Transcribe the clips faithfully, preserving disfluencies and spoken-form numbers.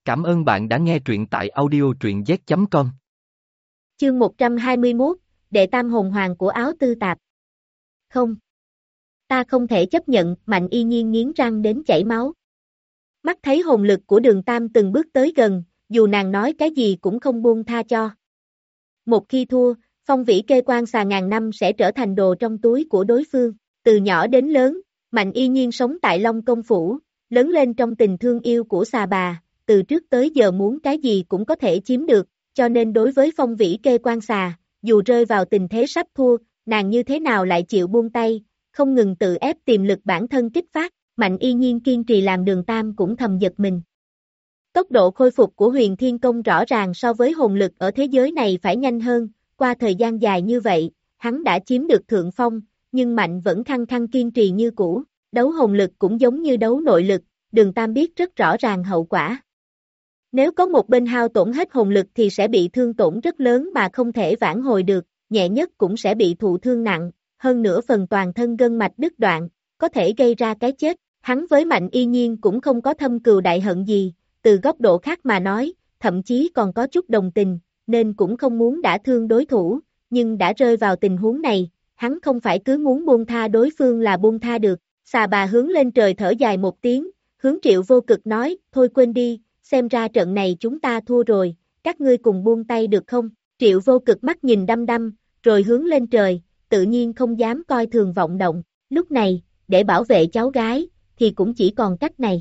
Cảm ơn bạn đã nghe truyện tại audio truyện z chấm com. Chương một trăm hai mươi mốt, Đệ tam hồn hoàng của áo tư tạp. Không. Ta không thể chấp nhận, Mạnh Y Nhiên nghiến răng đến chảy máu. Mắt thấy hồn lực của Đường Tam từng bước tới gần, dù nàng nói cái gì cũng không buông tha cho. Một khi thua, phong vĩ kê quan xà ngàn năm sẽ trở thành đồ trong túi của đối phương. Từ nhỏ đến lớn, Mạnh Y Nhiên sống tại Long Công Phủ, lớn lên trong tình thương yêu của xà bà, từ trước tới giờ muốn cái gì cũng có thể chiếm được, cho nên đối với phong vĩ kê quan xà, dù rơi vào tình thế sắp thua, nàng như thế nào lại chịu buông tay, không ngừng tự ép tiềm lực bản thân kích phát. Mạnh Y Nhiên kiên trì làm Đường Tam cũng thầm giật mình. Tốc độ khôi phục của Huyền Thiên Công rõ ràng so với hồn lực ở thế giới này phải nhanh hơn, qua thời gian dài như vậy, hắn đã chiếm được thượng phong, nhưng Mạnh vẫn khăng khăng kiên trì như cũ. Đấu hồn lực cũng giống như đấu nội lực, Đường Tam biết rất rõ ràng hậu quả. Nếu có một bên hao tổn hết hồn lực thì sẽ bị thương tổn rất lớn mà không thể vãn hồi được, nhẹ nhất cũng sẽ bị thụ thương nặng, hơn nữa phần toàn thân gân mạch đứt đoạn, có thể gây ra cái chết. Hắn với Mạnh Y Nhiên cũng không có thâm cừu đại hận gì, từ góc độ khác mà nói, thậm chí còn có chút đồng tình, nên cũng không muốn đả thương đối thủ, nhưng đã rơi vào tình huống này, hắn không phải cứ muốn buông tha đối phương là buông tha được. Xà bà hướng lên trời thở dài một tiếng, hướng Triệu Vô Cực nói, thôi quên đi, xem ra trận này chúng ta thua rồi, các ngươi cùng buông tay được không? Triệu Vô Cực mắt nhìn đăm đăm, rồi hướng lên trời, tự nhiên không dám coi thường vọng động. Lúc này, để bảo vệ cháu gái, thì cũng chỉ còn cách này.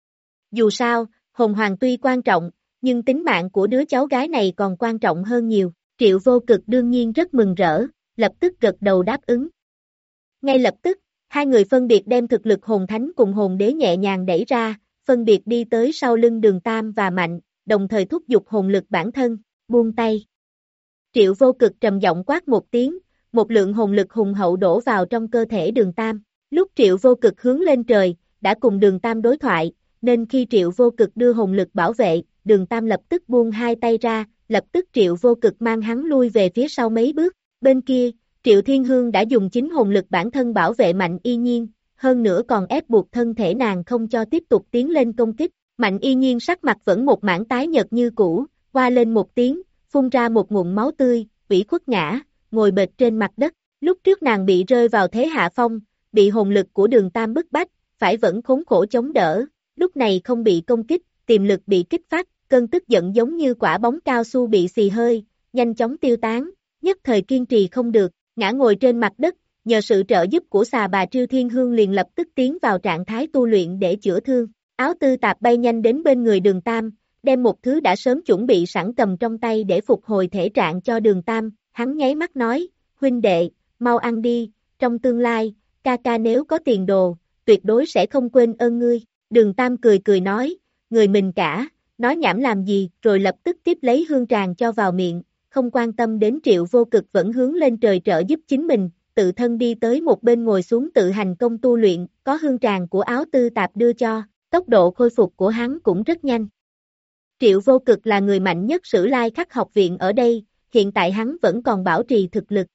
Dù sao, hồn hoàng tuy quan trọng, nhưng tính mạng của đứa cháu gái này còn quan trọng hơn nhiều. Triệu Vô Cực đương nhiên rất mừng rỡ, lập tức gật đầu đáp ứng. Ngay lập tức, hai người phân biệt đem thực lực hồn thánh cùng hồn đế nhẹ nhàng đẩy ra, phân biệt đi tới sau lưng Đường Tam và Mạnh, đồng thời thúc giục hồn lực bản thân, buông tay. Triệu Vô Cực trầm giọng quát một tiếng, một lượng hồn lực hùng hậu đổ vào trong cơ thể Đường Tam. Lúc Triệu Vô Cực hướng lên trời, đã cùng Đường Tam đối thoại, nên khi Triệu Vô Cực đưa hồn lực bảo vệ, Đường Tam lập tức buông hai tay ra, lập tức Triệu Vô Cực mang hắn lui về phía sau mấy bước. Bên kia, Triệu Thiên Hương đã dùng chính hồn lực bản thân bảo vệ Mạnh Y Nhiên, hơn nữa còn ép buộc thân thể nàng không cho tiếp tục tiến lên công kích. Mạnh Y Nhiên sắc mặt vẫn một mảng tái nhợt như cũ, qua lên một tiếng, phun ra một ngụm máu tươi, ủy khuất ngã, ngồi bệt trên mặt đất. Lúc trước nàng bị rơi vào thế hạ phong, bị hồn lực của Đường Tam bức bách, phải vẫn khốn khổ chống đỡ, lúc này không bị công kích, tiềm lực bị kích phát, cơn tức giận giống như quả bóng cao su bị xì hơi, nhanh chóng tiêu tán, nhất thời kiên trì không được, ngã ngồi trên mặt đất, nhờ sự trợ giúp của xà bà Triêu Thiên Hương liền lập tức tiến vào trạng thái tu luyện để chữa thương. Áo tư tạp bay nhanh đến bên người Đường Tam, đem một thứ đã sớm chuẩn bị sẵn cầm trong tay để phục hồi thể trạng cho Đường Tam, hắn nháy mắt nói, huynh đệ, mau ăn đi, trong tương lai, ca ca nếu có tiền đồ, tuyệt đối sẽ không quên ơn ngươi. Đường Tam cười cười nói, người mình cả, nói nhảm làm gì, rồi lập tức tiếp lấy hương tràng cho vào miệng, không quan tâm đến Triệu Vô Cực vẫn hướng lên trời trợ giúp chính mình, tự thân đi tới một bên ngồi xuống tự hành công tu luyện, có hương tràng của áo tư tạp đưa cho, tốc độ khôi phục của hắn cũng rất nhanh. Triệu Vô Cực là người mạnh nhất Sử Lai Khắc học viện ở đây, hiện tại hắn vẫn còn bảo trì thực lực.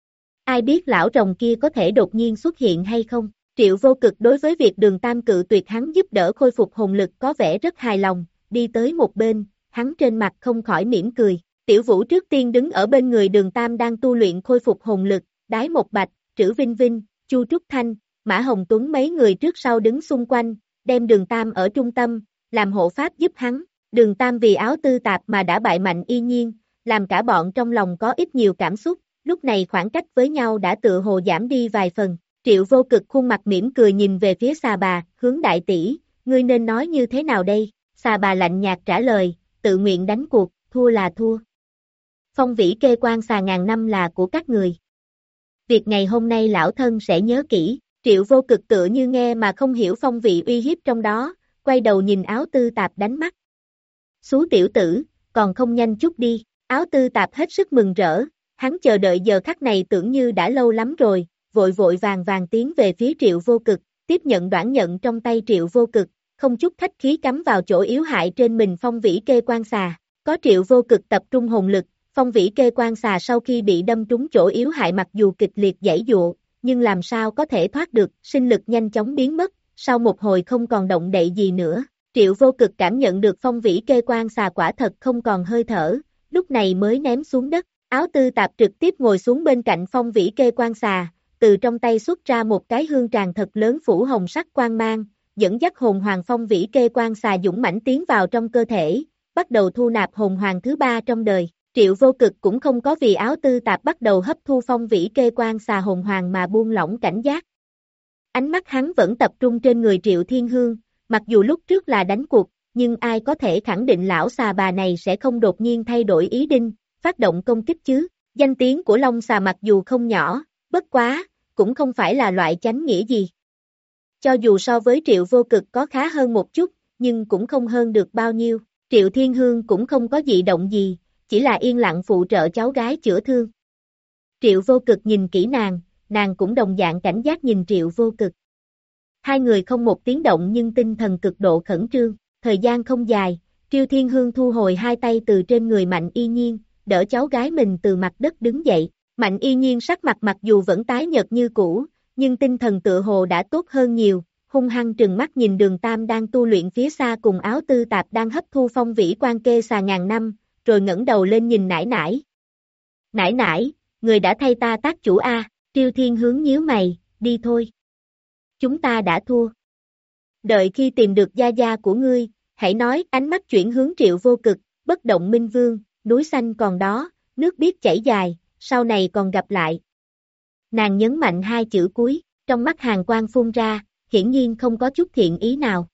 Ai biết lão rồng kia có thể đột nhiên xuất hiện hay không? Triệu Vô Cực đối với việc Đường Tam cự tuyệt hắn giúp đỡ khôi phục hồn lực có vẻ rất hài lòng, đi tới một bên, hắn trên mặt không khỏi mỉm cười. Tiểu Vũ trước tiên đứng ở bên người Đường Tam đang tu luyện khôi phục hồn lực, Đái Một Bạch, Trữ Vinh Vinh, Chu Trúc Thanh, Mã Hồng Tuấn mấy người trước sau đứng xung quanh, đem Đường Tam ở trung tâm, làm hộ pháp giúp hắn. Đường Tam vì áo tư tạp mà đã bại Mạnh Y Nhiên, làm cả bọn trong lòng có ít nhiều cảm xúc, lúc này khoảng cách với nhau đã tựa hồ giảm đi vài phần. Triệu Vô Cực khuôn mặt mỉm cười nhìn về phía xà bà, hướng đại tỷ, ngươi nên nói như thế nào đây? Xà bà lạnh nhạt trả lời, tự nguyện đánh cuộc, thua là thua. Phong vĩ kê quan xà ngàn năm là của các người. Việc ngày hôm nay lão thân sẽ nhớ kỹ. Triệu Vô Cực tựa như nghe mà không hiểu phong vị uy hiếp trong đó, quay đầu nhìn áo tư tạp đánh mắt. Xú tiểu tử, còn không nhanh chút đi. Áo tư tạp hết sức mừng rỡ, hắn chờ đợi giờ khắc này tưởng như đã lâu lắm rồi, vội vội vàng vàng tiến về phía Triệu Vô Cực, tiếp nhận đoản nhận trong tay Triệu Vô Cực, không chút khách khí cắm vào chỗ yếu hại trên mình phong vĩ kê quan xà. Có Triệu Vô Cực tập trung hồn lực, phong vĩ kê quan xà sau khi bị đâm trúng chỗ yếu hại mặc dù kịch liệt giãy giụa, nhưng làm sao có thể thoát được, sinh lực nhanh chóng biến mất, sau một hồi không còn động đậy gì nữa. Triệu Vô Cực cảm nhận được phong vĩ kê quan xà quả thật không còn hơi thở, lúc này mới ném xuống đất, áo tư tạp trực tiếp ngồi xuống bên cạnh phong vĩ kê quan xà, từ trong tay xuất ra một cái hương tràng thật lớn phủ hồng sắc quang mang, dẫn dắt hồn hoàng phong vĩ kê quan xà dũng mãnh tiến vào trong cơ thể, bắt đầu thu nạp hồn hoàng thứ ba trong đời. Triệu Vô Cực cũng không có vì áo tư tạp bắt đầu hấp thu phong vĩ kê quan xà hồn hoàng mà buông lỏng cảnh giác. Ánh mắt hắn vẫn tập trung trên người Triệu Thiên Hương, mặc dù lúc trước là đánh cuộc, nhưng ai có thể khẳng định lão xà bà này sẽ không đột nhiên thay đổi ý định, phát động công kích chứ. Danh tiếng của Long xà mặc dù không nhỏ, bất quá, cũng không phải là loại chánh nghĩa gì. Cho dù so với Triệu Vô Cực có khá hơn một chút, nhưng cũng không hơn được bao nhiêu. Triệu Thiên Hương cũng không có dị động gì, chỉ là yên lặng phụ trợ cháu gái chữa thương. Triệu Vô Cực nhìn kỹ nàng, nàng cũng đồng dạng cảnh giác nhìn Triệu Vô Cực. Hai người không một tiếng động nhưng tinh thần cực độ khẩn trương, thời gian không dài, Triệu Thiên Hương thu hồi hai tay từ trên người Mạnh Y Nhiên, đỡ cháu gái mình từ mặt đất đứng dậy. Mạnh Y Nhiên sắc mặt mặc dù vẫn tái nhợt như cũ, nhưng tinh thần tựa hồ đã tốt hơn nhiều, hung hăng trừng mắt nhìn Đường Tam đang tu luyện phía xa cùng áo tư tạp đang hấp thu phong vĩ quan kê xà ngàn năm, rồi ngẩng đầu lên nhìn nải nải. Nải nải, người đã thay ta tác chủ a, Triệu Thiên Hướng nhíu mày, đi thôi. Chúng ta đã thua. Đợi khi tìm được gia gia của ngươi, hãy nói. Ánh mắt chuyển hướng Triệu Vô Cực, bất động minh vương, núi xanh còn đó, nước biết chảy dài, sau này còn gặp lại. Nàng nhấn mạnh hai chữ cuối, trong mắt hàn quang phun ra, hiển nhiên không có chút thiện ý nào.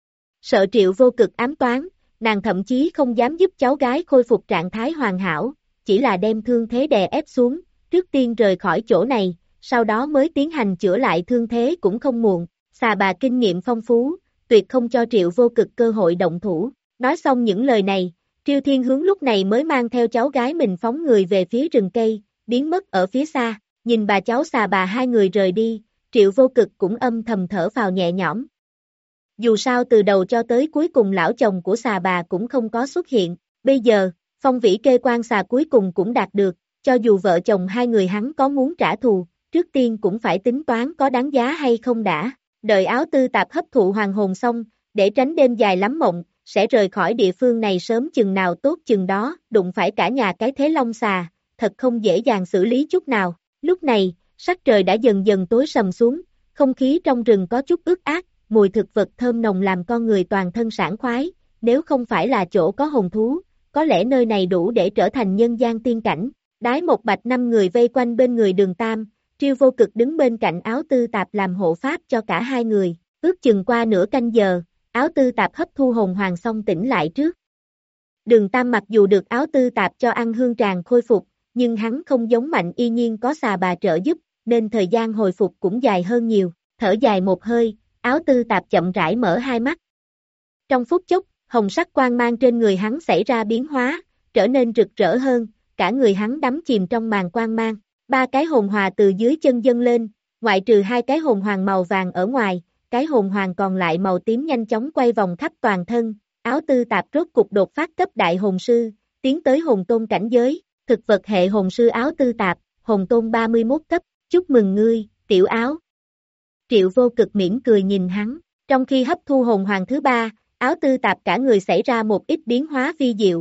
Sợ Triệu Vô Cực ám toán, nàng thậm chí không dám giúp cháu gái khôi phục trạng thái hoàn hảo, chỉ là đem thương thế đè ép xuống, trước tiên rời khỏi chỗ này, sau đó mới tiến hành chữa lại thương thế cũng không muộn. Xà bà kinh nghiệm phong phú, tuyệt không cho Triệu Vô Cực cơ hội động thủ. Nói xong những lời này, Triệu Thiên Hướng lúc này mới mang theo cháu gái mình phóng người về phía rừng cây, biến mất ở phía xa. Nhìn bà cháu xà bà hai người rời đi, Triệu Vô Cực cũng âm thầm thở vào nhẹ nhõm. Dù sao từ đầu cho tới cuối cùng lão chồng của xà bà cũng không có xuất hiện, bây giờ, phong vĩ kê quan xà cuối cùng cũng đạt được, cho dù vợ chồng hai người hắn có muốn trả thù, trước tiên cũng phải tính toán có đáng giá hay không đã. Đợi áo tư tạp hấp thụ hoàng hồn xong, để tránh đêm dài lắm mộng, sẽ rời khỏi địa phương này sớm chừng nào tốt chừng đó, đụng phải cả nhà cái thế long xà, thật không dễ dàng xử lý chút nào. Lúc này, sắc trời đã dần dần tối sầm xuống, không khí trong rừng có chút ướt át, mùi thực vật thơm nồng làm con người toàn thân sảng khoái, nếu không phải là chỗ có hồn thú, có lẽ nơi này đủ để trở thành nhân gian tiên cảnh. Đái một bạch năm người vây quanh bên người Đường Tam, Triệu Vô Cực đứng bên cạnh áo tư tạp làm hộ pháp cho cả hai người, ước chừng qua nửa canh giờ, áo tư tạp hấp thu hồn hoàng xong tỉnh lại trước. Đường Tam mặc dù được áo tư tạp cho ăn hương tràng khôi phục, nhưng hắn không giống Mạnh Y Nhiên có xà bà trợ giúp, nên thời gian hồi phục cũng dài hơn nhiều. Thở dài một hơi, áo tư tạp chậm rãi mở hai mắt. Trong phút chốc, hồng sắc quang mang trên người hắn xảy ra biến hóa, trở nên rực rỡ hơn, cả người hắn đắm chìm trong màn quang mang. Ba cái hồn hòa từ dưới chân dâng lên, ngoại trừ hai cái hồn hoàng màu vàng ở ngoài, cái hồn hoàng còn lại màu tím nhanh chóng quay vòng khắp toàn thân. Áo tư tạp rốt cục đột phát cấp đại hồn sư, tiến tới hồn tôn cảnh giới. Thực vật hệ hồn sư áo tư tạp, hồn tôn ba mươi mốt cấp, chúc mừng ngươi, tiểu áo. Triệu Vô Cực mỉm cười nhìn hắn, trong khi hấp thu hồn hoàng thứ ba, áo tư tạp cả người xảy ra một ít biến hóa vi diệu.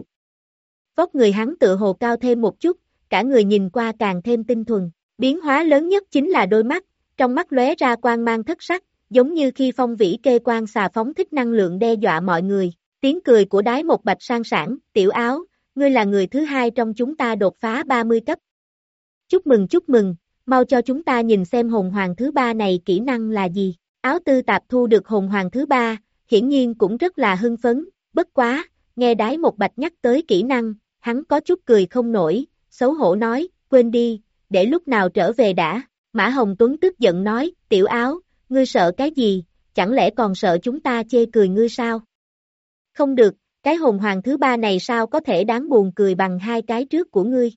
Vóc người hắn tựa hồ cao thêm một chút, cả người nhìn qua càng thêm tinh thuần. Biến hóa lớn nhất chính là đôi mắt, trong mắt lóe ra quang mang thất sắc, giống như khi phong vĩ kê quan xà phóng thích năng lượng đe dọa mọi người. Tiếng cười của Đái một bạch sang sảng, tiểu áo, ngươi là người thứ hai trong chúng ta đột phá ba mươi cấp. Chúc mừng chúc mừng, mau cho chúng ta nhìn xem hồn hoàng thứ ba này kỹ năng là gì. Áo tư tạp thu được hồn hoàng thứ ba, hiển nhiên cũng rất là hưng phấn, bất quá, nghe Đái một bạch nhắc tới kỹ năng, hắn có chút cười không nổi, xấu hổ nói, quên đi, để lúc nào trở về đã. Mã Hồng Tuấn tức giận nói, tiểu áo, ngươi sợ cái gì, chẳng lẽ còn sợ chúng ta chê cười ngươi sao? Không được, cái hồn hoàng thứ ba này sao có thể đáng buồn cười bằng hai cái trước của ngươi.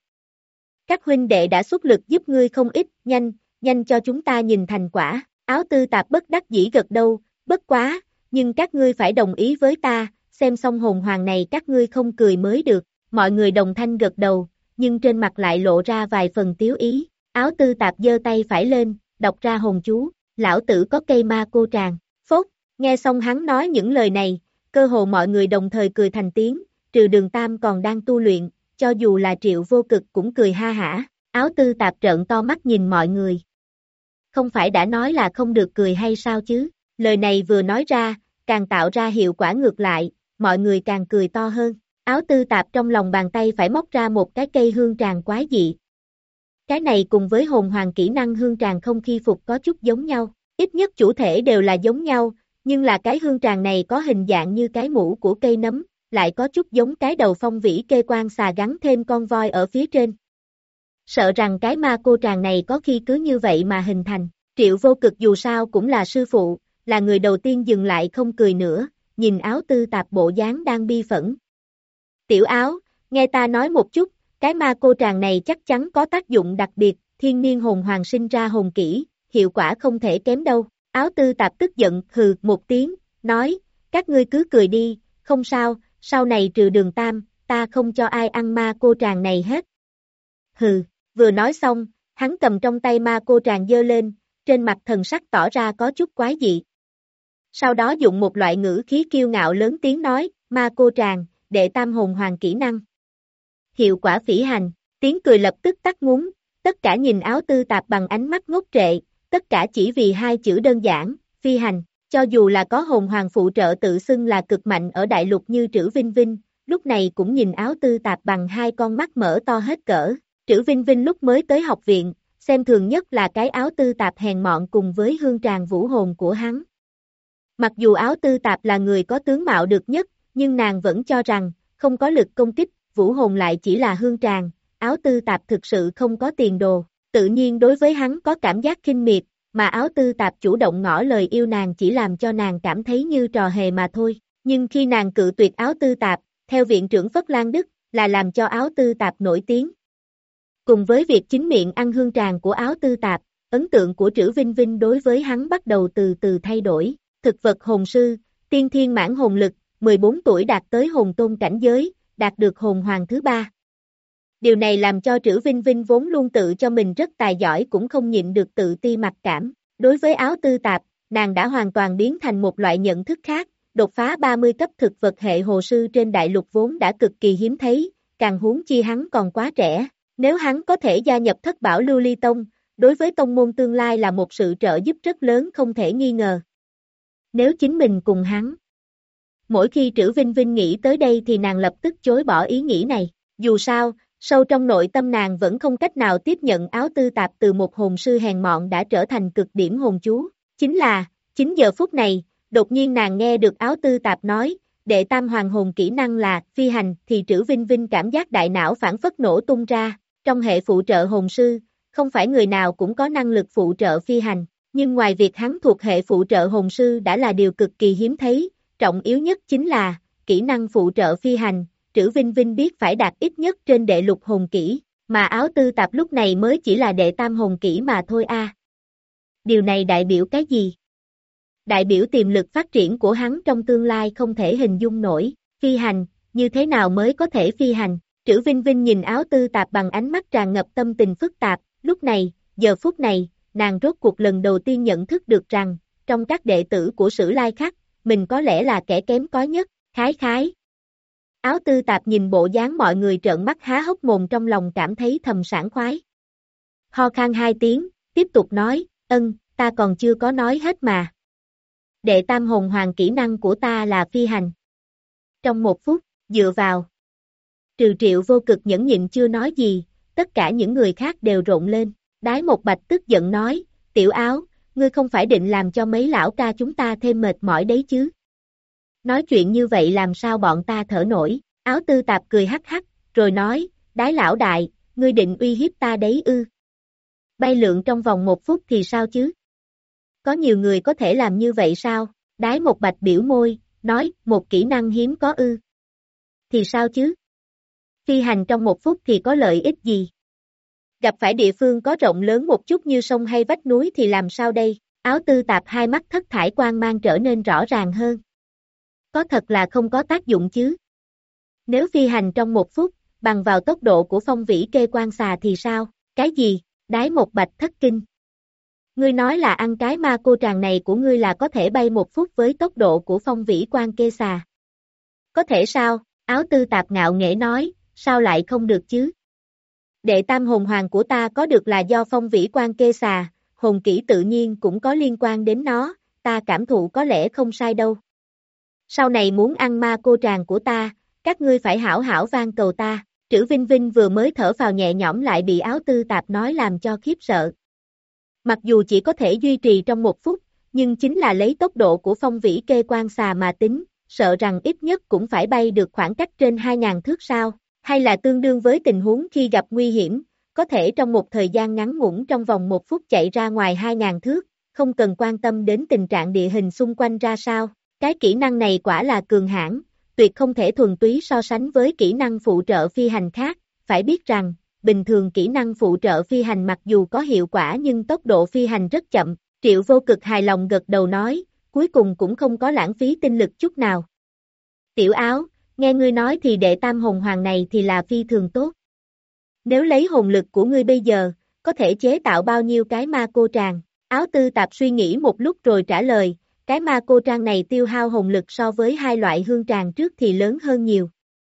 Các huynh đệ đã xuất lực giúp ngươi không ít, nhanh, nhanh cho chúng ta nhìn thành quả. Áo tư tạp bất đắc dĩ gật đầu, bất quá, nhưng các ngươi phải đồng ý với ta, xem xong hồn hoàng này các ngươi không cười mới được. Mọi người đồng thanh gật đầu, nhưng trên mặt lại lộ ra vài phần tiếu ý. Áo tư tạp giơ tay phải lên, đọc ra hồn chú, lão tử có cây ma cô tràng. Phốt, nghe xong hắn nói những lời này, cơ hồ mọi người đồng thời cười thành tiếng, trừ Đường Tam còn đang tu luyện, cho dù là Triệu Vô Cực cũng cười ha hả, Áo Tư Tạp trợn to mắt nhìn mọi người. Không phải đã nói là không được cười hay sao chứ, lời này vừa nói ra, càng tạo ra hiệu quả ngược lại, mọi người càng cười to hơn. Áo Tư Tạp trong lòng bàn tay phải móc ra một cái cây hương tràng quái dị. Cái này cùng với hồn hoàng kỹ năng hương tràng không khi phục có chút giống nhau, ít nhất chủ thể đều là giống nhau, nhưng là cái hương tràng này có hình dạng như cái mũ của cây nấm, lại có chút giống cái đầu phong vĩ kê quan xà gắn thêm con voi ở phía trên. Sợ rằng cái ma cô tràng này có khi cứ như vậy mà hình thành. Triệu Vô Cực dù sao cũng là sư phụ, là người đầu tiên dừng lại không cười nữa, nhìn Áo Tư Tạp bộ dáng đang bi phẫn. Tiểu Áo, nghe ta nói một chút, cái ma cô tràng này chắc chắn có tác dụng đặc biệt, thiên niên hồn hoàng sinh ra hồn kỹ, hiệu quả không thể kém đâu. Áo Tư Tạp tức giận hừ một tiếng, nói, các ngươi cứ cười đi, không sao, sau này trừ Đường Tam, ta không cho ai ăn ma cô tràng này hết. Hừ, vừa nói xong, hắn cầm trong tay ma cô tràng giơ lên, trên mặt thần sắc tỏ ra có chút quái dị. Sau đó dùng một loại ngữ khí kiêu ngạo lớn tiếng nói, ma cô tràng, đệ tam hồn hoàng kỹ năng. Hiệu quả phỉ hành, tiếng cười lập tức tắt ngúm, tất cả nhìn Áo Tư Tạp bằng ánh mắt ngốc trệ, tất cả chỉ vì hai chữ đơn giản, phi hành, cho dù là có hồn hoàng phụ trợ tự xưng là cực mạnh ở đại lục như Trữ Vinh Vinh, lúc này cũng nhìn Áo Tư Tạp bằng hai con mắt mở to hết cỡ. Trữ Vinh Vinh lúc mới tới học viện, xem thường nhất là cái Áo Tư Tạp hèn mọn cùng với hương tràng vũ hồn của hắn. Mặc dù Áo Tư Tạp là người có tướng mạo được nhất, nhưng nàng vẫn cho rằng, không có lực công kích, vũ hồn lại chỉ là hương tràng, Áo Tư Tạp thực sự không có tiền đồ, tự nhiên đối với hắn có cảm giác khinh miệt, mà Áo Tư Tạp chủ động ngỏ lời yêu nàng chỉ làm cho nàng cảm thấy như trò hề mà thôi, nhưng khi nàng cự tuyệt Áo Tư Tạp, theo viện trưởng Phất Lan Đức, là làm cho Áo Tư Tạp nổi tiếng. Cùng với việc chính miệng ăn hương tràng của Áo Tư Tạp, ấn tượng của Trữ Vinh Vinh đối với hắn bắt đầu từ từ thay đổi. Thực vật hồn sư, tiên thiên mãn hồn lực, mười bốn tuổi đạt tới hồn tôn cảnh giới, đạt được hồn hoàng thứ ba. Điều này làm cho Trữ Vinh Vinh vốn luôn tự cho mình rất tài giỏi cũng không nhịn được tự ti mặc cảm. Đối với Áo Tư Tạp, nàng đã hoàn toàn biến thành một loại nhận thức khác, đột phá ba mươi cấp thực vật hệ hồ sư trên đại lục vốn đã cực kỳ hiếm thấy, càng huống chi hắn còn quá trẻ. Nếu hắn có thể gia nhập Thất Bảo Lưu Ly Tông, đối với tông môn tương lai là một sự trợ giúp rất lớn không thể nghi ngờ. Nếu chính mình cùng hắn. Mỗi khi Trữ Vinh Vinh nghĩ tới đây thì nàng lập tức chối bỏ ý nghĩ này. Dù sao, sâu trong nội tâm nàng vẫn không cách nào tiếp nhận Áo Tư Tạp từ một hồn sư hèn mọn đã trở thành cực điểm hồn chú. Chính là, chính giờ phút này, đột nhiên nàng nghe được Áo Tư Tạp nói, đệ tam hoàng hồn kỹ năng là phi hành thì Trữ Vinh Vinh cảm giác đại não phản phất nổ tung ra. Trong hệ phụ trợ hồn sư, không phải người nào cũng có năng lực phụ trợ phi hành, nhưng ngoài việc hắn thuộc hệ phụ trợ hồn sư đã là điều cực kỳ hiếm thấy, trọng yếu nhất chính là, kỹ năng phụ trợ phi hành, Trữ Vinh Vinh biết phải đạt ít nhất trên đệ lục hồn kỹ, mà Áo Tư Tạp lúc này mới chỉ là đệ tam hồn kỹ mà thôi a. À. Điều này đại biểu cái gì? Đại biểu tiềm lực phát triển của hắn trong tương lai không thể hình dung nổi, phi hành, như thế nào mới có thể phi hành? Trữ Vinh Vinh nhìn Áo Tư Tạp bằng ánh mắt tràn ngập tâm tình phức tạp, lúc này, giờ phút này, nàng rốt cuộc lần đầu tiên nhận thức được rằng, trong các đệ tử của Sử Lai Khắc, mình có lẽ là kẻ kém cỏi nhất, khái khái. Áo Tư Tạp nhìn bộ dáng mọi người trợn mắt há hốc mồm trong lòng cảm thấy thầm sảng khoái. Ho khan hai tiếng, tiếp tục nói, ân, ta còn chưa có nói hết mà. Đệ tam hồn hoàng kỹ năng của ta là phi hành. Trong một phút, dựa vào. Trừ Triệu Vô Cực nhẫn nhịn chưa nói gì, tất cả những người khác đều rộn lên. Đái Một Bạch tức giận nói, Tiểu Áo, ngươi không phải định làm cho mấy lão ca chúng ta thêm mệt mỏi đấy chứ. Nói chuyện như vậy làm sao bọn ta thở nổi. Áo Tư Tạp cười hắc hắc, rồi nói, Đái lão đại, ngươi định uy hiếp ta đấy ư. Bay lượn trong vòng một phút thì sao chứ? Có nhiều người có thể làm như vậy sao? Đái Một Bạch biểu môi, nói, một kỹ năng hiếm có ư. Thì sao chứ? Phi hành trong một phút thì có lợi ích gì? Gặp phải địa phương có rộng lớn một chút như sông hay vách núi thì làm sao đây? Áo Tư Tạp hai mắt thất thải quang mang trở nên rõ ràng hơn. Có thật là không có tác dụng chứ? Nếu phi hành trong một phút, bằng vào tốc độ của phong vĩ kê quan xà thì sao? Cái gì? Đái Một Bạch thất kinh. Ngươi nói là ăn cái ma cô tràng này của ngươi là có thể bay một phút với tốc độ của phong vĩ quan kê xà. Có thể sao? Áo tư tạp ngạo nghễ nói, sao lại không được chứ? Đệ tam hồn hoàng của ta có được là do phong vĩ quan kê xà, hồn kỹ tự nhiên cũng có liên quan đến nó, ta cảm thụ có lẽ không sai đâu. Sau này muốn ăn ma cô tràng của ta, các ngươi phải hảo hảo van cầu ta. Trữ Vinh Vinh vừa mới thở phào nhẹ nhõm lại bị áo tư tạp nói làm cho khiếp sợ. Mặc dù chỉ có thể duy trì trong một phút, nhưng chính là lấy tốc độ của phong vĩ kê quan xà mà tính, sợ rằng ít nhất cũng phải bay được khoảng cách trên hai ngàn thước sao, hay là tương đương với tình huống khi gặp nguy hiểm, có thể trong một thời gian ngắn ngủn trong vòng một phút chạy ra ngoài hai ngàn thước, không cần quan tâm đến tình trạng địa hình xung quanh ra sao. Cái kỹ năng này quả là cường hãn, tuyệt không thể thuần túy so sánh với kỹ năng phụ trợ phi hành khác, phải biết rằng, bình thường kỹ năng phụ trợ phi hành mặc dù có hiệu quả nhưng tốc độ phi hành rất chậm. Triệu Vô Cực hài lòng gật đầu nói, cuối cùng cũng không có lãng phí tinh lực chút nào. Tiểu Áo, nghe ngươi nói thì đệ tam hồn hoàng này thì là phi thường tốt. Nếu lấy hồn lực của ngươi bây giờ, có thể chế tạo bao nhiêu cái ma cô tràng? Áo tư tạp suy nghĩ một lúc rồi trả lời, cái ma cô trang này tiêu hao hồn lực so với hai loại hương tràng trước thì lớn hơn nhiều.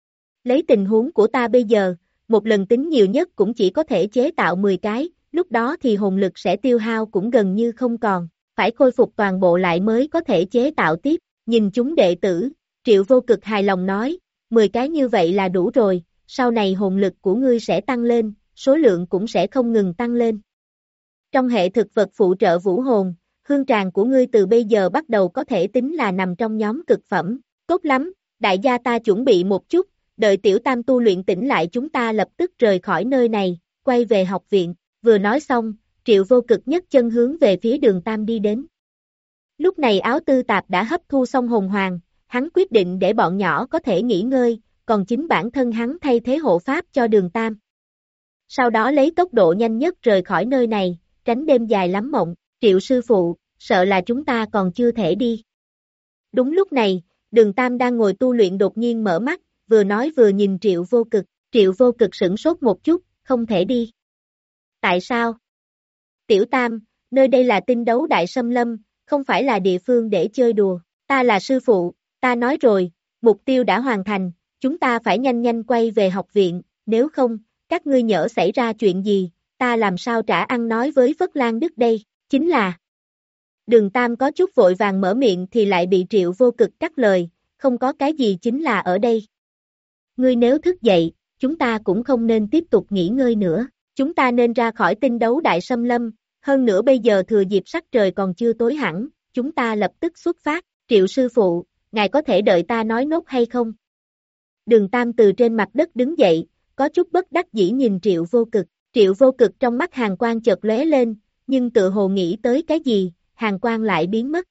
Lấy tình huống của ta bây giờ, một lần tính nhiều nhất cũng chỉ có thể chế tạo mười cái, lúc đó thì hồn lực sẽ tiêu hao cũng gần như không còn, phải khôi phục toàn bộ lại mới có thể chế tạo tiếp. Nhìn chúng đệ tử, Triệu Vô Cực hài lòng nói, mười cái như vậy là đủ rồi, sau này hồn lực của ngươi sẽ tăng lên, số lượng cũng sẽ không ngừng tăng lên. Trong hệ thực vật phụ trợ vũ hồn, hương tràng của ngươi từ bây giờ bắt đầu có thể tính là nằm trong nhóm cực phẩm, tốt lắm, đại gia ta chuẩn bị một chút, đợi tiểu tam tu luyện tỉnh lại chúng ta lập tức rời khỏi nơi này, quay về học viện, vừa nói xong, Triệu Vô Cực nhấc chân hướng về phía đường tam đi đến. Lúc này áo tư tạp đã hấp thu xong hồn hoàng, hắn quyết định để bọn nhỏ có thể nghỉ ngơi, còn chính bản thân hắn thay thế hộ pháp cho đường tam. Sau đó lấy tốc độ nhanh nhất rời khỏi nơi này, tránh đêm dài lắm mộng. Triệu sư phụ, sợ là chúng ta còn chưa thể đi. Đúng lúc này, đường tam đang ngồi tu luyện đột nhiên mở mắt, vừa nói vừa nhìn Triệu Vô Cực. Triệu Vô Cực sửng sốt một chút, không thể đi. Tại sao? Tiểu tam, nơi đây là tinh đấu đại xâm lâm, không phải là địa phương để chơi đùa. Ta là sư phụ, ta nói rồi, mục tiêu đã hoàn thành, chúng ta phải nhanh nhanh quay về học viện, nếu không, các ngươi nhỡ xảy ra chuyện gì, ta làm sao trả ăn nói với Phất Lan Đức đây, chính là. Đường Tam có chút vội vàng mở miệng thì lại bị Triệu Vô Cực cắt lời, không có cái gì chính là ở đây. Ngươi nếu thức dậy, chúng ta cũng không nên tiếp tục nghỉ ngơi nữa, chúng ta nên ra khỏi tinh đấu đại xâm lâm, hơn nữa bây giờ thừa dịp sắc trời còn chưa tối hẳn, chúng ta lập tức xuất phát, Triệu sư phụ, ngài có thể đợi ta nói nốt hay không? Đường Tam từ trên mặt đất đứng dậy, có chút bất đắc dĩ nhìn Triệu Vô Cực, Triệu Vô Cực trong mắt hàn quang chợt lóe lên, nhưng tự hồ nghĩ tới cái gì, hàn quang lại biến mất.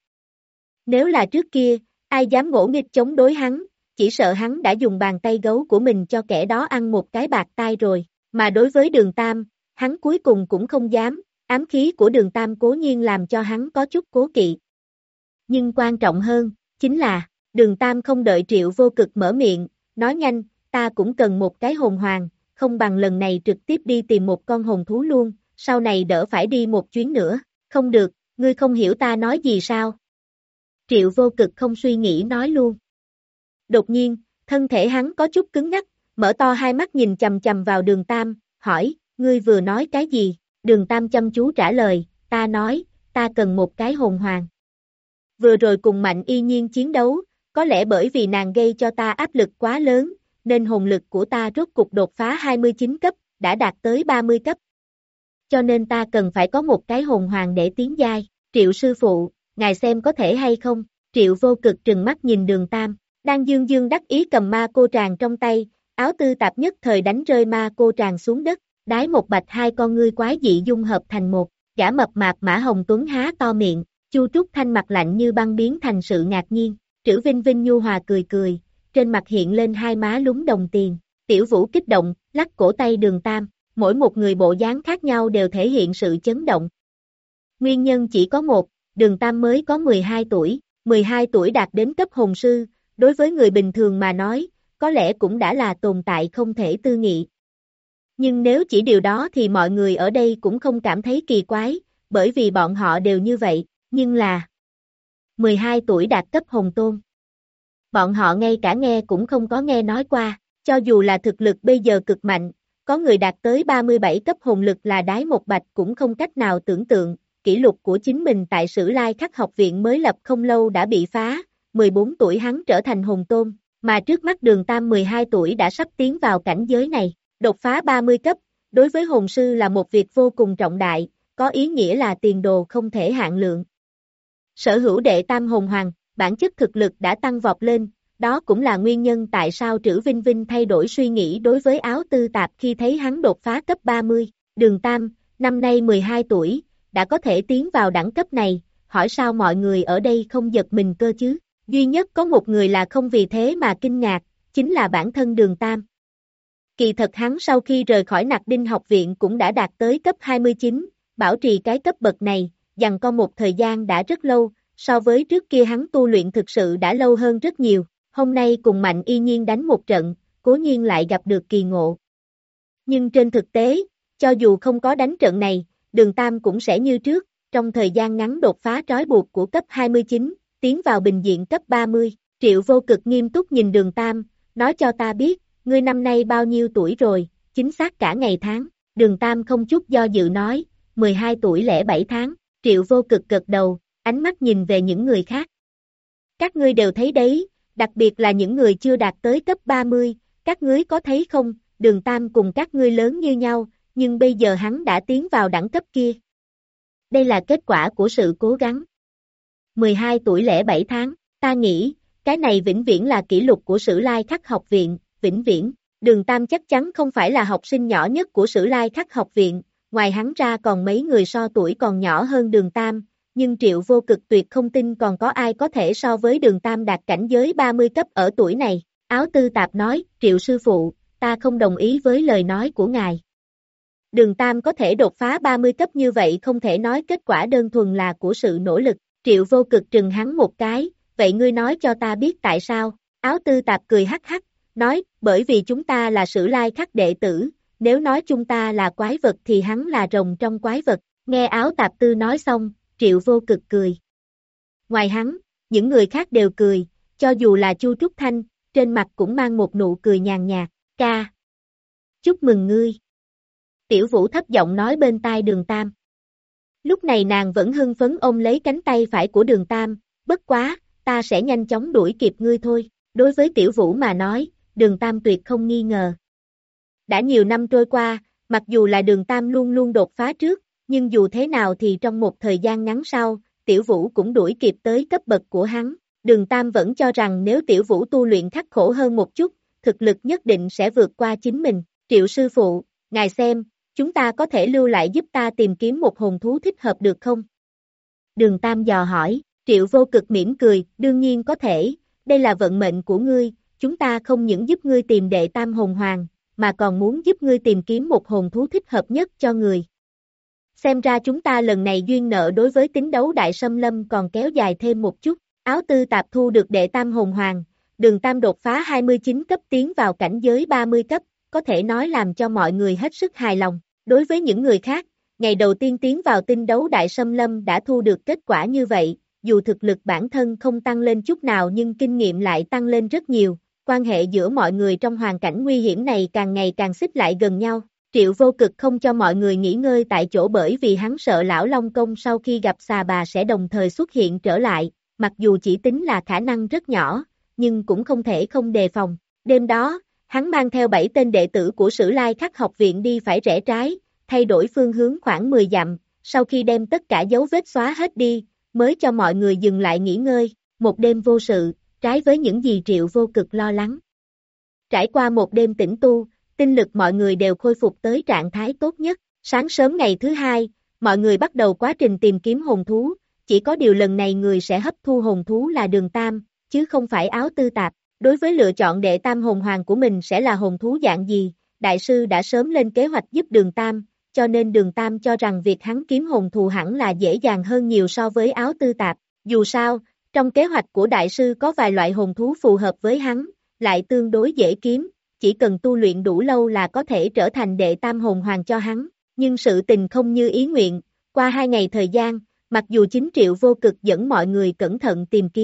Nếu là trước kia, ai dám ngỗ nghịch chống đối hắn, chỉ sợ hắn đã dùng bàn tay gấu của mình cho kẻ đó ăn một cái bạc tai rồi, mà đối với đường Tam, hắn cuối cùng cũng không dám, ám khí của đường Tam cố nhiên làm cho hắn có chút cố kỵ. Nhưng quan trọng hơn, chính là, đường Tam không đợi Triệu Vô Cực mở miệng, nói nhanh, ta cũng cần một cái hồn hoàng, không bằng lần này trực tiếp đi tìm một con hồn thú luôn, sau này đỡ phải đi một chuyến nữa, không được, ngươi không hiểu ta nói gì sao? Triệu Vô Cực không suy nghĩ nói luôn. Đột nhiên, thân thể hắn có chút cứng ngắc, mở to hai mắt nhìn chầm chầm vào đường Tam, hỏi, ngươi vừa nói cái gì? Đường Tam chăm chú trả lời, ta nói, ta cần một cái hồn hoàng. Vừa rồi cùng Mạnh Y Nhiên chiến đấu, có lẽ bởi vì nàng gây cho ta áp lực quá lớn, nên hồn lực của ta rốt cục đột phá hai mươi chín cấp, đã đạt tới ba mươi cấp. Cho nên ta cần phải có một cái hồn hoàng để tiến giai. Triệu sư phụ, ngài xem có thể hay không? Triệu Vô Cực trừng mắt nhìn đường Tam, đang dương dương đắc ý cầm ma cô tràng trong tay, áo tư tạp nhất thời đánh rơi ma cô tràng xuống đất, đái một bạch hai con ngươi quái dị dung hợp thành một, gã mập mạp Mã Hồng Tuấn há to miệng, Chu Trúc Thanh mặt lạnh như băng biến thành sự ngạc nhiên, Trữ Vinh Vinh nhu hòa cười cười, trên mặt hiện lên hai má lúng đồng tiền, Tiểu Vũ kích động, lắc cổ tay đường Tam, mỗi một người bộ dáng khác nhau đều thể hiện sự chấn động. Nguyên nhân chỉ có một, đường Tam mới có mười hai tuổi, mười hai tuổi đạt đến cấp hồn sư, đối với người bình thường mà nói, có lẽ cũng đã là tồn tại không thể tư nghị. Nhưng nếu chỉ điều đó thì mọi người ở đây cũng không cảm thấy kỳ quái, bởi vì bọn họ đều như vậy, nhưng là mười hai tuổi đạt cấp hồn tôn. bọn họ ngay cả nghe cũng không có nghe nói qua, cho dù là thực lực bây giờ cực mạnh, có người đạt tới ba mươi bảy cấp hồn lực là đái một bạch cũng không cách nào tưởng tượng, kỷ lục của chính mình tại Sử Lai Khắc học viện mới lập không lâu đã bị phá, mười bốn tuổi hắn trở thành hồn tôn, mà trước mắt Đường Tam mười hai tuổi đã sắp tiến vào cảnh giới này, đột phá ba mươi cấp, đối với hồn sư là một việc vô cùng trọng đại, có ý nghĩa là tiền đồ không thể hạn lượng. Sở hữu đệ tam hồn hoàng, bản chất thực lực đã tăng vọt lên, đó cũng là nguyên nhân tại sao Trữ Vinh Vinh thay đổi suy nghĩ đối với Áo Tư Tạp khi thấy hắn đột phá cấp ba mươi. Đường Tam, năm nay mười hai tuổi, đã có thể tiến vào đẳng cấp này, hỏi sao mọi người ở đây không giật mình cơ chứ? Duy nhất có một người là không vì thế mà kinh ngạc, chính là bản thân Đường Tam. Kỳ thật hắn sau khi rời khỏi Nặc Đinh học viện cũng đã đạt tới cấp hai mươi chín, bảo trì cái cấp bậc này, dằng co một thời gian đã rất lâu, so với trước kia hắn tu luyện thực sự đã lâu hơn rất nhiều, hôm nay cùng Mạnh Y Nhiên đánh một trận, cố nhiên lại gặp được kỳ ngộ. Nhưng trên thực tế, cho dù không có đánh trận này, Đường Tam cũng sẽ như trước, trong thời gian ngắn đột phá trói buộc của cấp hai mươi chín, tiến vào bình diện cấp ba mươi, Triệu Vô Cực nghiêm túc nhìn Đường Tam, nói cho ta biết, ngươi năm nay bao nhiêu tuổi rồi, chính xác cả ngày tháng, Đường Tam không chút do dự nói, mười hai tuổi lẻ bảy tháng, Triệu Vô Cực gật đầu, ánh mắt nhìn về những người khác. Các ngươi đều thấy đấy, đặc biệt là những người chưa đạt tới cấp ba mươi, các ngươi có thấy không, Đường Tam cùng các ngươi lớn như nhau, nhưng bây giờ hắn đã tiến vào đẳng cấp kia. Đây là kết quả của sự cố gắng. mười hai tuổi lẻ bảy tháng, ta nghĩ, cái này vĩnh viễn là kỷ lục của Sử Lai Khắc học viện, vĩnh viễn. Đường Tam chắc chắn không phải là học sinh nhỏ nhất của Sử Lai Khắc học viện, ngoài hắn ra còn mấy người so tuổi còn nhỏ hơn Đường Tam, nhưng Triệu Vô Cực tuyệt không tin còn có ai có thể so với Đường Tam đạt cảnh giới ba mươi cấp ở tuổi này. Áo Tư Tạp nói, Triệu sư phụ, ta không đồng ý với lời nói của ngài. Đường Tam có thể đột phá ba mươi cấp như vậy không thể nói kết quả đơn thuần là của sự nỗ lực. Triệu Vô Cực trừng hắn một cái, vậy ngươi nói cho ta biết tại sao? Áo Tư Tạp cười hắc hắc, nói, bởi vì chúng ta là Sử Lai Khắc đệ tử, nếu nói chúng ta là quái vật thì hắn là rồng trong quái vật. Nghe Áo Tạp Tư nói xong, Triệu Vô Cực cười. Ngoài hắn, những người khác đều cười, cho dù là Chu Trúc Thanh, trên mặt cũng mang một nụ cười nhàn nhạt, ca. Chúc mừng ngươi. Tiểu Vũ thấp giọng nói bên tai Đường Tam. Lúc này nàng vẫn hưng phấn ôm lấy cánh tay phải của Đường Tam, bất quá, ta sẽ nhanh chóng đuổi kịp ngươi thôi. Đối với Tiểu Vũ mà nói, Đường Tam tuyệt không nghi ngờ. Đã nhiều năm trôi qua, mặc dù là Đường Tam luôn luôn đột phá trước, nhưng dù thế nào thì trong một thời gian ngắn sau, Tiểu Vũ cũng đuổi kịp tới cấp bậc của hắn. Đường Tam vẫn cho rằng nếu Tiểu Vũ tu luyện khắc khổ hơn một chút, thực lực nhất định sẽ vượt qua chính mình. Triệu sư phụ, ngài xem, chúng ta có thể lưu lại giúp ta tìm kiếm một hồn thú thích hợp được không? Đường Tam dò hỏi, Triệu Vô Cực mỉm cười, đương nhiên có thể, đây là vận mệnh của ngươi, chúng ta không những giúp ngươi tìm đệ tam hồn hoàng, mà còn muốn giúp ngươi tìm kiếm một hồn thú thích hợp nhất cho người. Xem ra chúng ta lần này duyên nợ đối với tính đấu đại xâm lâm còn kéo dài thêm một chút. Áo Tư Tạp thu được đệ tam hồn hoàng, Đường Tam đột phá hai mươi chín cấp tiến vào cảnh giới ba mươi cấp, có thể nói làm cho mọi người hết sức hài lòng. Đối với những người khác, ngày đầu tiên tiến vào tinh đấu đại xâm lâm đã thu được kết quả như vậy, dù thực lực bản thân không tăng lên chút nào nhưng kinh nghiệm lại tăng lên rất nhiều, quan hệ giữa mọi người trong hoàn cảnh nguy hiểm này càng ngày càng xích lại gần nhau. Triệu Vô Cực không cho mọi người nghỉ ngơi tại chỗ bởi vì hắn sợ lão Long Công sau khi gặp xà bà sẽ đồng thời xuất hiện trở lại, mặc dù chỉ tính là khả năng rất nhỏ, nhưng cũng không thể không đề phòng. Đêm đó, hắn mang theo bảy tên đệ tử của Sử Lai Khắc học viện đi phải rẽ trái, thay đổi phương hướng khoảng mười dặm, sau khi đem tất cả dấu vết xóa hết đi, mới cho mọi người dừng lại nghỉ ngơi, một đêm vô sự, trái với những gì Triệu Vô Cực lo lắng. Trải qua một đêm tĩnh tu, tinh lực mọi người đều khôi phục tới trạng thái tốt nhất. Sáng sớm ngày thứ hai, mọi người bắt đầu quá trình tìm kiếm hồn thú, chỉ có điều lần này người sẽ hấp thu hồn thú là Đường Tam, chứ không phải Áo Tư Tạp. Đối với lựa chọn đệ tam hồn hoàng của mình sẽ là hồn thú dạng gì, đại sư đã sớm lên kế hoạch giúp Đường Tam, cho nên Đường Tam cho rằng việc hắn kiếm hồn thú hẳn là dễ dàng hơn nhiều so với Áo Tư Tạp. Dù sao, trong kế hoạch của đại sư có vài loại hồn thú phù hợp với hắn, lại tương đối dễ kiếm, chỉ cần tu luyện đủ lâu là có thể trở thành đệ tam hồn hoàng cho hắn. Nhưng sự tình không như ý nguyện, qua hai ngày thời gian, mặc dù chính Triệu Vô Cực dẫn mọi người cẩn thận tìm kiếm,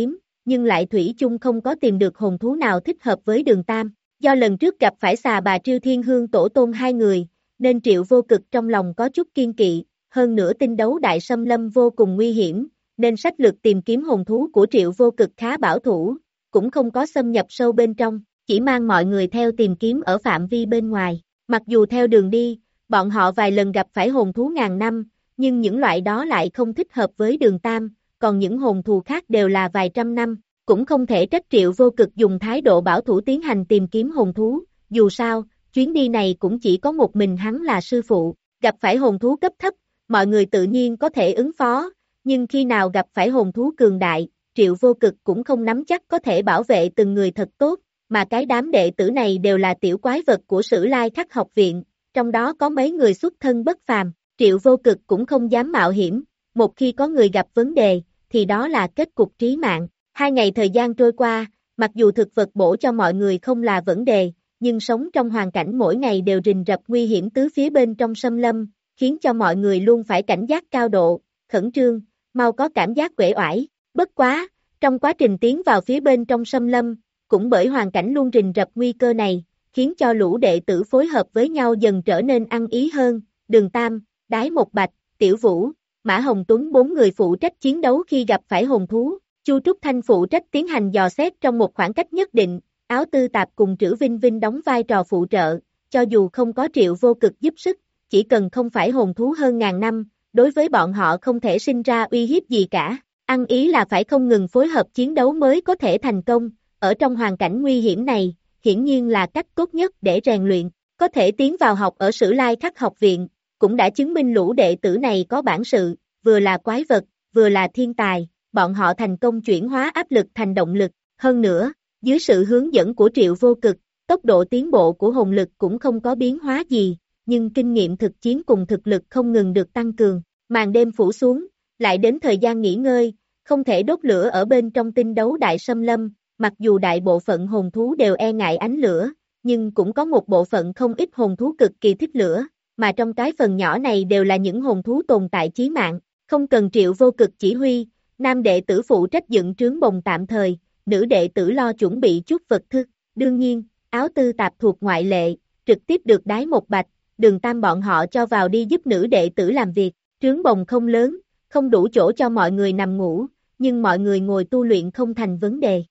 nhưng lại thủy chung không có tìm được hồn thú nào thích hợp với Đường Tam. Do lần trước gặp phải xà bà Triêu Thiên Hương tổ tôn hai người, nên Triệu Vô Cực trong lòng có chút kiên kỵ, hơn nữa tinh đấu đại xâm lâm vô cùng nguy hiểm, nên sách lược tìm kiếm hồn thú của Triệu Vô Cực khá bảo thủ, cũng không có xâm nhập sâu bên trong, chỉ mang mọi người theo tìm kiếm ở phạm vi bên ngoài. Mặc dù theo đường đi, bọn họ vài lần gặp phải hồn thú ngàn năm, nhưng những loại đó lại không thích hợp với Đường Tam, còn những hồn thú khác đều là vài trăm năm, cũng không thể trách Triệu Vô Cực dùng thái độ bảo thủ tiến hành tìm kiếm hồn thú, dù sao, chuyến đi này cũng chỉ có một mình hắn là sư phụ, gặp phải hồn thú cấp thấp, mọi người tự nhiên có thể ứng phó, nhưng khi nào gặp phải hồn thú cường đại, Triệu Vô Cực cũng không nắm chắc có thể bảo vệ từng người thật tốt, mà cái đám đệ tử này đều là tiểu quái vật của Sử Lai Khắc học viện, trong đó có mấy người xuất thân bất phàm, Triệu Vô Cực cũng không dám mạo hiểm, một khi có người gặp vấn đề, thì đó là kết cục trí mạng. Hai ngày thời gian trôi qua, mặc dù thực vật bổ cho mọi người không là vấn đề, nhưng sống trong hoàn cảnh mỗi ngày đều rình rập nguy hiểm tứ phía bên trong xâm lâm, khiến cho mọi người luôn phải cảnh giác cao độ, khẩn trương, mau có cảm giác uể oải. Bất quá, trong quá trình tiến vào phía bên trong xâm lâm, cũng bởi hoàn cảnh luôn rình rập nguy cơ này, khiến cho lũ đệ tử phối hợp với nhau dần trở nên ăn ý hơn. Đường Tam, Đái Một Bạch, Tiểu Vũ, Mã Hồng Tuấn bốn người phụ trách chiến đấu khi gặp phải hồn thú, Chu Trúc Thanh phụ trách tiến hành dò xét trong một khoảng cách nhất định, Áo Tư Tạp cùng Trữ Vinh Vinh đóng vai trò phụ trợ, cho dù không có Triệu Vô Cực giúp sức, chỉ cần không phải hồn thú hơn ngàn năm, đối với bọn họ không thể sinh ra uy hiếp gì cả, ăn ý là phải không ngừng phối hợp chiến đấu mới có thể thành công, ở trong hoàn cảnh nguy hiểm này, hiển nhiên là cách tốt nhất để rèn luyện, có thể tiến vào học ở Sử Lai Khắc học viện, cũng đã chứng minh lũ đệ tử này có bản sự, vừa là quái vật, vừa là thiên tài, bọn họ thành công chuyển hóa áp lực thành động lực, hơn nữa, dưới sự hướng dẫn của Triệu Vô Cực, tốc độ tiến bộ của hồn lực cũng không có biến hóa gì, nhưng kinh nghiệm thực chiến cùng thực lực không ngừng được tăng cường, màn đêm phủ xuống, lại đến thời gian nghỉ ngơi, không thể đốt lửa ở bên trong tinh đấu đại xâm lâm, mặc dù đại bộ phận hồn thú đều e ngại ánh lửa, nhưng cũng có một bộ phận không ít hồn thú cực kỳ thích lửa, mà trong cái phần nhỏ này đều là những hồn thú tồn tại chí mạng, không cần Triệu Vô Cực chỉ huy, nam đệ tử phụ trách dựng trướng bồng tạm thời, nữ đệ tử lo chuẩn bị chút vật thức, đương nhiên, Áo Tư Tạp thuộc ngoại lệ, trực tiếp được Đái Một Bạch, Đường Tam bọn họ cho vào đi giúp nữ đệ tử làm việc, trướng bồng không lớn, không đủ chỗ cho mọi người nằm ngủ, nhưng mọi người ngồi tu luyện không thành vấn đề.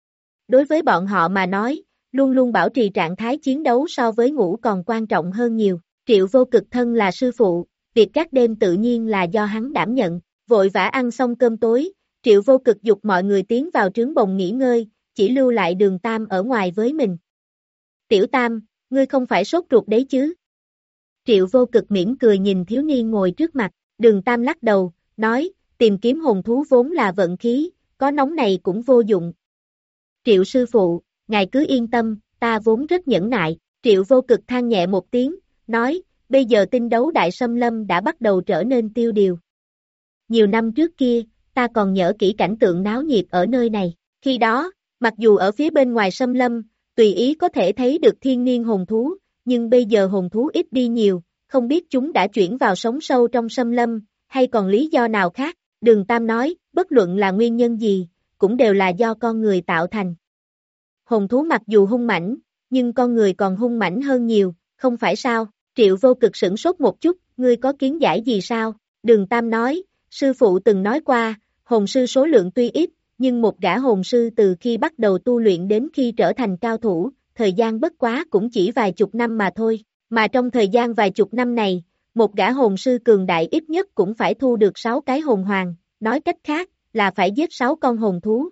Đối với bọn họ mà nói, luôn luôn bảo trì trạng thái chiến đấu so với ngủ còn quan trọng hơn nhiều, Triệu Vô Cực thân là sư phụ, việc các đêm tự nhiên là do hắn đảm nhận, vội vã ăn xong cơm tối, Triệu Vô Cực dục mọi người tiến vào trướng bồng nghỉ ngơi, chỉ lưu lại Đường Tam ở ngoài với mình. Tiểu Tam, ngươi không phải sốt ruột đấy chứ? Triệu Vô Cực mỉm cười nhìn thiếu niên ngồi trước mặt, Đường Tam lắc đầu, nói, tìm kiếm hồn thú vốn là vận khí, có nóng này cũng vô dụng. Triệu sư phụ, ngài cứ yên tâm, ta vốn rất nhẫn nại, Triệu Vô Cực than nhẹ một tiếng, nói, bây giờ tinh đấu đại xâm lâm đã bắt đầu trở nên tiêu điều. Nhiều năm trước kia, ta còn nhớ kỹ cảnh tượng náo nhiệt ở nơi này, khi đó, mặc dù ở phía bên ngoài xâm lâm, tùy ý có thể thấy được thiên niên hồn thú, nhưng bây giờ hồn thú ít đi nhiều, không biết chúng đã chuyển vào sống sâu trong xâm lâm, hay còn lý do nào khác, Đường Tam nói, bất luận là nguyên nhân gì, cũng đều là do con người tạo thành. Hồn thú mặc dù hung mãnh, nhưng con người còn hung mãnh hơn nhiều, không phải sao? Triệu Vô Cực sửng sốt một chút, ngươi có kiến giải gì sao? Đường Tam nói, sư phụ từng nói qua, hồn sư số lượng tuy ít, nhưng một gã hồn sư từ khi bắt đầu tu luyện đến khi trở thành cao thủ, thời gian bất quá cũng chỉ vài chục năm mà thôi, mà trong thời gian vài chục năm này, một gã hồn sư cường đại ít nhất cũng phải thu được sáu cái hồn hoàng, nói cách khác, là phải giết sáu con hồn thú.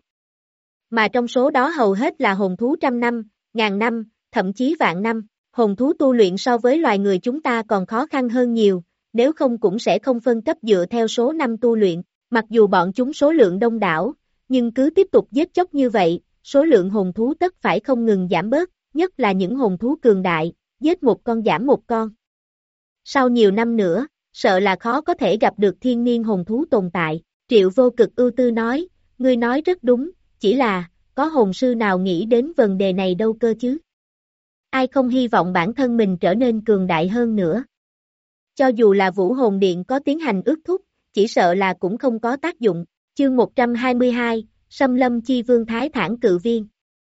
Mà trong số đó hầu hết là hồn thú trăm năm, ngàn năm, thậm chí vạn năm, hồn thú tu luyện so với loài người chúng ta còn khó khăn hơn nhiều, nếu không cũng sẽ không phân cấp dựa theo số năm tu luyện, mặc dù bọn chúng số lượng đông đảo, nhưng cứ tiếp tục giết chóc như vậy, số lượng hồn thú tất phải không ngừng giảm bớt, nhất là những hồn thú cường đại, giết một con giảm một con. Sau nhiều năm nữa, sợ là khó có thể gặp được thiên niên hồn thú tồn tại, Triệu Vô Cực ưu tư nói, ngươi nói rất đúng, chỉ là, có hồn sư nào nghĩ đến vấn đề này đâu cơ chứ? Ai không hy vọng bản thân mình trở nên cường đại hơn nữa? Cho dù là Vũ Hồn Điện có tiến hành ước thúc, chỉ sợ là cũng không có tác dụng. Chương một trăm hai mươi hai, Xâm lâm chi vương Thái Thản cự viên.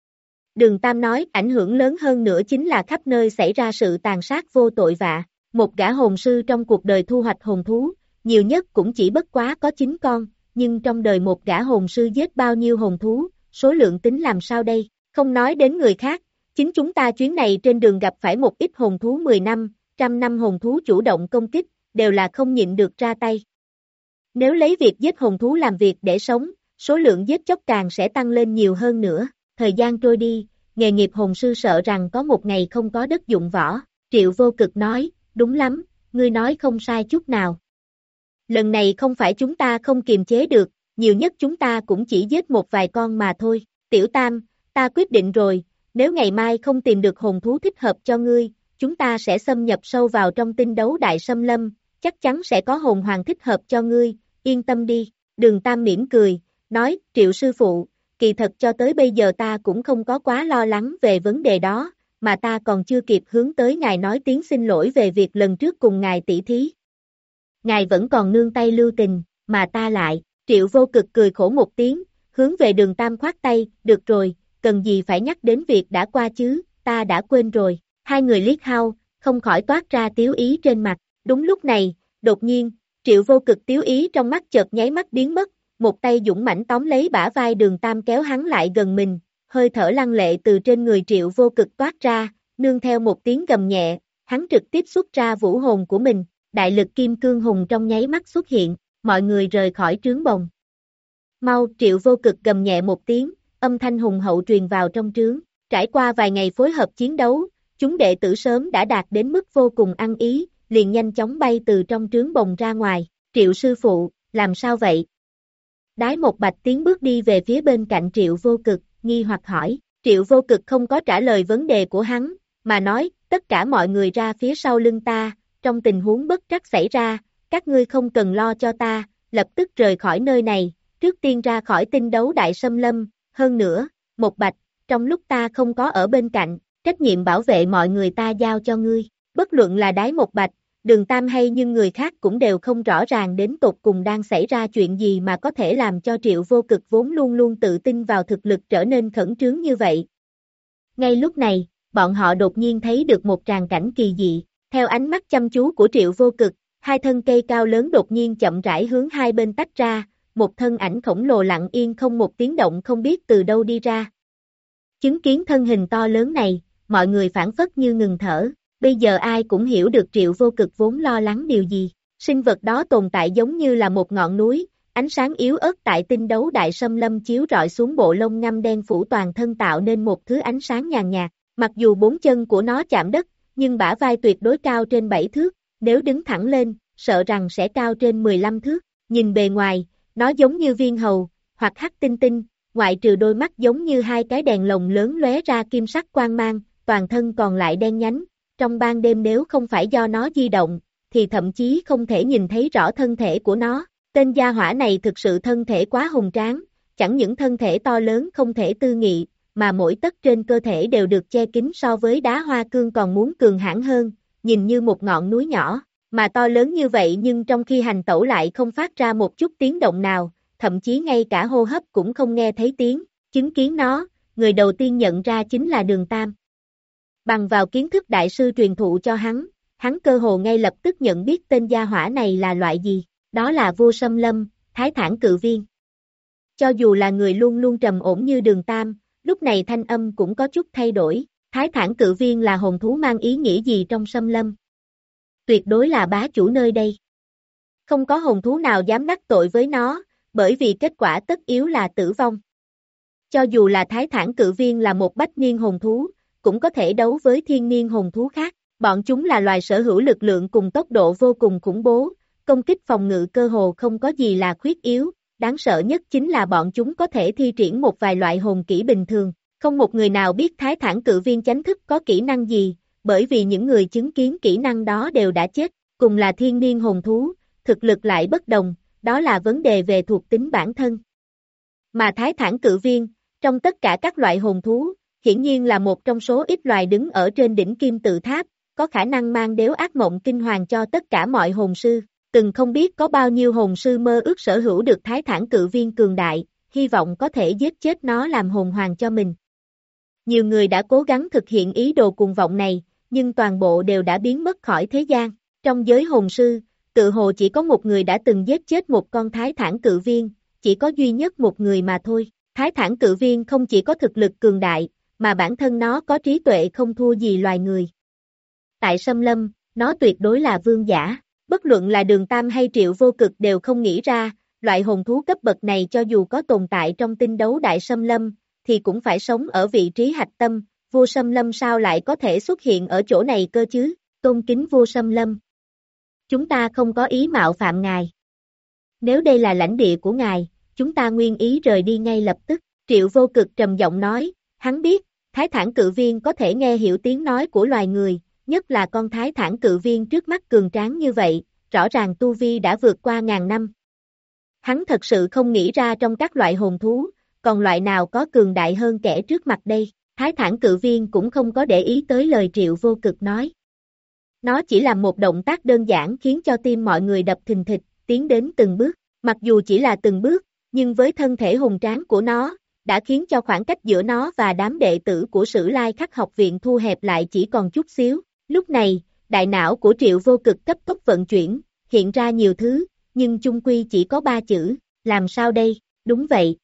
Đường Tam nói, ảnh hưởng lớn hơn nữa chính là khắp nơi xảy ra sự tàn sát vô tội vạ. Một gã hồn sư trong cuộc đời thu hoạch hồn thú, nhiều nhất cũng chỉ bất quá có chín con, nhưng trong đời một gã hồn sư giết bao nhiêu hồn thú, số lượng tính làm sao đây? Không nói đến người khác, chính chúng ta chuyến này trên đường gặp phải một ít hồn thú mười năm, trăm năm hồn thú chủ động công kích, đều là không nhịn được ra tay. Nếu lấy việc giết hồn thú làm việc để sống, số lượng giết chóc càng sẽ tăng lên nhiều hơn nữa. Thời gian trôi đi, nghề nghiệp hồn sư sợ rằng có một ngày không có đất dụng võ. Triệu Vô Cực nói, đúng lắm, ngươi nói không sai chút nào. Lần này không phải chúng ta không kiềm chế được, nhiều nhất chúng ta cũng chỉ giết một vài con mà thôi. Tiểu Tam, ta quyết định rồi, nếu ngày mai không tìm được hồn thú thích hợp cho ngươi, chúng ta sẽ xâm nhập sâu vào trong tinh đấu đại xâm lâm, chắc chắn sẽ có hồn hoàng thích hợp cho ngươi, yên tâm đi. Đường Tam mỉm cười, nói, Triệu sư phụ, kỳ thật cho tới bây giờ ta cũng không có quá lo lắng về vấn đề đó, mà ta còn chưa kịp hướng tới ngài nói tiếng xin lỗi về việc lần trước cùng ngài tỉ thí. Ngài vẫn còn nương tay lưu tình, mà ta lại. Triệu Vô Cực cười khổ một tiếng, hướng về Đường Tam khoát tay, được rồi, cần gì phải nhắc đến việc đã qua chứ, ta đã quên rồi. Hai người liếc nhau, không khỏi toát ra tiếu ý trên mặt. Đúng lúc này, đột nhiên, Triệu Vô Cực tiếu ý trong mắt chợt nháy mắt biến mất, một tay dũng mãnh tóm lấy bả vai Đường Tam kéo hắn lại gần mình, hơi thở lăng lệ từ trên người Triệu Vô Cực toát ra, nương theo một tiếng gầm nhẹ, hắn trực tiếp xuất ra vũ hồn của mình, đại lực kim cương hùng trong nháy mắt xuất hiện, mọi người rời khỏi trướng bồng. Mau, Triệu Vô Cực gầm nhẹ một tiếng, âm thanh hùng hậu truyền vào trong trướng, trải qua vài ngày phối hợp chiến đấu, chúng đệ tử sớm đã đạt đến mức vô cùng ăn ý, liền nhanh chóng bay từ trong trướng bồng ra ngoài. Triệu sư phụ, làm sao vậy? Đái Một Bạch tiến bước đi về phía bên cạnh Triệu Vô Cực, nghi hoặc hỏi. Triệu Vô Cực không có trả lời vấn đề của hắn, mà nói, tất cả mọi người ra phía sau lưng ta, trong tình huống bất trắc xảy ra, các ngươi không cần lo cho ta, lập tức rời khỏi nơi này, trước tiên ra khỏi tinh đấu đại xâm lâm, hơn nữa, Một Bạch, trong lúc ta không có ở bên cạnh, trách nhiệm bảo vệ mọi người ta giao cho ngươi. Bất luận là Đái Một Bạch, Đường Tam hay nhưng người khác cũng đều không rõ ràng đến tột cùng đang xảy ra chuyện gì mà có thể làm cho Triệu Vô Cực vốn luôn luôn tự tin vào thực lực trở nên khẩn trương như vậy. Ngay lúc này, bọn họ đột nhiên thấy được một tràng cảnh kỳ dị, theo ánh mắt chăm chú của Triệu Vô Cực, hai thân cây cao lớn đột nhiên chậm rãi hướng hai bên tách ra, một thân ảnh khổng lồ lặng yên không một tiếng động không biết từ đâu đi ra. Chứng kiến thân hình to lớn này, mọi người phản phất như ngừng thở. Bây giờ ai cũng hiểu được Triệu Vô Cực vốn lo lắng điều gì. Sinh vật đó tồn tại giống như là một ngọn núi, ánh sáng yếu ớt tại tinh đấu đại xâm lâm chiếu rọi xuống bộ lông ngăm đen phủ toàn thân tạo nên một thứ ánh sáng nhàn nhạt. Mặc dù bốn chân của nó chạm đất, nhưng bả vai tuyệt đối cao trên bảy thước, nếu đứng thẳng lên, sợ rằng sẽ cao trên mười lăm thước. Nhìn bề ngoài, nó giống như viên hầu, hoặc hắc tinh tinh, ngoại trừ đôi mắt giống như hai cái đèn lồng lớn lóe ra kim sắc quang mang, toàn thân còn lại đen nhánh. Trong ban đêm nếu không phải do nó di động, thì thậm chí không thể nhìn thấy rõ thân thể của nó. Tên gia hỏa này thực sự thân thể quá hùng tráng, chẳng những thân thể to lớn không thể tư nghị, mà mỗi tấc trên cơ thể đều được che kín so với đá hoa cương còn muốn cường hãn hơn, nhìn như một ngọn núi nhỏ, mà to lớn như vậy nhưng trong khi hành tẩu lại không phát ra một chút tiếng động nào, thậm chí ngay cả hô hấp cũng không nghe thấy tiếng. Chứng kiến nó, người đầu tiên nhận ra chính là Đường Tam. Bằng vào kiến thức đại sư truyền thụ cho hắn, hắn cơ hồ ngay lập tức nhận biết tên gia hỏa này là loại gì, đó là Vô Xâm Lâm, Thái Thản cự viên. Cho dù là người luôn luôn trầm ổn như Đường Tam, lúc này thanh âm cũng có chút thay đổi. Thái Thản cự viên là hồn thú mang ý nghĩa gì trong xâm lâm? Tuyệt đối là bá chủ nơi đây. Không có hồn thú nào dám đắc tội với nó, bởi vì kết quả tất yếu là tử vong. Cho dù là Thái Thản cự viên là một bách niên hồn thú, cũng có thể đấu với thiên niên hồn thú khác. Bọn chúng là loài sở hữu lực lượng cùng tốc độ vô cùng khủng bố, công kích phòng ngự cơ hồ không có gì là khuyết yếu, đáng sợ nhất chính là bọn chúng có thể thi triển một vài loại hồn kỹ bình thường. Không một người nào biết Thái Thản cự viên chánh thức có kỹ năng gì, bởi vì những người chứng kiến kỹ năng đó đều đã chết, cùng là thiên niên hồn thú, thực lực lại bất đồng, đó là vấn đề về thuộc tính bản thân. Mà Thái Thản cự viên, trong tất cả các loại hồn thú, hiển nhiên là một trong số ít loài đứng ở trên đỉnh kim tự tháp, có khả năng mang đếu ác mộng kinh hoàng cho tất cả mọi hồn sư. Từng không biết có bao nhiêu hồn sư mơ ước sở hữu được Thái Thản cự viên cường đại, hy vọng có thể giết chết nó làm hồn hoàng cho mình. Nhiều người đã cố gắng thực hiện ý đồ cuồng vọng này, nhưng toàn bộ đều đã biến mất khỏi thế gian. Trong giới hồn sư, tự hồ chỉ có một người đã từng giết chết một con thái thản cự viên, chỉ có duy nhất một người mà thôi. Thái thản cự viên không chỉ có thực lực cường đại, mà bản thân nó có trí tuệ không thua gì loài người. Tại Sâm Lâm, nó tuyệt đối là vương giả. Bất luận là Đường Tam hay Triệu Vô Cực đều không nghĩ ra, loại hồn thú cấp bậc này cho dù có tồn tại trong tinh đấu đại Sâm Lâm, thì cũng phải sống ở vị trí hạch tâm, vua Sâm Lâm sao lại có thể xuất hiện ở chỗ này cơ chứ, tôn kính vua Sâm Lâm. Chúng ta không có ý mạo phạm ngài. Nếu đây là lãnh địa của ngài, chúng ta nguyên ý rời đi ngay lập tức, Triệu Vô Cực trầm giọng nói, hắn biết, thái thản cự viên có thể nghe hiểu tiếng nói của loài người, nhất là con thái thản cự viên trước mắt cường tráng như vậy, rõ ràng tu vi đã vượt qua ngàn năm. Hắn thật sự không nghĩ ra trong các loại hồn thú, còn loại nào có cường đại hơn kẻ trước mặt đây, thái thản cự viên cũng không có để ý tới lời Triệu Vô Cực nói. Nó chỉ làm một động tác đơn giản khiến cho tim mọi người đập thình thịch, tiến đến từng bước, mặc dù chỉ là từng bước, nhưng với thân thể hùng tráng của nó, đã khiến cho khoảng cách giữa nó và đám đệ tử của Sử Lai Khắc học viện thu hẹp lại chỉ còn chút xíu. Lúc này, đại não của Triệu Vô Cực cấp tốc vận chuyển, hiện ra nhiều thứ, nhưng chung quy chỉ có ba chữ, làm sao đây, đúng vậy.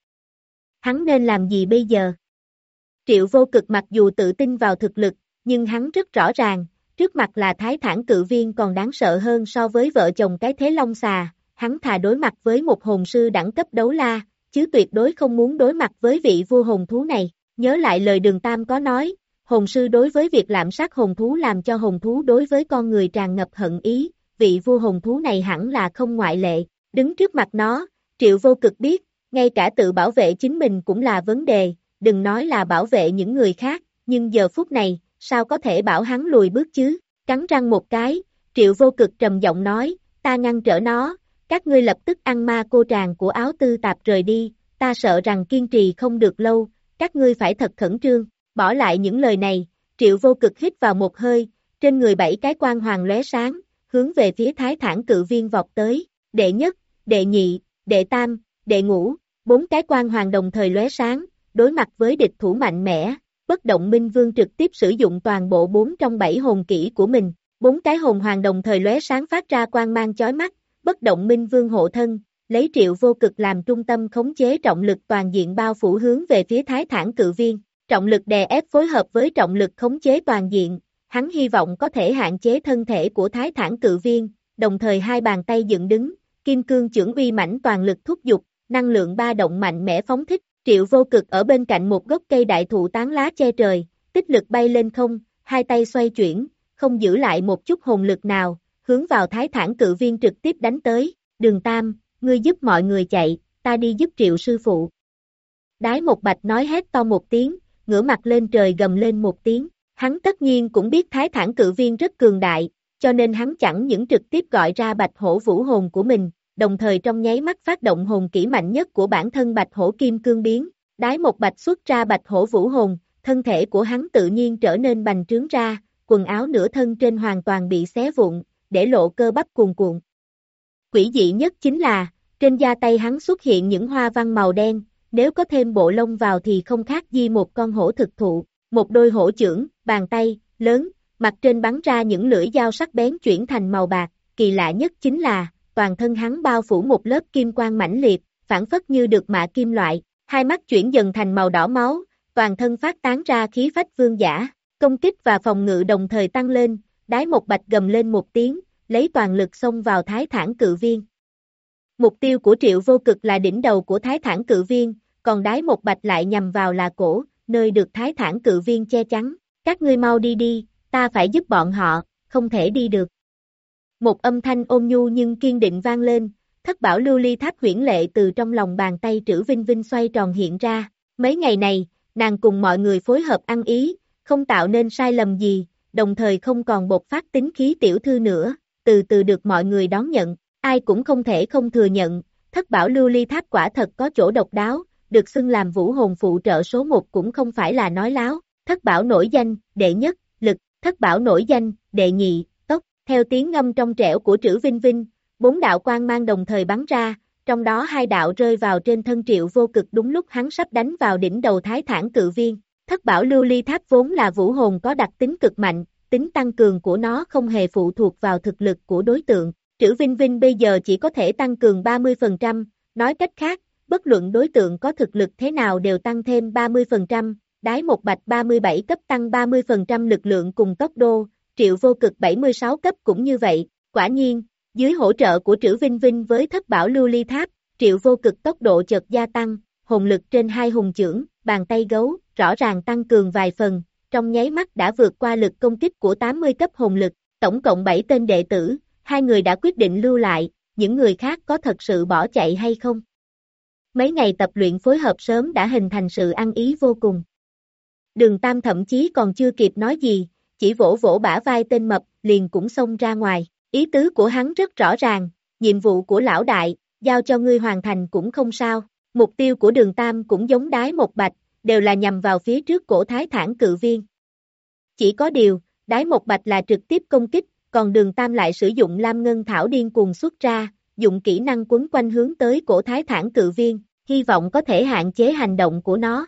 Hắn nên làm gì bây giờ? Triệu Vô Cực mặc dù tự tin vào thực lực, nhưng hắn rất rõ ràng, trước mặt là thái thản cự viên còn đáng sợ hơn so với vợ chồng cái thế long xà, hắn thà đối mặt với một hồn sư đẳng cấp đấu la, chứ tuyệt đối không muốn đối mặt với vị vua hồn thú này. Nhớ lại lời Đường Tam có nói, hồn sư đối với việc lạm sát hồn thú làm cho hồn thú đối với con người tràn ngập hận ý, vị vua hồn thú này hẳn là không ngoại lệ. Đứng trước mặt nó, Triệu Vô Cực biết, ngay cả tự bảo vệ chính mình cũng là vấn đề, đừng nói là bảo vệ những người khác, nhưng giờ phút này, sao có thể bảo hắn lùi bước chứ? Cắn răng một cái, Triệu Vô Cực trầm giọng nói, ta ngăn trở nó, các ngươi lập tức ăn ma cô tràng của Áo Tư Tạp rời đi, ta sợ rằng kiên trì không được lâu, các ngươi phải thật khẩn trương. Bỏ lại những lời này, Triệu Vô Cực hít vào một hơi, trên người bảy cái quang hoàng lóe sáng, hướng về phía thái thản cự viên vọt tới, đệ nhất, đệ nhị, đệ tam, đệ ngũ, bốn cái quang hoàng đồng thời lóe sáng, đối mặt với địch thủ mạnh mẽ, Bất Động Minh Vương trực tiếp sử dụng toàn bộ bốn trong bảy hồn kỹ của mình, bốn cái hồn hoàng đồng thời lóe sáng phát ra quang mang chói mắt, Bất Động Minh Vương hộ thân, lấy Triệu Vô Cực làm trung tâm khống chế trọng lực toàn diện bao phủ hướng về phía thái thản cự viên. Trọng lực đè ép phối hợp với trọng lực khống chế toàn diện, hắn hy vọng có thể hạn chế thân thể của thái thản cự viên, đồng thời hai bàn tay dựng đứng, kim cương chưởng uy mãnh toàn lực thúc giục, năng lượng ba động mạnh mẽ phóng thích, Triệu Vô Cực ở bên cạnh một gốc cây đại thụ tán lá che trời, tích lực bay lên không, hai tay xoay chuyển, không giữ lại một chút hồn lực nào, hướng vào thái thản cự viên trực tiếp đánh tới, Đường Tam, ngươi giúp mọi người chạy, ta đi giúp Triệu sư phụ. Đái Một Bạch nói hét to một tiếng, ngửa mặt lên trời gầm lên một tiếng, hắn tất nhiên cũng biết thái thản cự viên rất cường đại, cho nên hắn chẳng những trực tiếp gọi ra bạch hổ vũ hồn của mình, đồng thời trong nháy mắt phát động hồn kỹ mạnh nhất của bản thân bạch hổ kim cương biến, Đái Một Bạch xuất ra bạch hổ vũ hồn, thân thể của hắn tự nhiên trở nên bành trướng ra, quần áo nửa thân trên hoàn toàn bị xé vụn, để lộ cơ bắp cuồn cuộn. Quỷ dị nhất chính là, trên da tay hắn xuất hiện những hoa văn màu đen, nếu có thêm bộ lông vào thì không khác gì một con hổ thực thụ, một đôi hổ chưởng, bàn tay, lớn, mặt trên bắn ra những lưỡi dao sắc bén chuyển thành màu bạc, kỳ lạ nhất chính là, toàn thân hắn bao phủ một lớp kim quang mãnh liệt, phản phất như được mạ kim loại, hai mắt chuyển dần thành màu đỏ máu, toàn thân phát tán ra khí phách vương giả, công kích và phòng ngự đồng thời tăng lên, Đái Một Bạch gầm lên một tiếng, lấy toàn lực xông vào thái thản cự viên. Mục tiêu của Triệu Vô Cực là đỉnh đầu của thái thản cự viên, còn Đái Một Bạch lại nhằm vào là cổ, nơi được thái thản cự viên che chắn. Các ngươi mau đi đi, ta phải giúp bọn họ, không thể đi được. Một âm thanh ôn nhu nhưng kiên định vang lên, thất bảo lưu ly tháp huyễn lệ từ trong lòng bàn tay Trữ Vinh Vinh xoay tròn hiện ra. Mấy ngày này, nàng cùng mọi người phối hợp ăn ý, không tạo nên sai lầm gì, đồng thời không còn bộc phát tính khí tiểu thư nữa, từ từ được mọi người đón nhận. Ai cũng không thể không thừa nhận, thất bảo lưu ly tháp quả thật có chỗ độc đáo, được xưng làm vũ hồn phụ trợ số một cũng không phải là nói láo, thất bảo nổi danh, đệ nhất, lực, thất bảo nổi danh, đệ nhị, tốc, theo tiếng ngâm trong trẻo của Trữ Vinh Vinh, bốn đạo quang mang đồng thời bắn ra, trong đó hai đạo rơi vào trên thân Triệu Vô Cực đúng lúc hắn sắp đánh vào đỉnh đầu Thái Thản Cự Viên. Thất bảo lưu ly tháp vốn là vũ hồn có đặc tính cực mạnh, tính tăng cường của nó không hề phụ thuộc vào thực lực của đối tượng. Trữ Vinh Vinh bây giờ chỉ có thể tăng cường ba mươi phần trăm, nói cách khác, bất luận đối tượng có thực lực thế nào đều tăng thêm ba mươi phần trăm, đái một bạch ba mươi bảy cấp tăng ba mươi phần trăm lực lượng cùng tốc độ, Triệu Vô Cực bảy mươi sáu cấp cũng như vậy. Quả nhiên, dưới hỗ trợ của Trữ Vinh Vinh với thất bảo lưu ly tháp, Triệu Vô Cực tốc độ chợt gia tăng, hồn lực trên hai hùng chưởng, bàn tay gấu, rõ ràng tăng cường vài phần, trong nháy mắt đã vượt qua lực công kích của tám mươi cấp hồn lực, tổng cộng bảy tên đệ tử, hai người đã quyết định lưu lại, những người khác có thật sự bỏ chạy hay không? Mấy ngày tập luyện phối hợp sớm đã hình thành sự ăn ý vô cùng. Đường Tam thậm chí còn chưa kịp nói gì, chỉ vỗ vỗ bả vai tên mập, liền cũng xông ra ngoài. Ý tứ của hắn rất rõ ràng, nhiệm vụ của lão đại, giao cho ngươi hoàn thành cũng không sao. Mục tiêu của Đường Tam cũng giống đái một bạch, đều là nhằm vào phía trước cổ Thái Thản Cự Viên. Chỉ có điều, đái một bạch là trực tiếp công kích, còn Đường Tam lại sử dụng Lam Ngân Thảo điên cuồng xuất ra, dùng kỹ năng quấn quanh hướng tới cổ Thái Thản Cự Viên, hy vọng có thể hạn chế hành động của nó.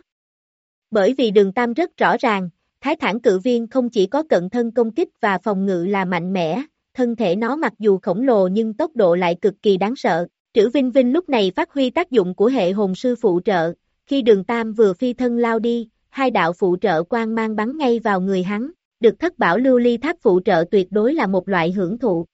Bởi vì Đường Tam rất rõ ràng, Thái Thản Cự Viên không chỉ có cận thân công kích và phòng ngự là mạnh mẽ, thân thể nó mặc dù khổng lồ nhưng tốc độ lại cực kỳ đáng sợ. Trữ Vinh Vinh lúc này phát huy tác dụng của hệ hồn sư phụ trợ, khi Đường Tam vừa phi thân lao đi, hai đạo phụ trợ quang mang bắn ngay vào người hắn, được thất bảo lưu ly tháp phụ trợ tuyệt đối là một loại hưởng thụ.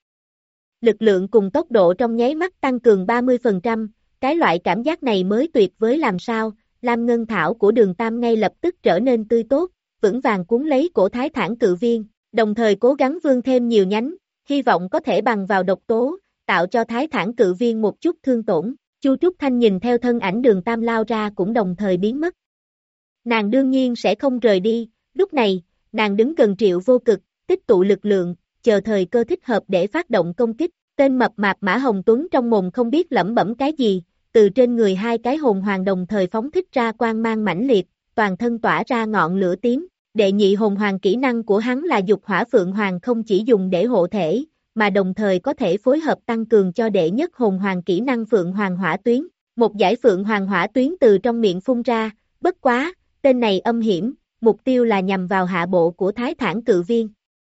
Lực lượng cùng tốc độ trong nháy mắt tăng cường ba mươi phần trăm, cái loại cảm giác này mới tuyệt với làm sao, Lam Ngân Thảo của Đường Tam ngay lập tức trở nên tươi tốt, vững vàng cuốn lấy cổ Thái Thản Cự Viên, đồng thời cố gắng vươn thêm nhiều nhánh, hy vọng có thể bằng vào độc tố, tạo cho Thái Thản Cự Viên một chút thương tổn. Chu Trúc Thanh nhìn theo thân ảnh Đường Tam lao ra cũng đồng thời biến mất. Nàng đương nhiên sẽ không rời đi, lúc này, nàng đứng gần Triệu Vô Cực, tích tụ lực lượng, chờ thời cơ thích hợp để phát động công kích. Tên mập mạp Mã Hồng Tuấn trong mồm không biết lẩm bẩm cái gì, từ trên người hai cái hồn hoàng đồng thời phóng thích ra quang mang mãnh liệt, toàn thân tỏa ra ngọn lửa tím. Đệ nhị hồn hoàng kỹ năng của hắn là Dục Hỏa Phượng Hoàng, không chỉ dùng để hộ thể, mà đồng thời có thể phối hợp tăng cường cho đệ nhất hồn hoàng kỹ năng Phượng Hoàng Hỏa Tuyến. Một dải Phượng Hoàng Hỏa Tuyến từ trong miệng phun ra, bất quá, tên này âm hiểm, mục tiêu là nhằm vào hạ bộ của Thái Thản Cự Viên.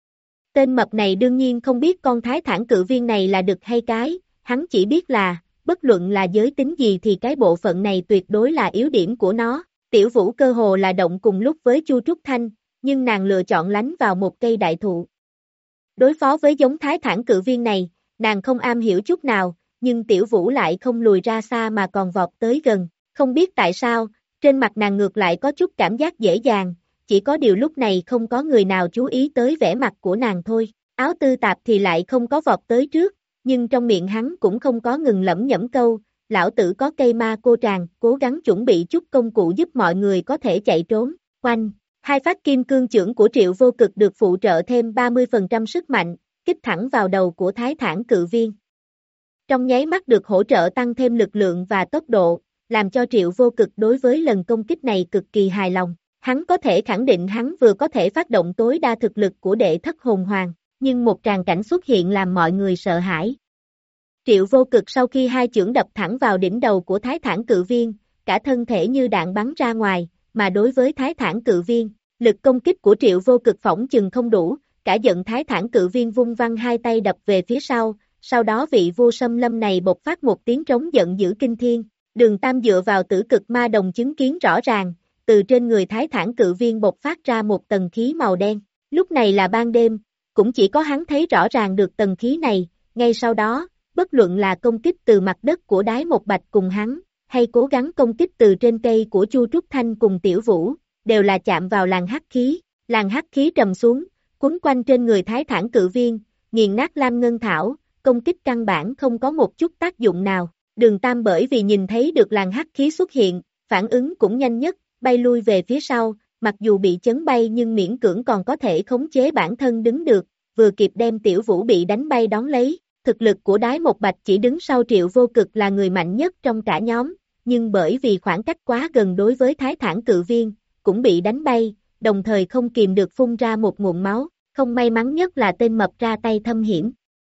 Tên mập này đương nhiên không biết con Thái Thản Cự Viên này là đực hay cái, hắn chỉ biết là, bất luận là giới tính gì thì cái bộ phận này tuyệt đối là yếu điểm của nó. Tiểu Vũ cơ hồ là động cùng lúc với Chu Trúc Thanh, nhưng nàng lựa chọn lánh vào một cây đại thụ. Đối phó với giống Thái Thản Cự Viên này, nàng không am hiểu chút nào, nhưng Tiểu Vũ lại không lùi ra xa mà còn vọt tới gần. Không biết tại sao, trên mặt nàng ngược lại có chút cảm giác dễ dàng, chỉ có điều lúc này không có người nào chú ý tới vẻ mặt của nàng thôi. Áo Tư Tạp thì lại không có vọt tới trước, nhưng trong miệng hắn cũng không có ngừng lẩm nhẩm câu, lão tử có cây ma cô tràng, cố gắng chuẩn bị chút công cụ giúp mọi người có thể chạy trốn. Oanh, hai phát kim cương chưởng của Triệu Vô Cực được phụ trợ thêm ba mươi phần trăm sức mạnh, kích thẳng vào đầu của Thái Thản Cự Viên. Trong nháy mắt được hỗ trợ tăng thêm lực lượng và tốc độ, làm cho Triệu Vô Cực đối với lần công kích này cực kỳ hài lòng. Hắn có thể khẳng định hắn vừa có thể phát động tối đa thực lực của đệ thất hồn hoàng, nhưng một tràng cảnh xuất hiện làm mọi người sợ hãi. Triệu Vô Cực sau khi hai chưởng đập thẳng vào đỉnh đầu của Thái Thản Cự Viên, cả thân thể như đạn bắn ra ngoài, mà đối với Thái Thản Cự Viên, lực công kích của Triệu Vô Cực phỏng chừng không đủ, cả giận Thái Thản Cự Viên vung văng hai tay đập về phía sau, sau đó vị vô sâm lâm này bộc phát một tiếng trống giận dữ kinh thiên. Đường Tam dựa vào tử cực ma đồng chứng kiến rõ ràng, từ trên người Thái Thản Cự Viên bộc phát ra một tầng khí màu đen. Lúc này là ban đêm, cũng chỉ có hắn thấy rõ ràng được tầng khí này, ngay sau đó, bất luận là công kích từ mặt đất của Đái Một Bạch cùng hắn, hay cố gắng công kích từ trên cây của Chu Trúc Thanh cùng Tiểu Vũ, đều là chạm vào làn hắc khí, làn hắc khí trầm xuống, quấn quanh trên người Thái Thản Cự Viên, nghiền nát Lam Ngân Thảo, công kích căn bản không có một chút tác dụng nào. Đường Tam bởi vì nhìn thấy được làn hắc khí xuất hiện, phản ứng cũng nhanh nhất, bay lui về phía sau, mặc dù bị chấn bay nhưng miễn cưỡng còn có thể khống chế bản thân đứng được, vừa kịp đem Tiểu Vũ bị đánh bay đón lấy. Thực lực của Đái Một Bạch chỉ đứng sau Triệu Vô Cực là người mạnh nhất trong cả nhóm, nhưng bởi vì khoảng cách quá gần đối với Thái Thản Cự Viên, cũng bị đánh bay, đồng thời không kìm được phun ra một nguồn máu, không may mắn nhất là tên mập ra tay thâm hiểm.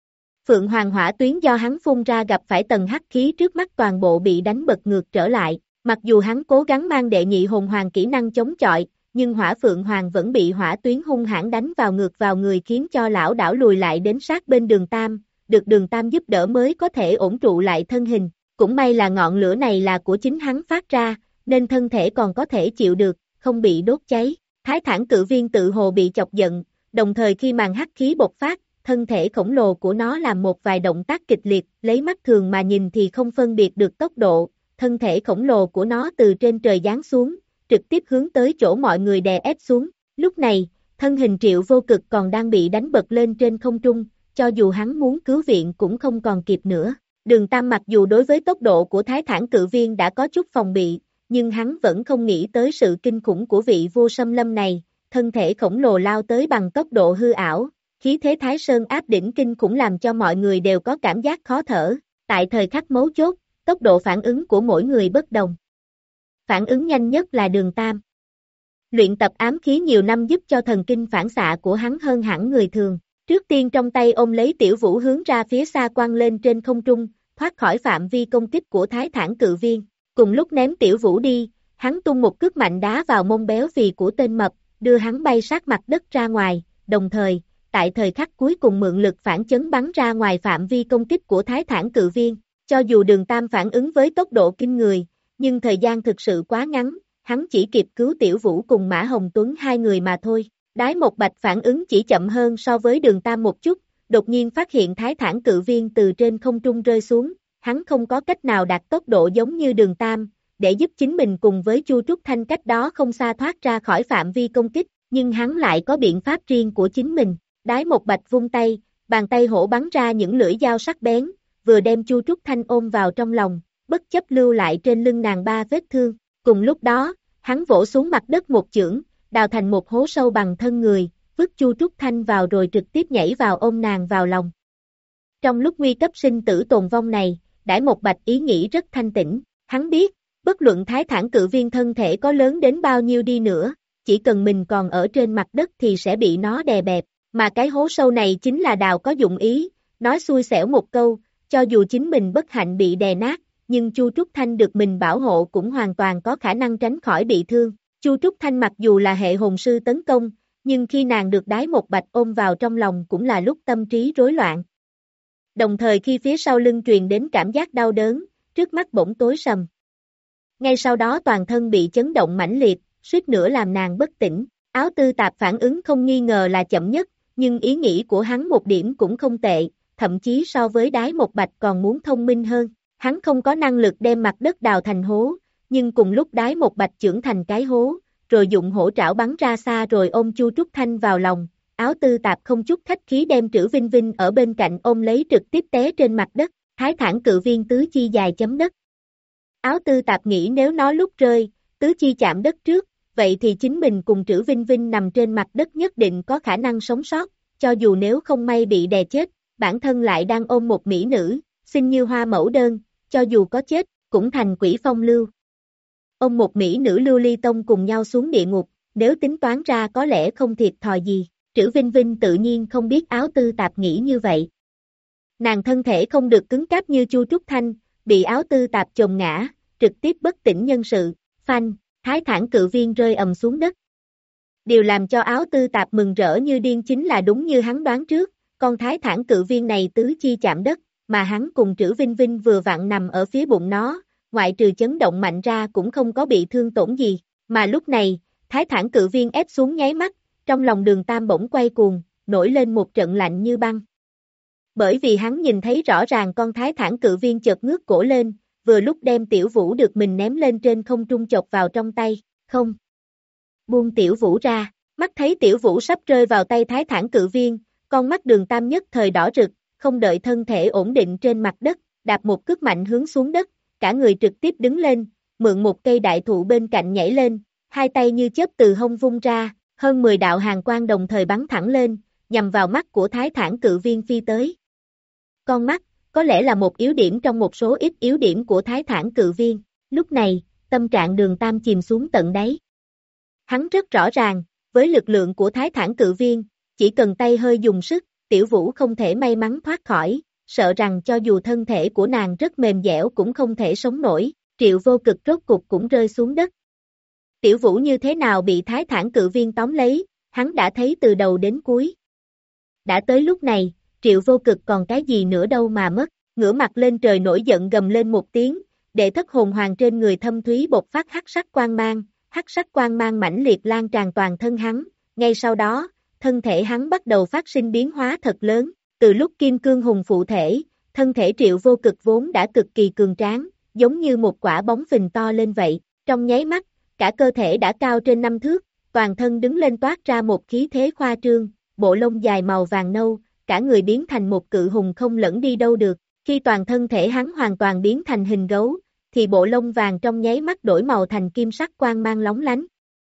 Phượng Hoàng hỏa tuyến do hắn phun ra gặp phải tầng hắc khí trước mắt toàn bộ bị đánh bật ngược trở lại, mặc dù hắn cố gắng mang đệ nhị hồn hoàng kỹ năng chống chọi, nhưng hỏa Phượng Hoàng vẫn bị hỏa tuyến hung hãn đánh vào ngược vào người khiến cho lão đảo lùi lại đến sát bên Đường Tam, được Đường Tam giúp đỡ mới có thể ổn trụ lại thân hình, cũng may là ngọn lửa này là của chính hắn phát ra, nên thân thể còn có thể chịu được, không bị đốt cháy. Thái Thản Cự Viên tự hồ bị chọc giận, đồng thời khi màn hắc khí bộc phát, thân thể khổng lồ của nó làm một vài động tác kịch liệt, lấy mắt thường mà nhìn thì không phân biệt được tốc độ, thân thể khổng lồ của nó từ trên trời giáng xuống, trực tiếp hướng tới chỗ mọi người đè ép xuống. Lúc này, thân hình Triệu Vô Cực còn đang bị đánh bật lên trên không trung, cho dù hắn muốn cứu viện cũng không còn kịp nữa. Đường Tam mặc dù đối với tốc độ của Thái Thản Cự Viên đã có chút phòng bị, nhưng hắn vẫn không nghĩ tới sự kinh khủng của vị vô xâm lâm này, thân thể khổng lồ lao tới bằng tốc độ hư ảo, khí thế Thái Sơn áp đỉnh kinh khủng làm cho mọi người đều có cảm giác khó thở, tại thời khắc mấu chốt, tốc độ phản ứng của mỗi người bất đồng. Phản ứng nhanh nhất là Đường Tam. Luyện tập ám khí nhiều năm giúp cho thần kinh phản xạ của hắn hơn hẳn người thường, trước tiên trong tay ôm lấy Tiểu Vũ hướng ra phía xa quăng lên trên không trung, thoát khỏi phạm vi công kích của Thái Thản Cự Viên. Cùng lúc ném Tiểu Vũ đi, hắn tung một cước mạnh đá vào mông béo phì của tên mập, đưa hắn bay sát mặt đất ra ngoài, đồng thời, tại thời khắc cuối cùng mượn lực phản chấn bắn ra ngoài phạm vi công kích của Thái Thản Cự Viên. Cho dù Đường Tam phản ứng với tốc độ kinh người, nhưng thời gian thực sự quá ngắn, hắn chỉ kịp cứu Tiểu Vũ cùng Mã Hồng Tuấn hai người mà thôi. Đái Một Bạch phản ứng chỉ chậm hơn so với Đường Tam một chút, đột nhiên phát hiện Thái Thản Cự Viên từ trên không trung rơi xuống, hắn không có cách nào đạt tốc độ giống như Đường Tam, để giúp chính mình cùng với Chu Trúc Thanh cách đó không xa thoát ra khỏi phạm vi công kích, nhưng hắn lại có biện pháp riêng của chính mình. Đái Một Bạch vung tay, bàn tay hổ bắn ra những lưỡi dao sắc bén, vừa đem Chu Trúc Thanh ôm vào trong lòng, bất chấp lưu lại trên lưng nàng ba vết thương. Cùng lúc đó, hắn vỗ xuống mặt đất một chưởng, đào thành một hố sâu bằng thân người, vứt Chu Trúc Thanh vào rồi trực tiếp nhảy vào ôm nàng vào lòng. Trong lúc nguy cấp sinh tử tồn vong này, Đái Một Bạch ý nghĩ rất thanh tĩnh, hắn biết, bất luận Thái Thản Cự Viên thân thể có lớn đến bao nhiêu đi nữa, chỉ cần mình còn ở trên mặt đất thì sẽ bị nó đè bẹp, mà cái hố sâu này chính là đào có dụng ý, nói xui xẻo một câu, cho dù chính mình bất hạnh bị đè nát, nhưng Chu Trúc Thanh được mình bảo hộ cũng hoàn toàn có khả năng tránh khỏi bị thương. Chu Trúc Thanh mặc dù là hệ hồn sư tấn công, nhưng khi nàng được Đái Một Bạch ôm vào trong lòng cũng là lúc tâm trí rối loạn. Đồng thời khi phía sau lưng truyền đến cảm giác đau đớn, trước mắt bỗng tối sầm. Ngay sau đó toàn thân bị chấn động mãnh liệt, suýt nữa làm nàng bất tỉnh. Áo Tư Tạp phản ứng không nghi ngờ là chậm nhất, nhưng ý nghĩ của hắn một điểm cũng không tệ, thậm chí so với Đái Một Bạch còn muốn thông minh hơn. Hắn không có năng lực đem mặt đất đào thành hố, nhưng cùng lúc Đái Một Bạch trưởng thành cái hố, rồi dụng hổ trảo bắn ra xa rồi ôm Chu Trúc Thanh vào lòng. Áo Tư Tạp không chút khách khí đem Trữ Vinh Vinh ở bên cạnh ôm lấy trực tiếp té trên mặt đất, Thái Thản Cự Viên tứ chi dài chấm đất. Áo Tư Tạp nghĩ nếu nó lúc rơi, tứ chi chạm đất trước, vậy thì chính mình cùng Trữ Vinh Vinh nằm trên mặt đất nhất định có khả năng sống sót, cho dù nếu không may bị đè chết, bản thân lại đang ôm một mỹ nữ, xinh như hoa mẫu đơn, cho dù có chết, cũng thành quỷ phong lưu. Ông một mỹ nữ lưu ly tông cùng nhau xuống địa ngục, nếu tính toán ra có lẽ không thiệt thòi gì, Trữ Vinh Vinh tự nhiên không biết Áo Tư Tạp nghĩ như vậy. Nàng thân thể không được cứng cáp như Chu Trúc Thanh, bị Áo Tư Tạp chồng ngã, trực tiếp bất tỉnh nhân sự, phanh, Thái Thản Cự Viên rơi ầm xuống đất. Điều làm cho Áo Tư Tạp mừng rỡ như điên chính là đúng như hắn đoán trước, con Thái Thản Cự Viên này tứ chi chạm đất, mà hắn cùng Trữ Vinh Vinh vừa vặn nằm ở phía bụng nó, ngoại trừ chấn động mạnh ra cũng không có bị thương tổn gì, mà lúc này, Thái Thản Cự Viên ép xuống nháy mắt, trong lòng Đường Tam bỗng quay cuồng, nổi lên một trận lạnh như băng. Bởi vì hắn nhìn thấy rõ ràng con Thái Thản Cự Viên chợt ngước cổ lên, vừa lúc đem Tiểu Vũ được mình ném lên trên không trung chộp vào trong tay, không. Buông Tiểu Vũ ra, mắt thấy Tiểu Vũ sắp rơi vào tay Thái Thản Cự Viên, con mắt Đường Tam nhất thời đỏ rực, không đợi thân thể ổn định trên mặt đất, đạp một cước mạnh hướng xuống đất, cả người trực tiếp đứng lên, mượn một cây đại thụ bên cạnh nhảy lên, hai tay như chớp từ hông vung ra, hơn mười đạo hàn quang đồng thời bắn thẳng lên, nhằm vào mắt của Thái Thản Cự Viên phi tới. Con mắt, có lẽ là một yếu điểm trong một số ít yếu điểm của Thái Thản Cự Viên, lúc này, tâm trạng Đường Tam chìm xuống tận đáy. Hắn rất rõ ràng, với lực lượng của Thái Thản Cự Viên, chỉ cần tay hơi dùng sức, Tiểu Vũ không thể may mắn thoát khỏi, sợ rằng cho dù thân thể của nàng rất mềm dẻo cũng không thể sống nổi, Triệu Vô Cực rốt cục cũng rơi xuống đất. Tiểu Vũ như thế nào bị Thái Thản Cự Viên tóm lấy, hắn đã thấy từ đầu đến cuối. Đã tới lúc này, Triệu Vô Cực còn cái gì nữa đâu mà mất, ngửa mặt lên trời nổi giận gầm lên một tiếng, đệ thất hồn hoàng trên người thâm thúy bộc phát hắc sắc quang mang, hắc sắc quang mang mãnh liệt lan tràn toàn thân hắn, ngay sau đó, thân thể hắn bắt đầu phát sinh biến hóa thật lớn, từ lúc kim cương hùng phụ thể, thân thể Triệu Vô Cực vốn đã cực kỳ cường tráng, giống như một quả bóng phình to lên vậy, trong nháy mắt, cả cơ thể đã cao trên năm thước, toàn thân đứng lên toát ra một khí thế khoa trương, bộ lông dài màu vàng nâu, cả người biến thành một cự hùng không lẫn đi đâu được, khi toàn thân thể hắn hoàn toàn biến thành hình gấu, thì bộ lông vàng trong nháy mắt đổi màu thành kim sắc quang mang lóng lánh.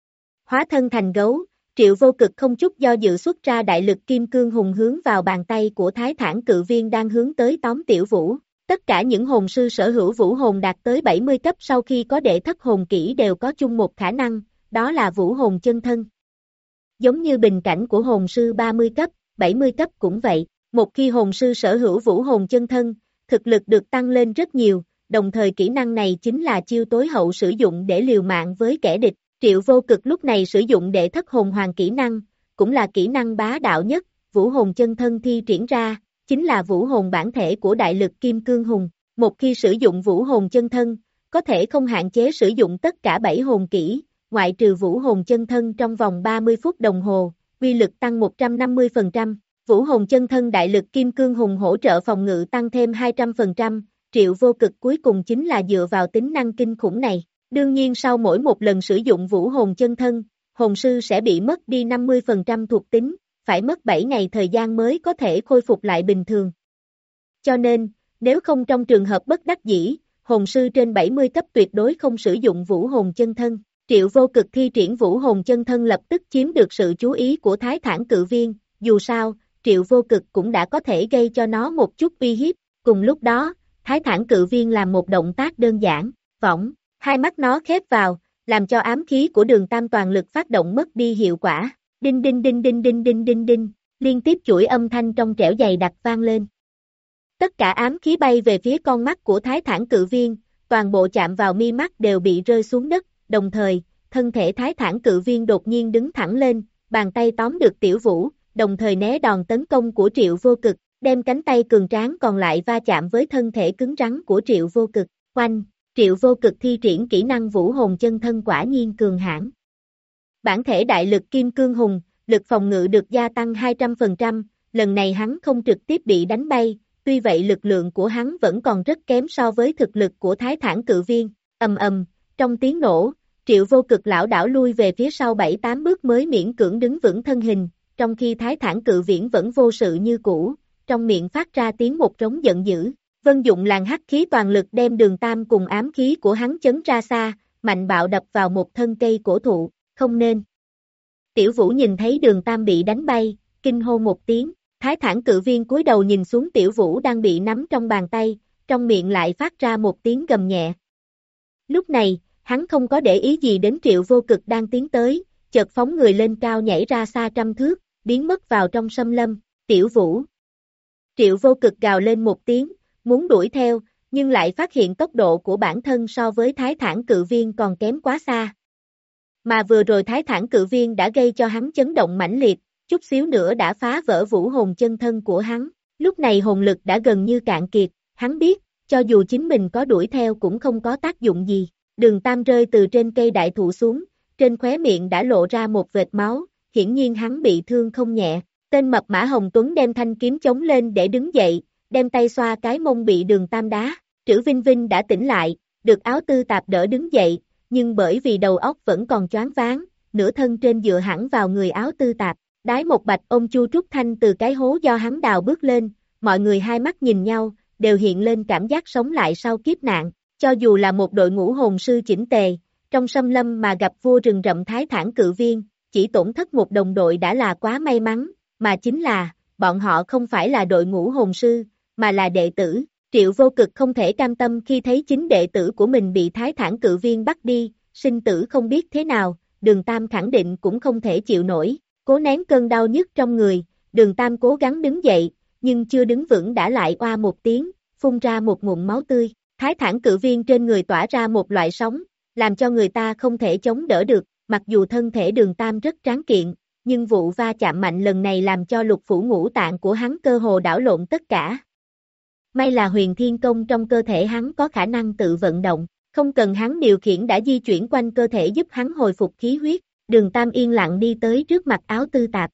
Hóa thân thành gấu, Triệu Vô Cực không chút do dự xuất ra đại lực kim cương hùng hướng vào bàn tay của Thái Thản Cự Viên đang hướng tới tóm Tiểu Vũ. Tất cả những hồn sư sở hữu vũ hồn đạt tới bảy mươi cấp sau khi có đệ thất hồn kỹ đều có chung một khả năng, đó là vũ hồn chân thân. Giống như bình cảnh của hồn sư ba mươi cấp, bảy mươi cấp cũng vậy, một khi hồn sư sở hữu vũ hồn chân thân, thực lực được tăng lên rất nhiều, đồng thời kỹ năng này chính là chiêu tối hậu sử dụng để liều mạng với kẻ địch. Triệu Vô Cực lúc này sử dụng đệ thất hồn hoàng kỹ năng, cũng là kỹ năng bá đạo nhất, vũ hồn chân thân thi triển ra, chính là vũ hồn bản thể của đại lực kim cương hùng. Một khi sử dụng vũ hồn chân thân, có thể không hạn chế sử dụng tất cả bảy hồn kỹ, ngoại trừ vũ hồn chân thân trong vòng ba mươi phút đồng hồ, uy lực tăng một trăm năm mươi phần trăm. Vũ hồn chân thân đại lực kim cương hùng hỗ trợ phòng ngự tăng thêm hai trăm phần trăm, Triệu Vô Cực cuối cùng chính là dựa vào tính năng kinh khủng này. Đương nhiên sau mỗi một lần sử dụng vũ hồn chân thân, hồn sư sẽ bị mất đi năm mươi phần trăm thuộc tính, phải mất bảy ngày thời gian mới có thể khôi phục lại bình thường. Cho nên, nếu không trong trường hợp bất đắc dĩ, hồn sư trên bảy mươi cấp tuyệt đối không sử dụng vũ hồn chân thân. Triệu Vô Cực thi triển vũ hồn chân thân lập tức chiếm được sự chú ý của Thái Thản Cự Viên, dù sao, Triệu Vô Cực cũng đã có thể gây cho nó một chút uy hiếp. Cùng lúc đó, Thái Thản Cự Viên làm một động tác đơn giản, võng, hai mắt nó khép vào, làm cho ám khí của Đường Tam toàn lực phát động mất đi hiệu quả. Đinh đinh đinh đinh đinh đinh đinh đinh, liên tiếp chuỗi âm thanh trong trẻo dày đặc vang lên. Tất cả ám khí bay về phía con mắt của Thái Thản Cự Viên, toàn bộ chạm vào mi mắt đều bị rơi xuống đất, đồng thời, thân thể Thái Thản Cự Viên đột nhiên đứng thẳng lên, bàn tay tóm được Tiểu Vũ, đồng thời né đòn tấn công của Triệu Vô Cực, đem cánh tay cường tráng còn lại va chạm với thân thể cứng rắn của Triệu Vô Cực. Oanh, Triệu Vô Cực thi triển kỹ năng vũ hồn chân thân quả nhiên cường hãn. Bản thể đại lực kim cương hùng, lực phòng ngự được gia tăng hai trăm phần trăm, lần này hắn không trực tiếp bị đánh bay, tuy vậy lực lượng của hắn vẫn còn rất kém so với thực lực của Thái Thản Cự Viên. Ầm ầm, trong tiếng nổ, Triệu Vô Cực lảo đảo lui về phía sau bảy tám bước mới miễn cưỡng đứng vững thân hình, trong khi Thái Thản Cự Viễn vẫn vô sự như cũ, trong miệng phát ra tiếng một trống giận dữ. Vân dụng làn hắc khí toàn lực đem Đường Tam cùng ám khí của hắn chấn ra xa, mạnh bạo đập vào một thân cây cổ thụ, không nên. Tiểu Vũ nhìn thấy Đường Tam bị đánh bay, kinh hô một tiếng, Thái Thản Cự Viên cúi đầu nhìn xuống Tiểu Vũ đang bị nắm trong bàn tay, trong miệng lại phát ra một tiếng gầm nhẹ. Lúc này, hắn không có để ý gì đến Triệu Vô Cực đang tiến tới, chợt phóng người lên cao nhảy ra xa trăm thước, biến mất vào trong xâm lâm. Tiểu Vũ. Triệu Vô Cực gào lên một tiếng, muốn đuổi theo, nhưng lại phát hiện tốc độ của bản thân so với Thái Thản Cự Viên còn kém quá xa. Mà vừa rồi Thái Thản Cự Viên đã gây cho hắn chấn động mãnh liệt, chút xíu nữa đã phá vỡ vũ hồn chân thân của hắn. Lúc này hồn lực đã gần như cạn kiệt, hắn biết, cho dù chính mình có đuổi theo cũng không có tác dụng gì. Đường Tam rơi từ trên cây đại thụ xuống, trên khóe miệng đã lộ ra một vệt máu, hiển nhiên hắn bị thương không nhẹ. Tên mập mã Hồng Tuấn đem thanh kiếm chống lên để đứng dậy, đem tay xoa cái mông bị Đường Tam đá. Trữ Vinh Vinh đã tỉnh lại, được Áo Tư Tạp đỡ đứng dậy, nhưng bởi vì đầu óc vẫn còn choáng váng, nửa thân trên dựa hẳn vào người Áo Tư Tạp. Đái một bạch ôm Chu Trúc Thanh từ cái hố do hắn đào bước lên, mọi người hai mắt nhìn nhau, đều hiện lên cảm giác sống lại sau kiếp nạn. Cho dù là một đội ngũ hồn sư chỉnh tề, trong xâm lâm mà gặp vua rừng rậm Thái Thản Cự Viên, chỉ tổn thất một đồng đội đã là quá may mắn, mà chính là, bọn họ không phải là đội ngũ hồn sư, mà là đệ tử. Triệu Vô Cực không thể cam tâm khi thấy chính đệ tử của mình bị Thái Thản Cự Viên bắt đi, sinh tử không biết thế nào, Đường Tam khẳng định cũng không thể chịu nổi. Cố nén cơn đau nhức trong người, Đường Tam cố gắng đứng dậy, nhưng chưa đứng vững đã lại oa một tiếng, phun ra một ngụm máu tươi. Thái thản cự viên trên người tỏa ra một loại sóng, làm cho người ta không thể chống đỡ được, mặc dù thân thể Đường Tam rất tráng kiện, nhưng vụ va chạm mạnh lần này làm cho lục phủ ngũ tạng của hắn cơ hồ đảo lộn tất cả. May là huyền thiên công trong cơ thể hắn có khả năng tự vận động, không cần hắn điều khiển đã di chuyển quanh cơ thể giúp hắn hồi phục khí huyết. Đường Tam yên lặng đi tới trước mặt Áo Tư Tạp.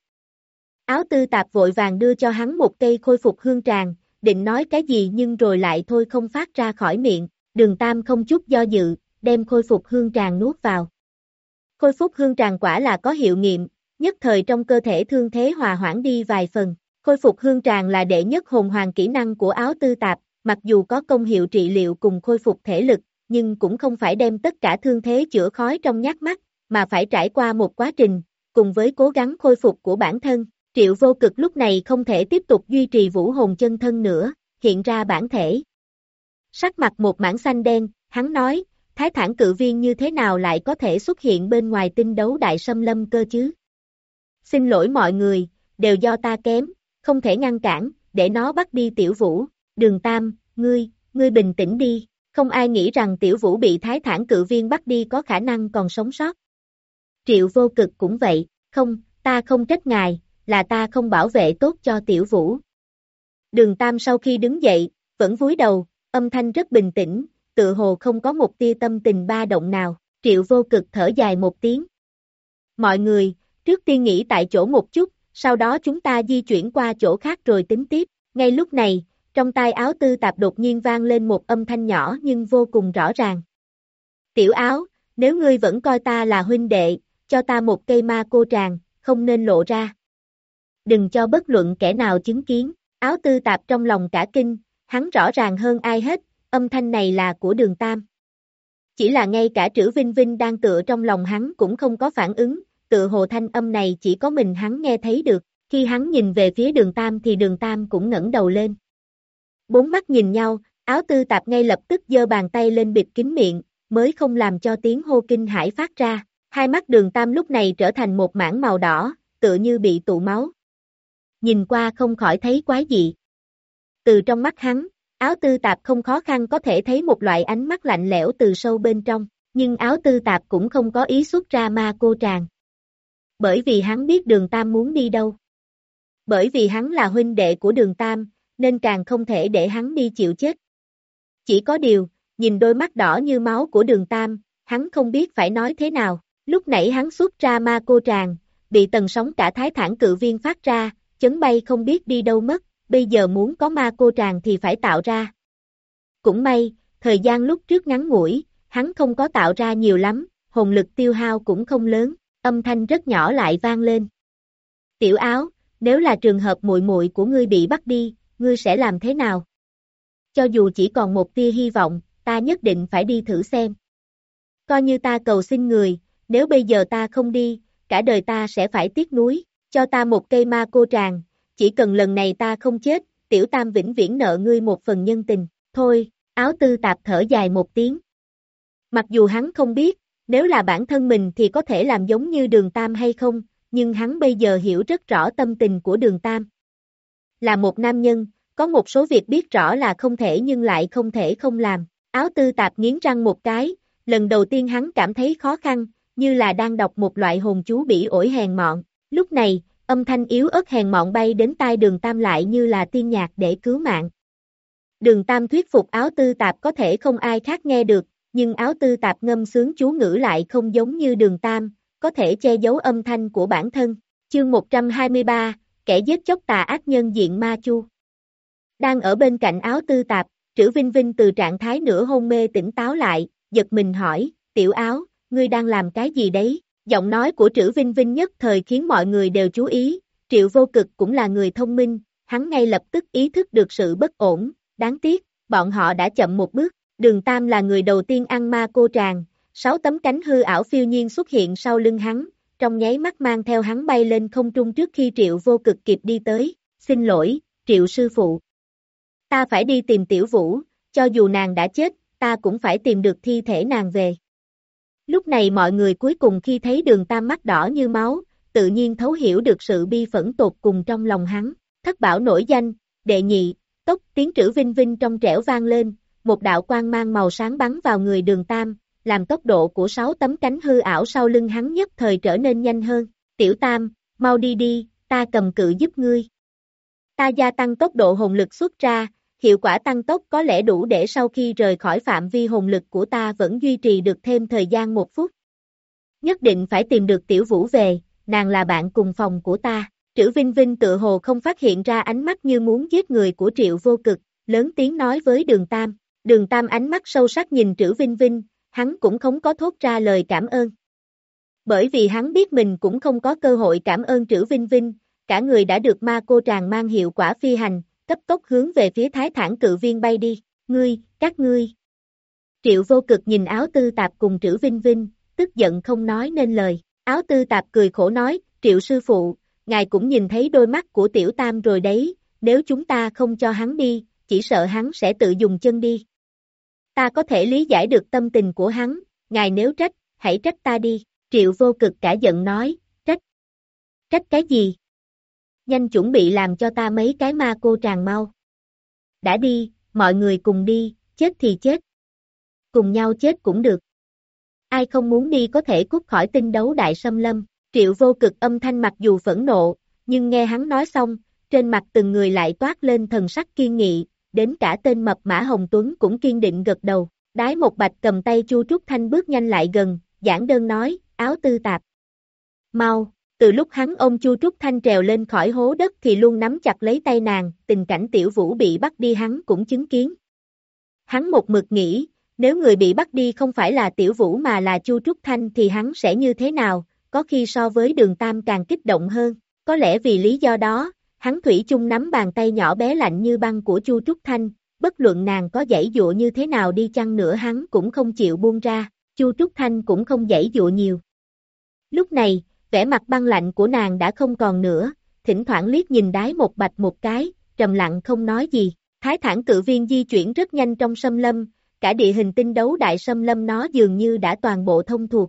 Áo Tư Tạp vội vàng đưa cho hắn một cây khôi phục hương tràng, định nói cái gì nhưng rồi lại thôi không phát ra khỏi miệng. Đường Tam không chút do dự, đem khôi phục hương tràng nuốt vào. Khôi phục hương tràng quả là có hiệu nghiệm, nhất thời trong cơ thể thương thế hòa hoãn đi vài phần. Khôi phục hương tràng là đệ nhất hồn hoàng kỹ năng của Áo Tư Tạp, mặc dù có công hiệu trị liệu cùng khôi phục thể lực, nhưng cũng không phải đem tất cả thương thế chữa khói trong nháy mắt, mà phải trải qua một quá trình, cùng với cố gắng khôi phục của bản thân. Triệu Vô Cực lúc này không thể tiếp tục duy trì vũ hồn chân thân nữa, hiện ra bản thể. Sắc mặt một mảng xanh đen, hắn nói, Thái thản cự viên như thế nào lại có thể xuất hiện bên ngoài tinh đấu đại xâm lâm cơ chứ? Xin lỗi mọi người, đều do ta kém, không thể ngăn cản, để nó bắt đi Tiểu Vũ. Đường Tam, ngươi, ngươi bình tĩnh đi, không ai nghĩ rằng Tiểu Vũ bị Thái thản cự viên bắt đi có khả năng còn sống sót. Triệu Vô Cực cũng vậy, không, ta không trách ngài, là ta không bảo vệ tốt cho Tiểu Vũ. Đường Tam sau khi đứng dậy, vẫn cúi đầu, âm thanh rất bình tĩnh, tựa hồ không có một tia tâm tình ba động nào. Triệu Vô Cực thở dài một tiếng. Mọi người, trước tiên nghỉ tại chỗ một chút, sau đó chúng ta di chuyển qua chỗ khác rồi tính tiếp. Ngay lúc này, trong tai Áo Tư Tạp đột nhiên vang lên một âm thanh nhỏ nhưng vô cùng rõ ràng. Tiểu Áo, nếu ngươi vẫn coi ta là huynh đệ, cho ta một cây ma cô tràng, không nên lộ ra. Đừng cho bất luận kẻ nào chứng kiến. Áo Tư Tạp trong lòng cả kinh, hắn rõ ràng hơn ai hết, âm thanh này là của Đường Tam. Chỉ là ngay cả Trử Vinh Vinh đang tựa trong lòng hắn cũng không có phản ứng, tựa hồ thanh âm này chỉ có mình hắn nghe thấy được. Khi hắn nhìn về phía Đường Tam thì Đường Tam cũng ngẩng đầu lên. Bốn mắt nhìn nhau, Áo Tư Tạp ngay lập tức giơ bàn tay lên bịt kín miệng, mới không làm cho tiếng hô kinh hãi phát ra. Hai mắt Đường Tam lúc này trở thành một mảng màu đỏ, tựa như bị tụ máu. Nhìn qua không khỏi thấy quái dị. Từ trong mắt hắn, Áo Tư Tạp không khó khăn có thể thấy một loại ánh mắt lạnh lẽo từ sâu bên trong, nhưng Áo Tư Tạp cũng không có ý xuất ra ma cô tràng. Bởi vì hắn biết Đường Tam muốn đi đâu. Bởi vì hắn là huynh đệ của Đường Tam, nên càng không thể để hắn đi chịu chết. Chỉ có điều, nhìn đôi mắt đỏ như máu của Đường Tam, hắn không biết phải nói thế nào. Lúc nãy hắn xuất ra ma cô tràng, bị tần sóng cả Thái thản cự viên phát ra, chấn bay không biết đi đâu mất, bây giờ muốn có ma cô tràng thì phải tạo ra. Cũng may, thời gian lúc trước ngắn ngủi, hắn không có tạo ra nhiều lắm, hồn lực tiêu hao cũng không lớn, âm thanh rất nhỏ lại vang lên. Tiểu Áo, nếu là trường hợp muội muội của ngươi bị bắt đi, ngươi sẽ làm thế nào? Cho dù chỉ còn một tia hy vọng, ta nhất định phải đi thử xem. Coi như ta cầu xin người, nếu bây giờ ta không đi, cả đời ta sẽ phải tiếc nuối, cho ta một cây ma cô tràng, chỉ cần lần này ta không chết, Tiểu Tam vĩnh viễn nợ ngươi một phần nhân tình. Thôi, Áo Tư Tạp thở dài một tiếng. Mặc dù hắn không biết, nếu là bản thân mình thì có thể làm giống như Đường Tam hay không, nhưng hắn bây giờ hiểu rất rõ tâm tình của Đường Tam. Là một nam nhân, có một số việc biết rõ là không thể nhưng lại không thể không làm. Áo Tư Tạp nghiến răng một cái, lần đầu tiên hắn cảm thấy khó khăn, như là đang đọc một loại hồn chú bỉ ổi hèn mọn. Lúc này, âm thanh yếu ớt hèn mọn bay đến tai Đường Tam lại như là tiên nhạc để cứu mạng. Đường Tam thuyết phục Áo Tư Tạp có thể không ai khác nghe được, nhưng Áo Tư Tạp ngâm sướng chú ngữ lại không giống như Đường Tam, có thể che giấu âm thanh của bản thân. Chương một trăm hai mươi ba, kẻ giết chóc tà ác nhân diện Ma Chu. Đang ở bên cạnh Áo Tư Tạp, Trử Vinh Vinh từ trạng thái nửa hôn mê tỉnh táo lại, giật mình hỏi, Tiểu Áo, ngươi đang làm cái gì đấy? Giọng nói của Trử Vinh Vinh nhất thời khiến mọi người đều chú ý, Triệu Vô Cực cũng là người thông minh, hắn ngay lập tức ý thức được sự bất ổn, đáng tiếc, bọn họ đã chậm một bước. Đường Tam là người đầu tiên ăn ma cô tràng, sáu tấm cánh hư ảo phiêu nhiên xuất hiện sau lưng hắn, trong nháy mắt mang theo hắn bay lên không trung trước khi Triệu Vô Cực kịp đi tới. Xin lỗi, Triệu sư phụ. Ta phải đi tìm Tiểu Vũ, cho dù nàng đã chết, ta cũng phải tìm được thi thể nàng về. Lúc này mọi người cuối cùng khi thấy Đường Tam mắt đỏ như máu, tự nhiên thấu hiểu được sự bi phẫn tột cùng trong lòng hắn. Thất bảo nổi danh, Đệ nhị, tốc, tiếng Trữ Vinh Vinh trong trẻo vang lên, một đạo quang mang màu sáng bắn vào người Đường Tam, làm tốc độ của sáu tấm cánh hư ảo sau lưng hắn nhất thời trở nên nhanh hơn. Tiểu Tam, mau đi đi, ta cầm cự giúp ngươi. Ta gia tăng tốc độ hồn lực xuất ra, hiệu quả tăng tốc có lẽ đủ để sau khi rời khỏi phạm vi hồn lực của ta vẫn duy trì được thêm thời gian một phút. Nhất định phải tìm được Tiểu Vũ về, nàng là bạn cùng phòng của ta. Trữ Vinh Vinh tự hồ không phát hiện ra ánh mắt như muốn giết người của Triệu Vô Cực, lớn tiếng nói với Đường Tam. Đường Tam ánh mắt sâu sắc nhìn Trữ Vinh Vinh, hắn cũng không có thốt ra lời cảm ơn. Bởi vì hắn biết mình cũng không có cơ hội cảm ơn Trữ Vinh Vinh, cả người đã được ma cô tràng mang hiệu quả phi hành, cấp tốc hướng về phía Thái Thản Cự Viên bay đi. Ngươi, các ngươi. Triệu Vô Cực nhìn Áo Tư Tạp cùng Trữ Vinh Vinh, tức giận không nói nên lời. Áo Tư Tạp cười khổ nói, Triệu sư phụ, ngài cũng nhìn thấy đôi mắt của Tiểu Tam rồi đấy, nếu chúng ta không cho hắn đi, chỉ sợ hắn sẽ tự dùng chân đi. Ta có thể lý giải được tâm tình của hắn, ngài nếu trách, hãy trách ta đi. Triệu Vô Cực cả giận nói, trách. Trách cái gì? Nhanh chuẩn bị làm cho ta mấy cái ma cô tràng mau. Đã đi, mọi người cùng đi, chết thì chết. Cùng nhau chết cũng được. Ai không muốn đi có thể cút khỏi tinh đấu đại xâm lâm. Triệu Vô Cực âm thanh mặc dù phẫn nộ, nhưng nghe hắn nói xong, trên mặt từng người lại toát lên thần sắc kiên nghị, đến cả tên mập Mã Hồng Tuấn cũng kiên định gật đầu. Đái Một Bạch cầm tay Chu Trúc Thanh bước nhanh lại gần, giảng đơn nói, Áo Tư Tạp. Mau, từ lúc hắn ôm Chu Trúc Thanh trèo lên khỏi hố đất thì luôn nắm chặt lấy tay nàng, tình cảnh Tiểu Vũ bị bắt đi hắn cũng chứng kiến. Hắn một mực nghĩ, nếu người bị bắt đi không phải là Tiểu Vũ mà là Chu Trúc Thanh thì hắn sẽ như thế nào, có khi so với Đường Tam càng kích động hơn. Có lẽ vì lý do đó, hắn thủy chung nắm bàn tay nhỏ bé lạnh như băng của Chu Trúc Thanh, bất luận nàng có giãy dụa như thế nào đi chăng nữa hắn cũng không chịu buông ra, Chu Trúc Thanh cũng không giãy dụa nhiều. Lúc này, vẻ mặt băng lạnh của nàng đã không còn nữa, thỉnh thoảng liếc nhìn Đái Một Bạch một cái, trầm lặng không nói gì. Thái Thản Cự Viên di chuyển rất nhanh trong xâm lâm, cả địa hình tinh đấu đại xâm lâm nó dường như đã toàn bộ thông thuộc.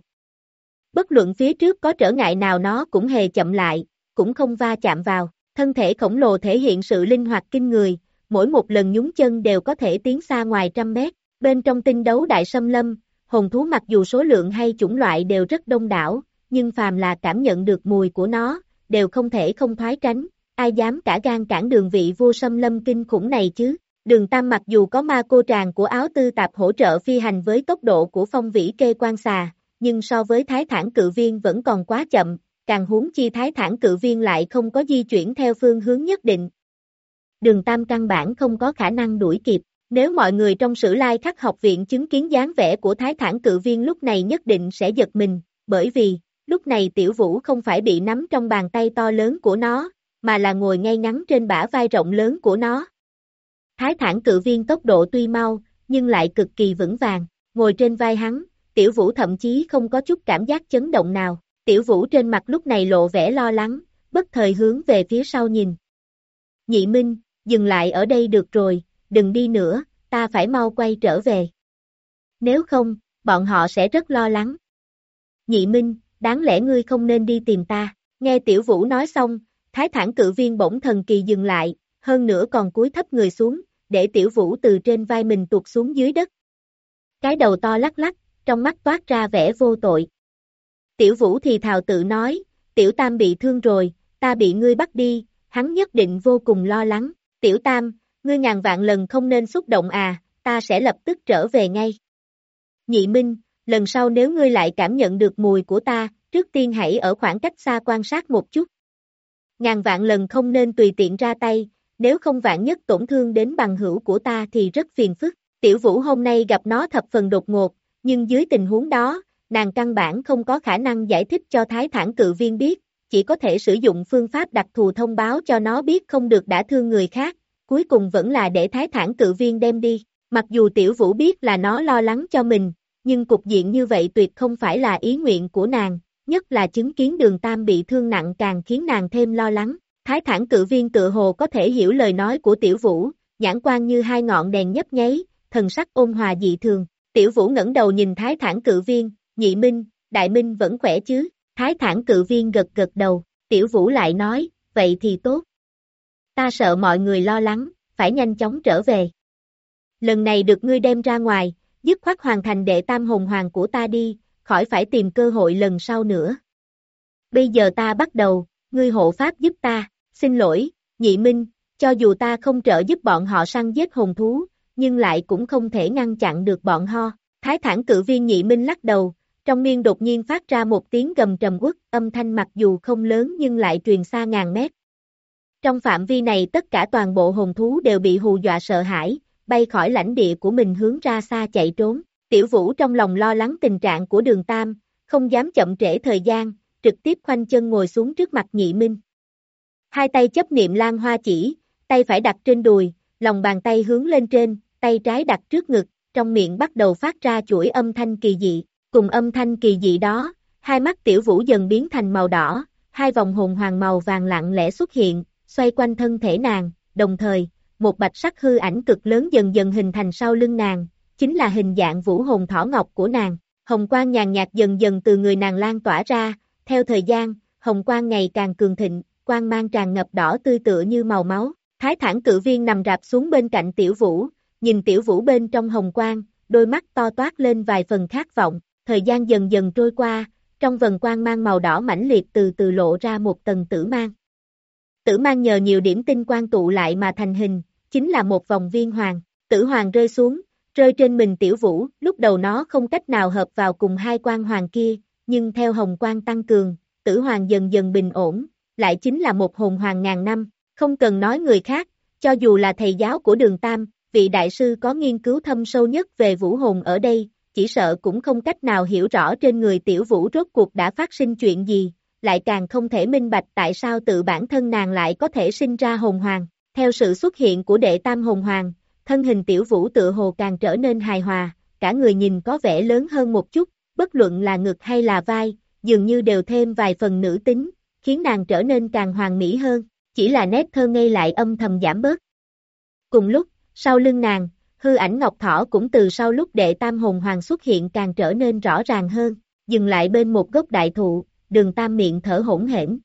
Bất luận phía trước có trở ngại nào nó cũng hề chậm lại, cũng không va chạm vào. Thân thể khổng lồ thể hiện sự linh hoạt kinh người, mỗi một lần nhúng chân đều có thể tiến xa ngoài trăm mét. Bên trong tinh đấu đại xâm lâm, hồn thú mặc dù số lượng hay chủng loại đều rất đông đảo, nhưng phàm là cảm nhận được mùi của nó, đều không thể không thoái tránh, ai dám cả gan cản đường vị vô xâm lâm kinh khủng này chứ. Đường Tam mặc dù có ma cô tràng của Áo Tư Tạp hỗ trợ phi hành với tốc độ của Phong Vĩ Kê Quan Xà, nhưng so với Thái Thản Cự Viên vẫn còn quá chậm, càng huống chi Thái Thản Cự Viên lại không có di chuyển theo phương hướng nhất định. Đường Tam căn bản không có khả năng đuổi kịp, nếu mọi người trong Sử Lai Khắc học viện chứng kiến dáng vẻ của Thái Thản Cự Viên lúc này nhất định sẽ giật mình, bởi vì, lúc này Tiểu Vũ không phải bị nắm trong bàn tay to lớn của nó, mà là ngồi ngay ngắn trên bả vai rộng lớn của nó. Thái Thản Cự Viên tốc độ tuy mau, nhưng lại cực kỳ vững vàng, ngồi trên vai hắn, Tiểu Vũ thậm chí không có chút cảm giác chấn động nào. Tiểu Vũ trên mặt lúc này lộ vẻ lo lắng, bất thời hướng về phía sau nhìn. Nhị Minh, dừng lại ở đây được rồi, đừng đi nữa, ta phải mau quay trở về. Nếu không, bọn họ sẽ rất lo lắng. Nhị Minh, đáng lẽ ngươi không nên đi tìm ta. Nghe Tiểu Vũ nói xong, Thái Thản Cự Viên bỗng thần kỳ dừng lại, hơn nữa còn cúi thấp người xuống, để Tiểu Vũ từ trên vai mình tuột xuống dưới đất. Cái đầu to lắc lắc, trong mắt toát ra vẻ vô tội. Tiểu Vũ thì thào tự nói, Tiểu Tam bị thương rồi, ta bị ngươi bắt đi, hắn nhất định vô cùng lo lắng. Tiểu Tam, ngươi ngàn vạn lần không nên xúc động à, ta sẽ lập tức trở về ngay. Nhị Minh, lần sau nếu ngươi lại cảm nhận được mùi của ta, trước tiên hãy ở khoảng cách xa quan sát một chút. Ngàn vạn lần không nên tùy tiện ra tay, nếu không vạn nhất tổn thương đến bằng hữu của ta thì rất phiền phức. Tiểu Vũ hôm nay gặp nó thập phần đột ngột, nhưng dưới tình huống đó, nàng căn bản không có khả năng giải thích cho Thái Thản Cự Viên biết, chỉ có thể sử dụng phương pháp đặc thù thông báo cho nó biết không được đã thương người khác, cuối cùng vẫn là để Thái Thản Cự Viên đem đi. Mặc dù Tiểu Vũ biết là nó lo lắng cho mình, nhưng cục diện như vậy tuyệt không phải là ý nguyện của nàng, nhất là chứng kiến Đường Tam bị thương nặng càng khiến nàng thêm lo lắng. Thái Thản Cự Viên tự hồ có thể hiểu lời nói của Tiểu Vũ, nhãn quan như hai ngọn đèn nhấp nháy, thần sắc ôn hòa dị thường. Tiểu Vũ ngẩng đầu nhìn Thái Thản Cự Viên, Nhị Minh, Đại Minh vẫn khỏe chứ? Thái Thản Cự Viên gật gật đầu, Tiểu Vũ lại nói, vậy thì tốt. Ta sợ mọi người lo lắng, phải nhanh chóng trở về. Lần này được ngươi đem ra ngoài, dứt khoát hoàn thành đệ tam hồn hoàng của ta đi, khỏi phải tìm cơ hội lần sau nữa. Bây giờ ta bắt đầu, ngươi hộ pháp giúp ta, xin lỗi, Nhị Minh, cho dù ta không trợ giúp bọn họ săn giết hồn thú, nhưng lại cũng không thể ngăn chặn được bọn ho. Thái Thản Cự Viên Nhị Minh lắc đầu, trong miệng đột nhiên phát ra một tiếng gầm trầm uất, âm thanh mặc dù không lớn nhưng lại truyền xa ngàn mét. Trong phạm vi này tất cả toàn bộ hồn thú đều bị hù dọa sợ hãi, bay khỏi lãnh địa của mình hướng ra xa chạy trốn. Tiểu Vũ trong lòng lo lắng tình trạng của Đường Tam, không dám chậm trễ thời gian, trực tiếp khoanh chân ngồi xuống trước mặt Nhị Minh. Hai tay chấp niệm lan hoa chỉ, tay phải đặt trên đùi, lòng bàn tay hướng lên trên, tay trái đặt trước ngực, trong miệng bắt đầu phát ra chuỗi âm thanh kỳ dị. Cùng âm thanh kỳ dị đó, hai mắt Tiểu Vũ dần biến thành màu đỏ, hai vòng hồn hoàng màu vàng lặng lẽ xuất hiện, xoay quanh thân thể nàng, đồng thời, một bạch sắc hư ảnh cực lớn dần dần hình thành sau lưng nàng, chính là hình dạng vũ hồn thỏ ngọc của nàng. Hồng quang nhàn nhạt dần dần từ người nàng lan tỏa ra, theo thời gian, hồng quang ngày càng cường thịnh, quang mang tràn ngập đỏ tươi tựa như màu máu. Thái Thản Cự Viên nằm rạp xuống bên cạnh Tiểu Vũ, nhìn Tiểu Vũ bên trong hồng quang, đôi mắt to toát lên vài phần khát vọng. Thời gian dần dần trôi qua, trong vần quang mang màu đỏ mãnh liệt từ từ lộ ra một tầng tử mang. Tử mang nhờ nhiều điểm tinh quang tụ lại mà thành hình, chính là một vòng viên hoàng. Tử hoàng rơi xuống, rơi trên mình Tiểu Vũ, lúc đầu nó không cách nào hợp vào cùng hai quang hoàng kia, nhưng theo hồng quang tăng cường, Tử hoàng dần dần bình ổn, lại chính là một hồn hoàng ngàn năm. Không cần nói người khác, cho dù là thầy giáo của Đường Tam, vị đại sư có nghiên cứu thâm sâu nhất về vũ hồn ở đây, chỉ sợ cũng không cách nào hiểu rõ trên người Tiểu Vũ rốt cuộc đã phát sinh chuyện gì, lại càng không thể minh bạch tại sao tự bản thân nàng lại có thể sinh ra hồn hoàng. Theo sự xuất hiện của đệ tam hồn hoàng, thân hình Tiểu Vũ tựa hồ càng trở nên hài hòa, cả người nhìn có vẻ lớn hơn một chút, bất luận là ngực hay là vai, dường như đều thêm vài phần nữ tính, khiến nàng trở nên càng hoàn mỹ hơn, chỉ là nét thơ ngây lại âm thầm giảm bớt. Cùng lúc, sau lưng nàng, hư ảnh ngọc thỏ cũng từ sau lúc đệ tam hồn hoàng xuất hiện càng trở nên rõ ràng hơn, dừng lại bên một gốc đại thụ, Đường Tam miệng thở hỗn hển.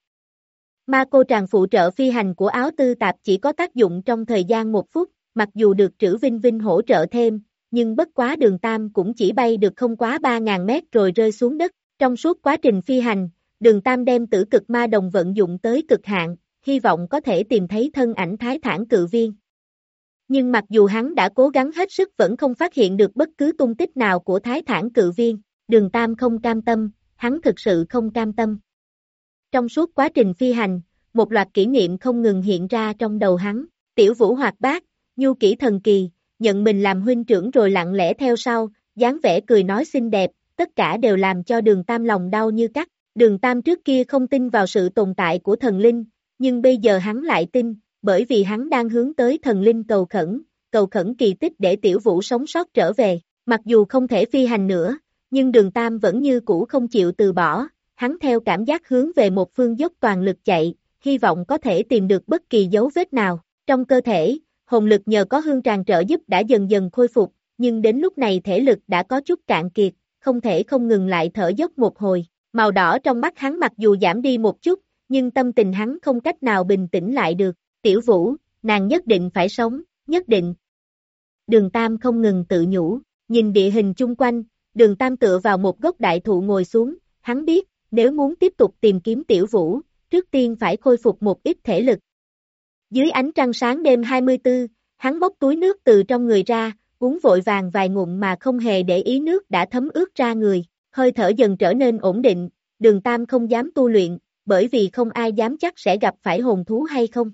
Ma cô tràng phụ trợ phi hành của áo tư tạp chỉ có tác dụng trong thời gian một phút, mặc dù được Trữ Vinh Vinh hỗ trợ thêm, nhưng bất quá Đường Tam cũng chỉ bay được không quá ba nghìn mét rồi rơi xuống đất. Trong suốt quá trình phi hành, Đường Tam đem tử cực ma đồng vận dụng tới cực hạn, hy vọng có thể tìm thấy thân ảnh Thái Thản Cự Viên. Nhưng mặc dù hắn đã cố gắng hết sức vẫn không phát hiện được bất cứ tung tích nào của Thái Thản Cự Viên, Đường Tam không cam tâm, hắn thực sự không cam tâm. Trong suốt quá trình phi hành, một loạt kỷ niệm không ngừng hiện ra trong đầu hắn, Tiểu Vũ hoạt bát, nhu kỹ thần kỳ, nhận mình làm huynh trưởng rồi lặng lẽ theo sau, dáng vẻ cười nói xinh đẹp, tất cả đều làm cho Đường Tam lòng đau như cắt. Đường Tam trước kia không tin vào sự tồn tại của thần linh, nhưng bây giờ hắn lại tin, bởi vì hắn đang hướng tới thần linh cầu khẩn, cầu khẩn kỳ tích để Tiểu Vũ sống sót trở về. Mặc dù không thể phi hành nữa, nhưng Đường Tam vẫn như cũ không chịu từ bỏ, hắn theo cảm giác hướng về một phương dốc toàn lực chạy, hy vọng có thể tìm được bất kỳ dấu vết nào. Trong cơ thể, hồn lực nhờ có hương tràng trợ giúp đã dần dần khôi phục, nhưng đến lúc này thể lực đã có chút cạn kiệt, không thể không ngừng lại thở dốc một hồi. Màu đỏ trong mắt hắn mặc dù giảm đi một chút, nhưng tâm tình hắn không cách nào bình tĩnh lại được. Tiểu Vũ, nàng nhất định phải sống, nhất định. Đường Tam không ngừng tự nhủ, nhìn địa hình chung quanh, Đường Tam tựa vào một gốc đại thụ ngồi xuống, hắn biết, nếu muốn tiếp tục tìm kiếm Tiểu Vũ, trước tiên phải khôi phục một ít thể lực. Dưới ánh trăng sáng đêm hai mươi tư, hắn bốc túi nước từ trong người ra, uống vội vàng vài ngụm mà không hề để ý nước đã thấm ướt ra người, hơi thở dần trở nên ổn định, Đường Tam không dám tu luyện, bởi vì không ai dám chắc sẽ gặp phải hồn thú hay không.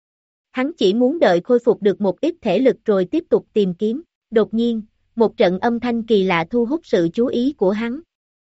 Hắn chỉ muốn đợi khôi phục được một ít thể lực rồi tiếp tục tìm kiếm. Đột nhiên, một trận âm thanh kỳ lạ thu hút sự chú ý của hắn.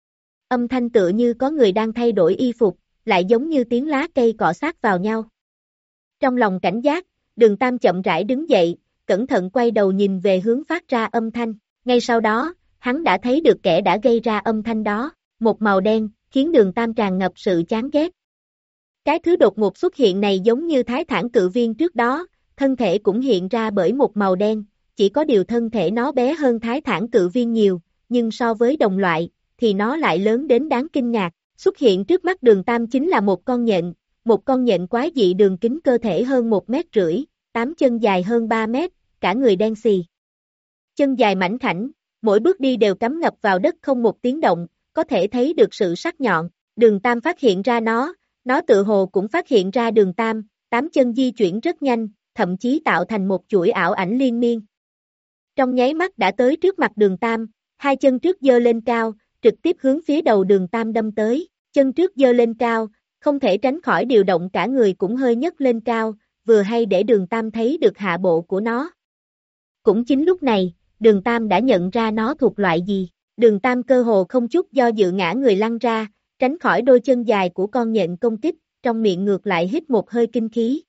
Âm thanh tựa như có người đang thay đổi y phục, lại giống như tiếng lá cây cọ sát vào nhau. Trong lòng cảnh giác, Đường Tam chậm rãi đứng dậy, cẩn thận quay đầu nhìn về hướng phát ra âm thanh. Ngay sau đó, hắn đã thấy được kẻ đã gây ra âm thanh đó, một màu đen, khiến Đường Tam tràn ngập sự chán ghét. Cái thứ đột ngột xuất hiện này giống như Thái Thản Cự Viên trước đó, thân thể cũng hiện ra bởi một màu đen, chỉ có điều thân thể nó bé hơn Thái Thản Cự Viên nhiều, nhưng so với đồng loại, thì nó lại lớn đến đáng kinh ngạc. Xuất hiện trước mắt Đường Tam chính là một con nhện, một con nhện quái dị đường kính cơ thể hơn một mét rưỡi, tám chân dài hơn ba mét, cả người đen xì. Chân dài mảnh khảnh, mỗi bước đi đều cắm ngập vào đất không một tiếng động, có thể thấy được sự sắc nhọn. Đường Tam phát hiện ra nó, nó tự hồ cũng phát hiện ra Đường Tam, tám chân di chuyển rất nhanh, thậm chí tạo thành một chuỗi ảo ảnh liên miên. Trong nháy mắt đã tới trước mặt Đường Tam, hai chân trước giơ lên cao, trực tiếp hướng phía đầu Đường Tam đâm tới, chân trước giơ lên cao, không thể tránh khỏi điều động cả người cũng hơi nhấc lên cao, vừa hay để Đường Tam thấy được hạ bộ của nó. Cũng chính lúc này, Đường Tam đã nhận ra nó thuộc loại gì, Đường Tam cơ hồ không chút do dự ngã người lăn ra, tránh khỏi đôi chân dài của con nhện công kích, trong miệng ngược lại hít một hơi kinh khí.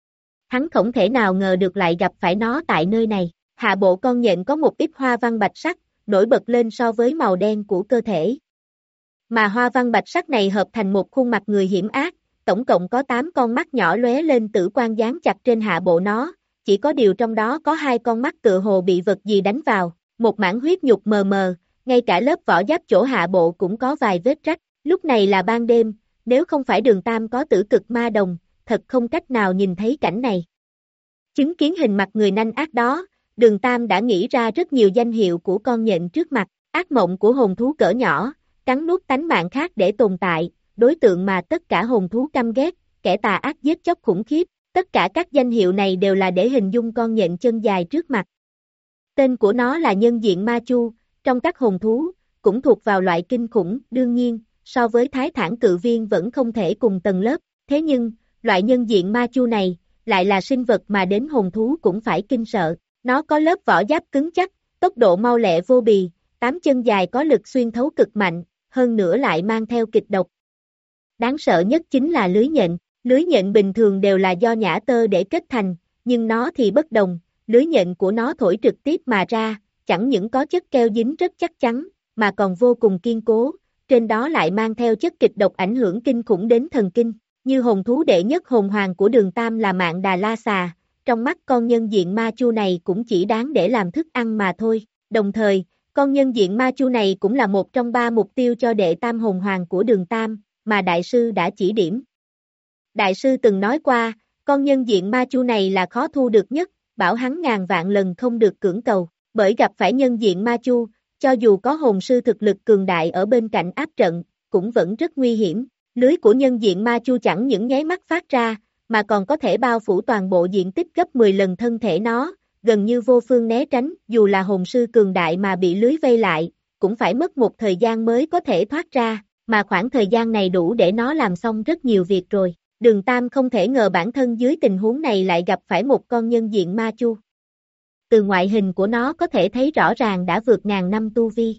Hắn không thể nào ngờ được lại gặp phải nó tại nơi này, hạ bộ con nhện có một ít hoa văn bạch sắc, nổi bật lên so với màu đen của cơ thể. Mà hoa văn bạch sắc này hợp thành một khuôn mặt người hiểm ác, tổng cộng có tám con mắt nhỏ lóe lên tử quang dán chặt trên hạ bộ nó, chỉ có điều trong đó có hai con mắt tựa hồ bị vật gì đánh vào, một mảng huyết nhục mờ mờ, ngay cả lớp vỏ giáp chỗ hạ bộ cũng có vài vết rách, lúc này là ban đêm, nếu không phải Đường Tam có tử cực ma đồng, thật không cách nào nhìn thấy cảnh này. Chứng kiến hình mặt người nanh ác đó, Đường Tam đã nghĩ ra rất nhiều danh hiệu của con nhện trước mặt, ác mộng của hồn thú cỡ nhỏ, cắn nuốt tánh mạng khác để tồn tại, đối tượng mà tất cả hồn thú căm ghét, kẻ tà ác giết chóc khủng khiếp, tất cả các danh hiệu này đều là để hình dung con nhện chân dài trước mặt. Tên của nó là nhân diện ma chu, trong các hồn thú, cũng thuộc vào loại kinh khủng, đương nhiên, so với thái thản cự viên vẫn không thể cùng tầng lớp, thế nhưng, loại nhân diện ma chu này, lại là sinh vật mà đến hồn thú cũng phải kinh sợ, nó có lớp vỏ giáp cứng chắc, tốc độ mau lẹ vô bì, tám chân dài có lực xuyên thấu cực mạnh, hơn nữa lại mang theo kịch độc. Đáng sợ nhất chính là lưới nhện, lưới nhện bình thường đều là do nhã tơ để kết thành, nhưng nó thì bất đồng, lưới nhện của nó thổi trực tiếp mà ra, chẳng những có chất keo dính rất chắc chắn, mà còn vô cùng kiên cố, trên đó lại mang theo chất kịch độc ảnh hưởng kinh khủng đến thần kinh, như hồn thú đệ nhất hồn hoàng của Đường Tam là Mạn Đà La Xà, trong mắt con nhân diện ma chu này cũng chỉ đáng để làm thức ăn mà thôi, đồng thời, con nhân diện ma chu này cũng là một trong ba mục tiêu cho đệ tam hồn hoàng của Đường Tam, mà Đại sư đã chỉ điểm. Đại sư từng nói qua, con nhân diện ma chu này là khó thu được nhất, bảo hắn ngàn vạn lần không được cưỡng cầu, bởi gặp phải nhân diện ma chu, cho dù có hồn sư thực lực cường đại ở bên cạnh áp trận, cũng vẫn rất nguy hiểm. Lưới của nhân diện ma chu chẳng những nháy mắt phát ra, mà còn có thể bao phủ toàn bộ diện tích gấp mười lần thân thể nó, gần như vô phương né tránh, dù là hồn sư cường đại mà bị lưới vây lại, cũng phải mất một thời gian mới có thể thoát ra, mà khoảng thời gian này đủ để nó làm xong rất nhiều việc rồi. Đường Tam không thể ngờ bản thân dưới tình huống này lại gặp phải một con nhân diện ma chu. Từ ngoại hình của nó có thể thấy rõ ràng đã vượt ngàn năm tu vi.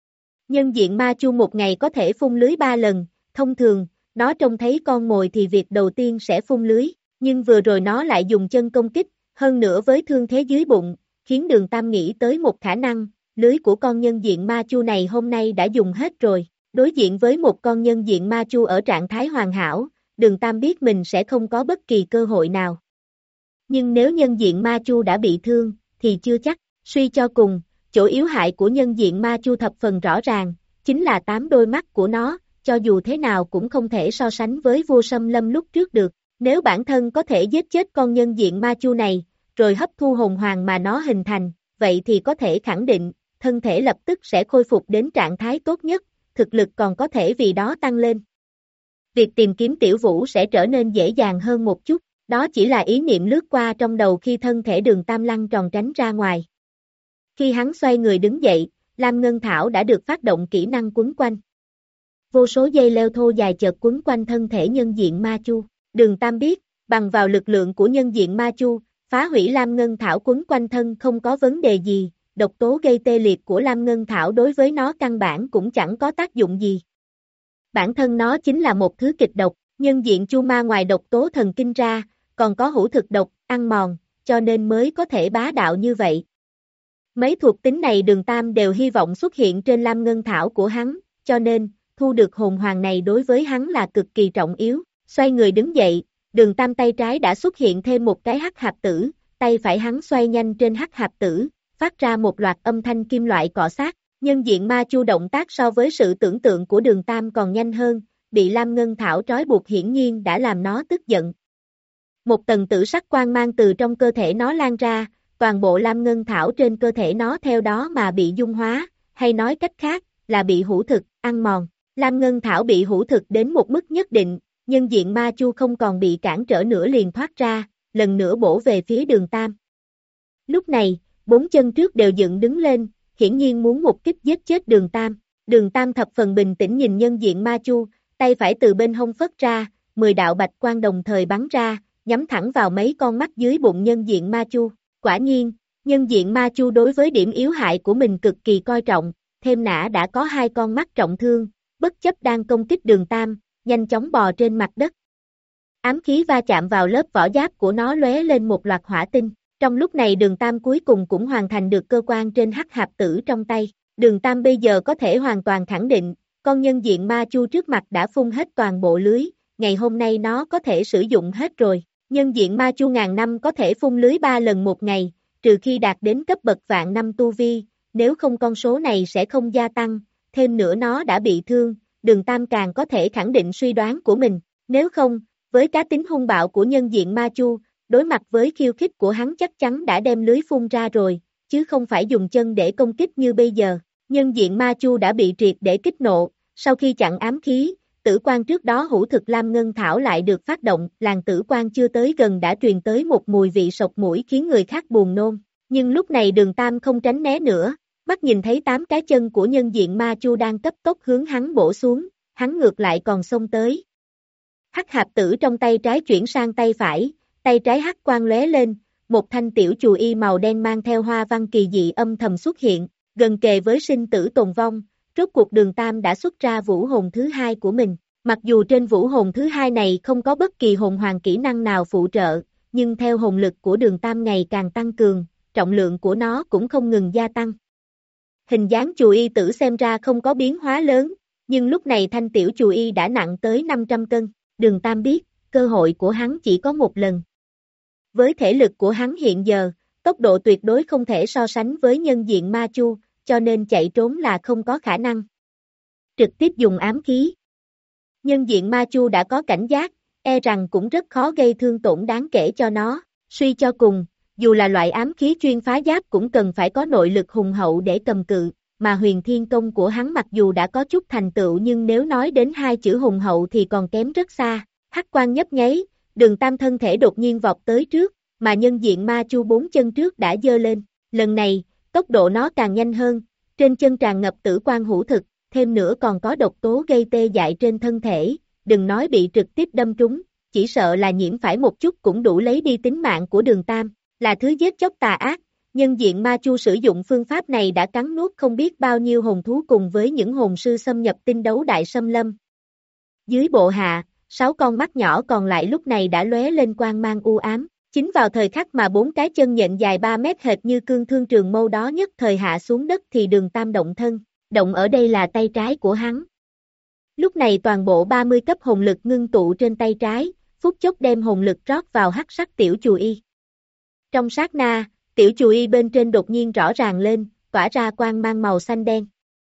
Nhân diện ma chu một ngày có thể phun lưới ba lần, thông thường, nó trông thấy con mồi thì việc đầu tiên sẽ phun lưới, nhưng vừa rồi nó lại dùng chân công kích, hơn nữa với thương thế dưới bụng, khiến Đường Tam nghĩ tới một khả năng, lưới của con nhân diện ma chu này hôm nay đã dùng hết rồi, đối diện với một con nhân diện ma chu ở trạng thái hoàn hảo, Đường Tam biết mình sẽ không có bất kỳ cơ hội nào. Nhưng nếu nhân diện ma chu đã bị thương, thì chưa chắc, suy cho cùng, chỗ yếu hại của nhân diện ma chu thập phần rõ ràng, chính là tám đôi mắt của nó, cho dù thế nào cũng không thể so sánh với Vô Sâm Lâm lúc trước được, nếu bản thân có thể giết chết con nhân diện ma chu này, rồi hấp thu hồn hoàng mà nó hình thành, vậy thì có thể khẳng định, thân thể lập tức sẽ khôi phục đến trạng thái tốt nhất, thực lực còn có thể vì đó tăng lên. Việc tìm kiếm Tiểu Vũ sẽ trở nên dễ dàng hơn một chút, đó chỉ là ý niệm lướt qua trong đầu khi thân thể Đường Tam lăn tròn tránh ra ngoài. Khi hắn xoay người đứng dậy, Lam Ngân Thảo đã được phát động kỹ năng quấn quanh. Vô số dây leo thô dài chợt quấn quanh thân thể nhân diện ma chu. Đường Tam biết, bằng vào lực lượng của nhân diện ma chu, phá hủy Lam Ngân Thảo quấn quanh thân không có vấn đề gì, độc tố gây tê liệt của Lam Ngân Thảo đối với nó căn bản cũng chẳng có tác dụng gì. Bản thân nó chính là một thứ kịch độc, nhân diện chu ma ngoài độc tố thần kinh ra, còn có hữu thực độc, ăn mòn, cho nên mới có thể bá đạo như vậy. Mấy thuộc tính này Đường Tam đều hy vọng xuất hiện trên Lam Ngân Thảo của hắn, cho nên, thu được hồn hoàng này đối với hắn là cực kỳ trọng yếu. Xoay người đứng dậy, Đường Tam tay trái đã xuất hiện thêm một cái hắc hạp tử, tay phải hắn xoay nhanh trên hắc hạp tử, phát ra một loạt âm thanh kim loại cọ sát. Nhân diện ma chu động tác so với sự tưởng tượng của Đường Tam còn nhanh hơn, bị Lam Ngân Thảo trói buộc hiển nhiên đã làm nó tức giận. Một tầng tử sắc quang mang từ trong cơ thể nó lan ra, toàn bộ Lam Ngân Thảo trên cơ thể nó theo đó mà bị dung hóa, hay nói cách khác, là bị hủ thực, ăn mòn. Lam Ngân Thảo bị hủ thực đến một mức nhất định, nhân diện ma chu không còn bị cản trở nữa liền thoát ra, lần nữa bổ về phía Đường Tam. Lúc này, bốn chân trước đều dựng đứng lên, hiển nhiên muốn một kích giết chết Đường Tam. Đường Tam thập phần bình tĩnh nhìn nhân diện ma chu, tay phải từ bên hông phất ra, mười đạo bạch quang đồng thời bắn ra, nhắm thẳng vào mấy con mắt dưới bụng nhân diện ma chu. Quả nhiên, nhân diện ma chu đối với điểm yếu hại của mình cực kỳ coi trọng, thêm nã đã có hai con mắt trọng thương, bất chấp đang công kích Đường Tam, nhanh chóng bò trên mặt đất. Ám khí va chạm vào lớp vỏ giáp của nó lóe lên một loạt hỏa tinh. Trong lúc này Đường Tam cuối cùng cũng hoàn thành được cơ quan trên hắc hạp tử trong tay. Đường Tam bây giờ có thể hoàn toàn khẳng định, con nhân diện ma chu trước mặt đã phun hết toàn bộ lưới, ngày hôm nay nó có thể sử dụng hết rồi. Nhân diện ma chu ngàn năm có thể phun lưới ba lần một ngày, trừ khi đạt đến cấp bậc vạn năm tu vi, nếu không con số này sẽ không gia tăng, thêm nữa nó đã bị thương, Đường Tam càng có thể khẳng định suy đoán của mình, nếu không, với cá tính hung bạo của nhân diện ma chu, đối mặt với khiêu khích của hắn chắc chắn đã đem lưới phun ra rồi, chứ không phải dùng chân để công kích như bây giờ. Nhân diện ma chu đã bị triệt để kích nộ, sau khi chặn ám khí, tử quan trước đó hữu thực Lam Ngân Thảo lại được phát động, làn tử quan chưa tới gần đã truyền tới một mùi vị sộc mũi khiến người khác buồn nôn, nhưng lúc này Đường Tam không tránh né nữa, mắt nhìn thấy tám cái chân của nhân diện ma chu đang cấp tốc hướng hắn bổ xuống, hắn ngược lại còn xông tới. Hắc hạp tử trong tay trái chuyển sang tay phải, tay trái hắc quang lóe lên, một thanh tiểu chù y màu đen mang theo hoa văn kỳ dị âm thầm xuất hiện, gần kề với sinh tử tồn vong, rốt cuộc Đường Tam đã xuất ra vũ hồn thứ hai của mình. Mặc dù trên vũ hồn thứ hai này không có bất kỳ hồn hoàng kỹ năng nào phụ trợ, nhưng theo hồn lực của Đường Tam ngày càng tăng cường, trọng lượng của nó cũng không ngừng gia tăng. Hình dáng chù y tử xem ra không có biến hóa lớn, nhưng lúc này thanh tiểu chù y đã nặng tới năm trăm cân, Đường Tam biết, cơ hội của hắn chỉ có một lần. Với thể lực của hắn hiện giờ, tốc độ tuyệt đối không thể so sánh với nhân diện ma chu, cho nên chạy trốn là không có khả năng. Trực tiếp dùng ám khí. Nhân diện ma chu đã có cảnh giác, e rằng cũng rất khó gây thương tổn đáng kể cho nó, suy cho cùng, dù là loại ám khí chuyên phá giáp cũng cần phải có nội lực hùng hậu để cầm cự, mà huyền thiên công của hắn mặc dù đã có chút thành tựu nhưng nếu nói đến hai chữ hùng hậu thì còn kém rất xa. Hắc quang nhấp nháy, Đường Tam thân thể đột nhiên vọt tới trước, mà nhân diện ma chu bốn chân trước đã giơ lên, lần này, tốc độ nó càng nhanh hơn, trên chân tràn ngập tử quang hữu thực, thêm nữa còn có độc tố gây tê dại trên thân thể, đừng nói bị trực tiếp đâm trúng, chỉ sợ là nhiễm phải một chút cũng đủ lấy đi tính mạng của Đường Tam, là thứ giết chóc tà ác, nhân diện ma chu sử dụng phương pháp này đã cắn nuốt không biết bao nhiêu hồn thú cùng với những hồn sư xâm nhập tinh đấu đại xâm lâm. Dưới bộ hạ, sáu con mắt nhỏ còn lại lúc này đã lóe lên quang mang u ám, chính vào thời khắc mà bốn cái chân nhện dài ba mét hệt như cương thương trường mâu đó nhất thời hạ xuống đất thì Đường Tam động thân, động ở đây là tay trái của hắn. Lúc này toàn bộ ba mươi cấp hồn lực ngưng tụ trên tay trái, phút chốc đem hồn lực rót vào hắc sắc tiểu chù y. Trong sát na, tiểu chù y bên trên đột nhiên rõ ràng lên, tỏa ra quang mang màu xanh đen.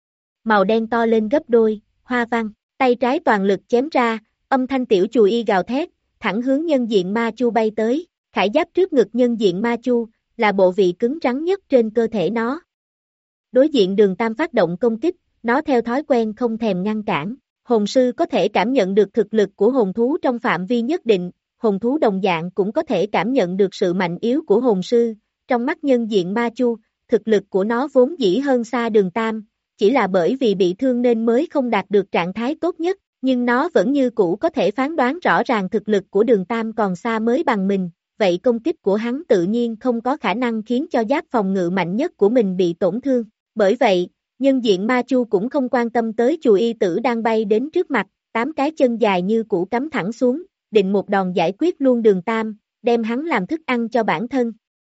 Màu đen to lên gấp đôi, hoa văn, tay trái toàn lực chém ra, âm thanh tiểu chù y gào thét, thẳng hướng nhân diện ma chu bay tới, khải giáp trước ngực nhân diện ma chu, là bộ vị cứng rắn nhất trên cơ thể nó. Đối diện Đường Tam phát động công kích, nó theo thói quen không thèm ngăn cản, hồn sư có thể cảm nhận được thực lực của hồn thú trong phạm vi nhất định, hồn thú đồng dạng cũng có thể cảm nhận được sự mạnh yếu của hồn sư, trong mắt nhân diện ma chu, thực lực của nó vốn dĩ hơn xa Đường Tam, chỉ là bởi vì bị thương nên mới không đạt được trạng thái tốt nhất, nhưng nó vẫn như cũ có thể phán đoán rõ ràng thực lực của Đường Tam còn xa mới bằng mình, vậy công kích của hắn tự nhiên không có khả năng khiến cho giáp phòng ngự mạnh nhất của mình bị tổn thương. Bởi vậy, nhân diện ma chu cũng không quan tâm tới chù y tử đang bay đến trước mặt, tám cái chân dài như củ cắm thẳng xuống, định một đòn giải quyết luôn Đường Tam, đem hắn làm thức ăn cho bản thân.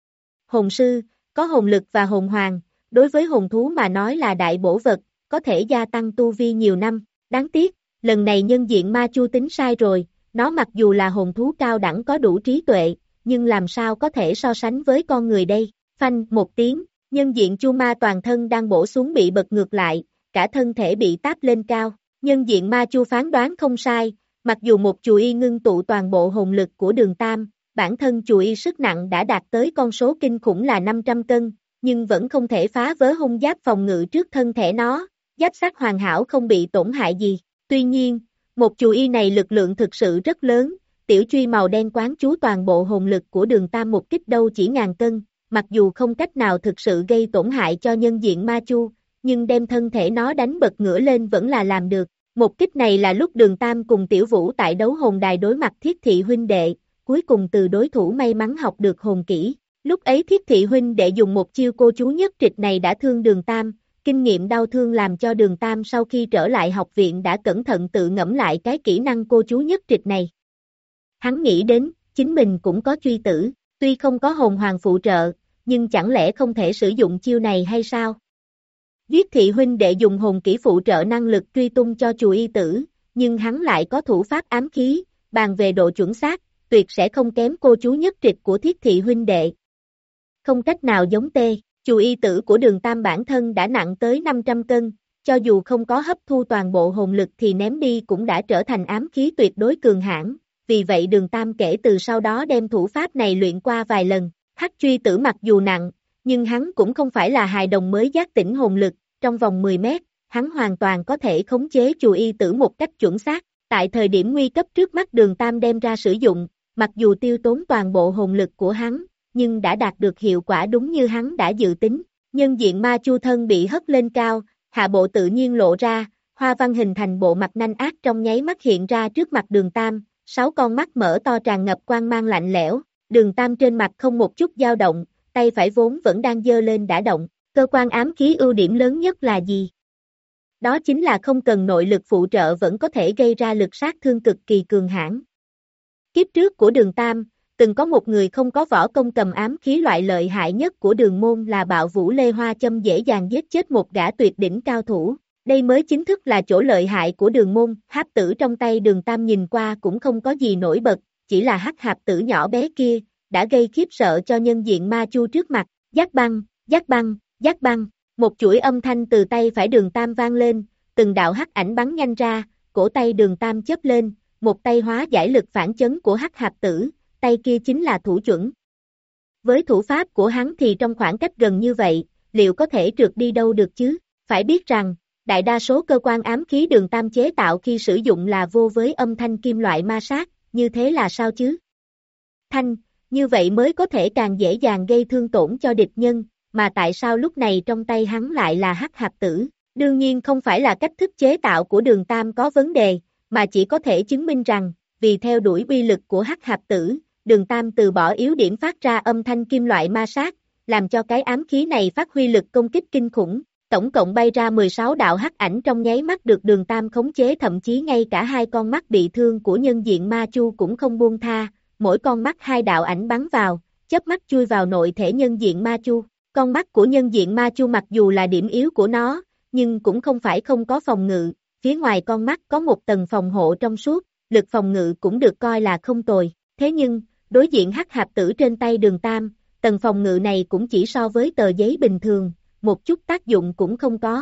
Hồn sư, có hồn lực và hồn hoàng, đối với hồn thú mà nói là đại bổ vật, có thể gia tăng tu vi nhiều năm, đáng tiếc, lần này nhân diện ma chu tính sai rồi, nó mặc dù là hồn thú cao đẳng có đủ trí tuệ, nhưng làm sao có thể so sánh với con người đây, phanh một tiếng. Nhân diện chu ma toàn thân đang bổ xuống bị bật ngược lại, cả thân thể bị táp lên cao, Nhân diện ma chu phán đoán không sai, mặc dù một chùy y ngưng tụ toàn bộ hồn lực của Đường Tam, bản thân chùy y sức nặng đã đạt tới con số kinh khủng là năm trăm cân, nhưng vẫn không thể phá vỡ hung giáp phòng ngự trước thân thể nó, giáp sắt hoàn hảo không bị tổn hại gì. Tuy nhiên, một chùy y này lực lượng thực sự rất lớn, tiểu truy màu đen quán chú toàn bộ hồn lực của Đường Tam một kích đâu chỉ ngàn cân, mặc dù không cách nào thực sự gây tổn hại cho nhân diện ma chu, nhưng đem thân thể nó đánh bật ngửa lên vẫn là làm được. Một kích này là lúc Đường Tam cùng Tiểu Vũ tại đấu hồn đài đối mặt Thiết Thị huynh đệ, cuối cùng từ đối thủ may mắn học được hồn kỹ. Lúc ấy Thiết Thị huynh đệ dùng một chiêu cô chú nhất trịch này đã thương Đường Tam, kinh nghiệm đau thương làm cho Đường Tam sau khi trở lại học viện đã cẩn thận tự ngẫm lại cái kỹ năng cô chú nhất trịch này. Hắn nghĩ đến, chính mình cũng có truy tử, tuy không có hồn hoàng phụ trợ, nhưng chẳng lẽ không thể sử dụng chiêu này hay sao? Giết Thị huynh đệ dùng hồn kỹ phụ trợ năng lực truy tung cho chùy y tử, nhưng hắn lại có thủ pháp ám khí, bàn về độ chuẩn xác, tuyệt sẽ không kém cô chú nhất trịch của Thiết Thị huynh đệ. Không cách nào giống tê, chùy y tử của Đường Tam bản thân đã nặng tới năm trăm cân, cho dù không có hấp thu toàn bộ hồn lực thì ném đi cũng đã trở thành ám khí tuyệt đối cường hãn, vì vậy Đường Tam kể từ sau đó đem thủ pháp này luyện qua vài lần. Hắc truy tử mặc dù nặng, nhưng hắn cũng không phải là hài đồng mới giác tỉnh hồn lực, trong vòng mười mét, hắn hoàn toàn có thể khống chế chùy y tử một cách chuẩn xác. Tại thời điểm nguy cấp trước mắt Đường Tam đem ra sử dụng, mặc dù tiêu tốn toàn bộ hồn lực của hắn, nhưng đã đạt được hiệu quả đúng như hắn đã dự tính. Nhân diện ma chu thân bị hất lên cao, hạ bộ tự nhiên lộ ra, hoa văn hình thành bộ mặt nanh ác trong nháy mắt hiện ra trước mặt Đường Tam, sáu con mắt mở to tràn ngập quang mang lạnh lẽo. Đường Tam trên mặt không một chút dao động, tay phải vốn vẫn đang giơ lên đã động. Cơ quan ám khí ưu điểm lớn nhất là gì? Đó chính là không cần nội lực phụ trợ vẫn có thể gây ra lực sát thương cực kỳ cường hãn. Kiếp trước của Đường Tam, từng có một người không có võ công cầm ám khí loại lợi hại nhất của Đường môn là Bạo Vũ Lê Hoa Châm dễ dàng giết chết một gã tuyệt đỉnh cao thủ. Đây mới chính thức là chỗ lợi hại của Đường môn. Háp tử trong tay Đường Tam nhìn qua cũng không có gì nổi bật, chỉ là hắc hạp tử nhỏ bé kia, đã gây khiếp sợ cho nhân diện ma chu trước mặt. Giác băng, giác băng, giác băng, một chuỗi âm thanh từ tay phải Đường Tam vang lên, từng đạo hắc ảnh bắn nhanh ra, cổ tay Đường Tam chớp lên, một tay hóa giải lực phản chấn của hắc hạp tử, tay kia chính là thủ chuẩn. Với thủ pháp của hắn thì trong khoảng cách gần như vậy, liệu có thể trượt đi đâu được chứ? Phải biết rằng, đại đa số cơ quan ám khí Đường Tam chế tạo khi sử dụng là vô với âm thanh kim loại ma sát, như thế là sao chứ? Thanh, như vậy mới có thể càng dễ dàng gây thương tổn cho địch nhân, mà tại sao lúc này trong tay hắn lại là hắc hạp tử? Đương nhiên không phải là cách thức chế tạo của Đường Tam có vấn đề, mà chỉ có thể chứng minh rằng, vì theo đuổi uy lực của hắc hạp tử, Đường Tam từ bỏ yếu điểm phát ra âm thanh kim loại ma sát, làm cho cái ám khí này phát huy lực công kích kinh khủng. Tổng cộng bay ra mười sáu đạo hắc ảnh trong nháy mắt được Đường Tam khống chế, thậm chí ngay cả hai con mắt bị thương của nhân diện ma chu cũng không buông tha, mỗi con mắt hai đạo ảnh bắn vào, chớp mắt chui vào nội thể nhân diện ma chu. Con mắt của nhân diện ma chu mặc dù là điểm yếu của nó, nhưng cũng không phải không có phòng ngự, phía ngoài con mắt có một tầng phòng hộ trong suốt, lực phòng ngự cũng được coi là không tồi. Thế nhưng, đối diện hắc hạp tử trên tay Đường Tam, tầng phòng ngự này cũng chỉ so với tờ giấy bình thường, một chút tác dụng cũng không có.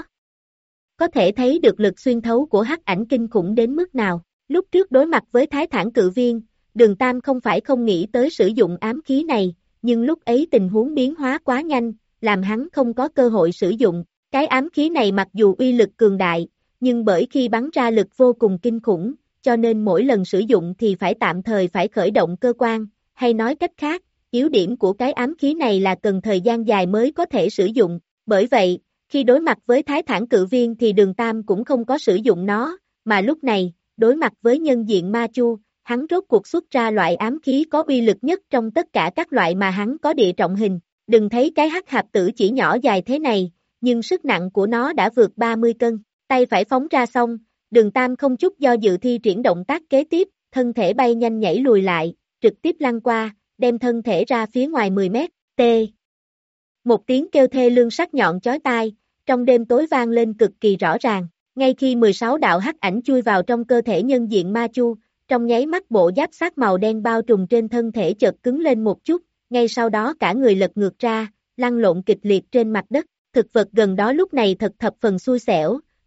Có thể thấy được lực xuyên thấu của hắc ảnh kinh khủng đến mức nào. Lúc trước đối mặt với Thái Thản Cự Viên, Đường Tam không phải không nghĩ tới sử dụng ám khí này, nhưng lúc ấy tình huống biến hóa quá nhanh, làm hắn không có cơ hội sử dụng. Cái ám khí này mặc dù uy lực cường đại, nhưng bởi khi bắn ra lực vô cùng kinh khủng, cho nên mỗi lần sử dụng thì phải tạm thời phải khởi động cơ quan, hay nói cách khác, yếu điểm của cái ám khí này là cần thời gian dài mới có thể sử dụng. Bởi vậy, khi đối mặt với Thái Thản Cự Viên thì Đường Tam cũng không có sử dụng nó, mà lúc này, đối mặt với nhân diện ma chu, hắn rốt cuộc xuất ra loại ám khí có uy lực nhất trong tất cả các loại mà hắn có địa trọng hình. Đừng thấy cái hắc hạp tử chỉ nhỏ dài thế này, nhưng sức nặng của nó đã vượt ba mươi cân. Tay phải phóng ra xong, Đường Tam không chút do dự thi triển động tác kế tiếp, thân thể bay nhanh nhảy lùi lại, trực tiếp lăn qua, đem thân thể ra phía ngoài mười mét. T. Một tiếng kêu thê lương sắc nhọn chói tai, trong đêm tối vang lên cực kỳ rõ ràng. Ngay khi mười sáu đạo hắc ảnh chui vào trong cơ thể nhân diện ma chu, trong nháy mắt bộ giáp sắt màu đen bao trùm trên thân thể chợt cứng lên một chút, ngay sau đó cả người lật ngược ra, lăn lộn kịch liệt trên mặt đất. Thực vật gần đó lúc này thật thập phần xui xẻo,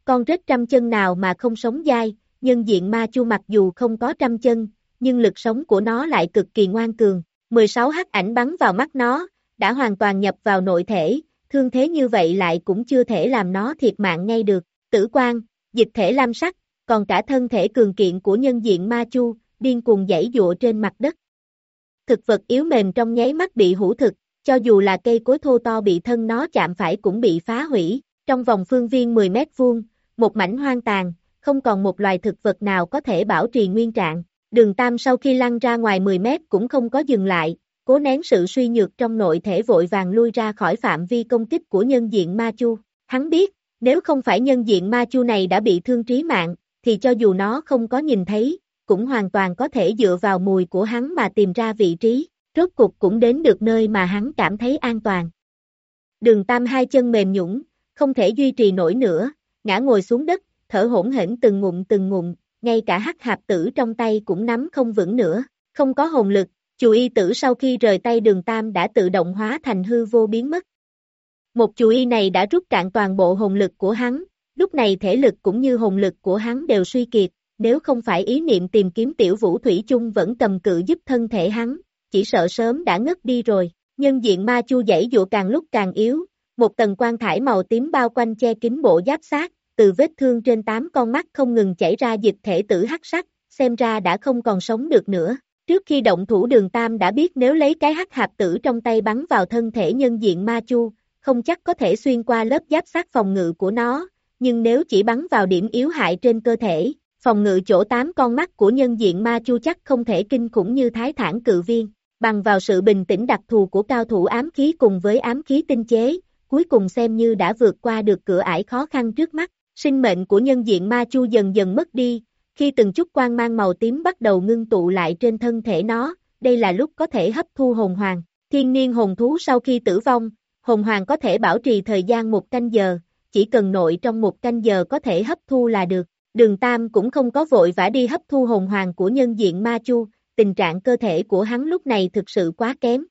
con rết trăm chân nào mà không sống dai, nhân diện ma chu mặc dù không có trăm chân, nhưng lực sống của nó lại cực kỳ ngoan cường. mười sáu hắc ảnh bắn vào mắt nó, đã hoàn toàn nhập vào nội thể, thương thế như vậy lại cũng chưa thể làm nó thiệt mạng ngay được. Tử quang, dịch thể lam sắc, còn cả thân thể cường kiện của nhân diện ma chu, điên cuồng giãy giụa trên mặt đất. Thực vật yếu mềm trong nháy mắt bị hủ thực, cho dù là cây cối thô to bị thân nó chạm phải cũng bị phá hủy. Trong vòng phương viên mười mét vuông, một mảnh hoang tàn, không còn một loài thực vật nào có thể bảo trì nguyên trạng. Đường Tam sau khi lăn ra ngoài mười mét cũng không có dừng lại, cố nén sự suy nhược trong nội thể vội vàng lui ra khỏi phạm vi công kích của nhân diện ma chu. Hắn biết, nếu không phải nhân diện ma chu này đã bị thương trí mạng, thì cho dù nó không có nhìn thấy, cũng hoàn toàn có thể dựa vào mùi của hắn mà tìm ra vị trí, rốt cục cũng đến được nơi mà hắn cảm thấy an toàn. Đường Tam hai chân mềm nhũn, không thể duy trì nổi nữa, ngã ngồi xuống đất, thở hổn hển từng ngụm từng ngụm, ngay cả hắc hạp tử trong tay cũng nắm không vững nữa, không có hồn lực, chù y tử sau khi rời tay Đường Tam đã tự động hóa thành hư vô biến mất. Một chù y này đã rút cạn toàn bộ hồn lực của hắn, lúc này thể lực cũng như hồn lực của hắn đều suy kiệt, nếu không phải ý niệm tìm kiếm tiểu vũ thủy chung vẫn cầm cự giúp thân thể hắn, chỉ sợ sớm đã ngất đi rồi. Nhân diện ma chu giãy giụa càng lúc càng yếu, một tầng quang thải màu tím bao quanh che kín bộ giáp xác, từ vết thương trên tám con mắt không ngừng chảy ra dịch thể tử hắc sắc, xem ra đã không còn sống được nữa. Trước khi động thủ Đường Tam đã biết nếu lấy cái hắc hạp tử trong tay bắn vào thân thể nhân diện ma chu, không chắc có thể xuyên qua lớp giáp xác phòng ngự của nó, nhưng nếu chỉ bắn vào điểm yếu hại trên cơ thể, phòng ngự chỗ tám con mắt của nhân diện ma chu chắc không thể kinh khủng như Thái Thản cự viên. Bằng vào sự bình tĩnh đặc thù của cao thủ ám khí cùng với ám khí tinh chế, cuối cùng xem như đã vượt qua được cửa ải khó khăn trước mắt. Sinh mệnh của nhân diện ma chu dần dần mất đi, khi từng chút quang mang màu tím bắt đầu ngưng tụ lại trên thân thể nó, đây là lúc có thể hấp thu hồn hoàng. Thiên niên hồn thú sau khi tử vong, hồn hoàng có thể bảo trì thời gian một canh giờ, chỉ cần nội trong một canh giờ có thể hấp thu là được. Đường Tam cũng không có vội vã đi hấp thu hồn hoàng của nhân diện ma chu, tình trạng cơ thể của hắn lúc này thực sự quá kém.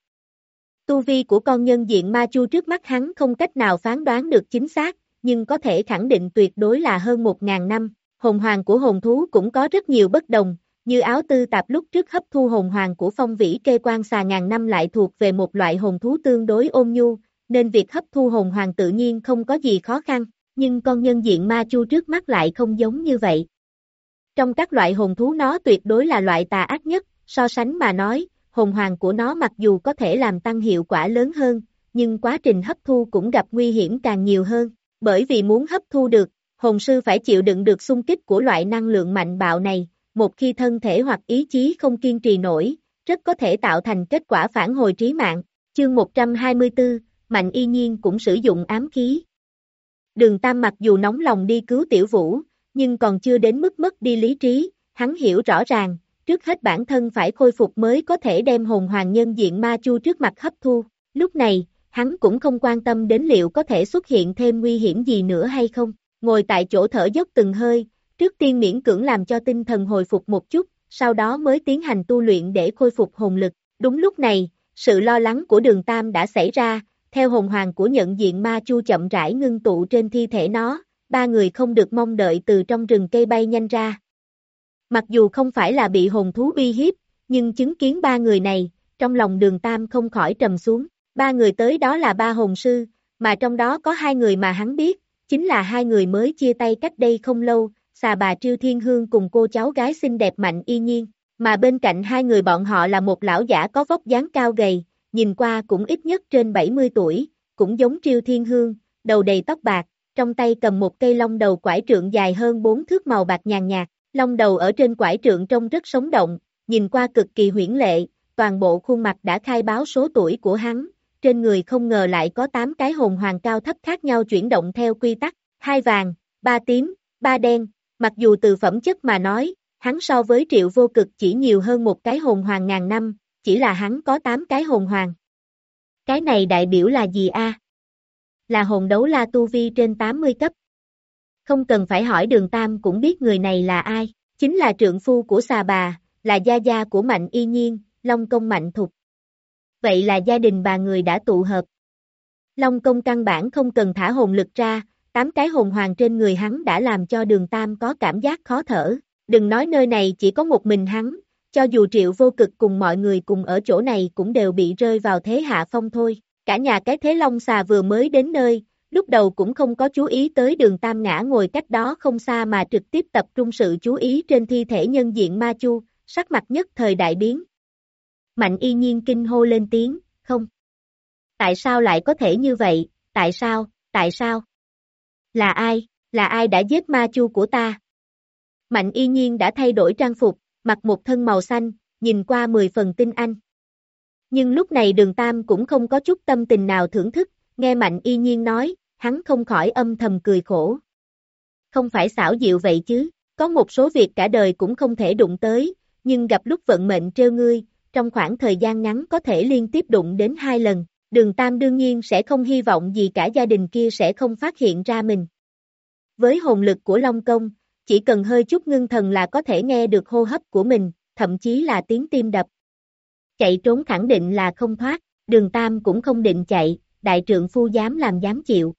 Tu vi của con nhân diện ma chu trước mắt hắn không cách nào phán đoán được chính xác, nhưng có thể khẳng định tuyệt đối là hơn một ngàn năm. Hồn hoàng của hồn thú cũng có rất nhiều bất đồng, như áo tư tạp lúc trước hấp thu hồn hoàng của phong vĩ kê quan xà ngàn năm lại thuộc về một loại hồn thú tương đối ôn nhu, nên việc hấp thu hồn hoàng tự nhiên không có gì khó khăn, nhưng con nhân diện ma chu trước mắt lại không giống như vậy. Trong các loại hồn thú nó tuyệt đối là loại tà ác nhất, so sánh mà nói, hồn hoàng của nó mặc dù có thể làm tăng hiệu quả lớn hơn, nhưng quá trình hấp thu cũng gặp nguy hiểm càng nhiều hơn, bởi vì muốn hấp thu được, hồn sư phải chịu đựng được xung kích của loại năng lượng mạnh bạo này, một khi thân thể hoặc ý chí không kiên trì nổi, rất có thể tạo thành kết quả phản hồi trí mạng. Chương một trăm hai mươi tư, Mạnh Y Nhiên cũng sử dụng ám khí. Đường Tam mặc dù nóng lòng đi cứu Tiểu Vũ, nhưng còn chưa đến mức mất đi lý trí, hắn hiểu rõ ràng, trước hết bản thân phải khôi phục mới có thể đem hồn hoàng nhân diện ma chu trước mặt hấp thu. Lúc này, hắn cũng không quan tâm đến liệu có thể xuất hiện thêm nguy hiểm gì nữa hay không. Ngồi tại chỗ thở dốc từng hơi, trước tiên miễn cưỡng làm cho tinh thần hồi phục một chút, sau đó mới tiến hành tu luyện để khôi phục hồn lực. Đúng lúc này, sự lo lắng của Đường Tam đã xảy ra, theo hồn hoàng của nhận diện ma chu chậm rãi ngưng tụ trên thi thể nó, ba người không được mong đợi từ trong rừng cây bay nhanh ra. Mặc dù không phải là bị hồn thú uy hiếp, nhưng chứng kiến ba người này, trong lòng Đường Tam không khỏi trầm xuống. Ba người tới đó là ba hồn sư, mà trong đó có hai người mà hắn biết, chính là hai người mới chia tay cách đây không lâu, xà bà Triêu Thiên Hương cùng cô cháu gái xinh đẹp Mạnh Y Nhiên, mà bên cạnh hai người bọn họ là một lão giả có vóc dáng cao gầy, nhìn qua cũng ít nhất trên bảy mươi tuổi, cũng giống Triêu Thiên Hương, đầu đầy tóc bạc, trong tay cầm một cây long đầu quải trượng dài hơn bốn thước màu bạc nhàn nhạt, long đầu ở trên quải trượng trông rất sống động, nhìn qua cực kỳ huyễn lệ, toàn bộ khuôn mặt đã khai báo số tuổi của hắn. Trên người không ngờ lại có tám cái hồn hoàng cao thấp khác nhau chuyển động theo quy tắc, hai vàng, ba tím, ba đen, mặc dù từ phẩm chất mà nói, hắn so với Triệu Vô Cực chỉ nhiều hơn một cái hồn hoàng ngàn năm, chỉ là hắn có tám cái hồn hoàng. Cái này đại biểu là gì a? Là hồn đấu la tu vi trên tám mươi cấp. Không cần phải hỏi Đường Tam cũng biết người này là ai, chính là trượng phu của xà bà, là gia gia của Mạnh Y Nhiên, Long Công Mạnh Thục. Vậy là gia đình bà người đã tụ hợp. Long Công căn bản không cần thả hồn lực ra, tám cái hồn hoàng trên người hắn đã làm cho Đường Tam có cảm giác khó thở. Đừng nói nơi này chỉ có một mình hắn, cho dù Triệu Vô Cực cùng mọi người cùng ở chỗ này cũng đều bị rơi vào thế hạ phong thôi. Cả nhà cái thế Long Xà vừa mới đến nơi, lúc đầu cũng không có chú ý tới Đường Tam ngã ngồi cách đó không xa mà trực tiếp tập trung sự chú ý trên thi thể nhân diện Ma Chu, sắc mặt nhất thời đại biến. Mạnh Y Nhiên kinh hô lên tiếng, không. Tại sao lại có thể như vậy, tại sao, tại sao? Là ai, là ai đã giết Ma Chu của ta? Mạnh Y Nhiên đã thay đổi trang phục, mặc một thân màu xanh, nhìn qua mười phần tinh anh. Nhưng lúc này Đường Tam cũng không có chút tâm tình nào thưởng thức, nghe Mạnh Y Nhiên nói, hắn không khỏi âm thầm cười khổ. Không phải xảo diệu vậy chứ, có một số việc cả đời cũng không thể đụng tới, nhưng gặp lúc vận mệnh trêu ngươi, trong khoảng thời gian ngắn có thể liên tiếp đụng đến hai lần. Đường Tam đương nhiên sẽ không hy vọng gì cả gia đình kia sẽ không phát hiện ra mình. Với hồn lực của Long Công, chỉ cần hơi chút ngưng thần là có thể nghe được hô hấp của mình, thậm chí là tiếng tim đập. Chạy trốn khẳng định là không thoát, Đường Tam cũng không định chạy, đại trượng phu dám làm dám chịu.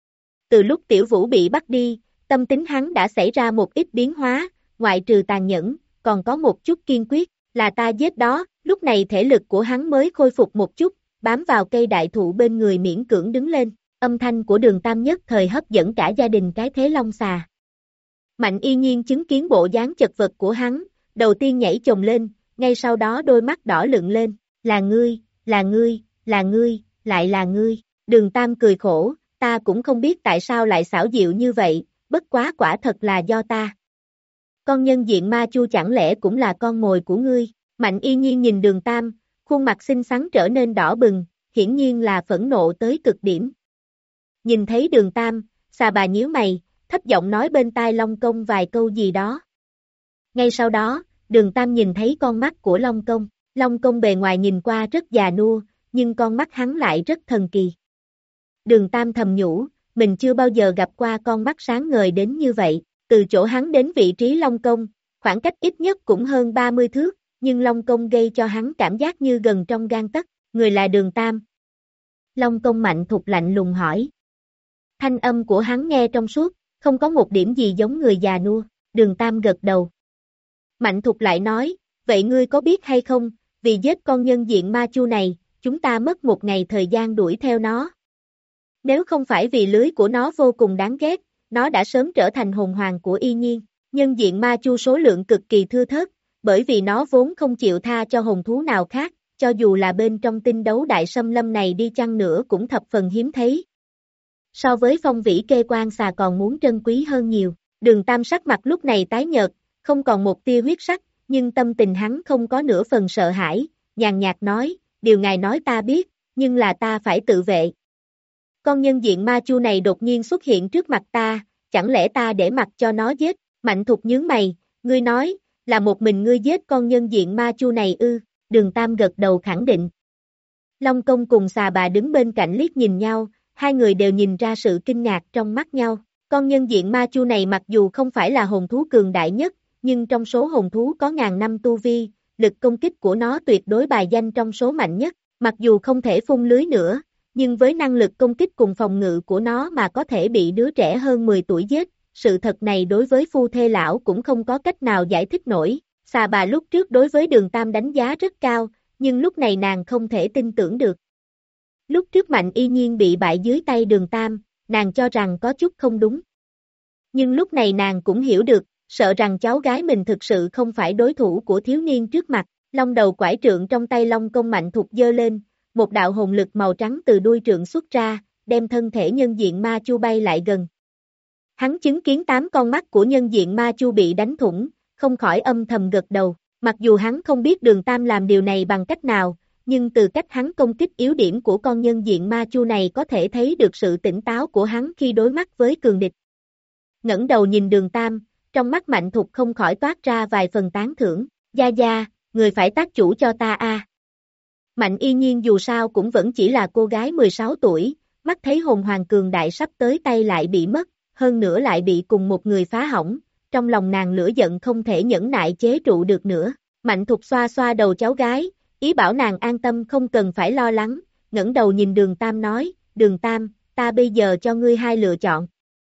Từ lúc Tiểu Vũ bị bắt đi, tâm tính hắn đã xảy ra một ít biến hóa, ngoại trừ tàn nhẫn, còn có một chút kiên quyết, là ta giết đó, lúc này thể lực của hắn mới khôi phục một chút, bám vào cây đại thụ bên người miễn cưỡng đứng lên, âm thanh của Đường Tam nhất thời hấp dẫn cả gia đình cái thế Long Xà. Mạnh Y Nhiên chứng kiến bộ dáng chật vật của hắn, đầu tiên nhảy chồng lên, ngay sau đó đôi mắt đỏ lựng lên, là ngươi, là ngươi, là ngươi, lại là ngươi. Đường Tam cười khổ, ta cũng không biết tại sao lại xảo diệu như vậy, bất quá quả thật là do ta. Con nhân diện Ma Chu chẳng lẽ cũng là con mồi của ngươi? Mạnh Y Nhiên nhìn Đường Tam, khuôn mặt xinh xắn trở nên đỏ bừng, hiển nhiên là phẫn nộ tới cực điểm. Nhìn thấy Đường Tam, xà bà nhíu mày, thấp giọng nói bên tai Long Công vài câu gì đó. Ngay sau đó, Đường Tam nhìn thấy con mắt của Long Công, Long Công bề ngoài nhìn qua rất già nua, nhưng con mắt hắn lại rất thần kỳ. Đường Tam thầm nhủ, mình chưa bao giờ gặp qua con mắt sáng ngời đến như vậy, từ chỗ hắn đến vị trí Long Công, khoảng cách ít nhất cũng hơn ba mươi thước, nhưng Long Công gây cho hắn cảm giác như gần trong gang tấc, người là Đường Tam. Long Công Mạnh Thục lạnh lùng hỏi. Thanh âm của hắn nghe trong suốt, không có một điểm gì giống người già nua, Đường Tam gật đầu. Mạnh Thục lại nói, vậy ngươi có biết hay không, vì giết con nhân diện Ma Chu này, chúng ta mất một ngày thời gian đuổi theo nó. Nếu không phải vì lưới của nó vô cùng đáng ghét, nó đã sớm trở thành hồn hoàng của Y Nhiên. Nhân diện Ma Chu số lượng cực kỳ thưa thớt, bởi vì nó vốn không chịu tha cho hồn thú nào khác, cho dù là bên trong tinh đấu đại xâm lâm này đi chăng nữa cũng thập phần hiếm thấy. So với phong vĩ kê quan xà còn muốn trân quý hơn nhiều, Đường Tam sắc mặt lúc này tái nhợt, không còn một tia huyết sắc, nhưng tâm tình hắn không có nửa phần sợ hãi, nhàn nhạt nói, điều ngài nói ta biết, nhưng là ta phải tự vệ. Con nhân diện Ma Chu này đột nhiên xuất hiện trước mặt ta, chẳng lẽ ta để mặc cho nó giết? Mạnh Thục nhướng mày, ngươi nói, là một mình ngươi giết con nhân diện Ma Chu này ư? Đường Tam gật đầu khẳng định. Long Công cùng xà bà đứng bên cạnh liếc nhìn nhau, hai người đều nhìn ra sự kinh ngạc trong mắt nhau. Con nhân diện Ma Chu này mặc dù không phải là hồn thú cường đại nhất, nhưng trong số hồn thú có ngàn năm tu vi, lực công kích của nó tuyệt đối bài danh trong số mạnh nhất, mặc dù không thể phun lưới nữa, nhưng với năng lực công kích cùng phòng ngự của nó mà có thể bị đứa trẻ hơn mười tuổi giết, sự thật này đối với phu thê lão cũng không có cách nào giải thích nổi. Xà bà lúc trước đối với Đường Tam đánh giá rất cao, nhưng lúc này nàng không thể tin tưởng được. Lúc trước Mạnh Y Nhiên bị bại dưới tay Đường Tam, nàng cho rằng có chút không đúng. Nhưng lúc này nàng cũng hiểu được, sợ rằng cháu gái mình thực sự không phải đối thủ của thiếu niên trước mặt. Long đầu quải trượng trong tay Long Công Mạnh Thục giơ lên, một đạo hồn lực màu trắng từ đuôi trượng xuất ra, đem thân thể nhân diện Ma Chu bay lại gần. Hắn chứng kiến tám con mắt của nhân diện Ma Chu bị đánh thủng, không khỏi âm thầm gật đầu, mặc dù hắn không biết Đường Tam làm điều này bằng cách nào, nhưng từ cách hắn công kích yếu điểm của con nhân diện Ma Chu này có thể thấy được sự tỉnh táo của hắn khi đối mắt với cường địch. Ngẩng đầu nhìn Đường Tam, trong mắt Mạnh Thục không khỏi toát ra vài phần tán thưởng, gia gia, người phải tác chủ cho ta a. Mạnh Y Nhiên dù sao cũng vẫn chỉ là cô gái mười sáu tuổi, mắt thấy hồn hoàng cường đại sắp tới tay lại bị mất, hơn nữa lại bị cùng một người phá hỏng, trong lòng nàng lửa giận không thể nhẫn nại chế trụ được nữa. Mạnh Thục xoa xoa đầu cháu gái, ý bảo nàng an tâm không cần phải lo lắng, ngẩng đầu nhìn Đường Tam nói, Đường Tam, ta bây giờ cho ngươi hai lựa chọn.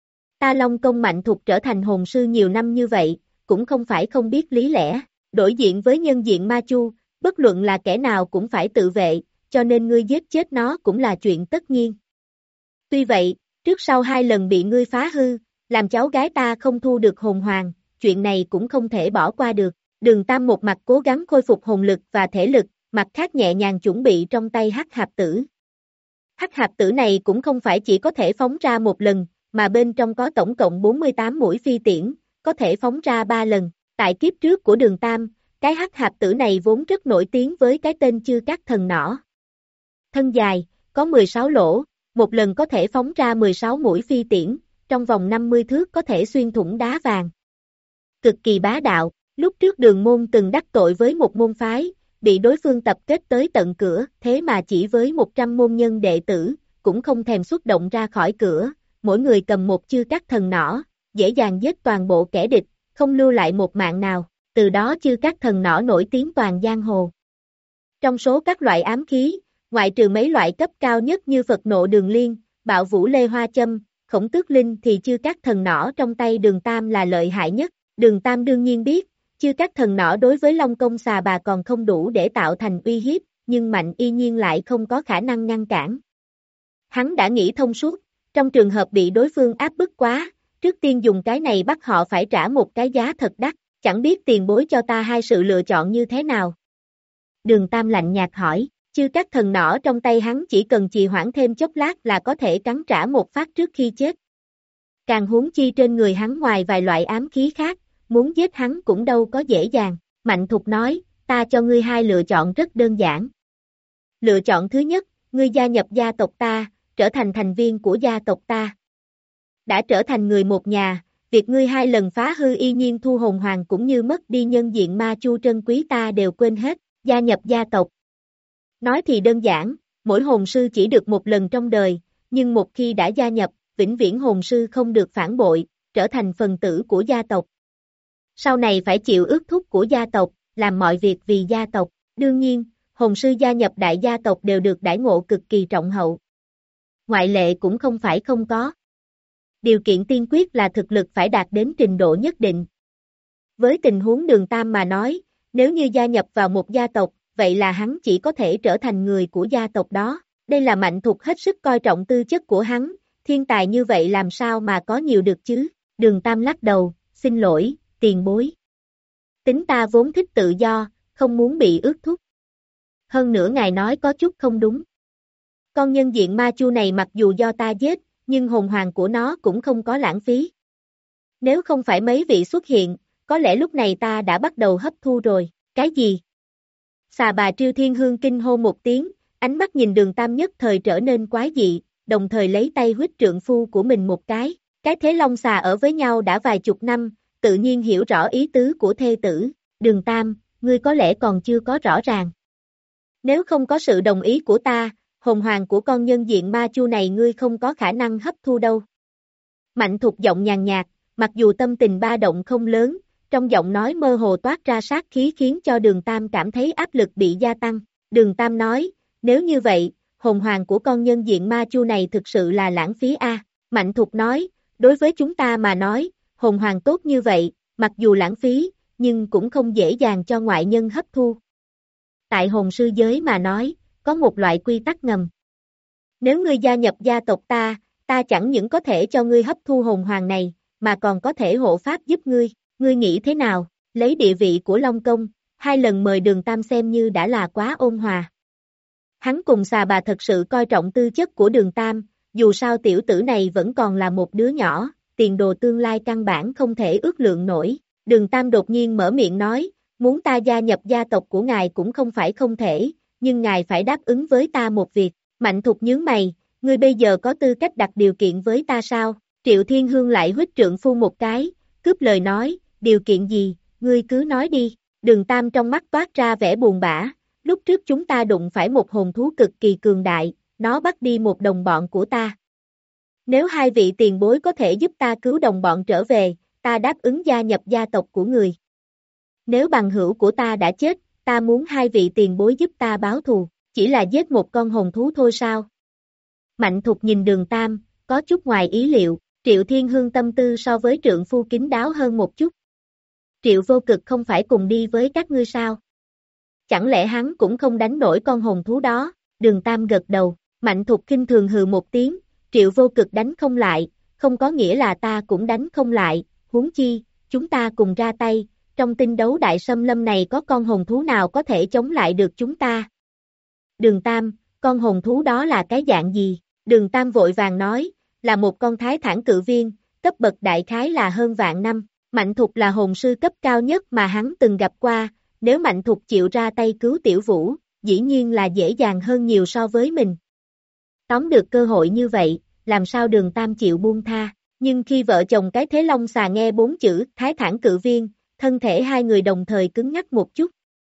Ta Long Công Mạnh Thục trở thành hồn sư nhiều năm như vậy, cũng không phải không biết lý lẽ, đối diện với nhân diện ma chu, bất luận là kẻ nào cũng phải tự vệ, cho nên ngươi giết chết nó cũng là chuyện tất nhiên. Tuy vậy, trước sau hai lần bị ngươi phá hư, làm cháu gái ta không thu được hồn hoàng, chuyện này cũng không thể bỏ qua được. Đường Tam một mặt cố gắng khôi phục hồn lực và thể lực, mặt khác nhẹ nhàng chuẩn bị trong tay hắc hạp tử. Hắc hạp tử này cũng không phải chỉ có thể phóng ra một lần, mà bên trong có tổng cộng bốn mươi tám mũi phi tiễn, có thể phóng ra ba lần. Tại kiếp trước của Đường Tam, cái hắc hạp tử này vốn rất nổi tiếng với cái tên Chư Cát Thần Nỏ. Thân dài, có mười sáu lỗ, một lần có thể phóng ra mười sáu mũi phi tiễn, trong vòng năm mươi thước có thể xuyên thủng đá vàng. Cực kỳ bá đạo, lúc trước Đường môn từng đắc tội với một môn phái, bị đối phương tập kết tới tận cửa, thế mà chỉ với một trăm môn nhân đệ tử, cũng không thèm xuất động ra khỏi cửa, mỗi người cầm một Chư Cát Thần Nỏ, dễ dàng giết toàn bộ kẻ địch, không lưu lại một mạng nào, từ đó Chư Cát Thần Nỏ nổi tiếng toàn giang hồ. Trong số các loại ám khí, ngoại trừ mấy loại cấp cao nhất như Phật Nộ Đường Liên, Bạo Vũ Lê Hoa Châm, Khổng Tước Linh thì Chư Cát Thần Nỏ trong tay Đường Tam là lợi hại nhất. Đường Tam đương nhiên biết, Chư Cát Thần Nỏ đối với Long Công Xà Bà còn không đủ để tạo thành uy hiếp, nhưng Mạnh Y Nhiên lại không có khả năng ngăn cản. Hắn đã nghĩ thông suốt, trong trường hợp bị đối phương áp bức quá, trước tiên dùng cái này bắt họ phải trả một cái giá thật đắt, chẳng biết tiền bối cho ta hai sự lựa chọn như thế nào. Đường Tam lạnh nhạt hỏi, Chư Cát Thần Nỏ trong tay hắn chỉ cần trì hoãn thêm chốc lát là có thể cắn trả một phát trước khi chết. Càng huống chi trên người hắn ngoài vài loại ám khí khác, muốn giết hắn cũng đâu có dễ dàng. Mạnh Thục nói, ta cho ngươi hai lựa chọn rất đơn giản. Lựa chọn thứ nhất, ngươi gia nhập gia tộc ta, trở thành thành viên của gia tộc ta. Đã trở thành người một nhà, việc ngươi hai lần phá hư Y Nhiên thu hồn hoàng cũng như mất đi nhân diện ma chu trân quý ta đều quên hết, gia nhập gia tộc. Nói thì đơn giản, mỗi hồn sư chỉ được một lần trong đời, nhưng một khi đã gia nhập, vĩnh viễn hồn sư không được phản bội, trở thành phần tử của gia tộc. Sau này phải chịu ước thúc của gia tộc, làm mọi việc vì gia tộc. Đương nhiên, hồn sư gia nhập đại gia tộc đều được đãi ngộ cực kỳ trọng hậu. Ngoại lệ cũng không phải không có. Điều kiện tiên quyết là thực lực phải đạt đến trình độ nhất định. Với tình huống Đường Tam mà nói, nếu như gia nhập vào một gia tộc, vậy là hắn chỉ có thể trở thành người của gia tộc đó. Đây là Mạnh Thục hết sức coi trọng tư chất của hắn, thiên tài như vậy làm sao mà có nhiều được chứ. Đường Tam lắc đầu, xin lỗi, tiền bối. Tính ta vốn thích tự do, không muốn bị ước thúc. Hơn nữa ngài nói có chút không đúng. Con nhân diện ma chu này mặc dù do ta giết, nhưng hồn hoàng của nó cũng không có lãng phí. Nếu không phải mấy vị xuất hiện, có lẽ lúc này ta đã bắt đầu hấp thu rồi. Cái gì? Xà Bà Triêu Thiên Hương kinh hô một tiếng, ánh mắt nhìn Đường Tam nhất thời trở nên quái dị, đồng thời lấy tay huýt trượng phu của mình một cái. Cái thế long xà ở với nhau đã vài chục năm, tự nhiên hiểu rõ ý tứ của thê tử. Đường Tam, ngươi có lẽ còn chưa có rõ ràng. Nếu không có sự đồng ý của ta, hồn hoàng của con nhân diện ma chu này ngươi không có khả năng hấp thu đâu. Mạnh Thục giọng nhàn nhạt, mặc dù tâm tình ba động không lớn, trong giọng nói mơ hồ toát ra sát khí khiến cho Đường Tam cảm thấy áp lực bị gia tăng. Đường Tam nói, nếu như vậy, hồn hoàng của con nhân diện ma chu này thực sự là lãng phí a. Mạnh Thục nói, đối với chúng ta mà nói, hồn hoàng tốt như vậy, mặc dù lãng phí, nhưng cũng không dễ dàng cho ngoại nhân hấp thu. Tại hồn sư giới mà nói, có một loại quy tắc ngầm. Nếu ngươi gia nhập gia tộc ta, ta chẳng những có thể cho ngươi hấp thu hồn hoàng này, mà còn có thể hộ pháp giúp ngươi. Ngươi nghĩ thế nào? Lấy địa vị của Long Công, hai lần mời Đường Tam xem như đã là quá ôn hòa. Hắn cùng Xà Bà thật sự coi trọng tư chất của Đường Tam, dù sao tiểu tử này vẫn còn là một đứa nhỏ, tiền đồ tương lai căn bản không thể ước lượng nổi. Đường Tam đột nhiên mở miệng nói, muốn ta gia nhập gia tộc của ngài cũng không phải không thể, nhưng ngài phải đáp ứng với ta một việc. Mạnh Thục nhướng mày, ngươi bây giờ có tư cách đặt điều kiện với ta sao? Triệu Thiên Hương lại huýt trượng phu một cái, cướp lời nói, điều kiện gì, ngươi cứ nói đi. Đường Tam trong mắt toát ra vẻ buồn bã, lúc trước chúng ta đụng phải một hồn thú cực kỳ cường đại, nó bắt đi một đồng bọn của ta. Nếu hai vị tiền bối có thể giúp ta cứu đồng bọn trở về, ta đáp ứng gia nhập gia tộc của người. Nếu bằng hữu của ta đã chết, ta muốn hai vị tiền bối giúp ta báo thù, chỉ là giết một con hồn thú thôi sao? Mạnh Thục nhìn Đường Tam, có chút ngoài ý liệu, Triệu Thiên Hương tâm tư so với trượng phu kín đáo hơn một chút. Triệu Vô Cực không phải cùng đi với các ngươi sao? Chẳng lẽ hắn cũng không đánh nổi con hồn thú đó? Đường Tam gật đầu, Mạnh Thục khinh thường hừ một tiếng, Triệu Vô Cực đánh không lại, không có nghĩa là ta cũng đánh không lại, huống chi, chúng ta cùng ra tay, trong tinh đấu đại xâm lâm này có con hồn thú nào có thể chống lại được chúng ta? Đường Tam, con hồn thú đó là cái dạng gì? Đường Tam vội vàng nói, là một con thái thản cự viên, cấp bậc đại khái là hơn vạn năm, Mạnh Thục là hồn sư cấp cao nhất mà hắn từng gặp qua, nếu Mạnh Thục chịu ra tay cứu Tiểu Vũ, dĩ nhiên là dễ dàng hơn nhiều so với mình. Tóm được cơ hội như vậy, làm sao Đường Tam chịu buông tha, nhưng khi vợ chồng cái thế long xà nghe bốn chữ thái thản cự viên, thân thể hai người đồng thời cứng ngắc một chút.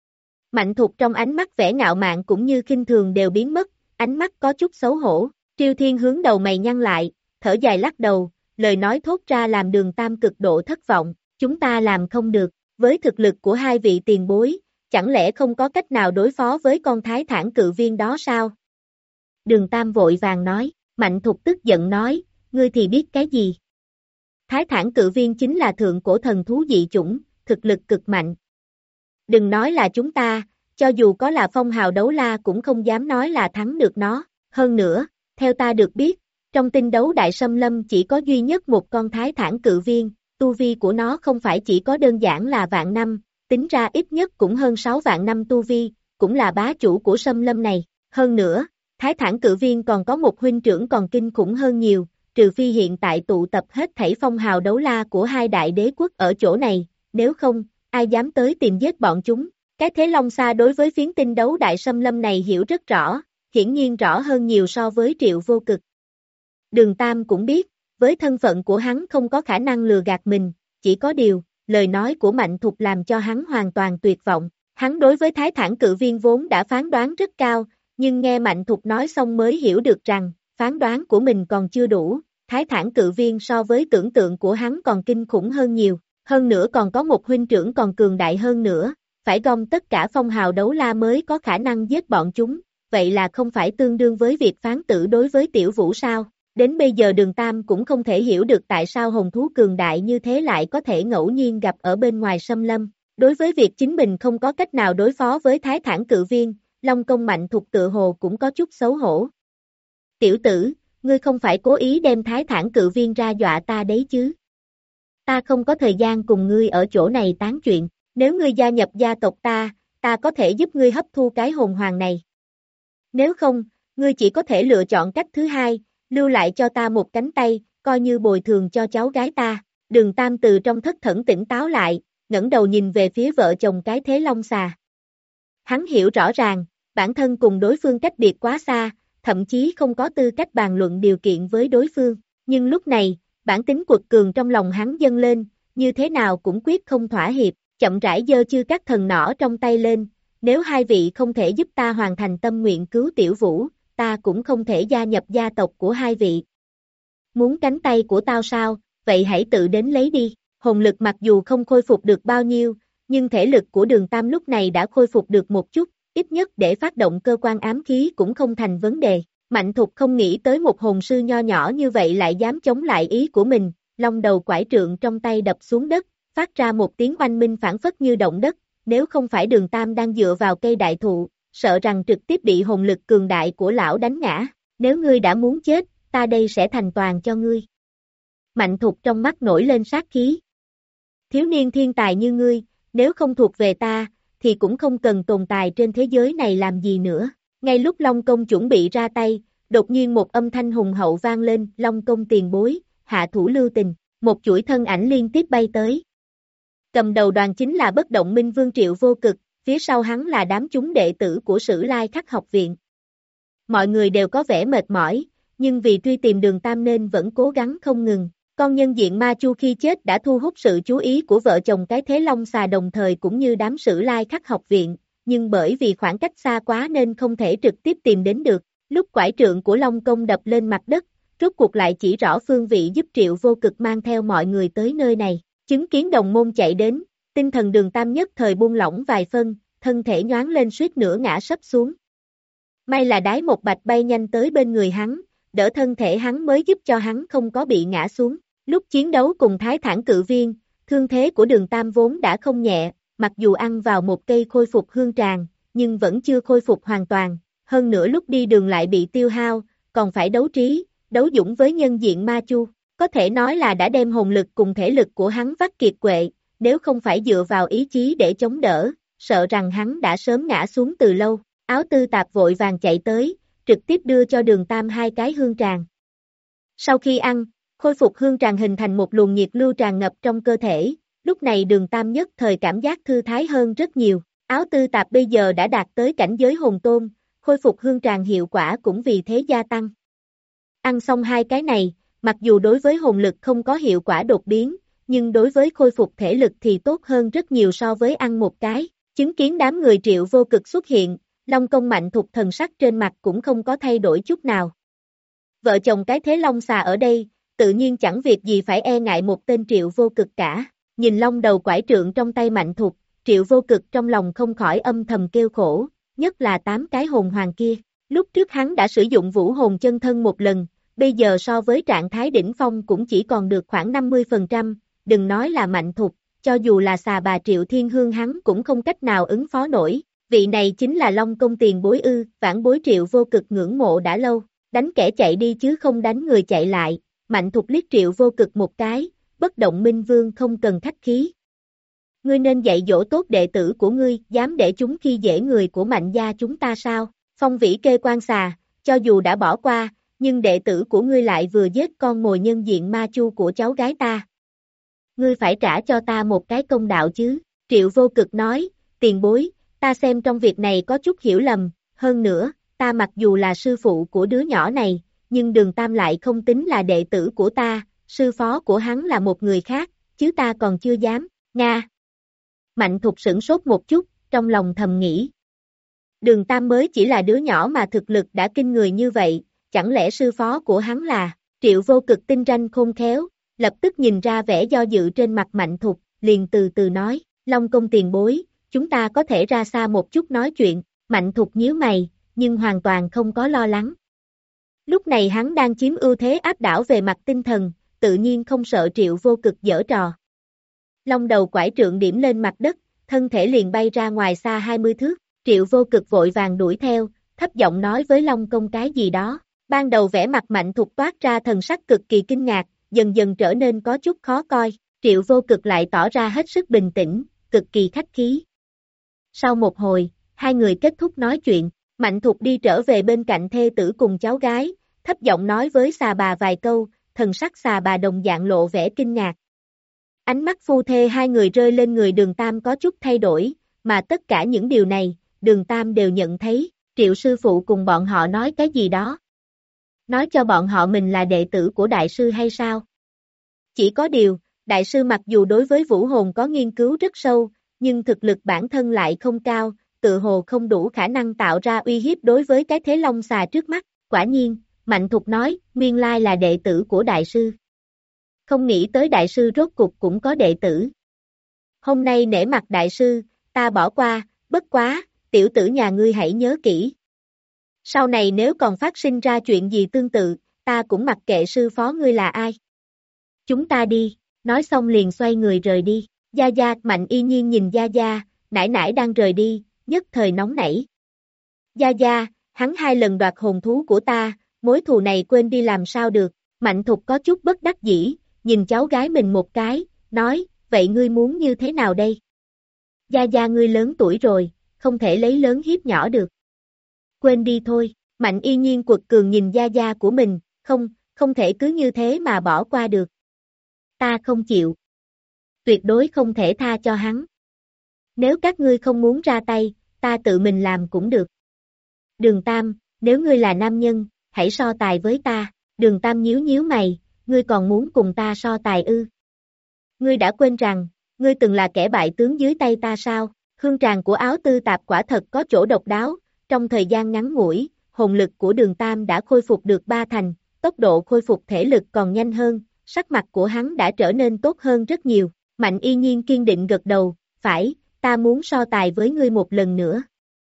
Mạnh Thục trong ánh mắt vẻ ngạo mạn cũng như khinh thường đều biến mất, ánh mắt có chút xấu hổ, Triêu Thiên hướng đầu mày nhăn lại, thở dài lắc đầu, lời nói thốt ra làm Đường Tam cực độ thất vọng, chúng ta làm không được, với thực lực của hai vị tiền bối, chẳng lẽ không có cách nào đối phó với con thái thản cự viên đó sao? Đường Tam vội vàng nói, Mạnh Thục tức giận nói, ngươi thì biết cái gì? Thái thản cự viên chính là thượng cổ thần thú dị chủng, thực lực cực mạnh. Đừng nói là chúng ta, cho dù có là phong hào đấu la cũng không dám nói là thắng được nó, hơn nữa, theo ta được biết, trong tinh đấu đại xâm lâm chỉ có duy nhất một con thái thản cự viên, tu vi của nó không phải chỉ có đơn giản là vạn năm, tính ra ít nhất cũng hơn sáu vạn năm tu vi, cũng là bá chủ của xâm lâm này, hơn nữa, thái thản cự viên còn có một huynh trưởng còn kinh khủng hơn nhiều, trừ phi hiện tại tụ tập hết thảy phong hào đấu la của hai đại đế quốc ở chỗ này, nếu không, ai dám tới tìm giết bọn chúng. Cái thế Long Xa đối với phiến tinh đấu đại xâm lâm này hiểu rất rõ, hiển nhiên rõ hơn nhiều so với Triệu Vô Cực. Đường Tam cũng biết, với thân phận của hắn không có khả năng lừa gạt mình, chỉ có điều, lời nói của Mạnh Thục làm cho hắn hoàn toàn tuyệt vọng. Hắn đối với thái thản cự viên vốn đã phán đoán rất cao, nhưng nghe Mạnh Thục nói xong mới hiểu được rằng, phán đoán của mình còn chưa đủ, thái thản cự viên so với tưởng tượng của hắn còn kinh khủng hơn nhiều, hơn nữa còn có một huynh trưởng còn cường đại hơn nữa, phải gom tất cả phong hào đấu la mới có khả năng giết bọn chúng, vậy là không phải tương đương với việc phán tử đối với Tiểu Vũ sao? Đến bây giờ Đường Tam cũng không thể hiểu được tại sao hồn thú cường đại như thế lại có thể ngẫu nhiên gặp ở bên ngoài xâm lâm. Đối với việc chính mình không có cách nào đối phó với thái thản cự viên, Long Công Mạnh Thục tự hồ cũng có chút xấu hổ. Tiểu tử, ngươi không phải cố ý đem thái thản cự viên ra dọa ta đấy chứ? Ta không có thời gian cùng ngươi ở chỗ này tán chuyện, nếu ngươi gia nhập gia tộc ta, ta có thể giúp ngươi hấp thu cái hồn hoàng này. Nếu không, ngươi chỉ có thể lựa chọn cách thứ hai, lưu lại cho ta một cánh tay, coi như bồi thường cho cháu gái ta. Đường Tam từ trong thất thẫn tỉnh táo lại, ngẩng đầu nhìn về phía vợ chồng cái thế Long Xà. Hắn hiểu rõ ràng, bản thân cùng đối phương cách biệt quá xa, thậm chí không có tư cách bàn luận điều kiện với đối phương, nhưng lúc này, bản tính quật cường trong lòng hắn dâng lên, như thế nào cũng quyết không thỏa hiệp, chậm rãi giơ chư các thần nỏ trong tay lên, nếu hai vị không thể giúp ta hoàn thành tâm nguyện cứu Tiểu Vũ, ta cũng không thể gia nhập gia tộc của hai vị. Muốn cánh tay của tao sao, vậy hãy tự đến lấy đi, hồn lực mặc dù không khôi phục được bao nhiêu, nhưng thể lực của Đường Tam lúc này đã khôi phục được một chút, ít nhất để phát động cơ quan ám khí cũng không thành vấn đề. Mạnh Thục không nghĩ tới một hồn sư nho nhỏ như vậy lại dám chống lại ý của mình, long đầu quải trượng trong tay đập xuống đất, phát ra một tiếng oanh minh phảng phất như động đất, nếu không phải Đường Tam đang dựa vào cây đại thụ, sợ rằng trực tiếp bị hồn lực cường đại của lão đánh ngã, nếu ngươi đã muốn chết, ta đây sẽ thành toàn cho ngươi. Mạnh Thục trong mắt nổi lên sát khí. Thiếu niên thiên tài như ngươi, nếu không thuộc về ta, thì cũng không cần tồn tại trên thế giới này làm gì nữa. Ngay lúc Long Công chuẩn bị ra tay, đột nhiên một âm thanh hùng hậu vang lên, Long Công tiền bối, hạ thủ lưu tình, một chuỗi thân ảnh liên tiếp bay tới. Cầm đầu đoàn chính là bất động minh vương Triệu Vô Cực, phía sau hắn là đám chúng đệ tử của Sử Lai Khắc học viện. Mọi người đều có vẻ mệt mỏi, nhưng vì truy tìm Đường Tam nên vẫn cố gắng không ngừng. Con nhân diện ma chu khi chết đã thu hút sự chú ý của vợ chồng cái thế Long Xà đồng thời cũng như đám Sử Lai Khắc học viện, nhưng bởi vì khoảng cách xa quá nên không thể trực tiếp tìm đến được. Lúc quải trượng của Long Công đập lên mặt đất, rốt cuộc lại chỉ rõ phương vị giúp Triệu Vô Cực mang theo mọi người tới nơi này. Chứng kiến đồng môn chạy đến, tinh thần Đường Tam nhất thời buông lỏng vài phân, thân thể nhoáng lên suýt nữa ngã sấp xuống. May là Đái Một Bạch bay nhanh tới bên người hắn, đỡ thân thể hắn mới giúp cho hắn không có bị ngã xuống. Lúc chiến đấu cùng Thái Thản cự viên, thương thế của Đường Tam vốn đã không nhẹ, mặc dù ăn vào một cây khôi phục hương tràng, nhưng vẫn chưa khôi phục hoàn toàn, hơn nữa lúc đi đường lại bị tiêu hao, còn phải đấu trí, đấu dũng với nhân diện ma chu, có thể nói là đã đem hồn lực cùng thể lực của hắn vắt kiệt quệ, nếu không phải dựa vào ý chí để chống đỡ, sợ rằng hắn đã sớm ngã xuống từ lâu. Áo Tư Tạp vội vàng chạy tới, trực tiếp đưa cho Đường Tam hai cái hương tràng. Sau khi ăn, khôi phục hương tràng hình thành một luồng nhiệt lưu tràn ngập trong cơ thể, lúc này Đường Tam nhất thời cảm giác thư thái hơn rất nhiều. Áo Tư Tạp bây giờ đã đạt tới cảnh giới hồn tôn, khôi phục hương tràng hiệu quả cũng vì thế gia tăng. Ăn xong hai cái này, mặc dù đối với hồn lực không có hiệu quả đột biến, nhưng đối với khôi phục thể lực thì tốt hơn rất nhiều so với ăn một cái. Chứng kiến đám người Triệu Vô Cực xuất hiện, Long Công Mạnh Thục thần sắc trên mặt cũng không có thay đổi chút nào. Vợ chồng cái thế Long Xà ở đây, tự nhiên chẳng việc gì phải e ngại một tên Triệu Vô Cực cả. Nhìn long đầu quải trượng trong tay Mạnh Thục, Triệu Vô Cực trong lòng không khỏi âm thầm kêu khổ, nhất là tám cái hồn hoàng kia. Lúc trước hắn đã sử dụng vũ hồn chân thân một lần, bây giờ so với trạng thái đỉnh phong cũng chỉ còn được khoảng năm mươi phần trăm, đừng nói là Mạnh Thục, cho dù là xà bà Triệu Thiên Hương hắn cũng không cách nào ứng phó nổi. Vị này chính là Long Công tiền bối ư, vãn bối Triệu Vô Cực ngưỡng mộ đã lâu, đánh kẻ chạy đi chứ không đánh người chạy lại. Mạnh Thục liếc Triệu Vô Cực một cái, bất động minh vương không cần khách khí. Ngươi nên dạy dỗ tốt đệ tử của ngươi, dám để chúng khi dễ người của Mạnh gia chúng ta sao? Phong Vĩ kê quan xà, cho dù đã bỏ qua, nhưng đệ tử của ngươi lại vừa giết con mồi nhân diện ma chu của cháu gái ta. Ngươi phải trả cho ta một cái công đạo chứ, Triệu Vô Cực nói, tiền bối, ta xem trong việc này có chút hiểu lầm, hơn nữa, ta mặc dù là sư phụ của đứa nhỏ này, nhưng Đường Tam lại không tính là đệ tử của ta, sư phó của hắn là một người khác, chứ ta còn chưa dám, Nga. Mạnh Thục sửng sốt một chút, trong lòng thầm nghĩ. Đường Tam mới chỉ là đứa nhỏ mà thực lực đã kinh người như vậy, chẳng lẽ sư phó của hắn là, Triệu Vô Cực tinh ranh khôn khéo, lập tức nhìn ra vẻ do dự trên mặt Mạnh Thục, liền từ từ nói, Long Công tiền bối, chúng ta có thể ra xa một chút nói chuyện. Mạnh Thục nhíu mày, nhưng hoàn toàn không có lo lắng. Lúc này hắn đang chiếm ưu thế áp đảo về mặt tinh thần, tự nhiên không sợ Triệu Vô Cực giở trò. Long đầu quải trượng điểm lên mặt đất, thân thể liền bay ra ngoài xa hai mươi thước, Triệu Vô Cực vội vàng đuổi theo, thấp giọng nói với Long Công cái gì đó. Ban đầu vẻ mặt Mạnh Thục toát ra thần sắc cực kỳ kinh ngạc, dần dần trở nên có chút khó coi, Triệu Vô Cực lại tỏ ra hết sức bình tĩnh, cực kỳ khách khí. Sau một hồi, hai người kết thúc nói chuyện, Mạnh Thục đi trở về bên cạnh thê tử cùng cháu gái, thấp giọng nói với xà bà vài câu, thần sắc xà bà đồng dạng lộ vẻ kinh ngạc. Ánh mắt phu thê hai người rơi lên người Đường Tam có chút thay đổi, mà tất cả những điều này, Đường Tam đều nhận thấy, Triệu sư phụ cùng bọn họ nói cái gì đó. Nói cho bọn họ mình là đệ tử của đại sư hay sao? Chỉ có điều, đại sư mặc dù đối với vũ hồn có nghiên cứu rất sâu, nhưng thực lực bản thân lại không cao, tự hồ không đủ khả năng tạo ra uy hiếp đối với cái thế long xà trước mắt. Quả nhiên, Mạnh Thục nói, nguyên lai là đệ tử của đại sư. Không nghĩ tới đại sư rốt cục cũng có đệ tử. Hôm nay nể mặt đại sư, ta bỏ qua, bất quá, tiểu tử nhà ngươi hãy nhớ kỹ. Sau này nếu còn phát sinh ra chuyện gì tương tự, ta cũng mặc kệ sư phó ngươi là ai. Chúng ta đi, nói xong liền xoay người rời đi. Gia Gia, Mạnh Y Nhiên nhìn Gia Gia, nải nải đang rời đi, nhất thời nóng nảy. Gia Gia, hắn hai lần đoạt hồn thú của ta, mối thù này quên đi làm sao được. Mạnh Thục có chút bất đắc dĩ, nhìn cháu gái mình một cái, nói, vậy ngươi muốn như thế nào đây? Gia Gia ngươi lớn tuổi rồi, không thể lấy lớn hiếp nhỏ được. Quên đi thôi, Mạnh Y Nhiên quật cường nhìn Gia Gia của mình, không, không thể cứ như thế mà bỏ qua được. Ta không chịu. Tuyệt đối không thể tha cho hắn. Nếu các ngươi không muốn ra tay, ta tự mình làm cũng được. Đường Tam, nếu ngươi là nam nhân, hãy so tài với ta. Đường Tam nhíu nhíu mày, ngươi còn muốn cùng ta so tài ư? Ngươi đã quên rằng, ngươi từng là kẻ bại tướng dưới tay ta sao? Hương tràng của Áo Tư Tạp quả thật có chỗ độc đáo, trong thời gian ngắn ngủi, hồn lực của Đường Tam đã khôi phục được ba thành, tốc độ khôi phục thể lực còn nhanh hơn, sắc mặt của hắn đã trở nên tốt hơn rất nhiều. Mạnh Y Nhiên kiên định gật đầu, phải, ta muốn so tài với ngươi một lần nữa.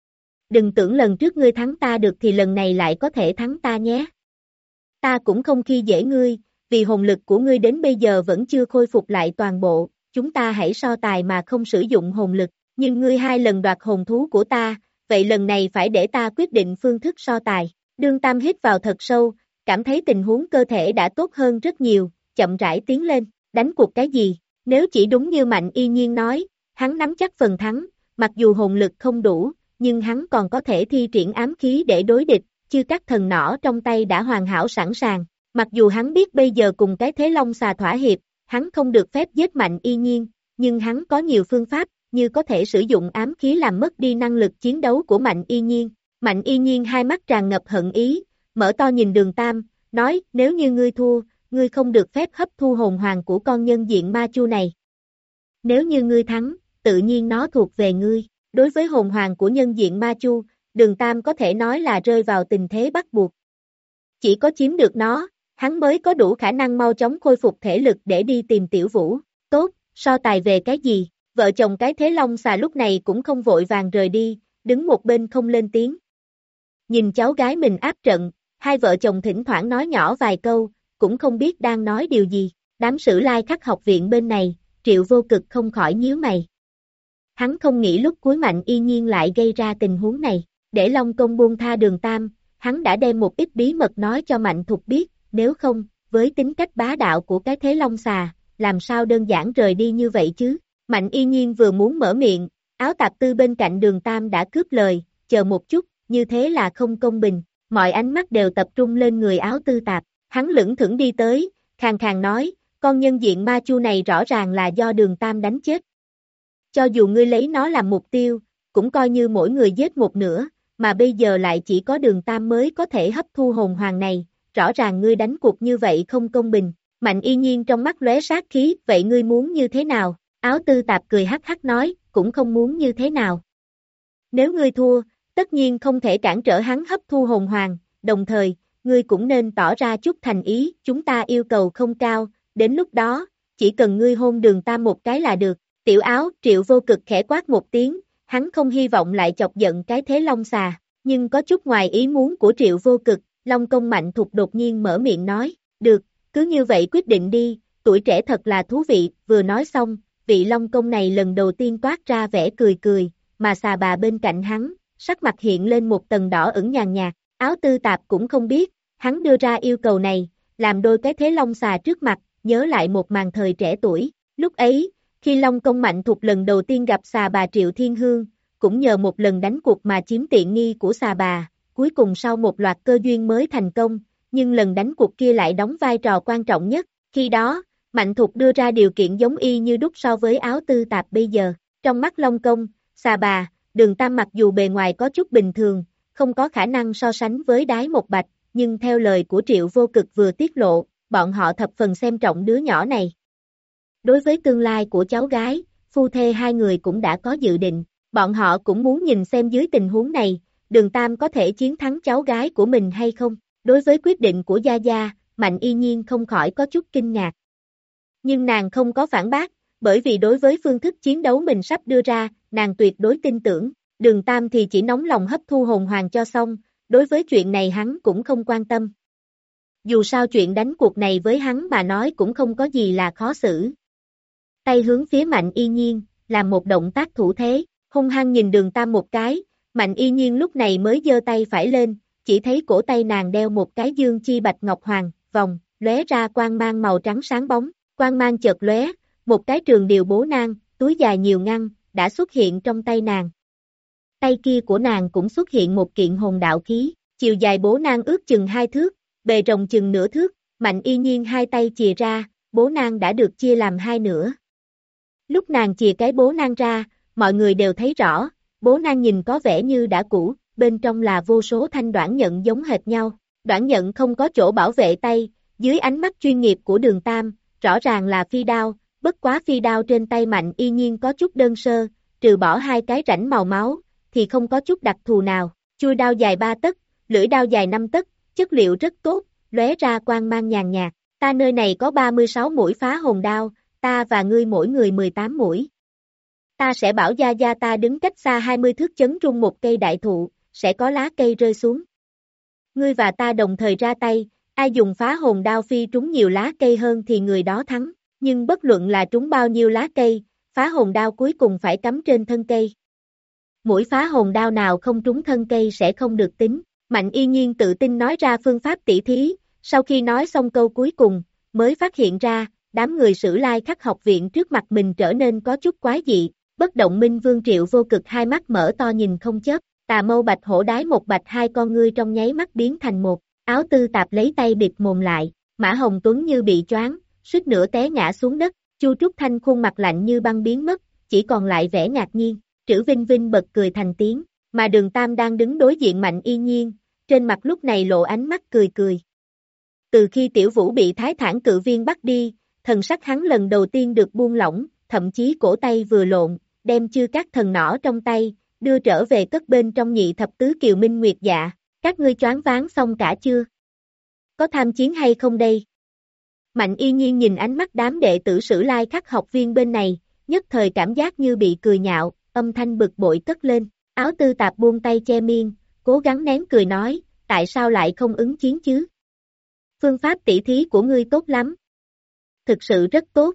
Đừng tưởng lần trước ngươi thắng ta được thì lần này lại có thể thắng ta nhé. Ta cũng không khi dễ ngươi, vì hồn lực của ngươi đến bây giờ vẫn chưa khôi phục lại toàn bộ, chúng ta hãy so tài mà không sử dụng hồn lực, nhưng ngươi hai lần đoạt hồn thú của ta, vậy lần này phải để ta quyết định phương thức so tài. Đương Tam hít vào thật sâu, cảm thấy tình huống cơ thể đã tốt hơn rất nhiều, chậm rãi tiến lên, đánh cuộc cái gì, nếu chỉ đúng như Mạnh Y Nhiên nói, hắn nắm chắc phần thắng, mặc dù hồn lực không đủ, nhưng hắn còn có thể thi triển ám khí để đối địch, chư các thần nỏ trong tay đã hoàn hảo sẵn sàng, mặc dù hắn biết bây giờ cùng cái thế long xà thỏa hiệp, hắn không được phép giết Mạnh Y Nhiên, nhưng hắn có nhiều phương pháp, như có thể sử dụng ám khí làm mất đi năng lực chiến đấu của Mạnh Y Nhiên. Mạnh Y Nhiên hai mắt tràn ngập hận ý, mở to nhìn Đường Tam, nói, nếu như ngươi thua, ngươi không được phép hấp thu hồn hoàng của con nhân diện ma chu này. Nếu như ngươi thắng, tự nhiên nó thuộc về ngươi. Đối với hồn hoàng của nhân diện ma chu, Đường Tam có thể nói là rơi vào tình thế bắt buộc. Chỉ có chiếm được nó, hắn mới có đủ khả năng mau chóng khôi phục thể lực để đi tìm Tiểu Vũ. Tốt, so tài về cái gì? Vợ chồng cái thế long xà lúc này cũng không vội vàng rời đi, đứng một bên không lên tiếng. Nhìn cháu gái mình áp trận, hai vợ chồng thỉnh thoảng nói nhỏ vài câu, cũng không biết đang nói điều gì. Đám Sử Lai Khắc học viện bên này, Triệu Vô Cực không khỏi nhíu mày. Hắn không nghĩ lúc cuối Mạnh Y Nhiên lại gây ra tình huống này, để Long Công buông tha Đường Tam, hắn đã đem một ít bí mật nói cho Mạnh Thục biết, nếu không, với tính cách bá đạo của cái thế long xà, làm sao đơn giản rời đi như vậy chứ. Mạnh Y Nhiên vừa muốn mở miệng, Áo Tạp Tư bên cạnh Đường Tam đã cướp lời, chờ một chút, như thế là không công bình, mọi ánh mắt đều tập trung lên người Áo Tư Tạp, hắn lững thững đi tới, khàn khàn nói, con nhân diện ma chu này rõ ràng là do Đường Tam đánh chết. Cho dù ngươi lấy nó làm mục tiêu, cũng coi như mỗi người giết một nửa, mà bây giờ lại chỉ có Đường Tam mới có thể hấp thu hồn hoàng này, rõ ràng ngươi đánh cuộc như vậy không công bình. Mạnh Y Nhiên trong mắt lóe sát khí, vậy ngươi muốn như thế nào? Áo Tư Tạp cười hắc hắc nói, cũng không muốn như thế nào. Nếu ngươi thua, tất nhiên không thể cản trở hắn hấp thu hồn hoàng, đồng thời, ngươi cũng nên tỏ ra chút thành ý, chúng ta yêu cầu không cao, đến lúc đó, chỉ cần ngươi hôn Đường Tam một cái là được. Tiểu Áo, Triệu Vô Cực khẽ quát một tiếng, hắn không hy vọng lại chọc giận cái thế long xà, nhưng có chút ngoài ý muốn của Triệu Vô Cực, Long Công Mạnh Thục đột nhiên mở miệng nói, được, cứ như vậy quyết định đi, tuổi trẻ thật là thú vị, vừa nói xong, vị Long Công này lần đầu tiên toát ra vẻ cười cười, mà xà bà bên cạnh hắn, sắc mặt hiện lên một tầng đỏ ửng nhàn nhạt, Áo Tư Tạp cũng không biết, hắn đưa ra yêu cầu này, làm đôi cái thế long xà trước mặt, nhớ lại một màn thời trẻ tuổi, lúc ấy, khi Long Công Mạnh Thục lần đầu tiên gặp xà bà Triệu Thiên Hương, cũng nhờ một lần đánh cuộc mà chiếm tiện nghi của xà bà, cuối cùng sau một loạt cơ duyên mới thành công, nhưng lần đánh cuộc kia lại đóng vai trò quan trọng nhất, khi đó, Mạnh Thục đưa ra điều kiện giống y như đúc so với Áo Tư Tạp bây giờ, trong mắt Long Công, xà bà, Đường Tam mặc dù bề ngoài có chút bình thường, không có khả năng so sánh với Đái Một Bạch, nhưng theo lời của Triệu Vô Cực vừa tiết lộ, bọn họ thập phần xem trọng đứa nhỏ này. Đối với tương lai của cháu gái, phu thê hai người cũng đã có dự định, bọn họ cũng muốn nhìn xem dưới tình huống này, Đường Tam có thể chiến thắng cháu gái của mình hay không. Đối với quyết định của Gia Gia, Mạnh Y Nhiên không khỏi có chút kinh ngạc. Nhưng nàng không có phản bác, bởi vì đối với phương thức chiến đấu mình sắp đưa ra, nàng tuyệt đối tin tưởng, Đường Tam thì chỉ nóng lòng hấp thu hồn hoàng cho xong, đối với chuyện này hắn cũng không quan tâm. Dù sao chuyện đánh cuộc này với hắn mà nói cũng không có gì là khó xử. Tay hướng phía Mạnh Y Nhiên, làm một động tác thủ thế, hung hăng nhìn Đường Tam một cái, Mạnh Y Nhiên lúc này mới giơ tay phải lên, chỉ thấy cổ tay nàng đeo một cái dương chi bạch ngọc hoàng, vòng, lóe ra quang mang màu trắng sáng bóng, quang mang chợt lóe, một cái trường điều bố nang, túi dài nhiều ngăn, đã xuất hiện trong tay nàng. Tay kia của nàng cũng xuất hiện một kiện hồn đạo khí, chiều dài bố nang ước chừng hai thước, bề rộng chừng nửa thước, Mạnh Y Nhiên hai tay chìa ra, bố nang đã được chia làm hai nửa. Lúc nàng chìa cái bố nang ra, mọi người đều thấy rõ, bố nang nhìn có vẻ như đã cũ, bên trong là vô số thanh đoản nhận giống hệt nhau, đoản nhận không có chỗ bảo vệ tay, dưới ánh mắt chuyên nghiệp của Đường Tam, rõ ràng là phi đao, bất quá phi đao trên tay Mạnh Y Nhiên có chút đơn sơ, trừ bỏ hai cái rãnh màu máu, thì không có chút đặc thù nào, chui đao dài ba tấc, lưỡi đao dài năm tấc, chất liệu rất tốt, lóe ra quang mang nhàn nhạt, ta nơi này có ba mươi sáu mũi phá hồn đao, ta và ngươi mỗi người mười tám mũi. Ta sẽ bảo Gia Gia ta đứng cách xa hai mươi thước chấn rung một cây đại thụ, sẽ có lá cây rơi xuống. Ngươi và ta đồng thời ra tay, ai dùng phá hồn đao phi trúng nhiều lá cây hơn thì người đó thắng, nhưng bất luận là trúng bao nhiêu lá cây, phá hồn đao cuối cùng phải cắm trên thân cây. Mũi phá hồn đao nào không trúng thân cây sẽ không được tính. Mạnh Y Nhiên tự tin nói ra phương pháp tỉ thí, sau khi nói xong câu cuối cùng, mới phát hiện ra, đám người Sử Lai Khắc học viện trước mặt mình trở nên có chút quái dị. Bất Động Minh Vương Triệu Vô Cực hai mắt mở to nhìn không chớp, Tà Mâu Bạch Hổ Đái một bạch hai con ngươi trong nháy mắt biến thành một, Áo Tư Tạp lấy tay bịt mồm lại, Mã Hồng Tuấn như bị choáng, suýt nữa té ngã xuống đất, Chu Trúc Thanh khuôn mặt lạnh như băng biến mất, chỉ còn lại vẻ ngạc nhiên. Trữ Vinh Vinh bật cười thành tiếng, mà Đường Tam đang đứng đối diện Mạnh Y Nhiên, trên mặt lúc này lộ ánh mắt cười cười. Từ khi Tiểu Vũ bị Thái Thản Cự Viên bắt đi, thần sắc hắn lần đầu tiên được buông lỏng, thậm chí cổ tay vừa lộn, đem chư các thần nỏ trong tay, đưa trở về cất bên trong nhị thập tứ kiều minh nguyệt dạ, các ngươi choáng váng xong cả chưa? Có tham chiến hay không đây? Mạnh Y Nhiên nhìn ánh mắt đám đệ tử Sử Lai Khắc học viên bên này, nhất thời cảm giác như bị cười nhạo, âm thanh bực bội cất lên, Áo Tư Tạp buông tay che miên, cố gắng nén cười nói, tại sao lại không ứng chiến chứ? Phương pháp tỉ thí của ngươi tốt lắm. Thực sự rất tốt.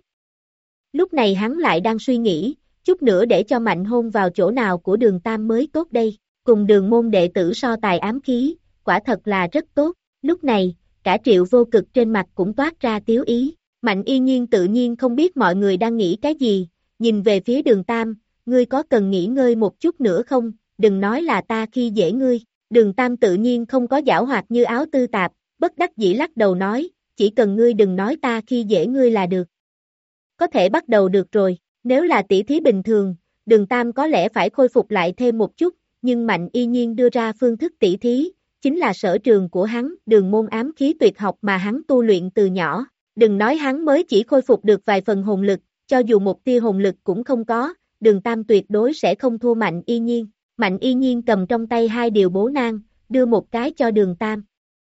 Lúc này hắn lại đang suy nghĩ, chút nữa để cho Mạnh hôn vào chỗ nào của Đường Tam mới tốt đây, cùng Đường môn đệ tử so tài ám khí, quả thật là rất tốt. Lúc này, cả Triệu Vô Cực trên mặt cũng toát ra tiếu ý, Mạnh Y Nhiên tự nhiên không biết mọi người đang nghĩ cái gì, nhìn về phía Đường Tam, ngươi có cần nghỉ ngơi một chút nữa không, đừng nói là ta khi dễ ngươi. Đường Tam tự nhiên không có giảo hoạt như Áo Tư Tạp, bất đắc dĩ lắc đầu nói, chỉ cần ngươi đừng nói ta khi dễ ngươi là được. Có thể bắt đầu được rồi, nếu là tỷ thí bình thường, Đường Tam có lẽ phải khôi phục lại thêm một chút, nhưng Mạnh Y Nhiên đưa ra phương thức tỷ thí, chính là sở trường của hắn, đường môn ám khí tuyệt học mà hắn tu luyện từ nhỏ. Đừng nói hắn mới chỉ khôi phục được vài phần hồn lực, cho dù một tia hồn lực cũng không có, Đường Tam tuyệt đối sẽ không thua Mạnh Y Nhiên. Mạnh Y Nhiên cầm trong tay hai điều bố nang, đưa một cái cho Đường Tam.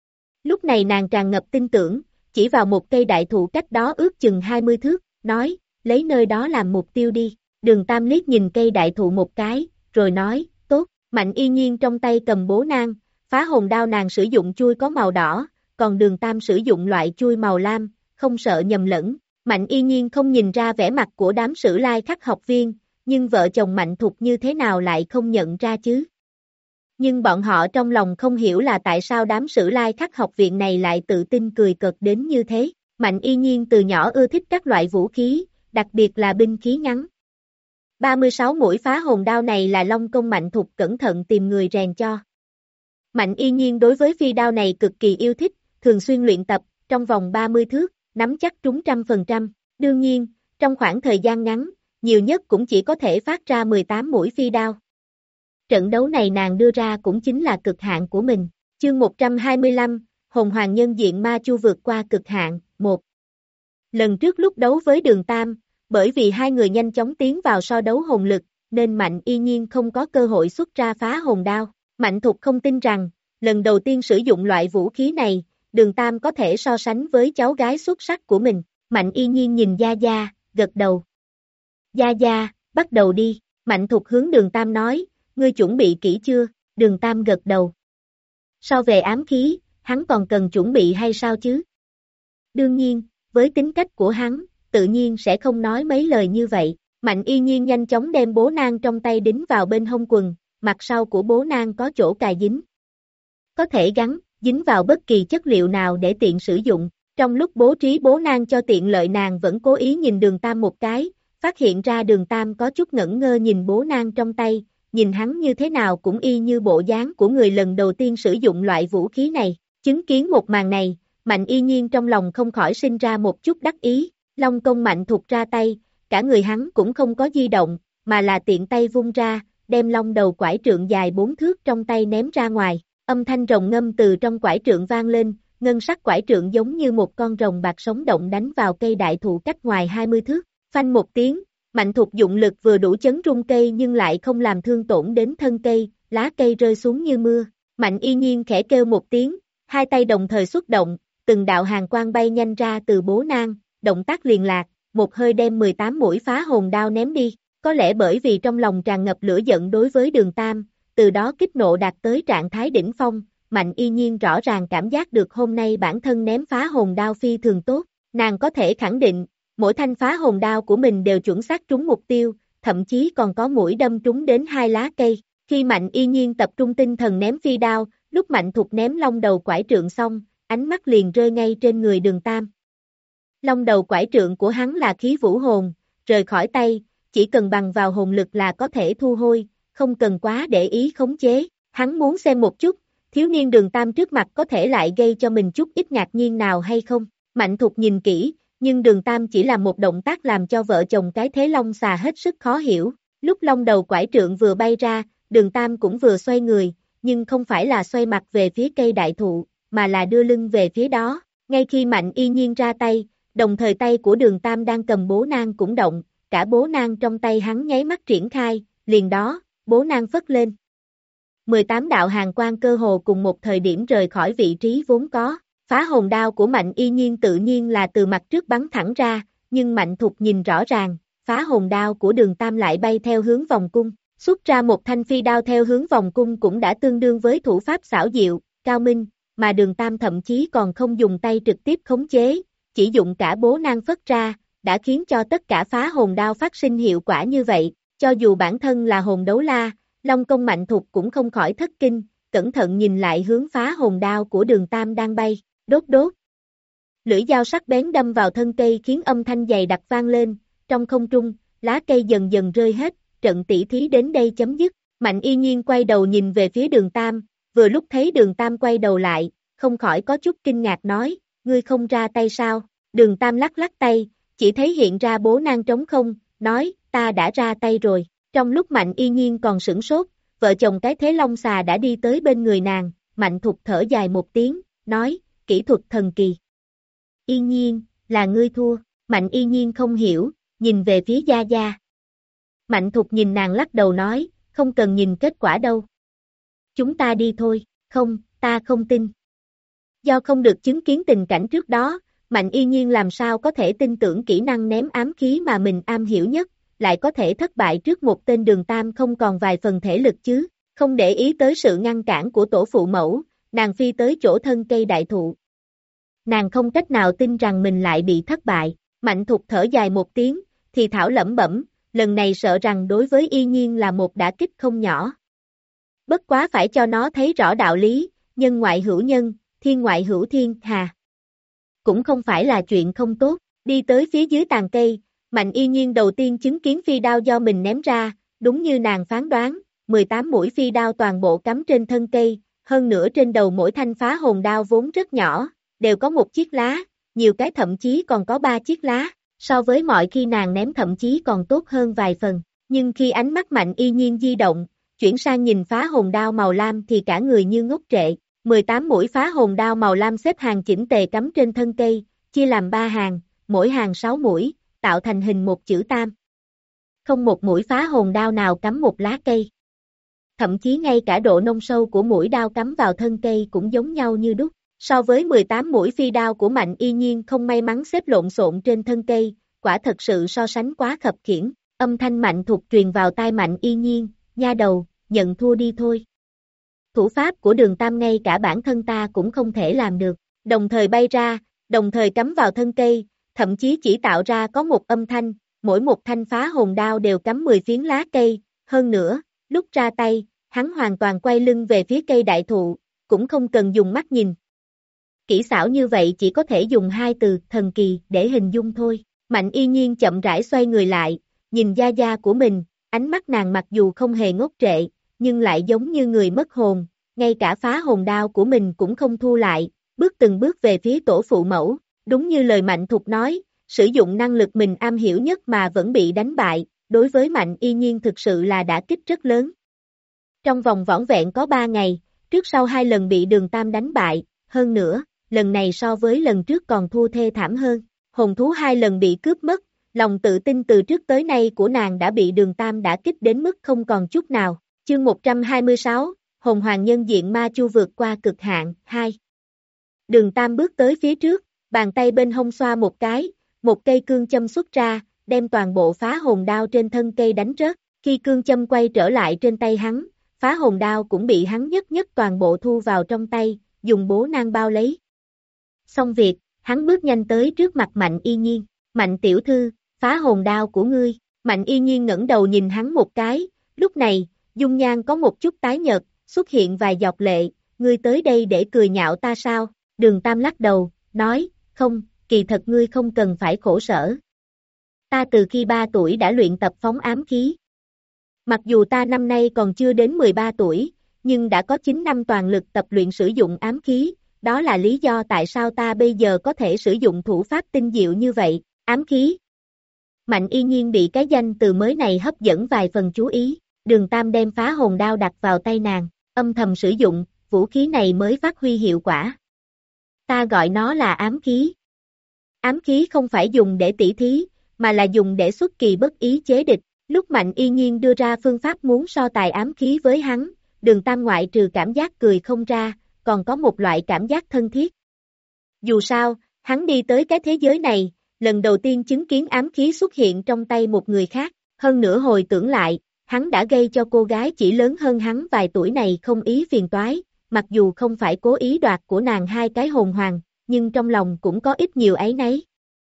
Lúc này nàng tràn ngập tin tưởng, chỉ vào một cây đại thụ cách đó ước chừng hai mươi thước, nói, lấy nơi đó làm mục tiêu đi. Đường Tam liếc nhìn cây đại thụ một cái, rồi nói, tốt. Mạnh Y Nhiên trong tay cầm bố nang, phá hồn đao nàng sử dụng chui có màu đỏ, còn Đường Tam sử dụng loại chui màu lam, không sợ nhầm lẫn. Mạnh Y Nhiên không nhìn ra vẻ mặt của đám Sử Lai Khắc học viên, nhưng vợ chồng Mạnh Thục như thế nào lại không nhận ra chứ? Nhưng bọn họ trong lòng không hiểu là tại sao đám Sử Lai Khắc học viện này lại tự tin cười cợt đến như thế. Mạnh Y Nhiên từ nhỏ ưa thích các loại vũ khí, đặc biệt là binh khí ngắn. ba mươi sáu mũi phá hồn đao này là Long Công Mạnh Thục cẩn thận tìm người rèn cho. Mạnh Y Nhiên đối với phi đao này cực kỳ yêu thích, thường xuyên luyện tập, trong vòng ba mươi thước, nắm chắc trúng trăm phần trăm. Đương nhiên, trong khoảng thời gian ngắn, nhiều nhất cũng chỉ có thể phát ra mười tám mũi phi đao. Trận đấu này nàng đưa ra cũng chính là cực hạn của mình. Chương một trăm hai mươi lăm, Hồn Hoàng nhân diện ma chu vượt qua cực hạn, một. Lần trước lúc đấu với Đường Tam, bởi vì hai người nhanh chóng tiến vào so đấu hồn lực, nên Mạnh Y Nhiên không có cơ hội xuất ra phá hồn đao. Mạnh Thục không tin rằng, lần đầu tiên sử dụng loại vũ khí này, Đường Tam có thể so sánh với cháu gái xuất sắc của mình. Mạnh Y Nhiên nhìn Gia Gia, gật đầu. Gia Gia, bắt đầu đi. Mạnh Thục hướng Đường Tam nói, ngươi chuẩn bị kỹ chưa? Đường Tam gật đầu. So về ám khí, hắn còn cần chuẩn bị hay sao chứ? Đương nhiên, với tính cách của hắn, tự nhiên sẽ không nói mấy lời như vậy. Mạnh Y Nhiên nhanh chóng đem bố nang trong tay đính vào bên hông quần, mặt sau của bố nang có chỗ cài dính. Có thể gắn, dính vào bất kỳ chất liệu nào để tiện sử dụng. Trong lúc bố trí bố nang cho tiện lợi nàng vẫn cố ý nhìn Đường Tam một cái, phát hiện ra Đường Tam có chút ngẩn ngơ nhìn bố nang trong tay, nhìn hắn như thế nào cũng y như bộ dáng của người lần đầu tiên sử dụng loại vũ khí này. Chứng kiến một màn này, Mạnh Y Nhiên trong lòng không khỏi sinh ra một chút đắc ý, Long Công Mạnh Thục ra tay, cả người hắn cũng không có di động, mà là tiện tay vung ra, đem long đầu quải trượng dài bốn thước trong tay ném ra ngoài, âm thanh rồng ngâm từ trong quải trượng vang lên, ngân sắc quải trượng giống như một con rồng bạc sống động đánh vào cây đại thụ cách ngoài hai mươi thước, phanh một tiếng, Mạnh Thục dụng lực vừa đủ chấn rung cây nhưng lại không làm thương tổn đến thân cây, lá cây rơi xuống như mưa. Mạnh Y Nhiên khẽ kêu một tiếng, hai tay đồng thời xuất động, từng đạo hàn quang bay nhanh ra từ bố nang, động tác liền lạc, một hơi đem mười tám mũi phá hồn đao ném đi. Có lẽ bởi vì trong lòng tràn ngập lửa giận đối với Đường Tam, từ đó kích nộ đạt tới trạng thái đỉnh phong, Mạnh Y Nhiên rõ ràng cảm giác được hôm nay bản thân ném phá hồn đao phi thường tốt, nàng có thể khẳng định, mỗi thanh phá hồn đao của mình đều chuẩn xác trúng mục tiêu, thậm chí còn có mũi đâm trúng đến hai lá cây. Khi Mạnh Y Nhiên tập trung tinh thần ném phi đao, lúc Mạnh Thục ném long đầu quải trượng xong, ánh mắt liền rơi ngay trên người Đường Tam. Long đầu quải trượng của hắn là khí vũ hồn, rời khỏi tay, chỉ cần bằng vào hồn lực là có thể thu hồi, không cần quá để ý khống chế. Hắn muốn xem một chút, thiếu niên Đường Tam trước mặt có thể lại gây cho mình chút ít ngạc nhiên nào hay không. Mạnh Thục nhìn kỹ, nhưng Đường Tam chỉ làm một động tác làm cho vợ chồng cái thế long xà hết sức khó hiểu. Lúc long đầu quải trượng vừa bay ra, Đường Tam cũng vừa xoay người, nhưng không phải là xoay mặt về phía cây đại thụ, mà là đưa lưng về phía đó. Ngay khi Mạnh Y Nhiên ra tay, đồng thời tay của Đường Tam đang cầm bố nang cũng động, cả bố nang trong tay hắn nháy mắt triển khai, liền đó, bố nang phất lên. mười tám đạo hàn quang cơ hồ cùng một thời điểm rời khỏi vị trí vốn có. Phá hồn đao của Mạnh Y Nhiên tự nhiên là từ mặt trước bắn thẳng ra, nhưng Mạnh Thục nhìn rõ ràng, phá hồn đao của Đường Tam lại bay theo hướng vòng cung, xuất ra một thanh phi đao theo hướng vòng cung cũng đã tương đương với thủ pháp xảo diệu, cao minh, mà Đường Tam thậm chí còn không dùng tay trực tiếp khống chế, chỉ dụng cả bố nang phất ra, đã khiến cho tất cả phá hồn đao phát sinh hiệu quả như vậy, cho dù bản thân là hồn đấu la, Long Công Mạnh Thục cũng không khỏi thất kinh, cẩn thận nhìn lại hướng phá hồn đao của Đường Tam đang bay. Đốt đốt. Lưỡi dao sắc bén đâm vào thân cây khiến âm thanh dày đặc vang lên, trong không trung, lá cây dần dần rơi hết, trận tỷ thí đến đây chấm dứt. Mạnh Y Nhiên quay đầu nhìn về phía Đường Tam, vừa lúc thấy Đường Tam quay đầu lại, không khỏi có chút kinh ngạc nói, ngươi không ra tay sao? Đường Tam lắc lắc tay, chỉ thấy hiện ra bố nang trống không, nói, ta đã ra tay rồi. Trong lúc Mạnh Y Nhiên còn sửng sốt, vợ chồng cái thế long xà đã đi tới bên người nàng, Mạnh Thục thở dài một tiếng, nói, kỹ thuật thần kỳ. Y Nhiên, là ngươi thua. Mạnh Y Nhiên không hiểu, nhìn về phía Gia Gia. Mạnh Thục nhìn nàng lắc đầu nói, không cần nhìn kết quả đâu. Chúng ta đi thôi, không, ta không tin. Do không được chứng kiến tình cảnh trước đó, Mạnh Y Nhiên làm sao có thể tin tưởng kỹ năng ném ám khí mà mình am hiểu nhất, lại có thể thất bại trước một tên Đường Tam không còn vài phần thể lực chứ, không để ý tới sự ngăn cản của tổ phụ mẫu, nàng phi tới chỗ thân cây đại thụ. Nàng không cách nào tin rằng mình lại bị thất bại, Mạnh Thục thở dài một tiếng, thì thảo lẩm bẩm, lần này sợ rằng đối với Y Nhiên là một đả kích không nhỏ. Bất quá phải cho nó thấy rõ đạo lý, nhân ngoại hữu nhân, thiên ngoại hữu thiên, hà. Cũng không phải là chuyện không tốt, đi tới phía dưới tàn cây, Mạnh Y Nhiên đầu tiên chứng kiến phi đao do mình ném ra, đúng như nàng phán đoán, mười tám mũi phi đao toàn bộ cắm trên thân cây, hơn nữa trên đầu mỗi thanh phá hồn đao vốn rất nhỏ, đều có một chiếc lá, nhiều cái thậm chí còn có ba chiếc lá, so với mọi khi nàng ném thậm chí còn tốt hơn vài phần, nhưng khi ánh mắt Mạnh Y Nhiên di động, chuyển sang nhìn phá hồn đao màu lam thì cả người như ngốc trệ, mười tám mũi phá hồn đao màu lam xếp hàng chỉnh tề cắm trên thân cây, chia làm ba hàng, mỗi hàng sáu mũi, tạo thành hình một chữ tam. Không một mũi phá hồn đao nào cắm một lá cây. Thậm chí ngay cả độ nông sâu của mũi đao cắm vào thân cây cũng giống nhau như đúc. So với mười tám mũi phi đao của Mạnh Y Nhiên không may mắn xếp lộn xộn trên thân cây, quả thật sự so sánh quá khập khiễng. Âm thanh Mạnh Thục truyền vào tai Mạnh Y Nhiên, nha đầu, nhận thua đi thôi. Thủ pháp của Đường Tam ngay cả bản thân ta cũng không thể làm được. Đồng thời bay ra, đồng thời cắm vào thân cây, thậm chí chỉ tạo ra có một âm thanh, mỗi một thanh phá hồn đao đều cắm mười phiến lá cây, hơn nữa, lúc ra tay, hắn hoàn toàn quay lưng về phía cây đại thụ, cũng không cần dùng mắt nhìn. Kỹ xảo như vậy chỉ có thể dùng hai từ thần kỳ để hình dung thôi. Mạnh Y Nhiên chậm rãi xoay người lại, nhìn Gia Gia của mình, ánh mắt nàng mặc dù không hề ngốc trệ, nhưng lại giống như người mất hồn, ngay cả phá hồn đao của mình cũng không thu lại, bước từng bước về phía tổ phụ mẫu. Đúng như lời Mạnh Thục nói, sử dụng năng lực mình am hiểu nhất mà vẫn bị đánh bại, đối với Mạnh Y Nhiên thực sự là đả kích rất lớn. Trong vòng vỏn vẹn có ba ngày, trước sau hai lần bị Đường Tam đánh bại, hơn nữa, lần này so với lần trước còn thua thê thảm hơn. Hồn thú hai lần bị cướp mất, lòng tự tin từ trước tới nay của nàng đã bị Đường Tam đả kích đến mức không còn chút nào. Chương một trăm hai mươi sáu, Hồn Hoàng nhân diện ma chu vượt qua cực hạn, hai. Đường Tam bước tới phía trước, bàn tay bên hông xoa một cái, một cây cương châm xuất ra, đem toàn bộ phá hồn đao trên thân cây đánh rớt. Khi cương châm quay trở lại trên tay hắn, phá hồn đao cũng bị hắn nhất nhất toàn bộ thu vào trong tay, dùng bố nang bao lấy. Xong việc, hắn bước nhanh tới trước mặt Mạnh Y Nhiên, Mạnh tiểu thư, phá hồn đao của ngươi. Mạnh Y Nhiên ngẩng đầu nhìn hắn một cái, lúc này, dung nhan có một chút tái nhợt, xuất hiện vài giọt lệ, ngươi tới đây để cười nhạo ta sao? Đường Tam lắc đầu, nói, không, kỳ thật ngươi không cần phải khổ sở. Ta từ khi ba tuổi đã luyện tập phóng ám khí. Mặc dù ta năm nay còn chưa đến mười ba tuổi, nhưng đã có chín năm toàn lực tập luyện sử dụng ám khí, đó là lý do tại sao ta bây giờ có thể sử dụng thủ pháp tinh diệu như vậy, ám khí. Mạnh Y Nhiên bị cái danh từ mới này hấp dẫn vài phần chú ý, Đường Tam đem phá hồn đao đặt vào tay nàng, âm thầm sử dụng, vũ khí này mới phát huy hiệu quả. Ta gọi nó là ám khí. Ám khí không phải dùng để tỉ thí, mà là dùng để xuất kỳ bất ý chế địch. Lúc Mạnh Y Nhiên đưa ra phương pháp muốn so tài ám khí với hắn, Đường Tam ngoại trừ cảm giác cười không ra, còn có một loại cảm giác thân thiết. Dù sao, hắn đi tới cái thế giới này, lần đầu tiên chứng kiến ám khí xuất hiện trong tay một người khác, hơn nữa hồi tưởng lại, hắn đã gây cho cô gái chỉ lớn hơn hắn vài tuổi này không ý phiền toái, mặc dù không phải cố ý đoạt của nàng hai cái hồn hoàng, nhưng trong lòng cũng có ít nhiều áy náy.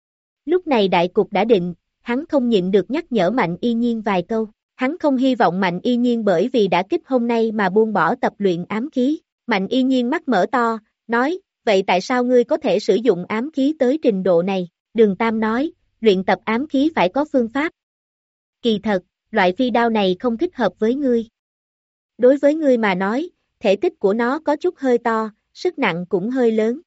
Lúc này đại cục đã định, hắn không nhịn được nhắc nhở Mạnh Y Nhiên vài câu, hắn không hy vọng Mạnh Y Nhiên bởi vì đã kích hôm nay mà buông bỏ tập luyện ám khí. Mạnh Y Nhiên mắt mở to, nói, vậy tại sao ngươi có thể sử dụng ám khí tới trình độ này? Đường Tam nói, luyện tập ám khí phải có phương pháp. Kỳ thật, loại phi đao này không thích hợp với ngươi. Đối với ngươi mà nói, thể tích của nó có chút hơi to, sức nặng cũng hơi lớn.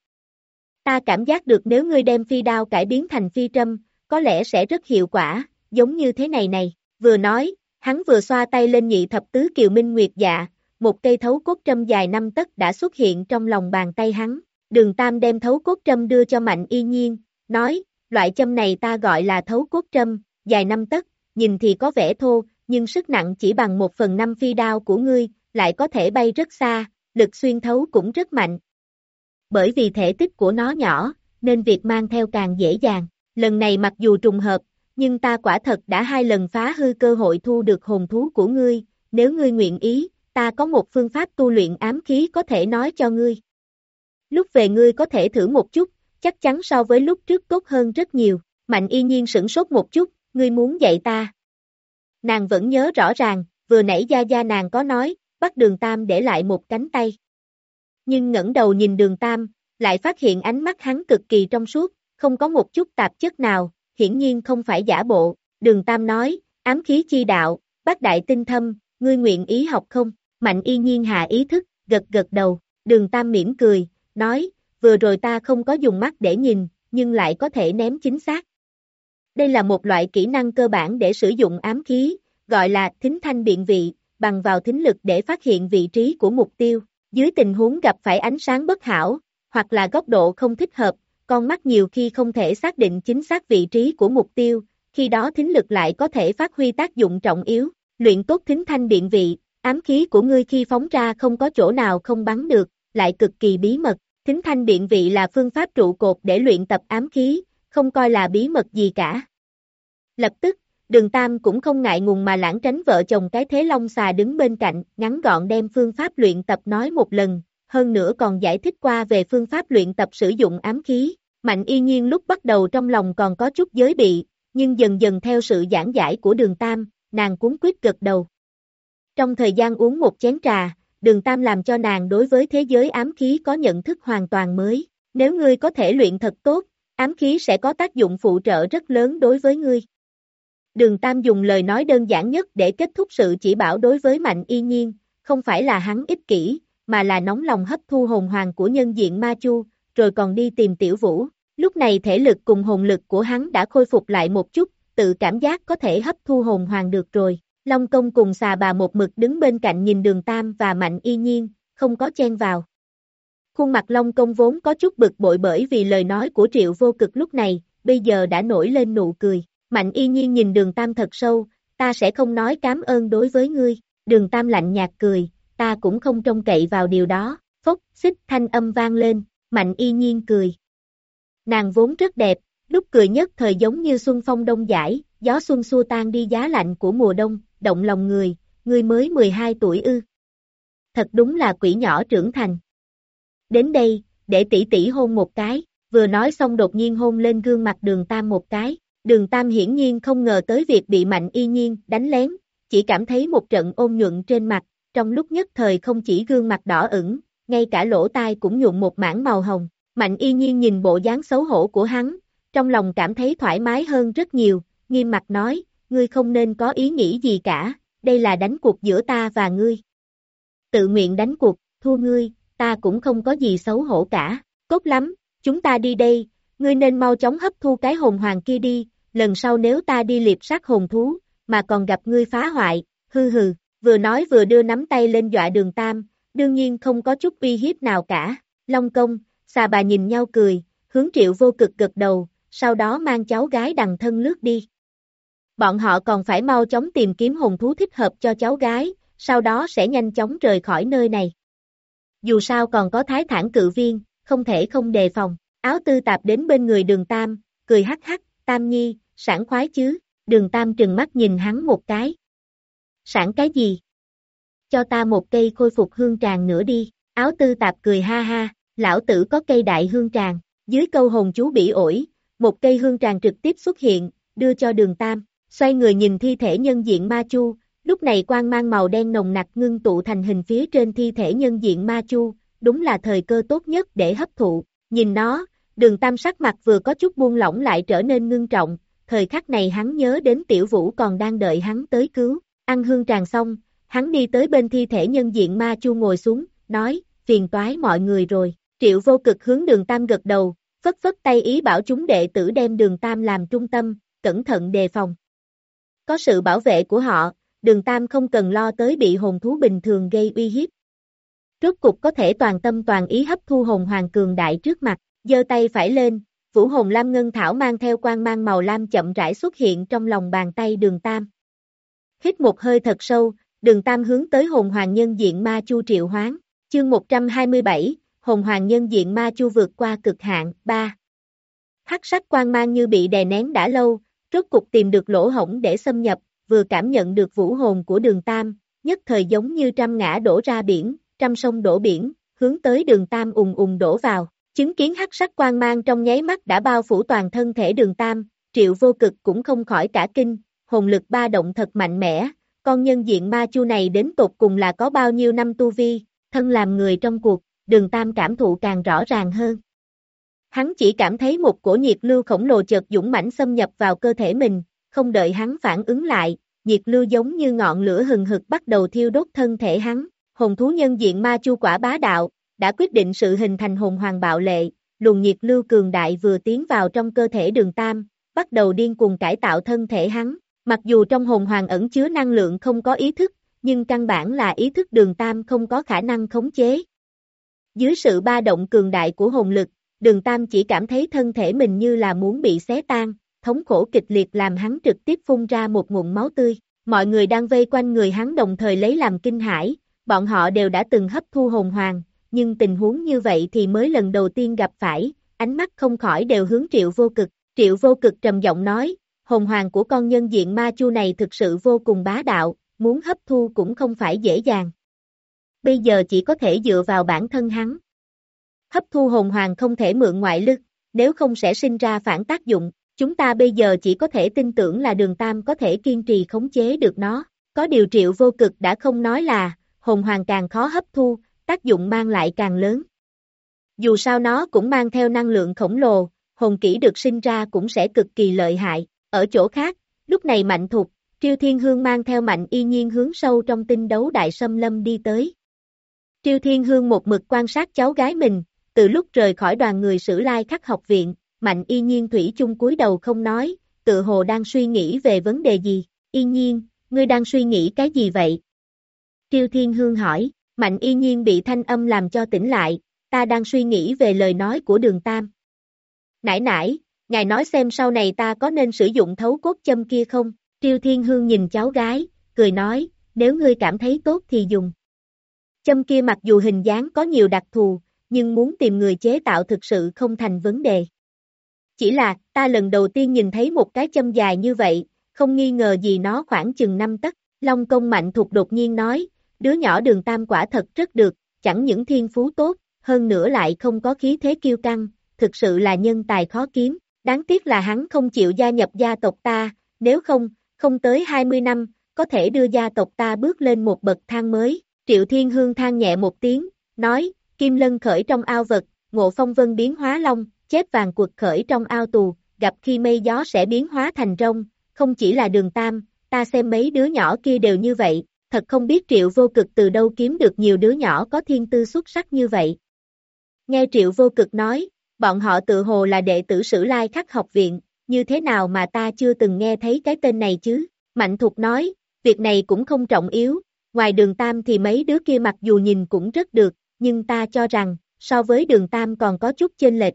Ta cảm giác được nếu ngươi đem phi đao cải biến thành phi trâm, có lẽ sẽ rất hiệu quả, giống như thế này này. Vừa nói, hắn vừa xoa tay lên nhị thập tứ kiều minh nguyệt dạ, một cây thấu cốt trâm dài năm tấc đã xuất hiện trong lòng bàn tay hắn. Đường Tam đem thấu cốt trâm đưa cho Mạnh Y Nhiên, nói, loại châm này ta gọi là thấu cốt trâm, dài năm tấc, nhìn thì có vẻ thô, nhưng sức nặng chỉ bằng một phần năm phi đao của ngươi, lại có thể bay rất xa, lực xuyên thấu cũng rất mạnh. Bởi vì thể tích của nó nhỏ, nên việc mang theo càng dễ dàng. Lần này mặc dù trùng hợp, nhưng ta quả thật đã hai lần phá hư cơ hội thu được hồn thú của ngươi, nếu ngươi nguyện ý, ta có một phương pháp tu luyện ám khí có thể nói cho ngươi. Lúc về ngươi có thể thử một chút, chắc chắn so với lúc trước tốt hơn rất nhiều. Mạnh Y Nhiên sửng sốt một chút, ngươi muốn dạy ta. Nàng vẫn nhớ rõ ràng, vừa nãy Gia Gia nàng có nói, bắt Đường Tam để lại một cánh tay. Nhưng ngẩng đầu nhìn Đường Tam, lại phát hiện ánh mắt hắn cực kỳ trong suốt, không có một chút tạp chất nào, hiển nhiên không phải giả bộ. Đường Tam nói, ám khí chi đạo, bát đại tinh thâm, ngươi nguyện ý học không? Mạnh Y Nhiên hạ ý thức, gật gật đầu. Đường Tam mỉm cười, nói, vừa rồi ta không có dùng mắt để nhìn, nhưng lại có thể ném chính xác. Đây là một loại kỹ năng cơ bản để sử dụng ám khí, gọi là thính thanh biện vị, bằng vào thính lực để phát hiện vị trí của mục tiêu. Dưới tình huống gặp phải ánh sáng bất hảo, hoặc là góc độ không thích hợp, con mắt nhiều khi không thể xác định chính xác vị trí của mục tiêu, khi đó thính lực lại có thể phát huy tác dụng trọng yếu. Luyện tốt thính thanh biện vị, ám khí của ngươi khi phóng ra không có chỗ nào không bắn được, lại cực kỳ bí mật. Thính thanh biện vị là phương pháp trụ cột để luyện tập ám khí, không coi là bí mật gì cả. Lập tức, Đường Tam cũng không ngại ngùng mà lãng tránh vợ chồng cái thế long xà đứng bên cạnh, ngắn gọn đem phương pháp luyện tập nói một lần, hơn nữa còn giải thích qua về phương pháp luyện tập sử dụng ám khí. Mạnh Y Nhiên lúc bắt đầu trong lòng còn có chút giới bị, nhưng dần dần theo sự giảng giải của Đường Tam, nàng cuống quýt gật đầu. Trong thời gian uống một chén trà, Đường Tam làm cho nàng đối với thế giới ám khí có nhận thức hoàn toàn mới. Nếu ngươi có thể luyện thật tốt, ám khí sẽ có tác dụng phụ trợ rất lớn đối với ngươi. Đường Tam dùng lời nói đơn giản nhất để kết thúc sự chỉ bảo đối với Mạnh Y Nhiên, không phải là hắn ích kỷ, mà là nóng lòng hấp thu hồn hoàng của nhân diện Ma Chu, rồi còn đi tìm Tiểu Vũ. Lúc này thể lực cùng hồn lực của hắn đã khôi phục lại một chút, tự cảm giác có thể hấp thu hồn hoàng được rồi. Long Công cùng xà bà một mực đứng bên cạnh nhìn Đường Tam và Mạnh Y Nhiên, không có chen vào. Khuôn mặt Long Công vốn có chút bực bội bởi vì lời nói của Triệu Vô Cực lúc này, bây giờ đã nổi lên nụ cười. Mạnh Y Nhiên nhìn Đường Tam thật sâu, ta sẽ không nói cảm ơn đối với ngươi. Đường Tam lạnh nhạt cười, ta cũng không trông cậy vào điều đó. Phốc, xích thanh âm vang lên, Mạnh Y Nhiên cười. Nàng vốn rất đẹp, lúc cười nhất thời giống như xuân phong đông dãi, gió xuân xua tan đi giá lạnh của mùa đông, động lòng người, ngươi mới mười hai tuổi ư. thật đúng là quỷ nhỏ trưởng thành. Đến đây, để tỷ tỷ hôn một cái, vừa nói xong đột nhiên hôn lên gương mặt Đường Tam một cái. Đường Tam hiển nhiên không ngờ tới việc bị Mạnh Y Nhiên đánh lén, chỉ cảm thấy một trận ôn nhuận trên mặt, trong lúc nhất thời không chỉ gương mặt đỏ ửng, ngay cả lỗ tai cũng nhuộm một mảng màu hồng. Mạnh Y Nhiên nhìn bộ dáng xấu hổ của hắn, trong lòng cảm thấy thoải mái hơn rất nhiều, nghiêm mặt nói, ngươi không nên có ý nghĩ gì cả, đây là đánh cuộc giữa ta và ngươi. Tự nguyện đánh cuộc, thua ngươi, ta cũng không có gì xấu hổ cả, tốt lắm, chúng ta đi đây, ngươi nên mau chóng hấp thu cái hồn hoàng kia đi, lần sau nếu ta đi liệp sát hồn thú, mà còn gặp ngươi phá hoại, hư hừ, vừa nói vừa đưa nắm tay lên dọa Đường Tam, đương nhiên không có chút uy hiếp nào cả. Long Công, Xà Bà nhìn nhau cười, hướng Triệu Vô Cực gật đầu, sau đó mang cháu gái đằng thân lướt đi. Bọn họ còn phải mau chóng tìm kiếm hồn thú thích hợp cho cháu gái, sau đó sẽ nhanh chóng rời khỏi nơi này. Dù sao còn có Thái Thản cự viên, không thể không đề phòng. Áo Tư Tạp đến bên người Đường Tam, cười hắc hắc, Tam Nhi, sảng khoái chứ, Đường Tam trừng mắt nhìn hắn một cái. Sảng cái gì? Cho ta một cây khôi phục hương tràng nữa đi, Áo Tư Tạp cười ha ha, lão tử có cây đại hương tràng, dưới câu hồn chú bỉ ổi, một cây hương tràng trực tiếp xuất hiện, đưa cho Đường Tam, xoay người nhìn thi thể nhân diện ma chu, lúc này quang mang màu đen nồng nặc ngưng tụ thành hình phía trên thi thể nhân diện ma chu, đúng là thời cơ tốt nhất để hấp thụ, nhìn nó, Đường Tam sắc mặt vừa có chút buông lỏng lại trở nên ngưng trọng, thời khắc này hắn nhớ đến Tiểu Vũ còn đang đợi hắn tới cứu, ăn hương tràng xong, hắn đi tới bên thi thể nhân diện ma chu ngồi xuống, nói, phiền toái mọi người rồi, Triệu Vô Cực hướng Đường Tam gật đầu, phất phất tay ý bảo chúng đệ tử đem Đường Tam làm trung tâm, cẩn thận đề phòng. Có sự bảo vệ của họ, Đường Tam không cần lo tới bị hồn thú bình thường gây uy hiếp. Rốt cục có thể toàn tâm toàn ý hấp thu hồn hoàng cường đại trước mặt, giơ tay phải lên, Vũ Hồn Lam Ngân Thảo mang theo quang mang màu lam chậm rãi xuất hiện trong lòng bàn tay Đường Tam. Hít một hơi thật sâu, Đường Tam hướng tới hồn hoàng nhân diện ma chu triệu hoán, chương một trăm hai mươi bảy, hồn hoàng nhân diện ma chu vượt qua cực hạn, ba. Hắc sắc quang mang như bị đè nén đã lâu, rốt cục tìm được lỗ hổng để xâm nhập, vừa cảm nhận được vũ hồn của Đường Tam, nhất thời giống như trăm ngã đổ ra biển, trăm sông đổ biển, hướng tới Đường Tam ùng ùng đổ vào. Chứng kiến hắc sắc quang mang trong nháy mắt đã bao phủ toàn thân thể Đường Tam, Triệu Vô Cực cũng không khỏi cả kinh, hồn lực ba động thật mạnh mẽ, con nhân diện ma chu này đến tột cùng là có bao nhiêu năm tu vi, thân làm người trong cuộc, Đường Tam cảm thụ càng rõ ràng hơn. Hắn chỉ cảm thấy một cổ nhiệt lưu khổng lồ chợt dũng mãnh xâm nhập vào cơ thể mình, không đợi hắn phản ứng lại, nhiệt lưu giống như ngọn lửa hừng hực bắt đầu thiêu đốt thân thể hắn, hồn thú nhân diện ma chu quả bá đạo, đã quyết định sự hình thành hồn hoàng bạo lệ, luồng nhiệt lưu cường đại vừa tiến vào trong cơ thể Đường Tam, bắt đầu điên cuồng cải tạo thân thể hắn, mặc dù trong hồn hoàng ẩn chứa năng lượng không có ý thức, nhưng căn bản là ý thức Đường Tam không có khả năng khống chế. Dưới sự ba động cường đại của hồn lực, Đường Tam chỉ cảm thấy thân thể mình như là muốn bị xé tan, thống khổ kịch liệt làm hắn trực tiếp phun ra một ngụm máu tươi. Mọi người đang vây quanh người hắn đồng thời lấy làm kinh hãi, bọn họ đều đã từng hấp thu hồn hoàng, nhưng tình huống như vậy thì mới lần đầu tiên gặp phải, ánh mắt không khỏi đều hướng Triệu Vô Cực. Triệu Vô Cực trầm giọng nói, hồn hoàng của con nhân diện ma chu này thực sự vô cùng bá đạo, muốn hấp thu cũng không phải dễ dàng. Bây giờ chỉ có thể dựa vào bản thân hắn. Hấp thu hồn hoàng không thể mượn ngoại lực, nếu không sẽ sinh ra phản tác dụng, chúng ta bây giờ chỉ có thể tin tưởng là Đường Tam có thể kiên trì khống chế được nó. Có điều Triệu Vô Cực đã không nói là, hồn hoàng càng khó hấp thu, tác dụng mang lại càng lớn. Dù sao nó cũng mang theo năng lượng khổng lồ, hồn kỹ được sinh ra cũng sẽ cực kỳ lợi hại. Ở chỗ khác, lúc này Mạnh Thục, Triêu Thiên Hương mang theo Mạnh Y Nhiên hướng sâu trong tinh đấu đại xâm lâm đi tới. Triêu Thiên Hương một mực quan sát cháu gái mình, từ lúc rời khỏi đoàn người Sử Lai Khắc học viện, Mạnh Y Nhiên thủy chung cúi đầu không nói, tự hồ đang suy nghĩ về vấn đề gì. Y Nhiên, ngươi đang suy nghĩ cái gì vậy? Triêu Thiên Hương hỏi, Mạnh Y Nhiên bị thanh âm làm cho tỉnh lại, ta đang suy nghĩ về lời nói của Đường Tam. Nãy nãy, ngài nói xem sau này ta có nên sử dụng thấu cốt châm kia không? Triêu Thiên Hương nhìn cháu gái, cười nói, nếu ngươi cảm thấy tốt thì dùng. Châm kia mặc dù hình dáng có nhiều đặc thù, nhưng muốn tìm người chế tạo thực sự không thành vấn đề. Chỉ là, ta lần đầu tiên nhìn thấy một cái châm dài như vậy, không nghi ngờ gì nó khoảng chừng năm tấc. Long Công Mạnh Thục đột nhiên nói, Đứa nhỏ Đường Tam quả thật rất được, chẳng những thiên phú tốt, hơn nữa lại không có khí thế kiêu căng, thực sự là nhân tài khó kiếm. Đáng tiếc là hắn không chịu gia nhập gia tộc ta, nếu không, không tới hai mươi năm, có thể đưa gia tộc ta bước lên một bậc thang mới. Triệu Thiên Hương than nhẹ một tiếng, nói, Kim Lân khởi trong ao vật, Ngộ Phong Vân biến hóa long, chép vàng cuộc khởi trong ao tù, gặp khi mây gió sẽ biến hóa thành rông, không chỉ là Đường Tam, ta xem mấy đứa nhỏ kia đều như vậy, thật không biết Triệu Vô Cực từ đâu kiếm được nhiều đứa nhỏ có thiên tư xuất sắc như vậy. Nghe Triệu Vô Cực nói, bọn họ tự hồ là đệ tử Sử Lai Khắc học viện, như thế nào mà ta chưa từng nghe thấy cái tên này chứ? Mạnh Thục nói, việc này cũng không trọng yếu, ngoài Đường Tam thì mấy đứa kia mặc dù nhìn cũng rất được, nhưng ta cho rằng, so với Đường Tam còn có chút chênh lệch.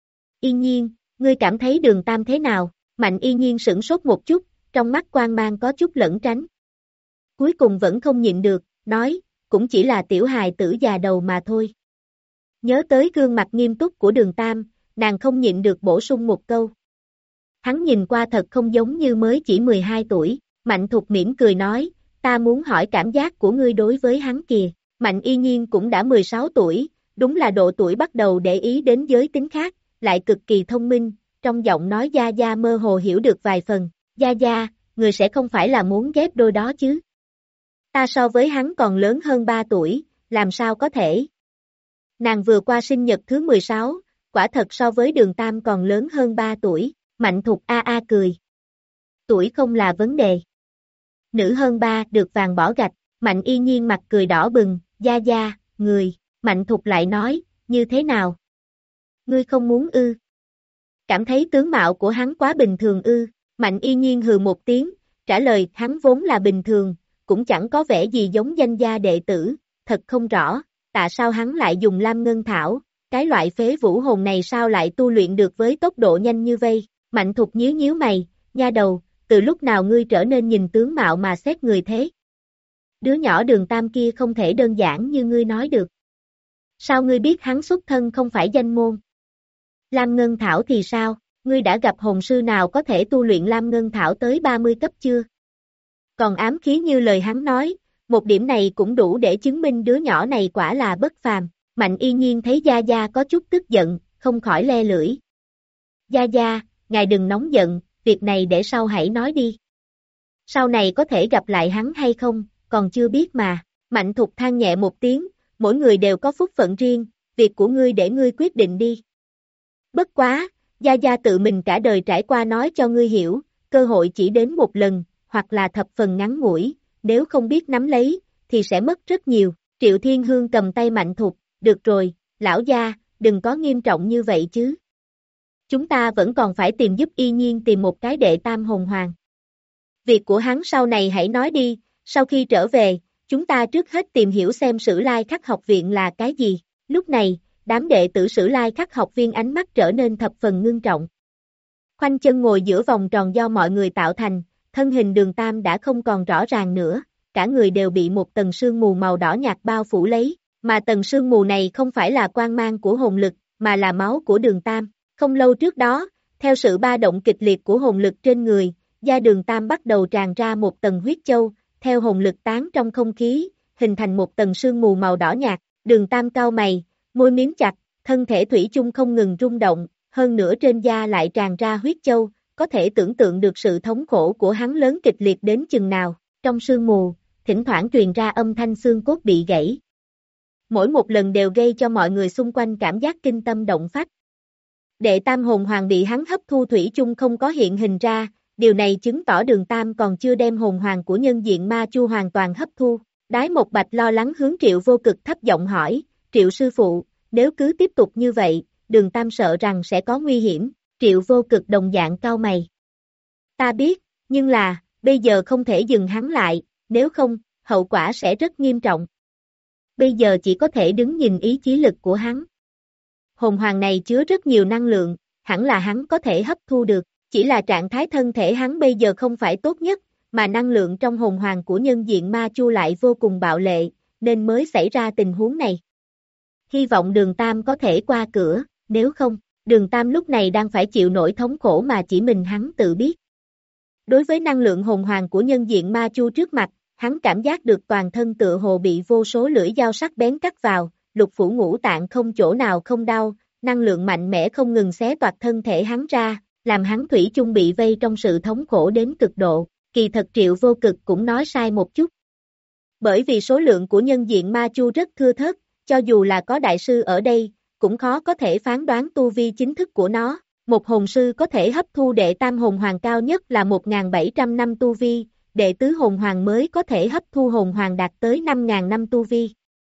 Yên Nhiên, ngươi cảm thấy Đường Tam thế nào? Mạnh Yên Nhiên sửng sốt một chút, trong mắt quang mang có chút lẩn tránh. Cuối cùng vẫn không nhịn được, nói, cũng chỉ là tiểu hài tử già đầu mà thôi. Nhớ tới gương mặt nghiêm túc của Đường Tam, nàng không nhịn được bổ sung một câu. Hắn nhìn qua thật không giống như mới chỉ mười hai tuổi, Mạnh Thục mỉm cười nói, ta muốn hỏi cảm giác của ngươi đối với hắn kìa. Mạnh Yên Nhiên cũng đã mười sáu tuổi, đúng là độ tuổi bắt đầu để ý đến giới tính khác, lại cực kỳ thông minh, trong giọng nói Gia Gia mơ hồ hiểu được vài phần. Gia Gia, người sẽ không phải là muốn ghép đôi đó chứ? Ta so với hắn còn lớn hơn ba tuổi, làm sao có thể? Nàng vừa qua sinh nhật thứ mười sáu, quả thật so với Đường Tam còn lớn hơn ba tuổi, Mạnh Thục a a cười. Tuổi không là vấn đề. Nữ hơn ba được vàng bỏ gạch, Mạnh Yên Nhiên mặt cười đỏ bừng, Gia Gia, người, Mạnh Thục lại nói, như thế nào? Ngươi không muốn ư? Cảm thấy tướng mạo của hắn quá bình thường ư? Mạnh Yên Nhiên hừ một tiếng, trả lời hắn vốn là bình thường, cũng chẳng có vẻ gì giống danh gia đệ tử, thật không rõ, tại sao hắn lại dùng Lam Ngân Thảo, cái loại phế vũ hồn này sao lại tu luyện được với tốc độ nhanh như vây? Mạnh Thục nhíu nhíu mày, nha đầu, từ lúc nào ngươi trở nên nhìn tướng mạo mà xét người thế? Đứa nhỏ Đường Tam kia không thể đơn giản như ngươi nói được. Sao ngươi biết hắn xuất thân không phải danh môn? Lam Ngân Thảo thì sao? Ngươi đã gặp hồn sư nào có thể tu luyện Lam Ngân Thảo tới ba mươi cấp chưa? Còn ám khí như lời hắn nói, một điểm này cũng đủ để chứng minh đứa nhỏ này quả là bất phàm. Mạnh Yên Nhiên thấy Gia Gia có chút tức giận, không khỏi le lưỡi. Gia Gia, ngài đừng nóng giận, việc này để sau hãy nói đi. Sau này có thể gặp lại hắn hay không, còn chưa biết mà. Mạnh Thục than nhẹ một tiếng, mỗi người đều có phúc phận riêng, việc của ngươi để ngươi quyết định đi. Bất quá, Gia Gia tự mình cả đời trải qua nói cho ngươi hiểu, cơ hội chỉ đến một lần, hoặc là thập phần ngắn ngủi, nếu không biết nắm lấy, thì sẽ mất rất nhiều. Triệu Thiên Hương cầm tay Mạnh Thục, được rồi, lão gia, đừng có nghiêm trọng như vậy chứ. Chúng ta vẫn còn phải tìm giúp Yên Nhiên tìm một cái đệ tam hồn hoàng. Việc của hắn sau này hãy nói đi, sau khi trở về, chúng ta trước hết tìm hiểu xem Sử Lai Khắc học viện là cái gì. Lúc này, đám đệ tử Sử Lai Khắc học viên ánh mắt trở nên thập phần ngưng trọng. Khoanh chân ngồi giữa vòng tròn do mọi người tạo thành, thân hình Đường Tam đã không còn rõ ràng nữa, cả người đều bị một tầng sương mù màu đỏ nhạt bao phủ lấy, mà tầng sương mù này không phải là quang mang của hồn lực, mà là máu của Đường Tam. Không lâu trước đó, theo sự ba động kịch liệt của hồn lực trên người, da Đường Tam bắt đầu tràn ra một tầng huyết châu, theo hồn lực tán trong không khí, hình thành một tầng sương mù màu đỏ nhạt. Đường Tam cau mày, môi miếm chặt, thân thể thủy chung không ngừng rung động, hơn nữa trên da lại tràn ra huyết châu, có thể tưởng tượng được sự thống khổ của hắn lớn kịch liệt đến chừng nào. Trong sương mù, thỉnh thoảng truyền ra âm thanh xương cốt bị gãy. Mỗi một lần đều gây cho mọi người xung quanh cảm giác kinh tâm động phách. Đệ tam hồn hoàng bị hắn hấp thu thủy chung không có hiện hình ra, điều này chứng tỏ Đường Tam còn chưa đem hồn hoàng của nhân diện ma chu hoàn toàn hấp thu. Đái Một Bạch lo lắng hướng Triệu Vô Cực thấp giọng hỏi, Triệu sư phụ, nếu cứ tiếp tục như vậy, Đường Tam sợ rằng sẽ có nguy hiểm. Triệu Vô Cực đồng dạng cau mày. Ta biết, nhưng là, bây giờ không thể dừng hắn lại, nếu không, hậu quả sẽ rất nghiêm trọng. Bây giờ chỉ có thể đứng nhìn ý chí lực của hắn. Hồn hoàng này chứa rất nhiều năng lượng, hẳn là hắn có thể hấp thu được, chỉ là trạng thái thân thể hắn bây giờ không phải tốt nhất, mà năng lượng trong hồn hoàng của nhân diện ma chu lại vô cùng bạo lệ, nên mới xảy ra tình huống này. Hy vọng Đường Tam có thể qua cửa, nếu không, Đường Tam lúc này đang phải chịu nỗi thống khổ mà chỉ mình hắn tự biết. Đối với năng lượng hồn hoàng của nhân diện ma chu trước mặt, hắn cảm giác được toàn thân tựa hồ bị vô số lưỡi dao sắc bén cắt vào, lục phủ ngũ tạng không chỗ nào không đau, năng lượng mạnh mẽ không ngừng xé toạc thân thể hắn ra, làm hắn thủy chung bị vây trong sự thống khổ đến cực độ, kỳ thật Triệu Vô Cực cũng nói sai một chút. Bởi vì số lượng của nhân diện ma chu rất thưa thớt, cho dù là có đại sư ở đây, cũng khó có thể phán đoán tu vi chính thức của nó. Một hồn sư có thể hấp thu đệ tam hồn hoàng cao nhất là một nghìn bảy trăm năm tu vi, đệ tứ hồn hoàng mới có thể hấp thu hồn hoàng đạt tới năm nghìn năm tu vi.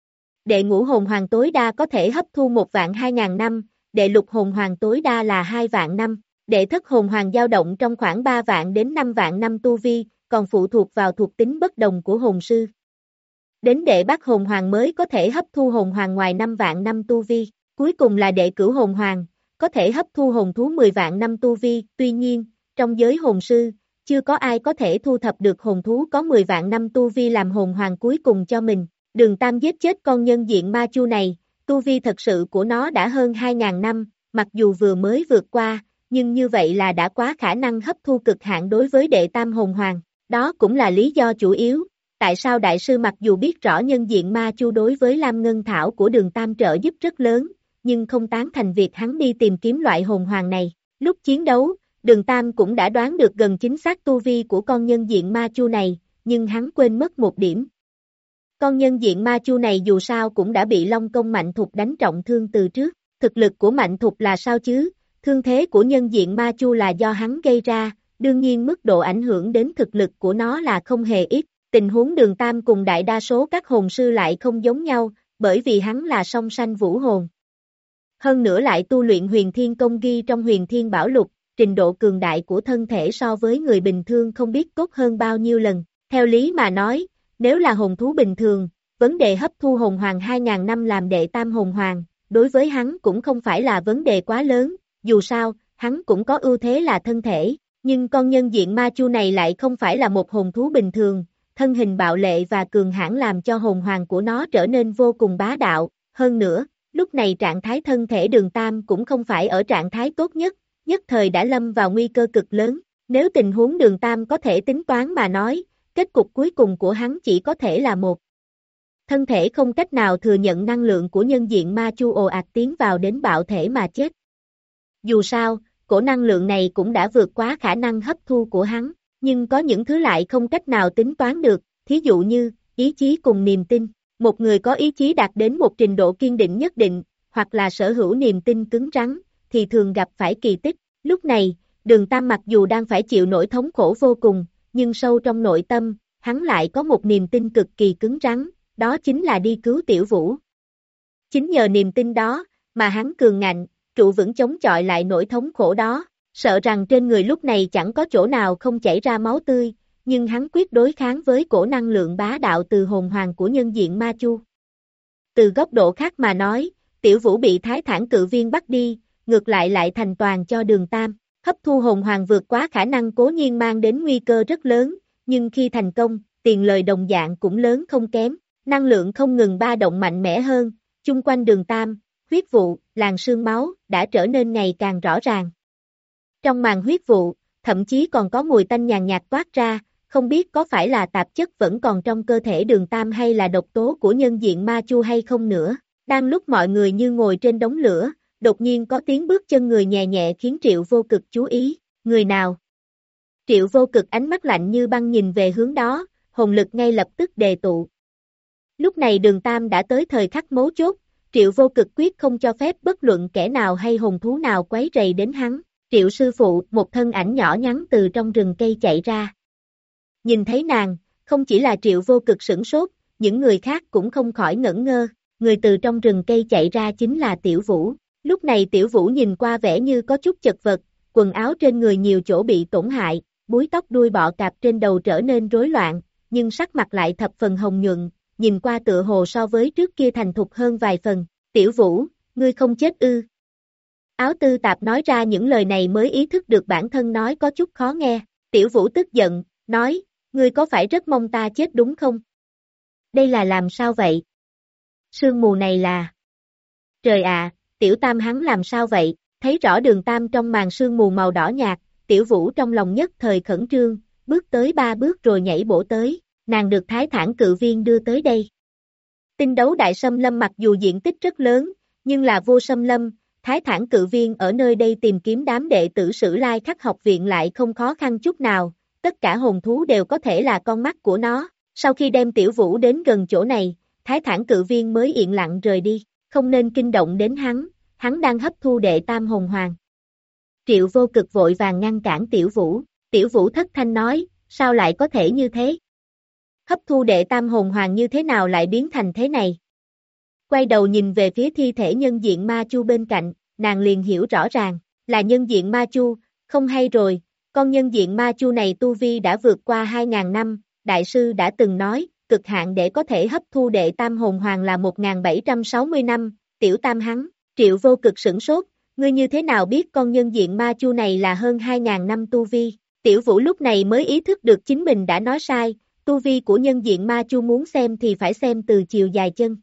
Đệ ngũ hồn hoàng tối đa có thể hấp thu một vạn hai nghìn năm, đệ lục hồn hoàng tối đa là hai vạn năm, đệ thất hồn hoàng dao động trong khoảng ba vạn đến năm vạn năm tu vi, còn phụ thuộc vào thuộc tính bất đồng của hồn sư. Đến đệ bát hồn hoàng mới có thể hấp thu hồn hoàng ngoài năm vạn năm tu vi, cuối cùng là đệ cửu hồn hoàng, có thể hấp thu hồn thú mười vạn năm tu vi, tuy nhiên, trong giới hồn sư, chưa có ai có thể thu thập được hồn thú có mười vạn năm tu vi làm hồn hoàng cuối cùng cho mình. Đường Tam giết chết con nhân diện ma chu này, tu vi thật sự của nó đã hơn hai nghìn năm, mặc dù vừa mới vượt qua, nhưng như vậy là đã quá khả năng hấp thu cực hạn đối với đệ tam hồn hoàng, đó cũng là lý do chủ yếu. Tại sao đại sư mặc dù biết rõ nhân diện ma chu đối với Lam Ngân Thảo của Đường Tam trợ giúp rất lớn, nhưng không tán thành việc hắn đi tìm kiếm loại hồn hoàng này. Lúc chiến đấu, Đường Tam cũng đã đoán được gần chính xác tu vi của con nhân diện ma chu này, nhưng hắn quên mất một điểm. Con nhân diện ma chu này dù sao cũng đã bị Long Công Mạnh Thục đánh trọng thương từ trước. Thực lực của Mạnh Thục là sao chứ? Thương thế của nhân diện ma chu là do hắn gây ra, đương nhiên mức độ ảnh hưởng đến thực lực của nó là không hề ít. Tình huống Đường Tam cùng đại đa số các hồn sư lại không giống nhau, bởi vì hắn là song sanh vũ hồn. Hơn nữa lại tu luyện huyền thiên công ghi trong huyền thiên bảo lục, trình độ cường đại của thân thể so với người bình thường không biết tốt hơn bao nhiêu lần. Theo lý mà nói, nếu là hồn thú bình thường, vấn đề hấp thu hồn hoàng hai nghìn năm làm đệ tam hồn hoàng, đối với hắn cũng không phải là vấn đề quá lớn, dù sao, hắn cũng có ưu thế là thân thể, nhưng con nhân diện ma chu này lại không phải là một hồn thú bình thường, thân hình bạo lệ và cường hãn làm cho hồn hoàng của nó trở nên vô cùng bá đạo, hơn nữa, lúc này trạng thái thân thể Đường Tam cũng không phải ở trạng thái tốt nhất, nhất thời đã lâm vào nguy cơ cực lớn, nếu tình huống Đường Tam có thể tính toán mà nói, kết cục cuối cùng của hắn chỉ có thể là một. Thân thể không cách nào thừa nhận năng lượng của nhân diện ma chu ồ ạt tiến vào đến bạo thể mà chết. Dù sao, cổ năng lượng này cũng đã vượt quá khả năng hấp thu của hắn, nhưng có những thứ lại không cách nào tính toán được, thí dụ như, ý chí cùng niềm tin. Một người có ý chí đạt đến một trình độ kiên định nhất định, hoặc là sở hữu niềm tin cứng rắn, thì thường gặp phải kỳ tích. Lúc này, Đường Tam mặc dù đang phải chịu nỗi thống khổ vô cùng, nhưng sâu trong nội tâm, hắn lại có một niềm tin cực kỳ cứng rắn, đó chính là đi cứu Tiểu Vũ. Chính nhờ niềm tin đó, mà hắn cường ngạnh, trụ vững chống chọi lại nỗi thống khổ đó, sợ rằng trên người lúc này chẳng có chỗ nào không chảy ra máu tươi, nhưng hắn quyết đối kháng với cổ năng lượng bá đạo từ hồn hoàng của nhân diện ma chu. Từ góc độ khác mà nói, Tiểu Vũ bị Thái Thản Cự Viên bắt đi, ngược lại lại thành toàn cho Đường Tam, hấp thu hồn hoàng vượt quá khả năng cố nhiên mang đến nguy cơ rất lớn, nhưng khi thành công, tiền lời đồng dạng cũng lớn không kém, năng lượng không ngừng ba động mạnh mẽ hơn, chung quanh Đường Tam, huyết vụ, làn sương máu, đã trở nên ngày càng rõ ràng. Trong màn huyết vụ, thậm chí còn có mùi tanh nhàn nhạt toát ra, không biết có phải là tạp chất vẫn còn trong cơ thể Đường Tam hay là độc tố của nhân diện ma chu hay không nữa. Đang lúc mọi người như ngồi trên đống lửa, đột nhiên có tiếng bước chân người nhẹ nhẹ khiến Triệu Vô Cực chú ý, người nào? Triệu Vô Cực ánh mắt lạnh như băng nhìn về hướng đó, hồn lực ngay lập tức đề tụ. Lúc này Đường Tam đã tới thời khắc mấu chốt, Triệu Vô Cực quyết không cho phép bất luận kẻ nào hay hồn thú nào quấy rầy đến hắn. Triệu sư phụ, một thân ảnh nhỏ nhắn từ trong rừng cây chạy ra. Nhìn thấy nàng, không chỉ là Triệu Vô Cực sửng sốt, những người khác cũng không khỏi ngẩn ngơ, người từ trong rừng cây chạy ra chính là Tiểu Vũ. Lúc này Tiểu Vũ nhìn qua vẻ như có chút chật vật, quần áo trên người nhiều chỗ bị tổn hại, búi tóc đuôi bọ cạp trên đầu trở nên rối loạn, nhưng sắc mặt lại thập phần hồng nhuận, nhìn qua tựa hồ so với trước kia thành thục hơn vài phần. Tiểu Vũ, ngươi không chết ư? Áo Tư Tạp nói ra những lời này mới ý thức được bản thân nói có chút khó nghe. Tiểu Vũ tức giận, nói, ngươi có phải rất mong ta chết đúng không? Đây là làm sao vậy? Sương mù này là... Trời ạ, Tiểu Tam hắn làm sao vậy? Thấy rõ Đường Tam trong màn sương mù màu đỏ nhạt, Tiểu Vũ trong lòng nhất thời khẩn trương, bước tới ba bước rồi nhảy bổ tới, nàng được Thái Thản Cự Viên đưa tới đây. Tinh đấu đại xâm lâm mặc dù diện tích rất lớn, nhưng là vô xâm lâm, Thái Thản Cự Viên ở nơi đây tìm kiếm đám đệ tử Sử Lai Khắc học viện lại không khó khăn chút nào, tất cả hồn thú đều có thể là con mắt của nó. Sau khi đem Tiểu Vũ đến gần chỗ này, Thái Thản Cự Viên mới yên lặng rời đi, không nên kinh động đến hắn, hắn đang hấp thu đệ tam hồn hoàng. Triệu Vô Cực vội vàng ngăn cản Tiểu Vũ, Tiểu Vũ thất thanh nói, sao lại có thể như thế? Hấp thu đệ tam hồn hoàng như thế nào lại biến thành thế này? Quay đầu nhìn về phía thi thể nhân diện ma chu bên cạnh, nàng liền hiểu rõ ràng, là nhân diện ma chu, không hay rồi, con nhân diện ma chu này tu vi đã vượt qua hai ngàn năm, đại sư đã từng nói, cực hạn để có thể hấp thu đệ tam hồn hoàng là một nghìn bảy trăm sáu mươi năm, Tiểu Tam hắn, Triệu Vô Cực sửng sốt, ngươi như thế nào biết con nhân diện ma chu này là hơn hai ngàn năm tu vi? Tiểu Vũ lúc này mới ý thức được chính mình đã nói sai, tu vi của nhân diện ma chu muốn xem thì phải xem từ chiều dài chân.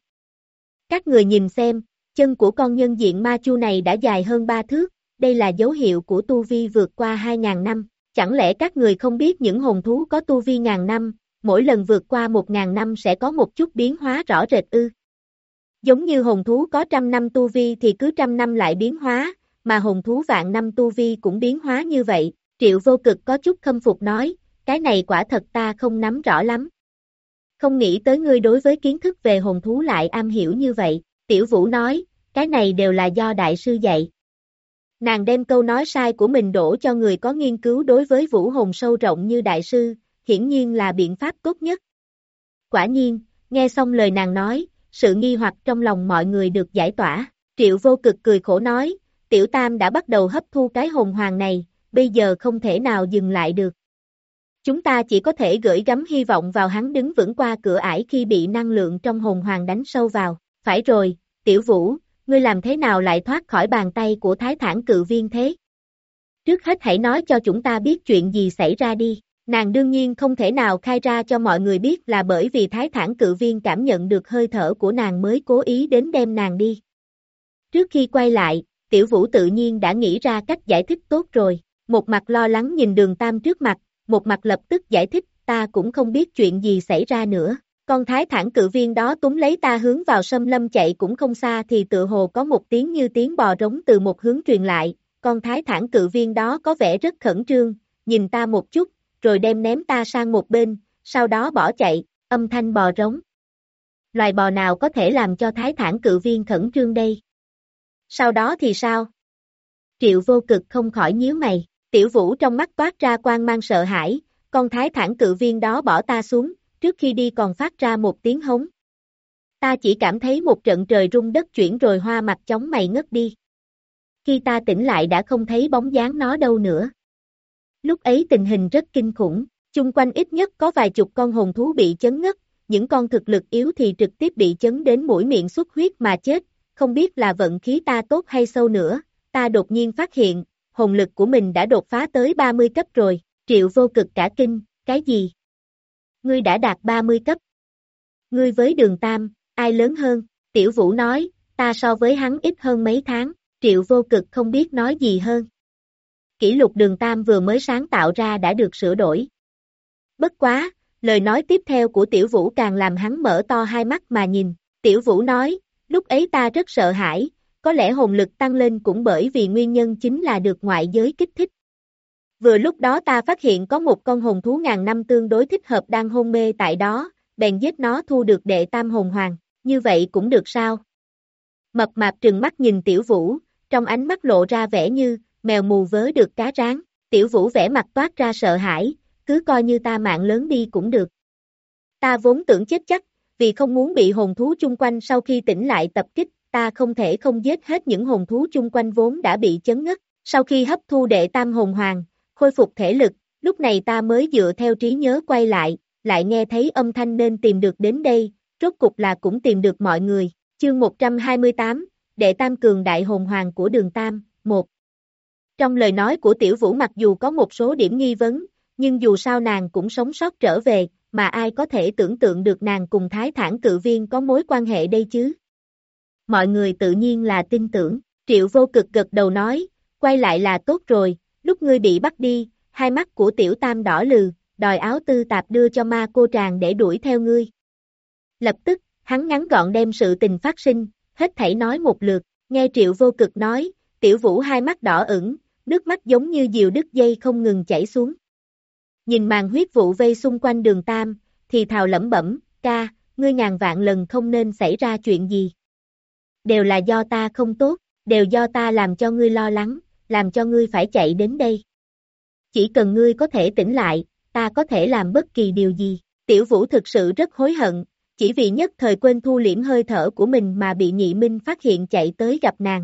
Các người nhìn xem, chân của con nhân diện ma chu này đã dài hơn ba thước, đây là dấu hiệu của tu vi vượt qua hai ngàn năm, chẳng lẽ các người không biết những hồn thú có tu vi ngàn năm, mỗi lần vượt qua một ngàn năm sẽ có một chút biến hóa rõ rệt ư? Giống như hồn thú có trăm năm tu vi thì cứ trăm năm lại biến hóa, mà hồn thú vạn năm tu vi cũng biến hóa như vậy, Triệu Vô Cực có chút khâm phục nói, cái này quả thật ta không nắm rõ lắm. Không nghĩ tới ngươi đối với kiến thức về hồn thú lại am hiểu như vậy, Tiểu Vũ nói, cái này đều là do đại sư dạy. Nàng đem câu nói sai của mình đổ cho người có nghiên cứu đối với vũ hồn sâu rộng như đại sư, hiển nhiên là biện pháp tốt nhất. Quả nhiên, nghe xong lời nàng nói, sự nghi hoặc trong lòng mọi người được giải tỏa, Triệu Vô Cực cười khổ nói, Tiểu Tam đã bắt đầu hấp thu cái hồn hoàng này, bây giờ không thể nào dừng lại được. Chúng ta chỉ có thể gửi gắm hy vọng vào hắn đứng vững qua cửa ải khi bị năng lượng trong hồn hoàng đánh sâu vào. Phải rồi, Tiểu Vũ, ngươi làm thế nào lại thoát khỏi bàn tay của Thái Thản Cự Viên thế? Trước hết hãy nói cho chúng ta biết chuyện gì xảy ra đi. Nàng đương nhiên không thể nào khai ra cho mọi người biết là bởi vì Thái Thản Cự Viên cảm nhận được hơi thở của nàng mới cố ý đến đem nàng đi. Trước khi quay lại, Tiểu Vũ tự nhiên đã nghĩ ra cách giải thích tốt rồi. Một mặt lo lắng nhìn Đường Tam trước mặt, một mặt lập tức giải thích, ta cũng không biết chuyện gì xảy ra nữa. Con Thái Thản Cự Viên đó túm lấy ta hướng vào xâm lâm chạy cũng không xa thì tự hồ có một tiếng như tiếng bò rống từ một hướng truyền lại. Con Thái Thản Cự Viên đó có vẻ rất khẩn trương, nhìn ta một chút, rồi đem ném ta sang một bên, sau đó bỏ chạy, âm thanh bò rống. Loài bò nào có thể làm cho Thái Thản Cự Viên khẩn trương đây? Sau đó thì sao? Triệu Vô Cực không khỏi nhíu mày, Tiểu Vũ trong mắt toát ra quang mang sợ hãi, con Thái Thản Cự Viên đó bỏ ta xuống, trước khi đi còn phát ra một tiếng hống. Ta chỉ cảm thấy một trận trời rung đất chuyển rồi hoa mặt chóng mày ngất đi. Khi ta tỉnh lại đã không thấy bóng dáng nó đâu nữa. Lúc ấy tình hình rất kinh khủng, chung quanh ít nhất có vài chục con hồn thú bị chấn ngất, những con thực lực yếu thì trực tiếp bị chấn đến mũi miệng xuất huyết mà chết, không biết là vận khí ta tốt hay sâu nữa, ta đột nhiên phát hiện, hồn lực của mình đã đột phá tới ba mươi cấp rồi, Triệu Vô Cực cả kinh, cái gì? Ngươi đã đạt ba mươi cấp. Ngươi với Đường Tam, ai lớn hơn? Tiểu Vũ nói, ta so với hắn ít hơn mấy tháng, Triệu Vô Cực không biết nói gì hơn. Kỷ lục Đường Tam vừa mới sáng tạo ra đã được sửa đổi. Bất quá, lời nói tiếp theo của Tiểu Vũ càng làm hắn mở to hai mắt mà nhìn. Tiểu Vũ nói, lúc ấy ta rất sợ hãi, có lẽ hồn lực tăng lên cũng bởi vì nguyên nhân chính là được ngoại giới kích thích. Vừa lúc đó ta phát hiện có một con hồn thú ngàn năm tương đối thích hợp đang hôn mê tại đó, bèn giết nó thu được đệ tam hồn hoàng, như vậy cũng được sao? Mập mạp trừng mắt nhìn Tiểu Vũ, trong ánh mắt lộ ra vẻ như, mèo mù vớ được cá rán, Tiểu Vũ vẻ mặt toát ra sợ hãi, cứ coi như ta mạng lớn đi cũng được. Ta vốn tưởng chết chắc, vì không muốn bị hồn thú chung quanh sau khi tỉnh lại tập kích, ta không thể không giết hết những hồn thú chung quanh vốn đã bị chấn ngất, sau khi hấp thu đệ tam hồn hoàng, khôi phục thể lực, lúc này ta mới dựa theo trí nhớ quay lại, lại nghe thấy âm thanh nên tìm được đến đây, rốt cục là cũng tìm được mọi người, chương một trăm hai mươi tám, đệ tam cường đại hồn hoàng của Đường Tam, một. Trong lời nói của Tiểu Vũ mặc dù có một số điểm nghi vấn, nhưng dù sao nàng cũng sống sót trở về, mà ai có thể tưởng tượng được nàng cùng Thái Thản Cự Viên có mối quan hệ đây chứ? Mọi người tự nhiên là tin tưởng, Triệu Vô Cực gật đầu nói, quay lại là tốt rồi, lúc ngươi bị bắt đi, hai mắt của Tiểu Tam đỏ lừ, đòi áo tư tạp đưa cho ma cô tràng để đuổi theo ngươi. Lập tức, hắn ngắn gọn đem sự tình phát sinh, hết thảy nói một lượt, nghe Triệu Vô Cực nói, Tiểu Vũ hai mắt đỏ ửng, nước mắt giống như diều đứt dây không ngừng chảy xuống. Nhìn màn huyết vụ vây xung quanh Đường Tam, thì thào lẩm bẩm, ca, ngươi ngàn vạn lần không nên xảy ra chuyện gì. Đều là do ta không tốt, đều do ta làm cho ngươi lo lắng, làm cho ngươi phải chạy đến đây. Chỉ cần ngươi có thể tỉnh lại, ta có thể làm bất kỳ điều gì. Tiểu Vũ thực sự rất hối hận, chỉ vì nhất thời quên thu liễm hơi thở của mình mà bị Nhị Minh phát hiện chạy tới gặp nàng.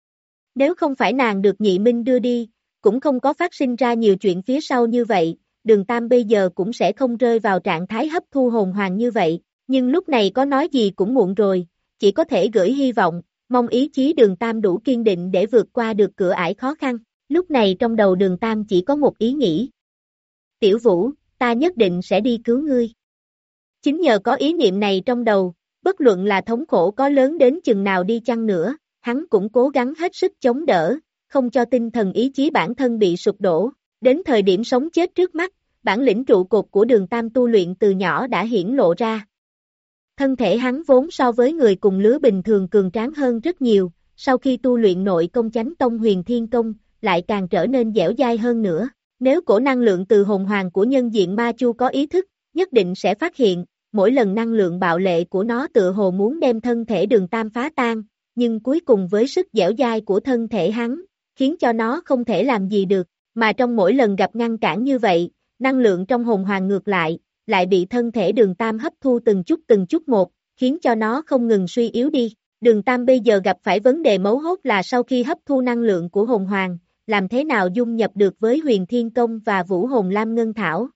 Nếu không phải nàng được Nhị Minh đưa đi, cũng không có phát sinh ra nhiều chuyện phía sau như vậy, Đường Tam bây giờ cũng sẽ không rơi vào trạng thái hấp thu hồn hoàng như vậy, nhưng lúc này có nói gì cũng muộn rồi, chỉ có thể gửi hy vọng, mong ý chí Đường Tam đủ kiên định để vượt qua được cửa ải khó khăn. Lúc này trong đầu Đường Tam chỉ có một ý nghĩ. Tiểu Vũ, ta nhất định sẽ đi cứu ngươi. Chính nhờ có ý niệm này trong đầu, bất luận là thống khổ có lớn đến chừng nào đi chăng nữa, hắn cũng cố gắng hết sức chống đỡ, không cho tinh thần ý chí bản thân bị sụp đổ. Đến thời điểm sống chết trước mắt, bản lĩnh trụ cột của Đường Tam tu luyện từ nhỏ đã hiển lộ ra. Thân thể hắn vốn so với người cùng lứa bình thường cường tráng hơn rất nhiều, sau khi tu luyện nội công Chánh Tông Huyền Thiên Công, lại càng trở nên dẻo dai hơn nữa. Nếu cổ năng lượng từ hồn hoàng của nhân diện ma chu có ý thức, nhất định sẽ phát hiện, mỗi lần năng lượng bạo lệ của nó tựa hồ muốn đem thân thể Đường Tam phá tan, nhưng cuối cùng với sức dẻo dai của thân thể hắn, khiến cho nó không thể làm gì được, mà trong mỗi lần gặp ngăn cản như vậy, năng lượng trong hồn hoàng ngược lại, lại bị thân thể Đường Tam hấp thu từng chút từng chút một, khiến cho nó không ngừng suy yếu đi. Đường Tam bây giờ gặp phải vấn đề mấu chốt là sau khi hấp thu năng lượng của hồn hoàng, làm thế nào dung nhập được với Huyền Thiên Công và Vũ Hồn Lam Ngân Thảo.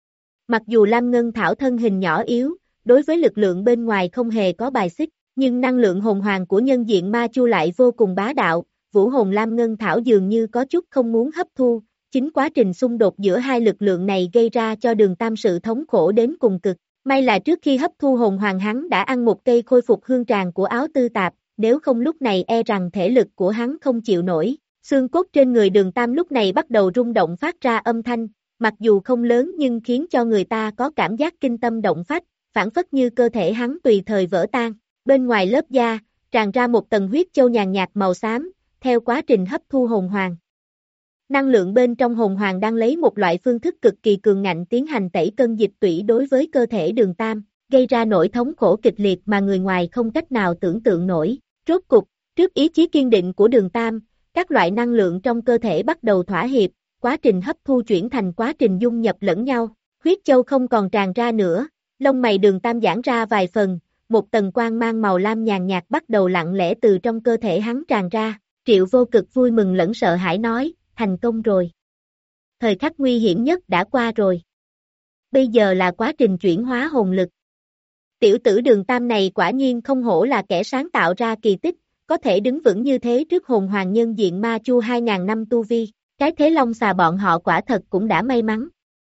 Mặc dù Lam Ngân Thảo thân hình nhỏ yếu, đối với lực lượng bên ngoài không hề có bài xích, nhưng năng lượng hồn hoàng của nhân diện ma chu lại vô cùng bá đạo, Vũ Hồn Lam Ngân Thảo dường như có chút không muốn hấp thu, chính quá trình xung đột giữa hai lực lượng này gây ra cho Đường Tam sự thống khổ đến cùng cực. May là trước khi hấp thu hồn hoàng hắn đã ăn một cây khôi phục hương tràng của áo tư tạp, nếu không lúc này e rằng thể lực của hắn không chịu nổi. Xương cốt trên người Đường Tam lúc này bắt đầu rung động phát ra âm thanh, mặc dù không lớn nhưng khiến cho người ta có cảm giác kinh tâm động phách, phản phất như cơ thể hắn tùy thời vỡ tan. Bên ngoài lớp da, tràn ra một tầng huyết châu nhàn nhạt màu xám, theo quá trình hấp thu hồn hoàng. Năng lượng bên trong hồn hoàng đang lấy một loại phương thức cực kỳ cường ngạnh tiến hành tẩy cân dịch tủy đối với cơ thể Đường Tam, gây ra nỗi thống khổ kịch liệt mà người ngoài không cách nào tưởng tượng nổi. Rốt cục, trước ý chí kiên định của Đường Tam, các loại năng lượng trong cơ thể bắt đầu thỏa hiệp, quá trình hấp thu chuyển thành quá trình dung nhập lẫn nhau, huyết châu không còn tràn ra nữa, lông mày Đường Tam giãn ra vài phần, một tầng quang mang màu lam nhàn nhạt bắt đầu lặng lẽ từ trong cơ thể hắn tràn ra. Triệu Vô Cực vui mừng lẫn sợ hãi nói, thành công rồi. Thời khắc nguy hiểm nhất đã qua rồi. Bây giờ là quá trình chuyển hóa hồn lực. Tiểu tử Đường Tam này quả nhiên không hổ là kẻ sáng tạo ra kỳ tích, có thể đứng vững như thế trước hồn hoàng nhân diện ma chu hai ngàn năm tu vi, cái thế long xà bọn họ quả thật cũng đã may mắn.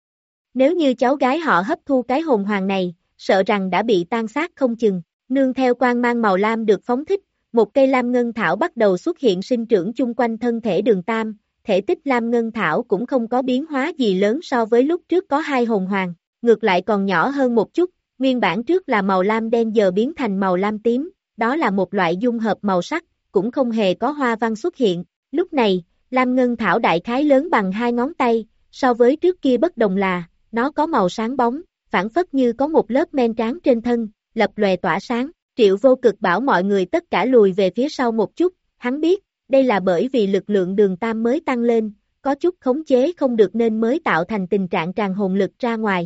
Nếu như cháu gái họ hấp thu cái hồn hoàng này, sợ rằng đã bị tan xác không chừng. Nương theo quang mang màu lam được phóng thích, một cây lam ngân thảo bắt đầu xuất hiện sinh trưởng chung quanh thân thể Đường Tam, thể tích lam ngân thảo cũng không có biến hóa gì lớn so với lúc trước có hai hồn hoàng, ngược lại còn nhỏ hơn một chút, nguyên bản trước là màu lam đen giờ biến thành màu lam tím, đó là một loại dung hợp màu sắc, cũng không hề có hoa văn xuất hiện. Lúc này, lam ngân thảo đại khái lớn bằng hai ngón tay, so với trước kia bất đồng là, nó có màu sáng bóng, phản phất như có một lớp men tráng trên thân, lập lòe tỏa sáng. Triệu Vô Cực bảo mọi người tất cả lùi về phía sau một chút, hắn biết, đây là bởi vì lực lượng Đường Tam mới tăng lên, có chút khống chế không được nên mới tạo thành tình trạng tràn hồn lực ra ngoài.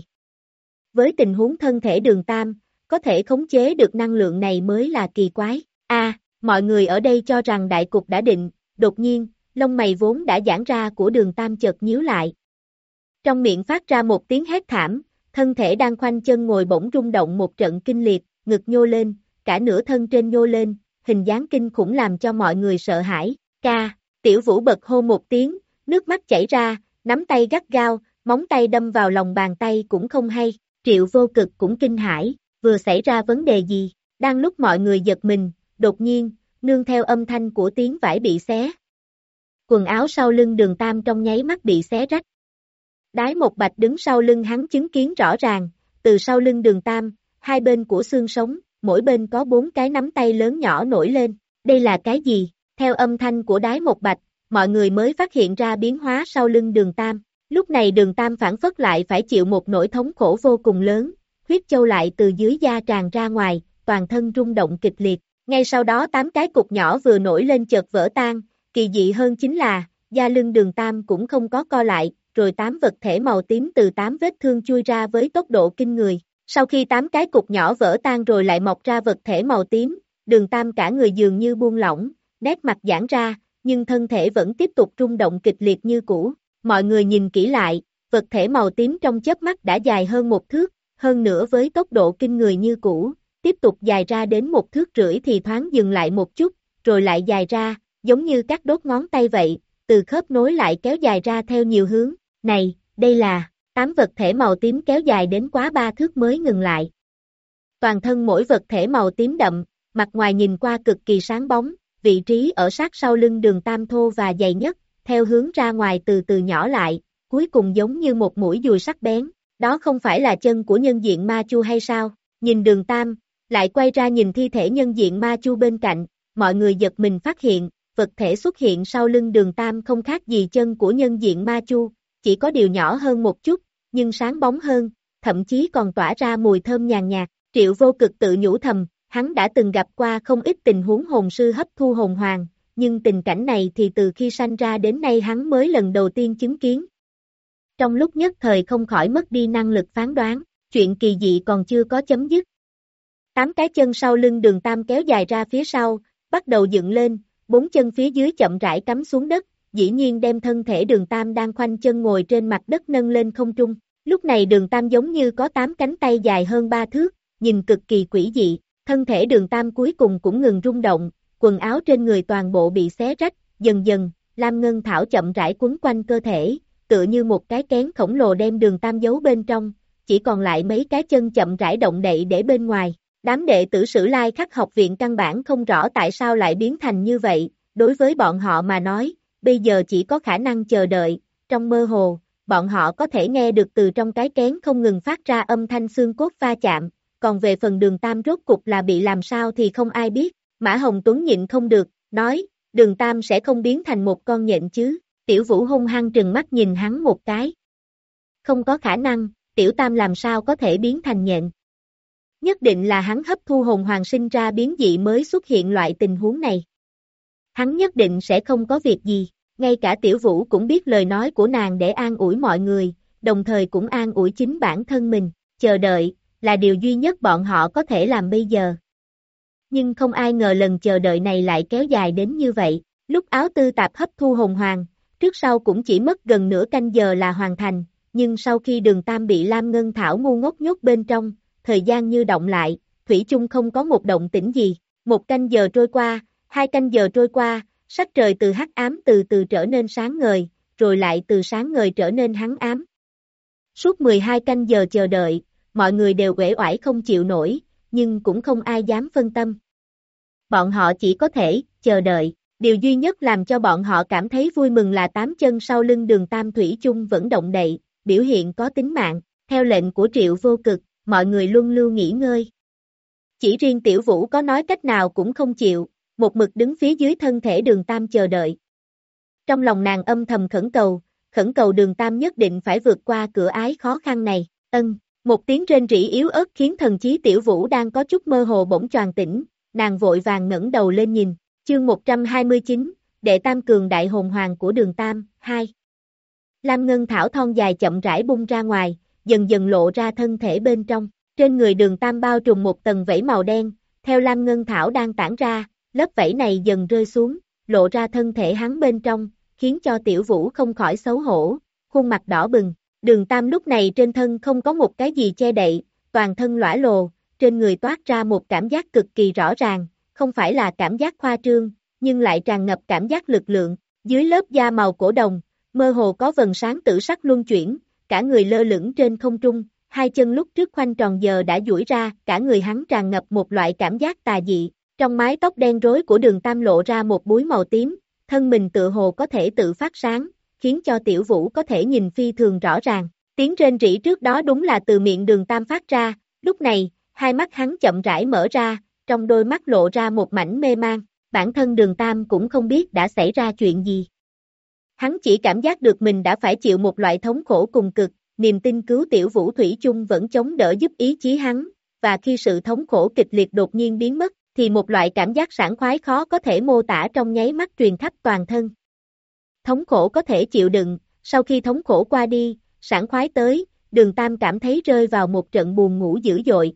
Với tình huống thân thể Đường Tam, có thể khống chế được năng lượng này mới là kỳ quái. A, à, mọi người ở đây cho rằng đại cục đã định, đột nhiên, lông mày vốn đã giãn ra của Đường Tam chợt nhíu lại. Trong miệng phát ra một tiếng hét thảm, thân thể đang khoanh chân ngồi bỗng rung động một trận kinh liệt, ngực nhô lên, cả nửa thân trên nhô lên, hình dáng kinh khủng làm cho mọi người sợ hãi. Ca, Tiểu Vũ bật hô một tiếng, nước mắt chảy ra, nắm tay gắt gao, móng tay đâm vào lòng bàn tay cũng không hay. Triệu Vô Cực cũng kinh hãi, vừa xảy ra vấn đề gì? Đang lúc mọi người giật mình, đột nhiên, nương theo âm thanh của tiếng vải bị xé. Quần áo sau lưng Đường Tam trong nháy mắt bị xé rách. Đái Một Bạch đứng sau lưng hắn chứng kiến rõ ràng, từ sau lưng Đường Tam, hai bên của xương sống, mỗi bên có bốn cái nắm tay lớn nhỏ nổi lên. Đây là cái gì? Theo âm thanh của Đái Một Bạch, mọi người mới phát hiện ra biến hóa sau lưng Đường Tam. Lúc này Đường Tam phản phất lại phải chịu một nỗi thống khổ vô cùng lớn, huyết châu lại từ dưới da tràn ra ngoài, toàn thân rung động kịch liệt. Ngay sau đó tám cái cục nhỏ vừa nổi lên chợt vỡ tan, kỳ dị hơn chính là, da lưng Đường Tam cũng không có co lại, rồi tám vật thể màu tím từ tám vết thương chui ra với tốc độ kinh người. Sau khi tám cái cục nhỏ vỡ tan rồi lại mọc ra vật thể màu tím, Đường Tam cả người dường như buông lỏng, nét mặt giãn ra, nhưng thân thể vẫn tiếp tục rung động kịch liệt như cũ. Mọi người nhìn kỹ lại, vật thể màu tím trong chớp mắt đã dài hơn một thước, hơn nữa với tốc độ kinh người như cũ, tiếp tục dài ra đến một thước rưỡi thì thoáng dừng lại một chút, rồi lại dài ra, giống như các đốt ngón tay vậy, từ khớp nối lại kéo dài ra theo nhiều hướng. Này, đây là, tám vật thể màu tím kéo dài đến quá ba thước mới ngừng lại. Toàn thân mỗi vật thể màu tím đậm, mặt ngoài nhìn qua cực kỳ sáng bóng, vị trí ở sát sau lưng Đường Tam thô và dày nhất, theo hướng ra ngoài từ từ nhỏ lại, cuối cùng giống như một mũi dùi sắc bén. Đó không phải là chân của nhân diện ma chu hay sao? Nhìn Đường Tam, lại quay ra nhìn thi thể nhân diện ma chu bên cạnh, mọi người giật mình phát hiện, vật thể xuất hiện sau lưng Đường Tam không khác gì chân của nhân diện ma chu, chỉ có điều nhỏ hơn một chút, nhưng sáng bóng hơn, thậm chí còn tỏa ra mùi thơm nhàn nhạt. Triệu Vô Cực tự nhủ thầm, hắn đã từng gặp qua không ít tình huống hồn sư hấp thu hồn hoàng, nhưng tình cảnh này thì từ khi sanh ra đến nay hắn mới lần đầu tiên chứng kiến. Trong lúc nhất thời không khỏi mất đi năng lực phán đoán, chuyện kỳ dị còn chưa có chấm dứt. Tám cái chân sau lưng Đường Tam kéo dài ra phía sau, bắt đầu dựng lên, bốn chân phía dưới chậm rãi cắm xuống đất, dĩ nhiên đem thân thể Đường Tam đang khoanh chân ngồi trên mặt đất nâng lên không trung. Lúc này Đường Tam giống như có tám cánh tay dài hơn ba thước, nhìn cực kỳ quỷ dị, thân thể Đường Tam cuối cùng cũng ngừng rung động, quần áo trên người toàn bộ bị xé rách, dần dần, lam ngân thảo chậm rãi quấn quanh cơ thể, tựa như một cái kén khổng lồ đem Đường Tam giấu bên trong, chỉ còn lại mấy cái chân chậm rãi động đậy để bên ngoài. Đám đệ tử Sử Lai Khắc học viện căn bản không rõ tại sao lại biến thành như vậy, đối với bọn họ mà nói, bây giờ chỉ có khả năng chờ đợi. Trong mơ hồ, bọn họ có thể nghe được từ trong cái kén không ngừng phát ra âm thanh xương cốt va chạm, còn về phần Đường Tam rốt cục là bị làm sao thì không ai biết. Mã Hồng Tuấn nhịn không được, nói, Đường Tam sẽ không biến thành một con nhện chứ? Tiểu Vũ hung hăng trừng mắt nhìn hắn một cái. Không có khả năng, Tiểu Tam làm sao có thể biến thành nhện? Nhất định là hắn hấp thu hồn hoàng sinh ra biến dị mới xuất hiện loại tình huống này. Hắn nhất định sẽ không có việc gì, ngay cả Tiểu Vũ cũng biết lời nói của nàng để an ủi mọi người, đồng thời cũng an ủi chính bản thân mình, chờ đợi, là điều duy nhất bọn họ có thể làm bây giờ. Nhưng không ai ngờ lần chờ đợi này lại kéo dài đến như vậy, lúc Áo Tư Tạp hấp thu hồn hoàng, trước sau cũng chỉ mất gần nửa canh giờ là hoàn thành, nhưng sau khi Đường Tam bị Lam Ngân Thảo ngu ngốc nhốt bên trong, thời gian như động lại, thủy chung không có một động tĩnh gì, một canh giờ trôi qua, hai canh giờ trôi qua, sắc trời từ hắc ám từ từ trở nên sáng ngời, rồi lại từ sáng ngời trở nên hắc ám. Suốt mười hai canh giờ chờ đợi, mọi người đều uể oải không chịu nổi, nhưng cũng không ai dám phân tâm. Bọn họ chỉ có thể chờ đợi, điều duy nhất làm cho bọn họ cảm thấy vui mừng là tám chân sau lưng Đường Tam thủy chung vẫn động đậy, biểu hiện có tính mạng, theo lệnh của Triệu Vô Cực, mọi người luân lưu nghỉ ngơi. Chỉ riêng Tiểu Vũ có nói cách nào cũng không chịu, một mực đứng phía dưới thân thể Đường Tam chờ đợi. Trong lòng nàng âm thầm khẩn cầu, khẩn cầu Đường Tam nhất định phải vượt qua cửa ái khó khăn này, ân, một tiếng rên rỉ yếu ớt khiến thần trí Tiểu Vũ đang có chút mơ hồ bỗng choàng tỉnh, nàng vội vàng ngẩng đầu lên nhìn, chương một trăm hai mươi chín, đệ tam cường đại hồn hoàng của Đường Tam, hai. Lam Ngân Thảo thon dài chậm rãi bung ra ngoài, dần dần lộ ra thân thể bên trong, trên người Đường Tam bao trùm một tầng vảy màu đen, theo Lam Ngân Thảo đang tản ra, lớp vảy này dần rơi xuống, lộ ra thân thể hắn bên trong, khiến cho Tiểu Vũ không khỏi xấu hổ, khuôn mặt đỏ bừng. Đường Tam lúc này trên thân không có một cái gì che đậy, toàn thân lõa lồ, trên người toát ra một cảm giác cực kỳ rõ ràng, không phải là cảm giác khoa trương, nhưng lại tràn ngập cảm giác lực lượng, dưới lớp da màu cổ đồng, mơ hồ có vầng sáng tử sắc luân chuyển, cả người lơ lửng trên không trung, hai chân lúc trước khoanh tròn giờ đã duỗi ra, cả người hắn tràn ngập một loại cảm giác tà dị, trong mái tóc đen rối của Đường Tam lộ ra một búi màu tím, thân mình tựa hồ có thể tự phát sáng, khiến cho Tiểu Vũ có thể nhìn phi thường rõ ràng. Tiếng rên rỉ trước đó đúng là từ miệng Đường Tam phát ra, lúc này, hai mắt hắn chậm rãi mở ra, trong đôi mắt lộ ra một mảnh mê mang, bản thân Đường Tam cũng không biết đã xảy ra chuyện gì. Hắn chỉ cảm giác được mình đã phải chịu một loại thống khổ cùng cực, niềm tin cứu Tiểu Vũ thủy chung vẫn chống đỡ giúp ý chí hắn, và khi sự thống khổ kịch liệt đột nhiên biến mất, thì một loại cảm giác sảng khoái khó có thể mô tả trong nháy mắt truyền khắp toàn thân. Thống khổ có thể chịu đựng, sau khi thống khổ qua đi, sảng khoái tới, Đường Tam cảm thấy rơi vào một trận buồn ngủ dữ dội.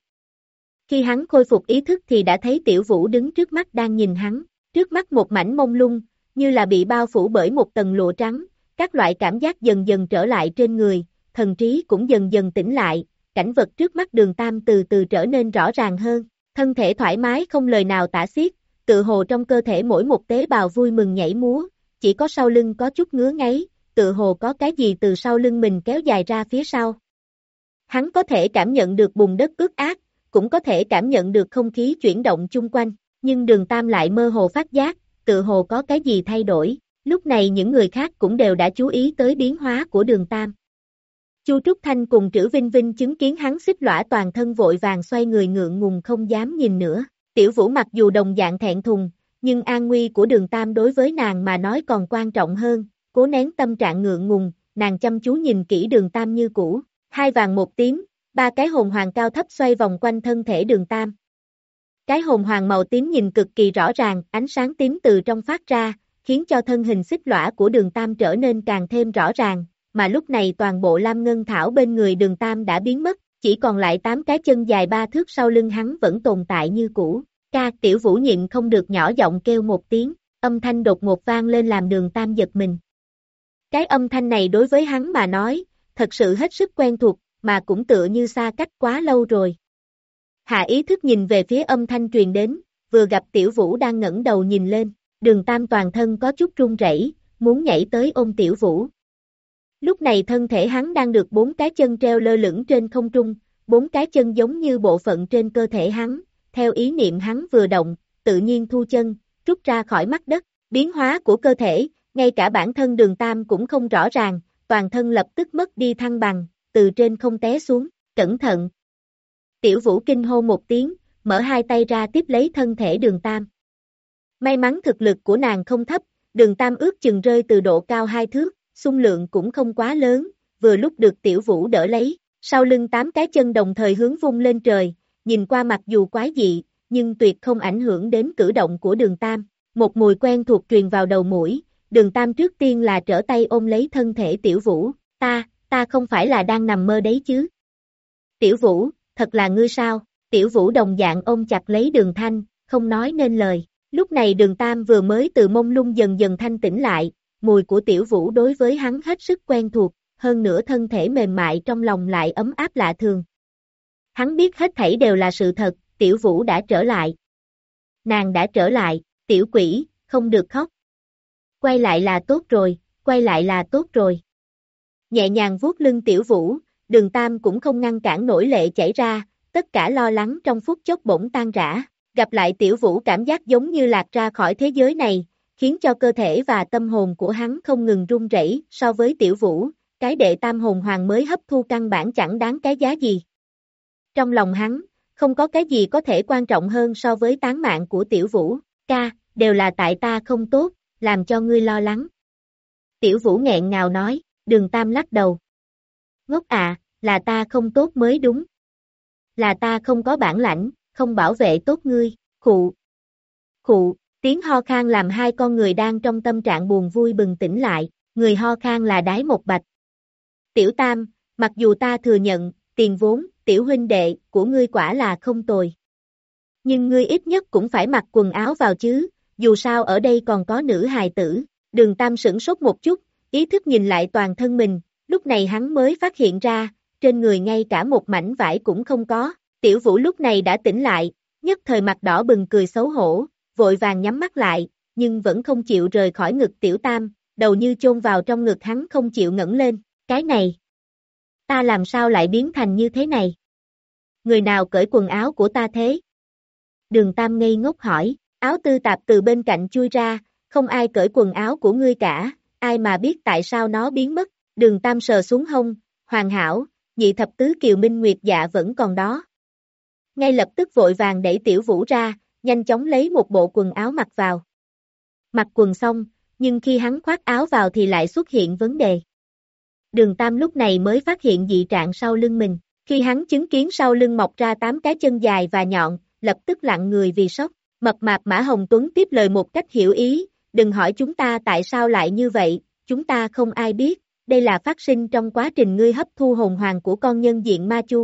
Khi hắn khôi phục ý thức thì đã thấy Tiểu Vũ đứng trước mắt đang nhìn hắn, trước mắt một mảnh mông lung, như là bị bao phủ bởi một tầng lụa trắng, các loại cảm giác dần dần trở lại trên người, thần trí cũng dần dần tỉnh lại, cảnh vật trước mắt Đường Tam từ từ trở nên rõ ràng hơn, thân thể thoải mái không lời nào tả xiết, tự hồ trong cơ thể mỗi một tế bào vui mừng nhảy múa, chỉ có sau lưng có chút ngứa ngáy, tự hồ có cái gì từ sau lưng mình kéo dài ra phía sau. Hắn có thể cảm nhận được bùn đất ướt át, cũng có thể cảm nhận được không khí chuyển động chung quanh, nhưng Đường Tam lại mơ hồ phát giác, tự hồ có cái gì thay đổi, lúc này những người khác cũng đều đã chú ý tới biến hóa của Đường Tam. Chu Trúc Thanh cùng Trữ Vinh Vinh chứng kiến hắn xích lõa toàn thân vội vàng xoay người ngượng ngùng không dám nhìn nữa, Tiểu Vũ mặc dù đồng dạng thẹn thùng, nhưng an nguy của Đường Tam đối với nàng mà nói còn quan trọng hơn, cố nén tâm trạng ngượng ngùng, nàng chăm chú nhìn kỹ Đường Tam như cũ, hai vàng một tím, ba cái hồn hoàng cao thấp xoay vòng quanh thân thể Đường Tam. Cái hồn hoàng màu tím nhìn cực kỳ rõ ràng, ánh sáng tím từ trong phát ra, khiến cho thân hình xích lõa của Đường Tam trở nên càng thêm rõ ràng, mà lúc này toàn bộ lam ngân thảo bên người Đường Tam đã biến mất, chỉ còn lại tám cái chân dài ba thước sau lưng hắn vẫn tồn tại như cũ. Ca, Tiểu Vũ nhịn không được nhỏ giọng kêu một tiếng, âm thanh đột ngột vang lên làm Đường Tam giật mình. Cái âm thanh này đối với hắn mà nói, thật sự hết sức quen thuộc, mà cũng tựa như xa cách quá lâu rồi. Hạ ý thức nhìn về phía âm thanh truyền đến, vừa gặp Tiểu Vũ đang ngẩng đầu nhìn lên, Đường Tam toàn thân có chút run rẩy, muốn nhảy tới ôm Tiểu Vũ. Lúc này thân thể hắn đang được bốn cái chân treo lơ lửng trên không trung, bốn cái chân giống như bộ phận trên cơ thể hắn, theo ý niệm hắn vừa động, tự nhiên thu chân, rút ra khỏi mắt đất, biến hóa của cơ thể, ngay cả bản thân Đường Tam cũng không rõ ràng, toàn thân lập tức mất đi thăng bằng, từ trên không té xuống, cẩn thận. Tiểu Vũ kinh hô một tiếng, mở hai tay ra tiếp lấy thân thể Đường Tam. May mắn thực lực của nàng không thấp, Đường Tam ước chừng rơi từ độ cao hai thước, xung lượng cũng không quá lớn, vừa lúc được Tiểu Vũ đỡ lấy, sau lưng tám cái chân đồng thời hướng vung lên trời, nhìn qua mặc dù quái dị, nhưng tuyệt không ảnh hưởng đến cử động của Đường Tam, một mùi quen thuộc truyền vào đầu mũi, Đường Tam trước tiên là trở tay ôm lấy thân thể Tiểu Vũ, ta, ta không phải là đang nằm mơ đấy chứ. Tiểu Vũ, thật là ngươi sao, Tiểu Vũ đồng dạng ôm chặt lấy Đường Thanh, không nói nên lời, lúc này Đường Tam vừa mới từ mông lung dần dần thanh tỉnh lại, mùi của Tiểu Vũ đối với hắn hết sức quen thuộc, hơn nữa thân thể mềm mại trong lòng lại ấm áp lạ thường. Hắn biết hết thảy đều là sự thật, Tiểu Vũ đã trở lại. Nàng đã trở lại, tiểu quỷ, không được khóc. Quay lại là tốt rồi, quay lại là tốt rồi. Nhẹ nhàng vuốt lưng Tiểu Vũ, Đường Tam cũng không ngăn cản nổi lệ chảy ra, tất cả lo lắng trong phút chốc bỗng tan rã. Gặp lại Tiểu Vũ cảm giác giống như lạc ra khỏi thế giới này, khiến cho cơ thể và tâm hồn của hắn không ngừng run rẩy. So với Tiểu Vũ, cái đệ tam hồn hoàng mới hấp thu căn bản chẳng đáng cái giá gì. Trong lòng hắn, không có cái gì có thể quan trọng hơn so với tán mạng của Tiểu Vũ, ca, đều là tại ta không tốt, làm cho ngươi lo lắng. Tiểu Vũ nghẹn ngào nói, Đường Tam lắc đầu. Ngốc à, là ta không tốt mới đúng. Là ta không có bản lãnh, không bảo vệ tốt ngươi, khụ. Khụ, tiếng ho khan làm hai con người đang trong tâm trạng buồn vui bừng tỉnh lại, người ho khan là Đái Một Bạch. Tiểu Tam, mặc dù ta thừa nhận, tiền vốn, tiểu huynh đệ, của ngươi quả là không tồi. Nhưng ngươi ít nhất cũng phải mặc quần áo vào chứ, dù sao ở đây còn có nữ hài tử. Đường Tam sửng sốt một chút, ý thức nhìn lại toàn thân mình, lúc này hắn mới phát hiện ra, trên người ngay cả một mảnh vải cũng không có. Tiểu Vũ lúc này đã tỉnh lại, nhất thời mặt đỏ bừng cười xấu hổ, vội vàng nhắm mắt lại, nhưng vẫn không chịu rời khỏi ngực Tiểu Tam, đầu như chôn vào trong ngực hắn không chịu ngẩng lên, cái này. Ta làm sao lại biến thành như thế này? Người nào cởi quần áo của ta thế? Đường Tam ngây ngốc hỏi, áo tư tạp từ bên cạnh chui ra, không ai cởi quần áo của ngươi cả, ai mà biết tại sao nó biến mất, Đường Tam sờ xuống hông, hoàn hảo, nhị thập tứ kiều minh nguyệt dạ vẫn còn đó. Ngay lập tức vội vàng đẩy Tiểu Vũ ra, nhanh chóng lấy một bộ quần áo mặc vào. Mặc quần xong, nhưng khi hắn khoác áo vào thì lại xuất hiện vấn đề. Đường Tam lúc này mới phát hiện dị trạng sau lưng mình, khi hắn chứng kiến sau lưng mọc ra tám cái chân dài và nhọn, lập tức lặng người vì sốc. Mập mạp Mã Hồng Tuấn tiếp lời một cách hiểu ý, đừng hỏi chúng ta tại sao lại như vậy, chúng ta không ai biết, đây là phát sinh trong quá trình ngươi hấp thu hồn hoàng của con nhân diện ma chu.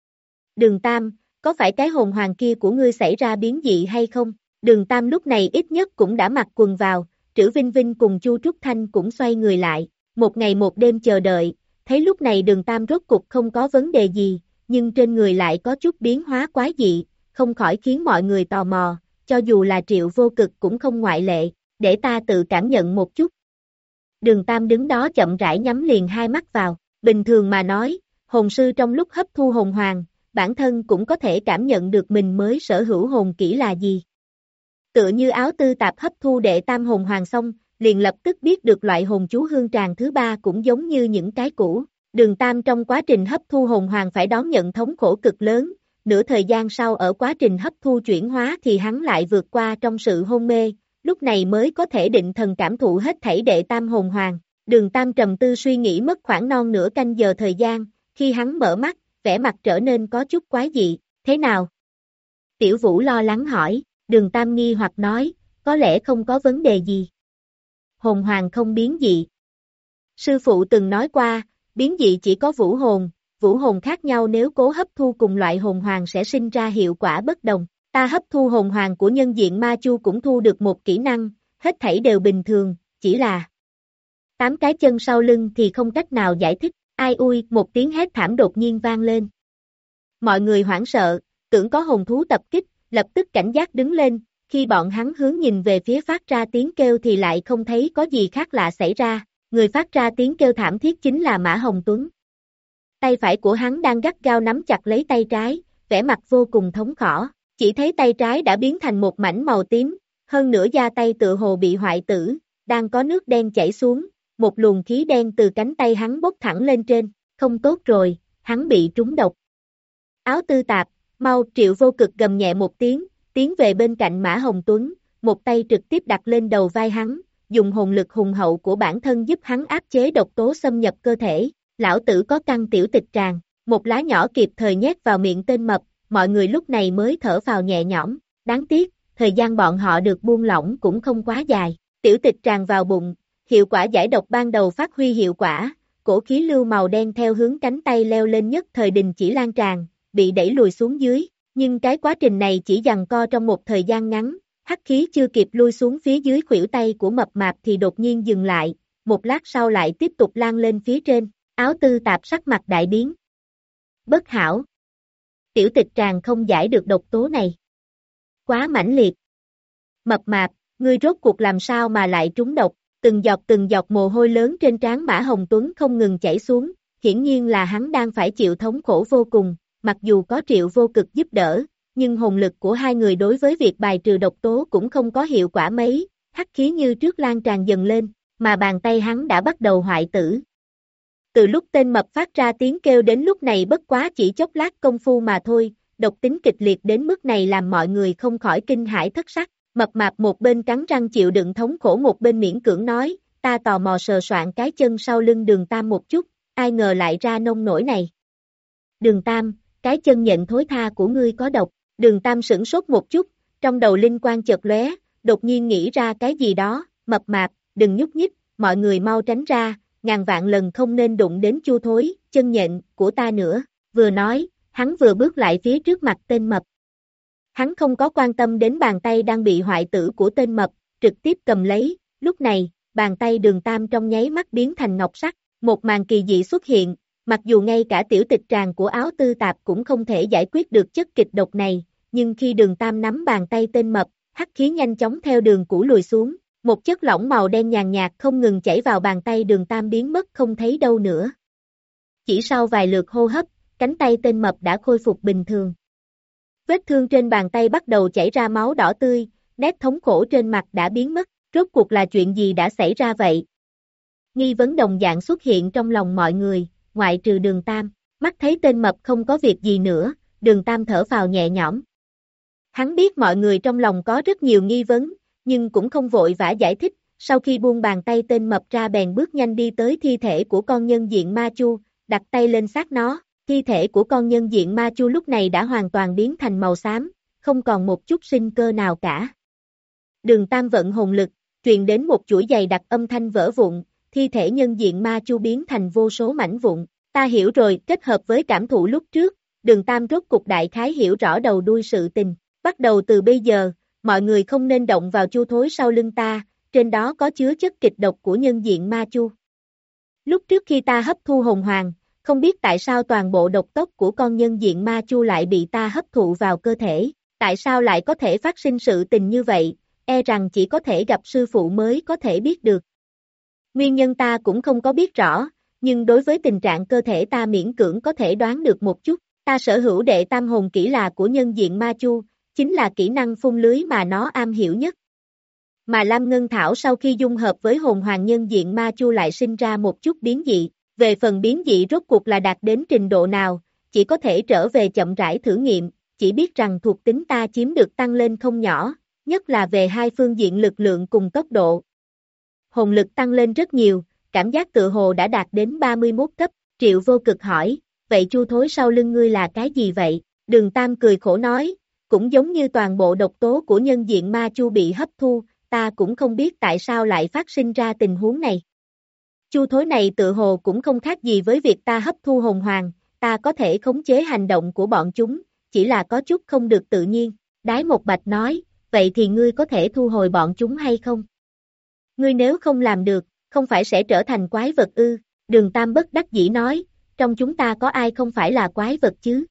Đường Tam, có phải cái hồn hoàng kia của ngươi xảy ra biến dị hay không? Đường Tam lúc này ít nhất cũng đã mặc quần vào, Trữ Vinh Vinh cùng Chu Trúc Thanh cũng xoay người lại, một ngày một đêm chờ đợi, thấy lúc này Đường Tam rốt cục không có vấn đề gì, nhưng trên người lại có chút biến hóa quái dị, không khỏi khiến mọi người tò mò, cho dù là Triệu Vô Cực cũng không ngoại lệ, để ta tự cảm nhận một chút. Đường Tam đứng đó chậm rãi nhắm liền hai mắt vào, bình thường mà nói, hồn sư trong lúc hấp thu hồn hoàng, bản thân cũng có thể cảm nhận được mình mới sở hữu hồn kỹ là gì. Tựa như Áo Tư Tạp hấp thu đệ tam hồn hoàng xong, liền lập tức biết được loại hồn chú hương tràng thứ ba cũng giống như những cái cũ. Đường Tam trong quá trình hấp thu hồn hoàng phải đón nhận thống khổ cực lớn, nửa thời gian sau ở quá trình hấp thu chuyển hóa thì hắn lại vượt qua trong sự hôn mê, lúc này mới có thể định thần cảm thụ hết thảy đệ tam hồn hoàng. Đường Tam trầm tư suy nghĩ mất khoảng non nửa canh giờ thời gian, khi hắn mở mắt, vẻ mặt trở nên có chút quái dị, thế nào? Tiểu Vũ lo lắng hỏi, Đường Tam nghi hoặc nói, có lẽ không có vấn đề gì. Hồn hoàng không biến dị. Sư phụ từng nói qua, biến dị chỉ có vũ hồn, vũ hồn khác nhau nếu cố hấp thu cùng loại hồn hoàng sẽ sinh ra hiệu quả bất đồng. Ta hấp thu hồn hoàng của nhân diện ma chu cũng thu được một kỹ năng, hết thảy đều bình thường, chỉ là tám cái chân sau lưng thì không cách nào giải thích. Ai ui, một tiếng hét thảm đột nhiên vang lên. Mọi người hoảng sợ, tưởng có hồn thú tập kích, lập tức cảnh giác đứng lên, khi bọn hắn hướng nhìn về phía phát ra tiếng kêu thì lại không thấy có gì khác lạ xảy ra, người phát ra tiếng kêu thảm thiết chính là Mã Hồng Tuấn. Tay phải của hắn đang gắt gao nắm chặt lấy tay trái, vẻ mặt vô cùng thống khổ, chỉ thấy tay trái đã biến thành một mảnh màu tím, hơn nữa da tay tựa hồ bị hoại tử, đang có nước đen chảy xuống. Một luồng khí đen từ cánh tay hắn bốc thẳng lên trên, không tốt rồi, hắn bị trúng độc. Áo Tư Tạp, mau, Triệu Vô Cực gầm nhẹ một tiếng, tiến về bên cạnh Mã Hồng Tuấn, một tay trực tiếp đặt lên đầu vai hắn, dùng hồn lực hùng hậu của bản thân giúp hắn áp chế độc tố xâm nhập cơ thể. Lão tử có căn tiểu tịch tràng, một lá nhỏ kịp thời nhét vào miệng tên mập, mọi người lúc này mới thở phào nhẹ nhõm, đáng tiếc, thời gian bọn họ được buông lỏng cũng không quá dài, tiểu tịch tràn vào bụng. Hiệu quả giải độc ban đầu phát huy hiệu quả, cổ khí lưu màu đen theo hướng cánh tay leo lên nhất thời đình chỉ lan tràn, bị đẩy lùi xuống dưới, nhưng cái quá trình này chỉ giằng co trong một thời gian ngắn, hắc khí chưa kịp lui xuống phía dưới khuỷu tay của mập mạp thì đột nhiên dừng lại, một lát sau lại tiếp tục lan lên phía trên, Áo Tư Tạp sắc mặt đại biến. Bất hảo! Tiểu tịch tràng không giải được độc tố này. Quá mãnh liệt! Mập mạp, ngươi rốt cuộc làm sao mà lại trúng độc? Từng giọt từng giọt mồ hôi lớn trên trán Mã Hồng Tuấn không ngừng chảy xuống, hiển nhiên là hắn đang phải chịu thống khổ vô cùng, mặc dù có Triệu Vô Cực giúp đỡ, nhưng hồn lực của hai người đối với việc bài trừ độc tố cũng không có hiệu quả mấy, hắc khí như trước lan tràn dần lên, mà bàn tay hắn đã bắt đầu hoại tử. Từ lúc tên mập phát ra tiếng kêu đến lúc này bất quá chỉ chốc lát công phu mà thôi, độc tính kịch liệt đến mức này làm mọi người không khỏi kinh hãi thất sắc. Mập mạp một bên cắn răng chịu đựng thống khổ một bên miễn cưỡng nói, ta tò mò sờ soạn cái chân sau lưng Đường Tam một chút, ai ngờ lại ra nông nổi này. Đường Tam, cái chân nhện thối tha của ngươi có độc, Đường Tam sửng sốt một chút, trong đầu linh quang chợt lóe, đột nhiên nghĩ ra cái gì đó, mập mạp, đừng nhúc nhích, mọi người mau tránh ra, ngàn vạn lần không nên đụng đến Chu Thối, chân nhện, của ta nữa, vừa nói, hắn vừa bước lại phía trước mặt tên mập. Hắn không có quan tâm đến bàn tay đang bị hoại tử của tên mập, trực tiếp cầm lấy, lúc này, bàn tay Đường Tam trong nháy mắt biến thành ngọc sắc, một màn kỳ dị xuất hiện, mặc dù ngay cả tiểu tịch tràng của Áo Tư Tạp cũng không thể giải quyết được chất kịch độc này, nhưng khi Đường Tam nắm bàn tay tên mập, hắc khí nhanh chóng theo đường cũ lùi xuống, một chất lỏng màu đen nhàn nhạt không ngừng chảy vào bàn tay Đường Tam biến mất không thấy đâu nữa. Chỉ sau vài lượt hô hấp, cánh tay tên mập đã khôi phục bình thường. Vết thương trên bàn tay bắt đầu chảy ra máu đỏ tươi, nét thống khổ trên mặt đã biến mất, rốt cuộc là chuyện gì đã xảy ra vậy? Nghi vấn đồng dạng xuất hiện trong lòng mọi người, ngoại trừ Đường Tam. Mắt thấy tên mập không có việc gì nữa, Đường Tam thở phào nhẹ nhõm. Hắn biết mọi người trong lòng có rất nhiều nghi vấn, nhưng cũng không vội vã giải thích, sau khi buông bàn tay tên mập ra bèn bước nhanh đi tới thi thể của con nhân diện ma chu, đặt tay lên xác nó. Thi thể của con nhân diện ma chu lúc này đã hoàn toàn biến thành màu xám, không còn một chút sinh cơ nào cả. Đường Tam vận hồn lực, truyền đến một chuỗi dày đặc âm thanh vỡ vụn, thi thể nhân diện ma chu biến thành vô số mảnh vụn. Ta hiểu rồi, kết hợp với cảm thụ lúc trước, Đường Tam rốt cục đại khái hiểu rõ đầu đuôi sự tình. Bắt đầu từ bây giờ, mọi người không nên động vào chu thối sau lưng ta, trên đó có chứa chất kịch độc của nhân diện ma chu. Lúc trước khi ta hấp thu hồn hoàng, không biết tại sao toàn bộ độc tốc của con nhân diện ma chu lại bị ta hấp thụ vào cơ thể, tại sao lại có thể phát sinh sự tình như vậy, e rằng chỉ có thể gặp sư phụ mới có thể biết được. Nguyên nhân ta cũng không có biết rõ, nhưng đối với tình trạng cơ thể ta miễn cưỡng có thể đoán được một chút, ta sở hữu đệ tam hồn kỹ là của nhân diện ma chu, chính là kỹ năng phun lưới mà nó am hiểu nhất. Mà Lam Ngân Thảo sau khi dung hợp với hồn hoàng nhân diện ma chu lại sinh ra một chút biến dị, về phần biến dị rốt cuộc là đạt đến trình độ nào, chỉ có thể trở về chậm rãi thử nghiệm, chỉ biết rằng thuộc tính ta chiếm được tăng lên không nhỏ, nhất là về hai phương diện lực lượng cùng tốc độ. Hồn lực tăng lên rất nhiều, cảm giác tự hồ đã đạt đến ba mươi mốt cấp, Triệu Vô Cực hỏi, vậy chu thối sau lưng ngươi là cái gì vậy? Đường Tam cười khổ nói, cũng giống như toàn bộ độc tố của nhân diện ma chu bị hấp thu, ta cũng không biết tại sao lại phát sinh ra tình huống này. Chu thối này tự hồ cũng không khác gì với việc ta hấp thu hồn hoàng, ta có thể khống chế hành động của bọn chúng, chỉ là có chút không được tự nhiên. Đái Một Bạch nói, vậy thì ngươi có thể thu hồi bọn chúng hay không? Ngươi nếu không làm được, không phải sẽ trở thành quái vật ư? Đường Tam bất đắc dĩ nói, trong chúng ta có ai không phải là quái vật chứ?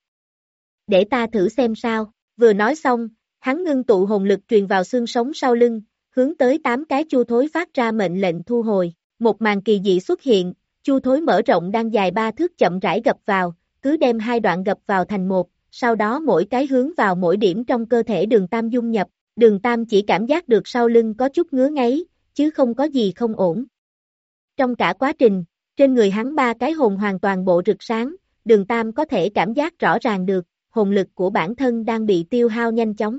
Để ta thử xem sao. Vừa nói xong, hắn ngưng tụ hồn lực truyền vào xương sống sau lưng, hướng tới tám cái chu thối phát ra mệnh lệnh thu hồi. Một màn kỳ dị xuất hiện, chu thối mở rộng đang dài ba thước chậm rãi gập vào, cứ đem hai đoạn gập vào thành một, sau đó mỗi cái hướng vào mỗi điểm trong cơ thể Đường Tam dung nhập. Đường Tam chỉ cảm giác được sau lưng có chút ngứa ngáy, chứ không có gì không ổn. Trong cả quá trình, trên người hắn ba cái hồn hoàn toàn bộ rực sáng, Đường Tam có thể cảm giác rõ ràng được, hồn lực của bản thân đang bị tiêu hao nhanh chóng.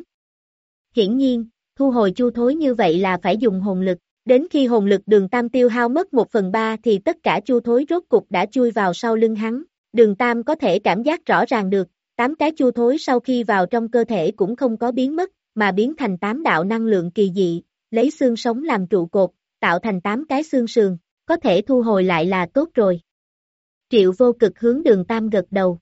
Hiển nhiên, thu hồi chu thối như vậy là phải dùng hồn lực, đến khi hồn lực Đường Tam tiêu hao mất một phần ba thì tất cả chu thối rốt cục đã chui vào sau lưng hắn. Đường Tam có thể cảm giác rõ ràng được, tám cái chu thối sau khi vào trong cơ thể cũng không có biến mất, mà biến thành tám đạo năng lượng kỳ dị, lấy xương sống làm trụ cột, tạo thành tám cái xương sườn, có thể thu hồi lại là tốt rồi. Triệu Vô Cực hướng Đường Tam gật đầu.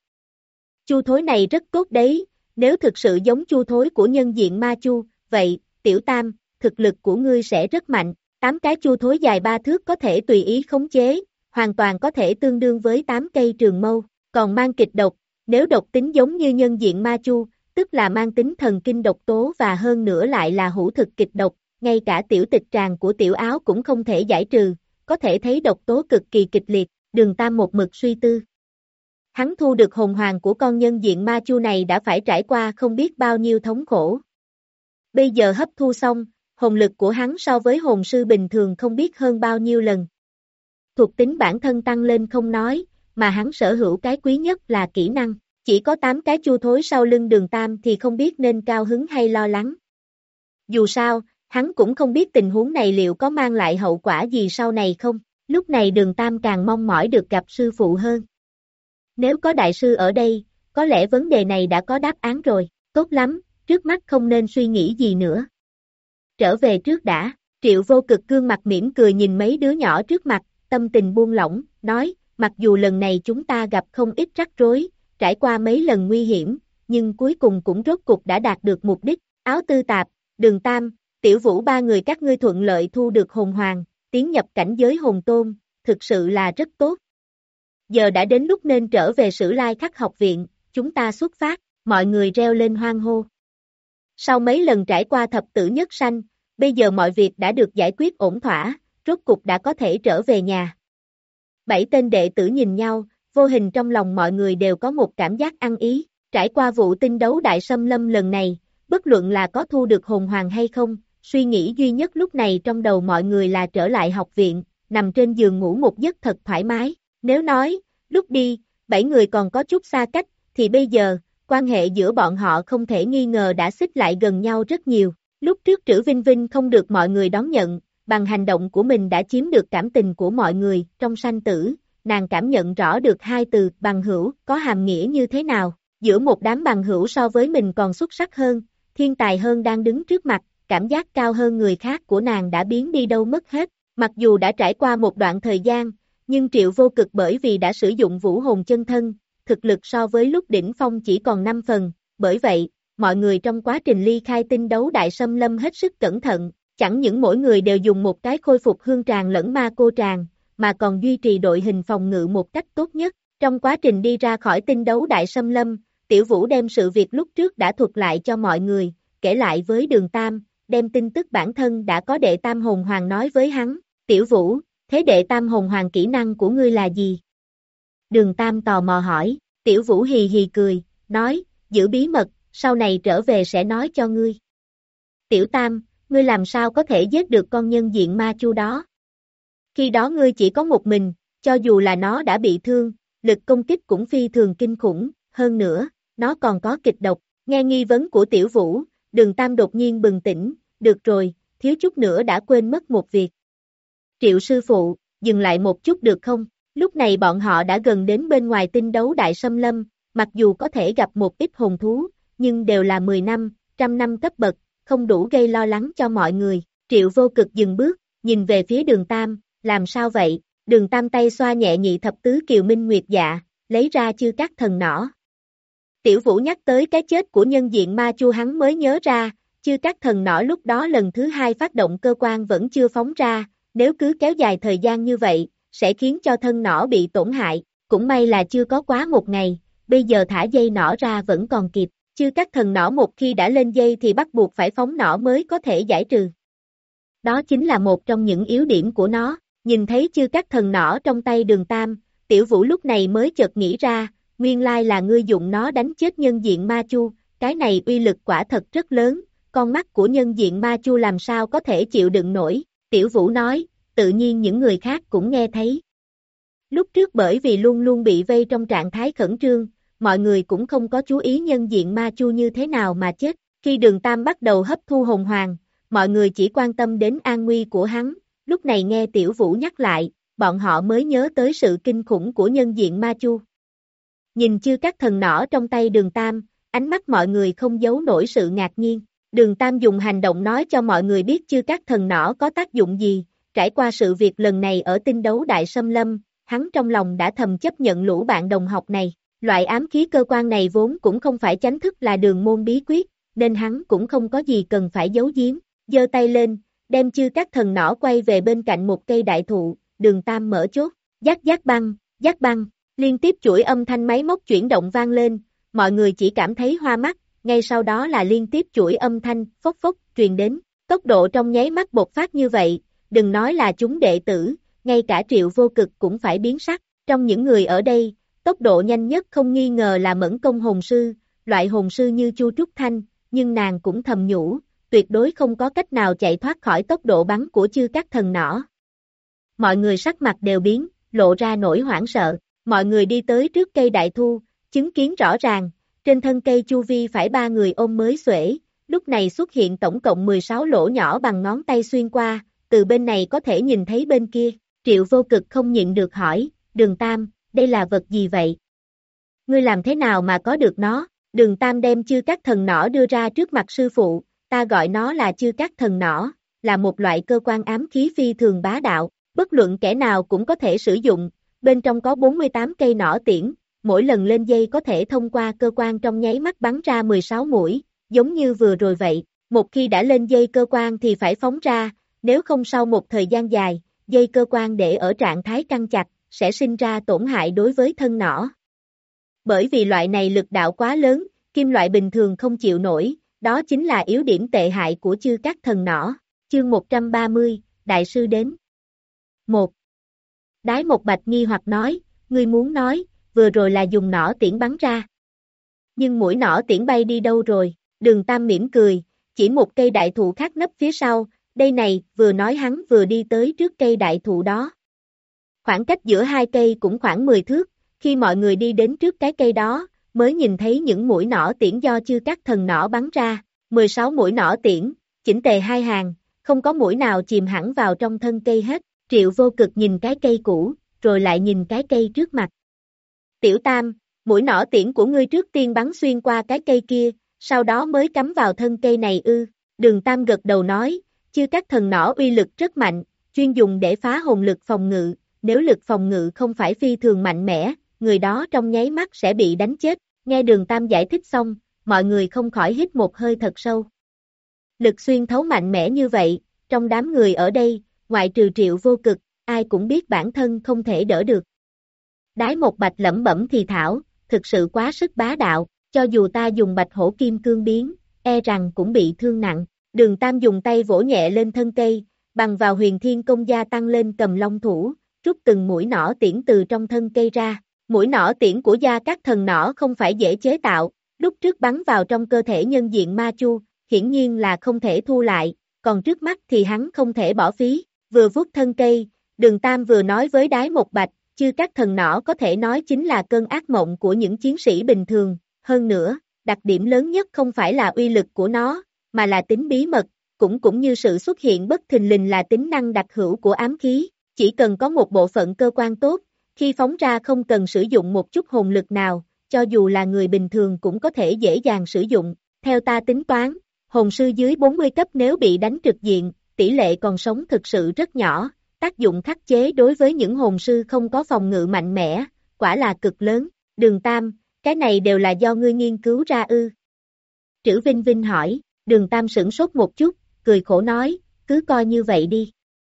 Chu thối này rất tốt đấy, nếu thực sự giống chu thối của nhân diện ma chu, vậy, Tiểu Tam, thực lực của ngươi sẽ rất mạnh, tám cái chu thối dài ba thước có thể tùy ý khống chế, hoàn toàn có thể tương đương với tám cây trường mâu, còn mang kịch độc, nếu độc tính giống như nhân diện ma chu, tức là mang tính thần kinh độc tố và hơn nữa lại là hữu thực kịch độc, ngay cả tiểu tịch tràng của Tiểu Áo cũng không thể giải trừ, có thể thấy độc tố cực kỳ kịch liệt. Đường Tam một mực suy tư. Hắn thu được hồn hoàng của con nhân diện ma chu này đã phải trải qua không biết bao nhiêu thống khổ. Bây giờ hấp thu xong, hồn lực của hắn so với hồn sư bình thường không biết hơn bao nhiêu lần. Thuộc tính bản thân tăng lên không nói, mà hắn sở hữu cái quý nhất là kỹ năng. Chỉ có tám cái chu thối sau lưng Đường Tam thì không biết nên cao hứng hay lo lắng. Dù sao, hắn cũng không biết tình huống này liệu có mang lại hậu quả gì sau này không. Lúc này Đường Tam càng mong mỏi được gặp sư phụ hơn. Nếu có đại sư ở đây, có lẽ vấn đề này đã có đáp án rồi. Tốt lắm, trước mắt không nên suy nghĩ gì nữa. Trở về trước đã, Triệu Vô Cực gương mặt mỉm cười nhìn mấy đứa nhỏ trước mặt, tâm tình buông lỏng, nói, mặc dù lần này chúng ta gặp không ít rắc rối, trải qua mấy lần nguy hiểm, nhưng cuối cùng cũng rốt cục đã đạt được mục đích. Áo Tư Tạp, Đường Tam, Tiểu Vũ ba người các ngươi thuận lợi thu được hồn hoàng, tiến nhập cảnh giới hồn tôn, thực sự là rất tốt. Giờ đã đến lúc nên trở về Sử Lai Khắc học viện, chúng ta xuất phát, mọi người reo lên hoan hô. Sau mấy lần trải qua thập tử nhất sanh, bây giờ mọi việc đã được giải quyết ổn thỏa, rốt cục đã có thể trở về nhà. Bảy tên đệ tử nhìn nhau, vô hình trong lòng mọi người đều có một cảm giác ăn ý, trải qua vụ tinh đấu đại xâm lâm lần này, bất luận là có thu được hồn hoàng hay không, suy nghĩ duy nhất lúc này trong đầu mọi người là trở lại học viện, nằm trên giường ngủ một giấc thật thoải mái. Nếu nói, lúc đi, bảy người còn có chút xa cách, thì bây giờ, quan hệ giữa bọn họ không thể nghi ngờ đã xích lại gần nhau rất nhiều. Lúc trước Trữ Vinh Vinh không được mọi người đón nhận, bằng hành động của mình đã chiếm được cảm tình của mọi người, trong sanh tử, nàng cảm nhận rõ được hai từ bằng hữu có hàm nghĩa như thế nào. Giữa một đám bằng hữu so với mình còn xuất sắc hơn, thiên tài hơn đang đứng trước mặt, cảm giác cao hơn người khác của nàng đã biến đi đâu mất hết. Mặc dù đã trải qua một đoạn thời gian, nhưng Triệu Vô Cực bởi vì đã sử dụng vũ hồn chân thân, thực lực so với lúc đỉnh phong chỉ còn năm phần, bởi vậy, mọi người trong quá trình ly khai tinh đấu đại xâm lâm hết sức cẩn thận, chẳng những mỗi người đều dùng một cái khôi phục hương tràng lẫn ma cô tràng, mà còn duy trì đội hình phòng ngự một cách tốt nhất. Trong quá trình đi ra khỏi tinh đấu đại xâm lâm, Tiểu Vũ đem sự việc lúc trước đã thuật lại cho mọi người, kể lại với Đường Tam, đem tin tức bản thân đã có đệ Tam Hồn Hoàng nói với hắn. Tiểu Vũ, thế đệ Tam Hồn Hoàng kỹ năng của ngươi là gì? Đường Tam tò mò hỏi, Tiểu Vũ hì hì cười, nói, giữ bí mật, sau này trở về sẽ nói cho ngươi. Tiểu Tam, ngươi làm sao có thể giết được con nhân diện ma chu đó? Khi đó ngươi chỉ có một mình, cho dù là nó đã bị thương, lực công kích cũng phi thường kinh khủng, hơn nữa, nó còn có kịch độc. Nghe nghi vấn của Tiểu Vũ, Đường Tam đột nhiên bừng tỉnh, được rồi, thiếu chút nữa đã quên mất một việc. Triệu sư phụ, dừng lại một chút được không? Lúc này bọn họ đã gần đến bên ngoài tinh đấu đại xâm lâm, mặc dù có thể gặp một ít hồn thú, nhưng đều là mười năm, trăm năm cấp bậc, không đủ gây lo lắng cho mọi người. Triệu Vô Cực dừng bước, nhìn về phía Đường Tam, làm sao vậy? Đường Tam tay xoa nhẹ nhị thập tứ kiều minh nguyệt dạ, lấy ra chư các thần nỏ. Tiểu Vũ nhắc tới cái chết của nhân diện ma chu hắn mới nhớ ra, chư các thần nỏ lúc đó lần thứ hai phát động cơ quan vẫn chưa phóng ra, nếu cứ kéo dài thời gian như vậy, sẽ khiến cho thân nỏ bị tổn hại, cũng may là chưa có quá một ngày, bây giờ thả dây nỏ ra vẫn còn kịp, chư các thần nỏ một khi đã lên dây thì bắt buộc phải phóng nỏ mới có thể giải trừ. Đó chính là một trong những yếu điểm của nó, nhìn thấy chư các thần nỏ trong tay Đường Tam, Tiểu Vũ lúc này mới chợt nghĩ ra, nguyên lai là ngươi dụng nó đánh chết nhân diện ma chu, cái này uy lực quả thật rất lớn, con mắt của nhân diện ma chu làm sao có thể chịu đựng nổi. Tiểu Vũ nói, tự nhiên những người khác cũng nghe thấy. Lúc trước bởi vì luôn luôn bị vây trong trạng thái khẩn trương, mọi người cũng không có chú ý nhân diện ma chu như thế nào mà chết. Khi Đường Tam bắt đầu hấp thu hồn hoàng, mọi người chỉ quan tâm đến an nguy của hắn. Lúc này nghe Tiểu Vũ nhắc lại, bọn họ mới nhớ tới sự kinh khủng của nhân diện ma chu. Nhìn chư các thần nỏ trong tay Đường Tam, ánh mắt mọi người không giấu nổi sự ngạc nhiên. Đường Tam dùng hành động nói cho mọi người biết chư các thần nỏ có tác dụng gì. Trải qua sự việc lần này ở tinh đấu đại xâm lâm, hắn trong lòng đã thầm chấp nhận lũ bạn đồng học này. Loại ám khí cơ quan này vốn cũng không phải chánh thức là đường môn bí quyết, nên hắn cũng không có gì cần phải giấu giếm. Giơ tay lên, đem chư các thần nỏ quay về bên cạnh một cây đại thụ, Đường Tam mở chốt, giác giác băng, giác băng, liên tiếp chuỗi âm thanh máy móc chuyển động vang lên, mọi người chỉ cảm thấy hoa mắt, ngay sau đó là liên tiếp chuỗi âm thanh, phốc phốc, truyền đến, tốc độ trong nháy mắt bộc phát như vậy, đừng nói là chúng đệ tử, ngay cả Triệu Vô Cực cũng phải biến sắc, trong những người ở đây, tốc độ nhanh nhất không nghi ngờ là Mẫn Công hồn sư, loại hồn sư như Chu Trúc Thanh, nhưng nàng cũng thầm nhủ, tuyệt đối không có cách nào chạy thoát khỏi tốc độ bắn của chư các thần nỏ. Mọi người sắc mặt đều biến, lộ ra nỗi hoảng sợ, mọi người đi tới trước cây đại thu, chứng kiến rõ ràng, trên thân cây chu vi phải ba người ôm mới xuể, lúc này xuất hiện tổng cộng mười sáu lỗ nhỏ bằng ngón tay xuyên qua, từ bên này có thể nhìn thấy bên kia, Triệu Vô Cực không nhịn được hỏi, Đường Tam, đây là vật gì vậy? Ngươi làm thế nào mà có được nó? Đường Tam đem chư các thần nỏ đưa ra trước mặt sư phụ, ta gọi nó là chư các thần nỏ, là một loại cơ quan ám khí phi thường bá đạo, bất luận kẻ nào cũng có thể sử dụng, bên trong có bốn mươi tám cây nỏ tiễn, mỗi lần lên dây có thể thông qua cơ quan trong nháy mắt bắn ra mười sáu mũi, giống như vừa rồi vậy, một khi đã lên dây cơ quan thì phải phóng ra, nếu không sau một thời gian dài, dây cơ quan để ở trạng thái căng chặt, sẽ sinh ra tổn hại đối với thân nỏ. Bởi vì loại này lực đạo quá lớn, kim loại bình thường không chịu nổi, đó chính là yếu điểm tệ hại của chư các thần nỏ. Chương một trăm ba mươi, Đại sư đến. một. Đái Một Bạch nghi hoặc nói, ngươi muốn nói, vừa rồi là dùng nỏ tiễn bắn ra. Nhưng mũi nỏ tiễn bay đi đâu rồi? Đường Tam mỉm cười, chỉ một cây đại thụ khác nấp phía sau, đây này, vừa nói hắn vừa đi tới trước cây đại thụ đó, Khoảng cách giữa hai cây cũng khoảng mười thước, khi mọi người đi đến trước cái cây đó, mới nhìn thấy những mũi nỏ tiễn do chư các thần nỏ bắn ra, mười sáu mũi nỏ tiễn, chỉnh tề hai hàng, không có mũi nào chìm hẳn vào trong thân cây hết. Triệu Vô Cực nhìn cái cây cũ, rồi lại nhìn cái cây trước mặt. Tiểu Tam, mũi nỏ tiễn của ngươi trước tiên bắn xuyên qua cái cây kia, sau đó mới cắm vào thân cây này ư? Đường Tam gật đầu nói, chư các thần nỏ uy lực rất mạnh, chuyên dùng để phá hồn lực phòng ngự, nếu lực phòng ngự không phải phi thường mạnh mẽ, người đó trong nháy mắt sẽ bị đánh chết. Nghe Đường Tam giải thích xong, mọi người không khỏi hít một hơi thật sâu. Lực xuyên thấu mạnh mẽ như vậy, trong đám người ở đây, ngoại trừ Triệu Vô Cực, ai cũng biết bản thân không thể đỡ được. Đái Một Bạch lẩm bẩm thì thảo, thực sự quá sức bá đạo, cho dù ta dùng Bạch Hổ Kim Cương biến, e rằng cũng bị thương nặng. Đường Tam dùng tay vỗ nhẹ lên thân cây, bằng vào Huyền Thiên Công gia tăng lên cầm long thủ, rút từng mũi nỏ tiễn từ trong thân cây ra. Mũi nỏ tiễn của gia các thần nỏ không phải dễ chế tạo, lúc trước bắn vào trong cơ thể nhân diện Ma Chu, hiển nhiên là không thể thu lại, còn trước mắt thì hắn không thể bỏ phí. Vừa vuốt thân cây, Đường Tam vừa nói với Đái Một Bạch, chư các thần nỏ có thể nói chính là cơn ác mộng của những chiến sĩ bình thường, hơn nữa, đặc điểm lớn nhất không phải là uy lực của nó, mà là tính bí mật, cũng cũng như sự xuất hiện bất thình lình là tính năng đặc hữu của ám khí, chỉ cần có một bộ phận cơ quan tốt, khi phóng ra không cần sử dụng một chút hồn lực nào, cho dù là người bình thường cũng có thể dễ dàng sử dụng. Theo ta tính toán, hồn sư dưới bốn mươi cấp nếu bị đánh trực diện, tỷ lệ còn sống thực sự rất nhỏ, tác dụng khắc chế đối với những hồn sư không có phòng ngự mạnh mẽ, quả là cực lớn. Đường Tam, cái này đều là do ngươi nghiên cứu ra ư? Trữ Vinh Vinh hỏi. Đường Tam sửng sốt một chút, cười khổ nói, cứ coi như vậy đi.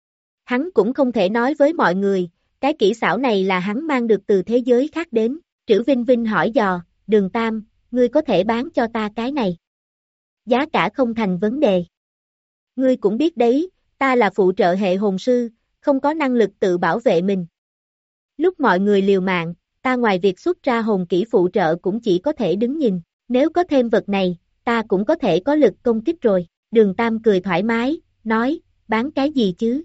Hắn cũng không thể nói với mọi người, cái kỹ xảo này là hắn mang được từ thế giới khác đến. Trữ Vinh Vinh hỏi dò, Đường Tam, ngươi có thể bán cho ta cái này. Giá cả không thành vấn đề. Ngươi cũng biết đấy, ta là phụ trợ hệ hồn sư, không có năng lực tự bảo vệ mình. Lúc mọi người liều mạng, ta ngoài việc xuất ra hồn kỹ phụ trợ cũng chỉ có thể đứng nhìn, nếu có thêm vật này, ta cũng có thể có lực công kích rồi. Đường Tam cười thoải mái, nói, bán cái gì chứ?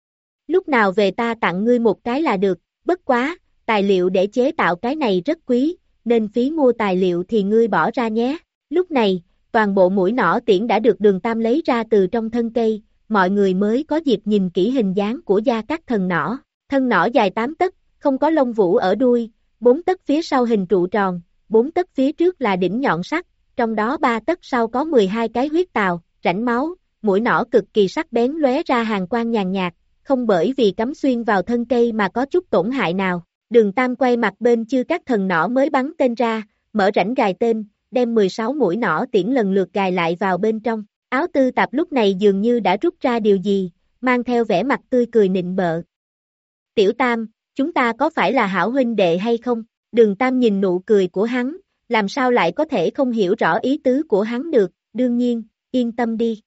Lúc nào về ta tặng ngươi một cái là được, bất quá, tài liệu để chế tạo cái này rất quý, nên phí mua tài liệu thì ngươi bỏ ra nhé. Lúc này, toàn bộ mũi nỏ tiễn đã được Đường Tam lấy ra từ trong thân cây, mọi người mới có dịp nhìn kỹ hình dáng của gia các thần nỏ. Thân nỏ dài tám tấc, không có lông vũ ở đuôi, bốn tấc phía sau hình trụ tròn, bốn tấc phía trước là đỉnh nhọn sắt, trong đó ba tấc sau có mười hai cái huyết tào, rãnh máu, mũi nỏ cực kỳ sắc bén lóe ra hàn quang nhàn nhạt, không bởi vì cắm xuyên vào thân cây mà có chút tổn hại nào. Đường Tam quay mặt bên chư các thần nỏ mới bắn tên ra, mở rãnh gài tên, đem mười sáu mũi nỏ tiễn lần lượt gài lại vào bên trong. Áo Tư Tạp lúc này dường như đã rút ra điều gì, mang theo vẻ mặt tươi cười nịnh bợ. Tiểu Tam, chúng ta có phải là hảo huynh đệ hay không? Đường Tam nhìn nụ cười của hắn, làm sao lại có thể không hiểu rõ ý tứ của hắn được, đương nhiên, yên tâm đi.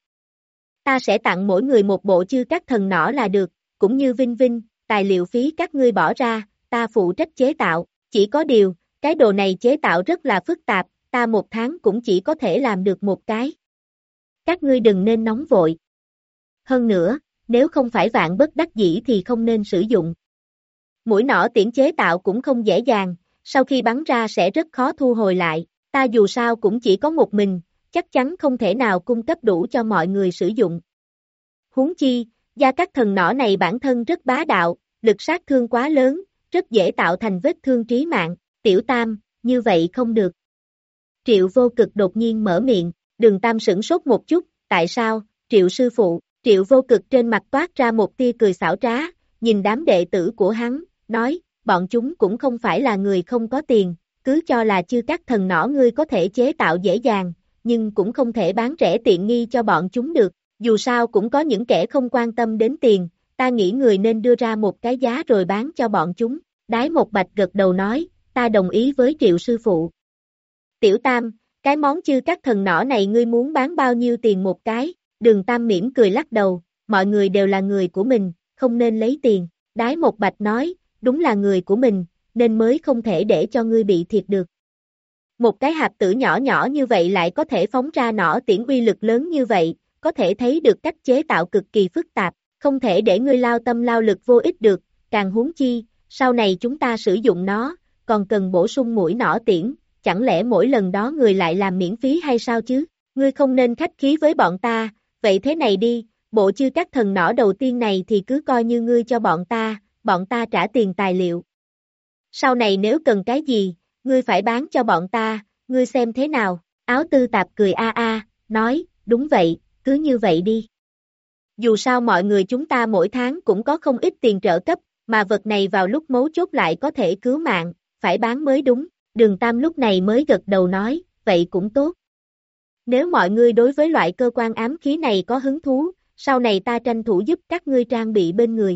Ta sẽ tặng mỗi người một bộ chư các thần nỏ là được, cũng như Vinh Vinh, tài liệu phí các ngươi bỏ ra, ta phụ trách chế tạo, chỉ có điều, cái đồ này chế tạo rất là phức tạp, ta một tháng cũng chỉ có thể làm được một cái. Các ngươi đừng nên nóng vội. Hơn nữa, nếu không phải vạn bất đắc dĩ thì không nên sử dụng. Mũi nỏ tiễn chế tạo cũng không dễ dàng, sau khi bắn ra sẽ rất khó thu hồi lại, ta dù sao cũng chỉ có một mình, chắc chắn không thể nào cung cấp đủ cho mọi người sử dụng. Huống chi, gia các thần nỏ này bản thân rất bá đạo, lực sát thương quá lớn, rất dễ tạo thành vết thương trí mạng. Tiểu Tam, như vậy không được. Triệu Vô Cực đột nhiên mở miệng, Đường Tam sửng sốt một chút, tại sao? Triệu sư phụ, Triệu Vô Cực trên mặt toát ra một tia cười xảo trá, nhìn đám đệ tử của hắn, nói, bọn chúng cũng không phải là người không có tiền, cứ cho là chư các thần nỏ ngươi có thể chế tạo dễ dàng, nhưng cũng không thể bán rẻ tiện nghi cho bọn chúng được, dù sao cũng có những kẻ không quan tâm đến tiền, ta nghĩ người nên đưa ra một cái giá rồi bán cho bọn chúng. Đái Một Bạch gật đầu nói, ta đồng ý với Triệu sư phụ. Tiểu Tam, cái món chư các thần nỏ này ngươi muốn bán bao nhiêu tiền một cái? Đường Tam mỉm cười lắc đầu, mọi người đều là người của mình, không nên lấy tiền. Đái Một Bạch nói, đúng là người của mình, nên mới không thể để cho ngươi bị thiệt được. Một cái hạt tử nhỏ nhỏ như vậy lại có thể phóng ra nỏ tiễn uy lực lớn như vậy, có thể thấy được cách chế tạo cực kỳ phức tạp, không thể để ngươi lao tâm lao lực vô ích được, càng huống chi, sau này chúng ta sử dụng nó, còn cần bổ sung mũi nỏ tiễn, chẳng lẽ mỗi lần đó người lại làm miễn phí hay sao chứ? Ngươi không nên khách khí với bọn ta, vậy thế này đi, bộ chư các thần nỏ đầu tiên này thì cứ coi như ngươi cho bọn ta, bọn ta trả tiền tài liệu. Sau này nếu cần cái gì, ngươi phải bán cho bọn ta, ngươi xem thế nào? Áo tư tạp cười a a, nói, đúng vậy, cứ như vậy đi. Dù sao mọi người chúng ta mỗi tháng cũng có không ít tiền trợ cấp, mà vật này vào lúc mấu chốt lại có thể cứu mạng, phải bán mới đúng. Đường Tam lúc này mới gật đầu nói, vậy cũng tốt. Nếu mọi người đối với loại cơ quan ám khí này có hứng thú, sau này ta tranh thủ giúp các ngươi trang bị bên người.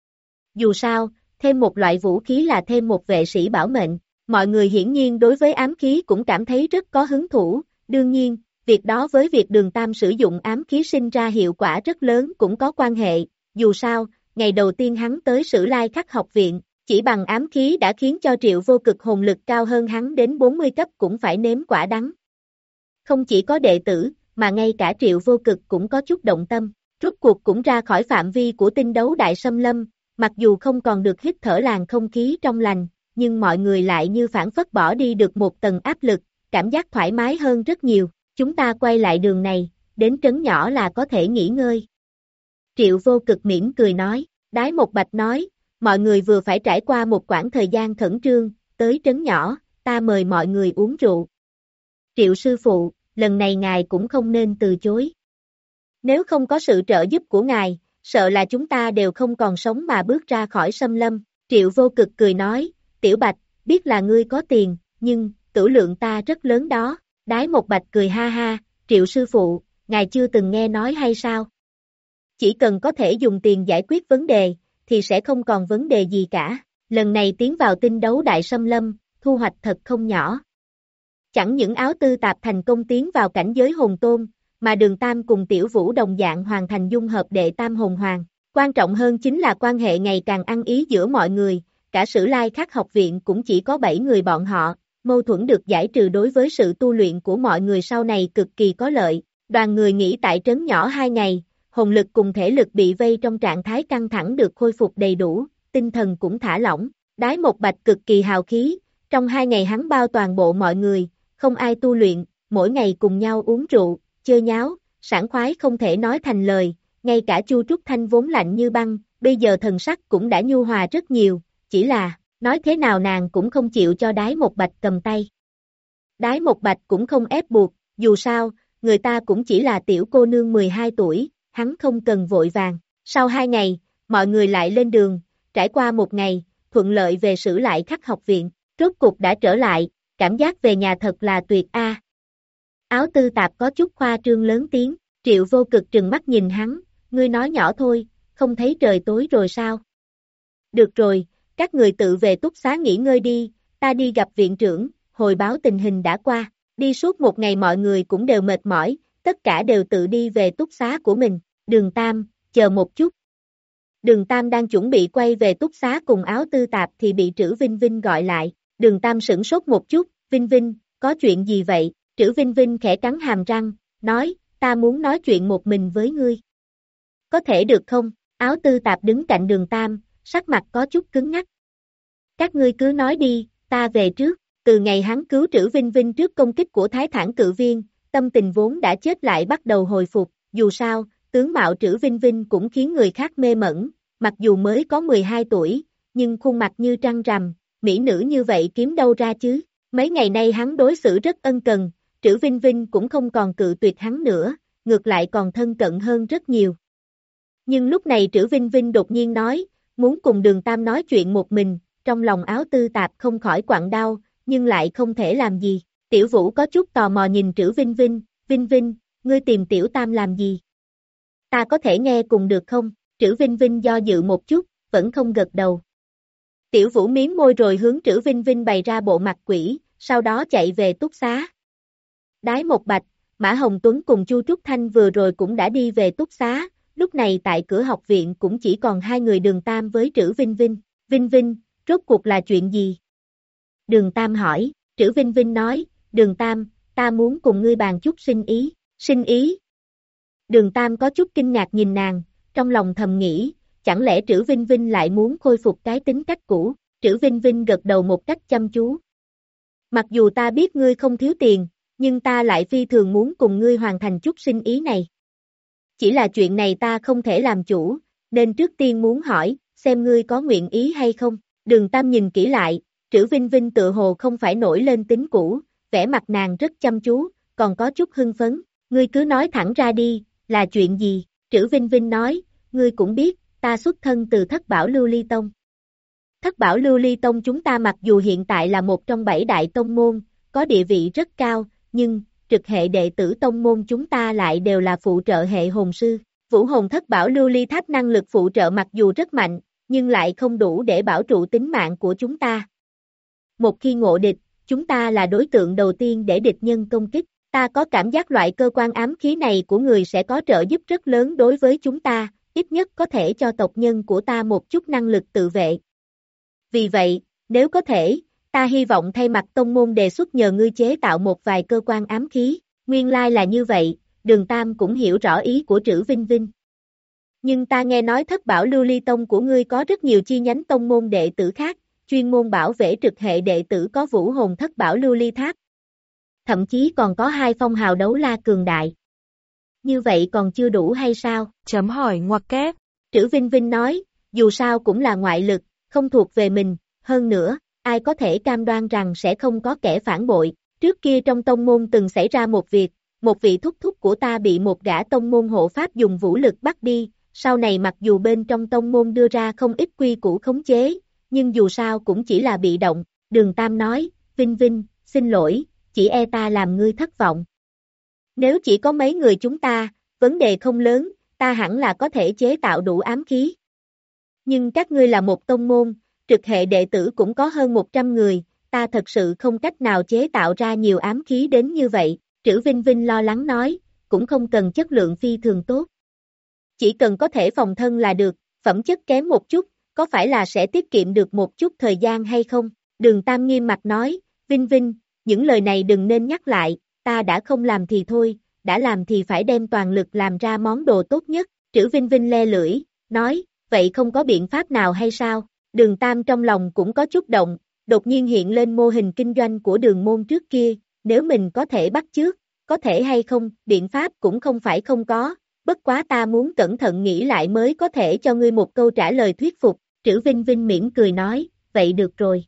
Dù sao, thêm một loại vũ khí là thêm một vệ sĩ bảo mệnh. Mọi người hiển nhiên đối với ám khí cũng cảm thấy rất có hứng thú, đương nhiên, việc đó với việc Đường Tam sử dụng ám khí sinh ra hiệu quả rất lớn cũng có quan hệ, dù sao, ngày đầu tiên hắn tới Sử Lai Khắc học viện, chỉ bằng ám khí đã khiến cho Triệu Vô Cực hồn lực cao hơn hắn đến bốn mươi cấp cũng phải nếm quả đắng. Không chỉ có đệ tử, mà ngay cả Triệu Vô Cực cũng có chút động tâm, rốt cuộc cũng ra khỏi phạm vi của tinh đấu đại xâm lâm, mặc dù không còn được hít thở làn không khí trong lành, nhưng mọi người lại như phản phất bỏ đi được một tầng áp lực, cảm giác thoải mái hơn rất nhiều. Chúng ta quay lại đường này, đến trấn nhỏ là có thể nghỉ ngơi. Triệu Vô Cực mỉm cười nói, Đái Một Bạch nói, mọi người vừa phải trải qua một quãng thời gian khẩn trương, tới trấn nhỏ, ta mời mọi người uống rượu. Triệu sư phụ, lần này ngài cũng không nên từ chối. Nếu không có sự trợ giúp của ngài, sợ là chúng ta đều không còn sống mà bước ra khỏi xâm lâm. Triệu Vô Cực cười nói, Tiểu Bạch, biết là ngươi có tiền, nhưng, tử lượng ta rất lớn đó. Đái Một Bạch cười ha ha, Triệu sư phụ, ngài chưa từng nghe nói hay sao? Chỉ cần có thể dùng tiền giải quyết vấn đề, thì sẽ không còn vấn đề gì cả. Lần này tiến vào tinh đấu đại xâm lâm, thu hoạch thật không nhỏ. Chẳng những Áo Tư Tạp thành công tiến vào cảnh giới hồn tôn, mà Đường Tam cùng Tiểu Vũ đồng dạng hoàn thành dung hợp đệ tam hồn hoàng. Quan trọng hơn chính là quan hệ ngày càng ăn ý giữa mọi người, cả Sử Lai Khắc học viện cũng chỉ có bảy người bọn họ. Mâu thuẫn được giải trừ đối với sự tu luyện của mọi người sau này cực kỳ có lợi. Đoàn người nghỉ tại trấn nhỏ hai ngày, hồn lực cùng thể lực bị vây trong trạng thái căng thẳng được khôi phục đầy đủ, tinh thần cũng thả lỏng. Đái Một Bạch cực kỳ hào khí, trong hai ngày hắn bao toàn bộ mọi người, không ai tu luyện, mỗi ngày cùng nhau uống rượu, chơi nháo, sảng khoái không thể nói thành lời, ngay cả Chu Trúc Thanh vốn lạnh như băng, bây giờ thần sắc cũng đã nhu hòa rất nhiều, chỉ là nói thế nào nàng cũng không chịu cho Đái Một Bạch cầm tay. Đái Một Bạch cũng không ép buộc, dù sao, người ta cũng chỉ là tiểu cô nương mười hai tuổi, hắn không cần vội vàng. Sau hai ngày, mọi người lại lên đường, trải qua một ngày, thuận lợi về Sử Lai Khắc học viện, rốt cục đã trở lại, cảm giác về nhà thật là tuyệt a. Áo Tư Tạp có chút khoa trương lớn tiếng, Triệu Vô Cực trừng mắt nhìn hắn, ngươi nói nhỏ thôi, không thấy trời tối rồi sao? Được rồi. Các người tự về túc xá nghỉ ngơi đi, ta đi gặp viện trưởng, hồi báo tình hình đã qua. Đi suốt một ngày mọi người cũng đều mệt mỏi, tất cả đều tự đi về túc xá của mình. Đường Tam, chờ một chút. Đường Tam đang chuẩn bị quay về túc xá cùng Áo Tư Tạp thì bị Trữ Vinh Vinh gọi lại. Đường Tam sửng sốt một chút, Vinh Vinh, có chuyện gì vậy? Trữ Vinh Vinh khẽ cắn hàm răng, nói, ta muốn nói chuyện một mình với ngươi. Có thể được không? Áo Tư Tạp đứng cạnh Đường Tam, sắc mặt có chút cứng ngắc. Các ngươi cứ nói đi, ta về trước. Từ ngày hắn cứu Trữ Vinh Vinh trước công kích của Thái Thản Cự Viên, tâm tình vốn đã chết lại bắt đầu hồi phục, dù sao, tướng mạo Trữ Vinh Vinh cũng khiến người khác mê mẩn, mặc dù mới có mười hai tuổi, nhưng khuôn mặt như trăng rằm, mỹ nữ như vậy kiếm đâu ra chứ. Mấy ngày nay hắn đối xử rất ân cần, Trữ Vinh Vinh cũng không còn cự tuyệt hắn nữa, ngược lại còn thân cận hơn rất nhiều. Nhưng lúc này Trữ Vinh Vinh đột nhiên nói, muốn cùng Đường Tam nói chuyện một mình, trong lòng Áo Tư Tạp không khỏi quặn đau, nhưng lại không thể làm gì. Tiểu Vũ có chút tò mò nhìn Trữ Vinh Vinh, Vinh Vinh, ngươi tìm Tiểu Tam làm gì? Ta có thể nghe cùng được không? Trữ Vinh Vinh do dự một chút, vẫn không gật đầu. Tiểu Vũ miếm môi rồi hướng Trữ Vinh Vinh bày ra bộ mặt quỷ, sau đó chạy về túc xá. Đái Một Bạch, Mã Hồng Tuấn cùng Chu Trúc Thanh vừa rồi cũng đã đi về túc xá, lúc này tại cửa học viện cũng chỉ còn hai người Đường Tam với Trữ Vinh Vinh. Vinh Vinh, rốt cuộc là chuyện gì? Đường Tam hỏi, Trữ Vinh Vinh nói, Đường Tam, ta muốn cùng ngươi bàn chút sinh ý, sinh ý. Đường Tam có chút kinh ngạc nhìn nàng, trong lòng thầm nghĩ, chẳng lẽ Trữ Vinh Vinh lại muốn khôi phục cái tính cách cũ? Trữ Vinh Vinh gật đầu một cách chăm chú. Mặc dù ta biết ngươi không thiếu tiền, nhưng ta lại phi thường muốn cùng ngươi hoàn thành chút sinh ý này. Chỉ là chuyện này ta không thể làm chủ, nên trước tiên muốn hỏi, xem ngươi có nguyện ý hay không. Đường Tam nhìn kỹ lại, Trữ Vinh Vinh tự hồ không phải nổi lên tính cũ, vẻ mặt nàng rất chăm chú, còn có chút hưng phấn. Ngươi cứ nói thẳng ra đi, là chuyện gì? Trữ Vinh Vinh nói, ngươi cũng biết, ta xuất thân từ Thất Bảo Lưu Ly Tông. Thất Bảo Lưu Ly Tông chúng ta mặc dù hiện tại là một trong bảy đại tông môn, có địa vị rất cao, nhưng, trực hệ đệ tử tông môn chúng ta lại đều là phụ trợ hệ hồn sư. Vũ hồn Thất Bảo Lưu Ly Tháp năng lực phụ trợ mặc dù rất mạnh, nhưng lại không đủ để bảo trụ tính mạng của chúng ta. Một khi ngộ địch, chúng ta là đối tượng đầu tiên để địch nhân công kích. Ta có cảm giác loại cơ quan ám khí này của người sẽ có trợ giúp rất lớn đối với chúng ta, ít nhất có thể cho tộc nhân của ta một chút năng lực tự vệ. Vì vậy, nếu có thể, ta hy vọng thay mặt tông môn đề xuất nhờ ngươi chế tạo một vài cơ quan ám khí. Nguyên lai là như vậy, Đường Tam cũng hiểu rõ ý của Trữ Vinh Vinh. Nhưng ta nghe nói Thất Bảo Lưu Ly Tông của ngươi có rất nhiều chi nhánh tông môn đệ tử khác, chuyên môn bảo vệ trực hệ đệ tử có vũ hồn Thất Bảo Lưu Ly Tháp. Thậm chí còn có hai phong hào đấu la cường đại. Như vậy còn chưa đủ hay sao? Chấm hỏi ngoặc kép. Trữ Vinh Vinh nói, dù sao cũng là ngoại lực, không thuộc về mình, hơn nữa, ai có thể cam đoan rằng sẽ không có kẻ phản bội. Trước kia trong tông môn từng xảy ra một việc, một vị thúc thúc của ta bị một gã tông môn hộ pháp dùng vũ lực bắt đi, sau này mặc dù bên trong tông môn đưa ra không ít quy củ khống chế, nhưng dù sao cũng chỉ là bị động. Đường Tam nói, Vinh Vinh, xin lỗi, chỉ e ta làm ngươi thất vọng. Nếu chỉ có mấy người chúng ta, vấn đề không lớn, ta hẳn là có thể chế tạo đủ ám khí. Nhưng các ngươi là một tông môn, trực hệ đệ tử cũng có hơn một trăm người, ta thật sự không cách nào chế tạo ra nhiều ám khí đến như vậy. Trữ Vinh Vinh lo lắng nói, cũng không cần chất lượng phi thường tốt. Chỉ cần có thể phòng thân là được, phẩm chất kém một chút, có phải là sẽ tiết kiệm được một chút thời gian hay không? Đường Tam nghiêm mặt nói, Vinh Vinh, những lời này đừng nên nhắc lại, ta đã không làm thì thôi, đã làm thì phải đem toàn lực làm ra món đồ tốt nhất. Trữ Vinh Vinh le lưỡi, nói, vậy không có biện pháp nào hay sao? Đường Tam trong lòng cũng có chút động, đột nhiên hiện lên mô hình kinh doanh của đường môn trước kia, nếu mình có thể bắt chước, có thể hay không, biện pháp cũng không phải không có, bất quá ta muốn cẩn thận nghĩ lại mới có thể cho ngươi một câu trả lời thuyết phục. Trữ Vinh Vinh mỉm cười nói, vậy được rồi.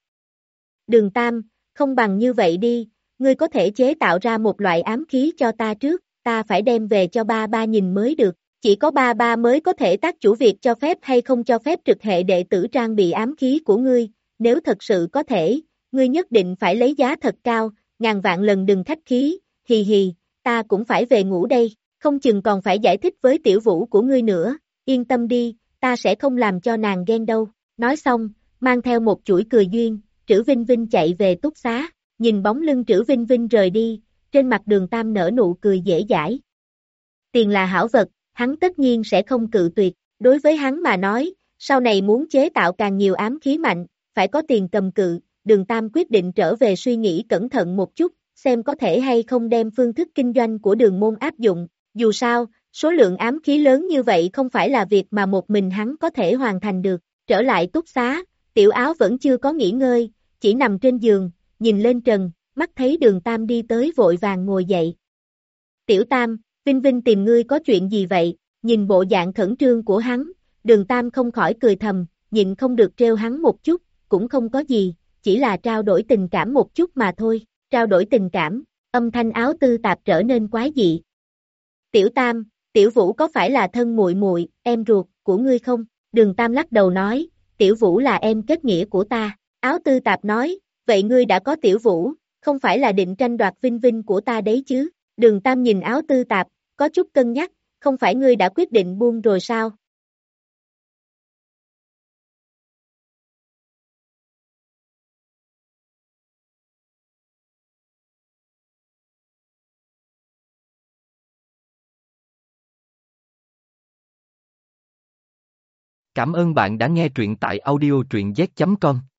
Đường Tam, không bằng như vậy đi, ngươi có thể chế tạo ra một loại ám khí cho ta trước, ta phải đem về cho ba ba nhìn mới được, chỉ có ba ba mới có thể tác chủ việc cho phép hay không cho phép trực hệ đệ tử trang bị ám khí của ngươi, nếu thật sự có thể, ngươi nhất định phải lấy giá thật cao, ngàn vạn lần đừng khách khí, hì hì, ta cũng phải về ngủ đây, không chừng còn phải giải thích với tiểu vũ của ngươi nữa, yên tâm đi, ta sẽ không làm cho nàng ghen đâu. Nói xong, mang theo một chuỗi cười duyên, Trữ Vinh Vinh chạy về túc xá, nhìn bóng lưng Trữ Vinh Vinh rời đi, trên mặt Đường Tam nở nụ cười dễ dãi. Tiền là hảo vật, hắn tất nhiên sẽ không cự tuyệt, đối với hắn mà nói, sau này muốn chế tạo càng nhiều ám khí mạnh, phải có tiền cầm cự. Đường Tam quyết định trở về suy nghĩ cẩn thận một chút, xem có thể hay không đem phương thức kinh doanh của đường môn áp dụng, dù sao, số lượng ám khí lớn như vậy không phải là việc mà một mình hắn có thể hoàn thành được. Trở lại túc xá, Tiểu Áo vẫn chưa có nghỉ ngơi, chỉ nằm trên giường, nhìn lên trần, mắt thấy Đường Tam đi tới vội vàng ngồi dậy. Tiểu Tam, Vinh Vinh tìm ngươi có chuyện gì vậy? Nhìn bộ dạng khẩn trương của hắn, Đường Tam không khỏi cười thầm, nhịn không được trêu hắn một chút, cũng không có gì, chỉ là trao đổi tình cảm một chút mà thôi. Trao đổi tình cảm, âm thanh Áo Tư Tạp trở nên quái dị. Tiểu Tam, Tiểu Vũ có phải là thân muội muội, em ruột của ngươi không? Đường Tam lắc đầu nói, Tiểu Vũ là em kết nghĩa của ta. Áo Tư Tạp nói, vậy ngươi đã có Tiểu Vũ, không phải là định tranh đoạt Vinh Vinh của ta đấy chứ? Đường Tam nhìn Áo Tư Tạp, có chút cân nhắc, không phải ngươi đã quyết định buông rồi sao? Cảm ơn bạn đã nghe truyện tại audio truyện z chấm com.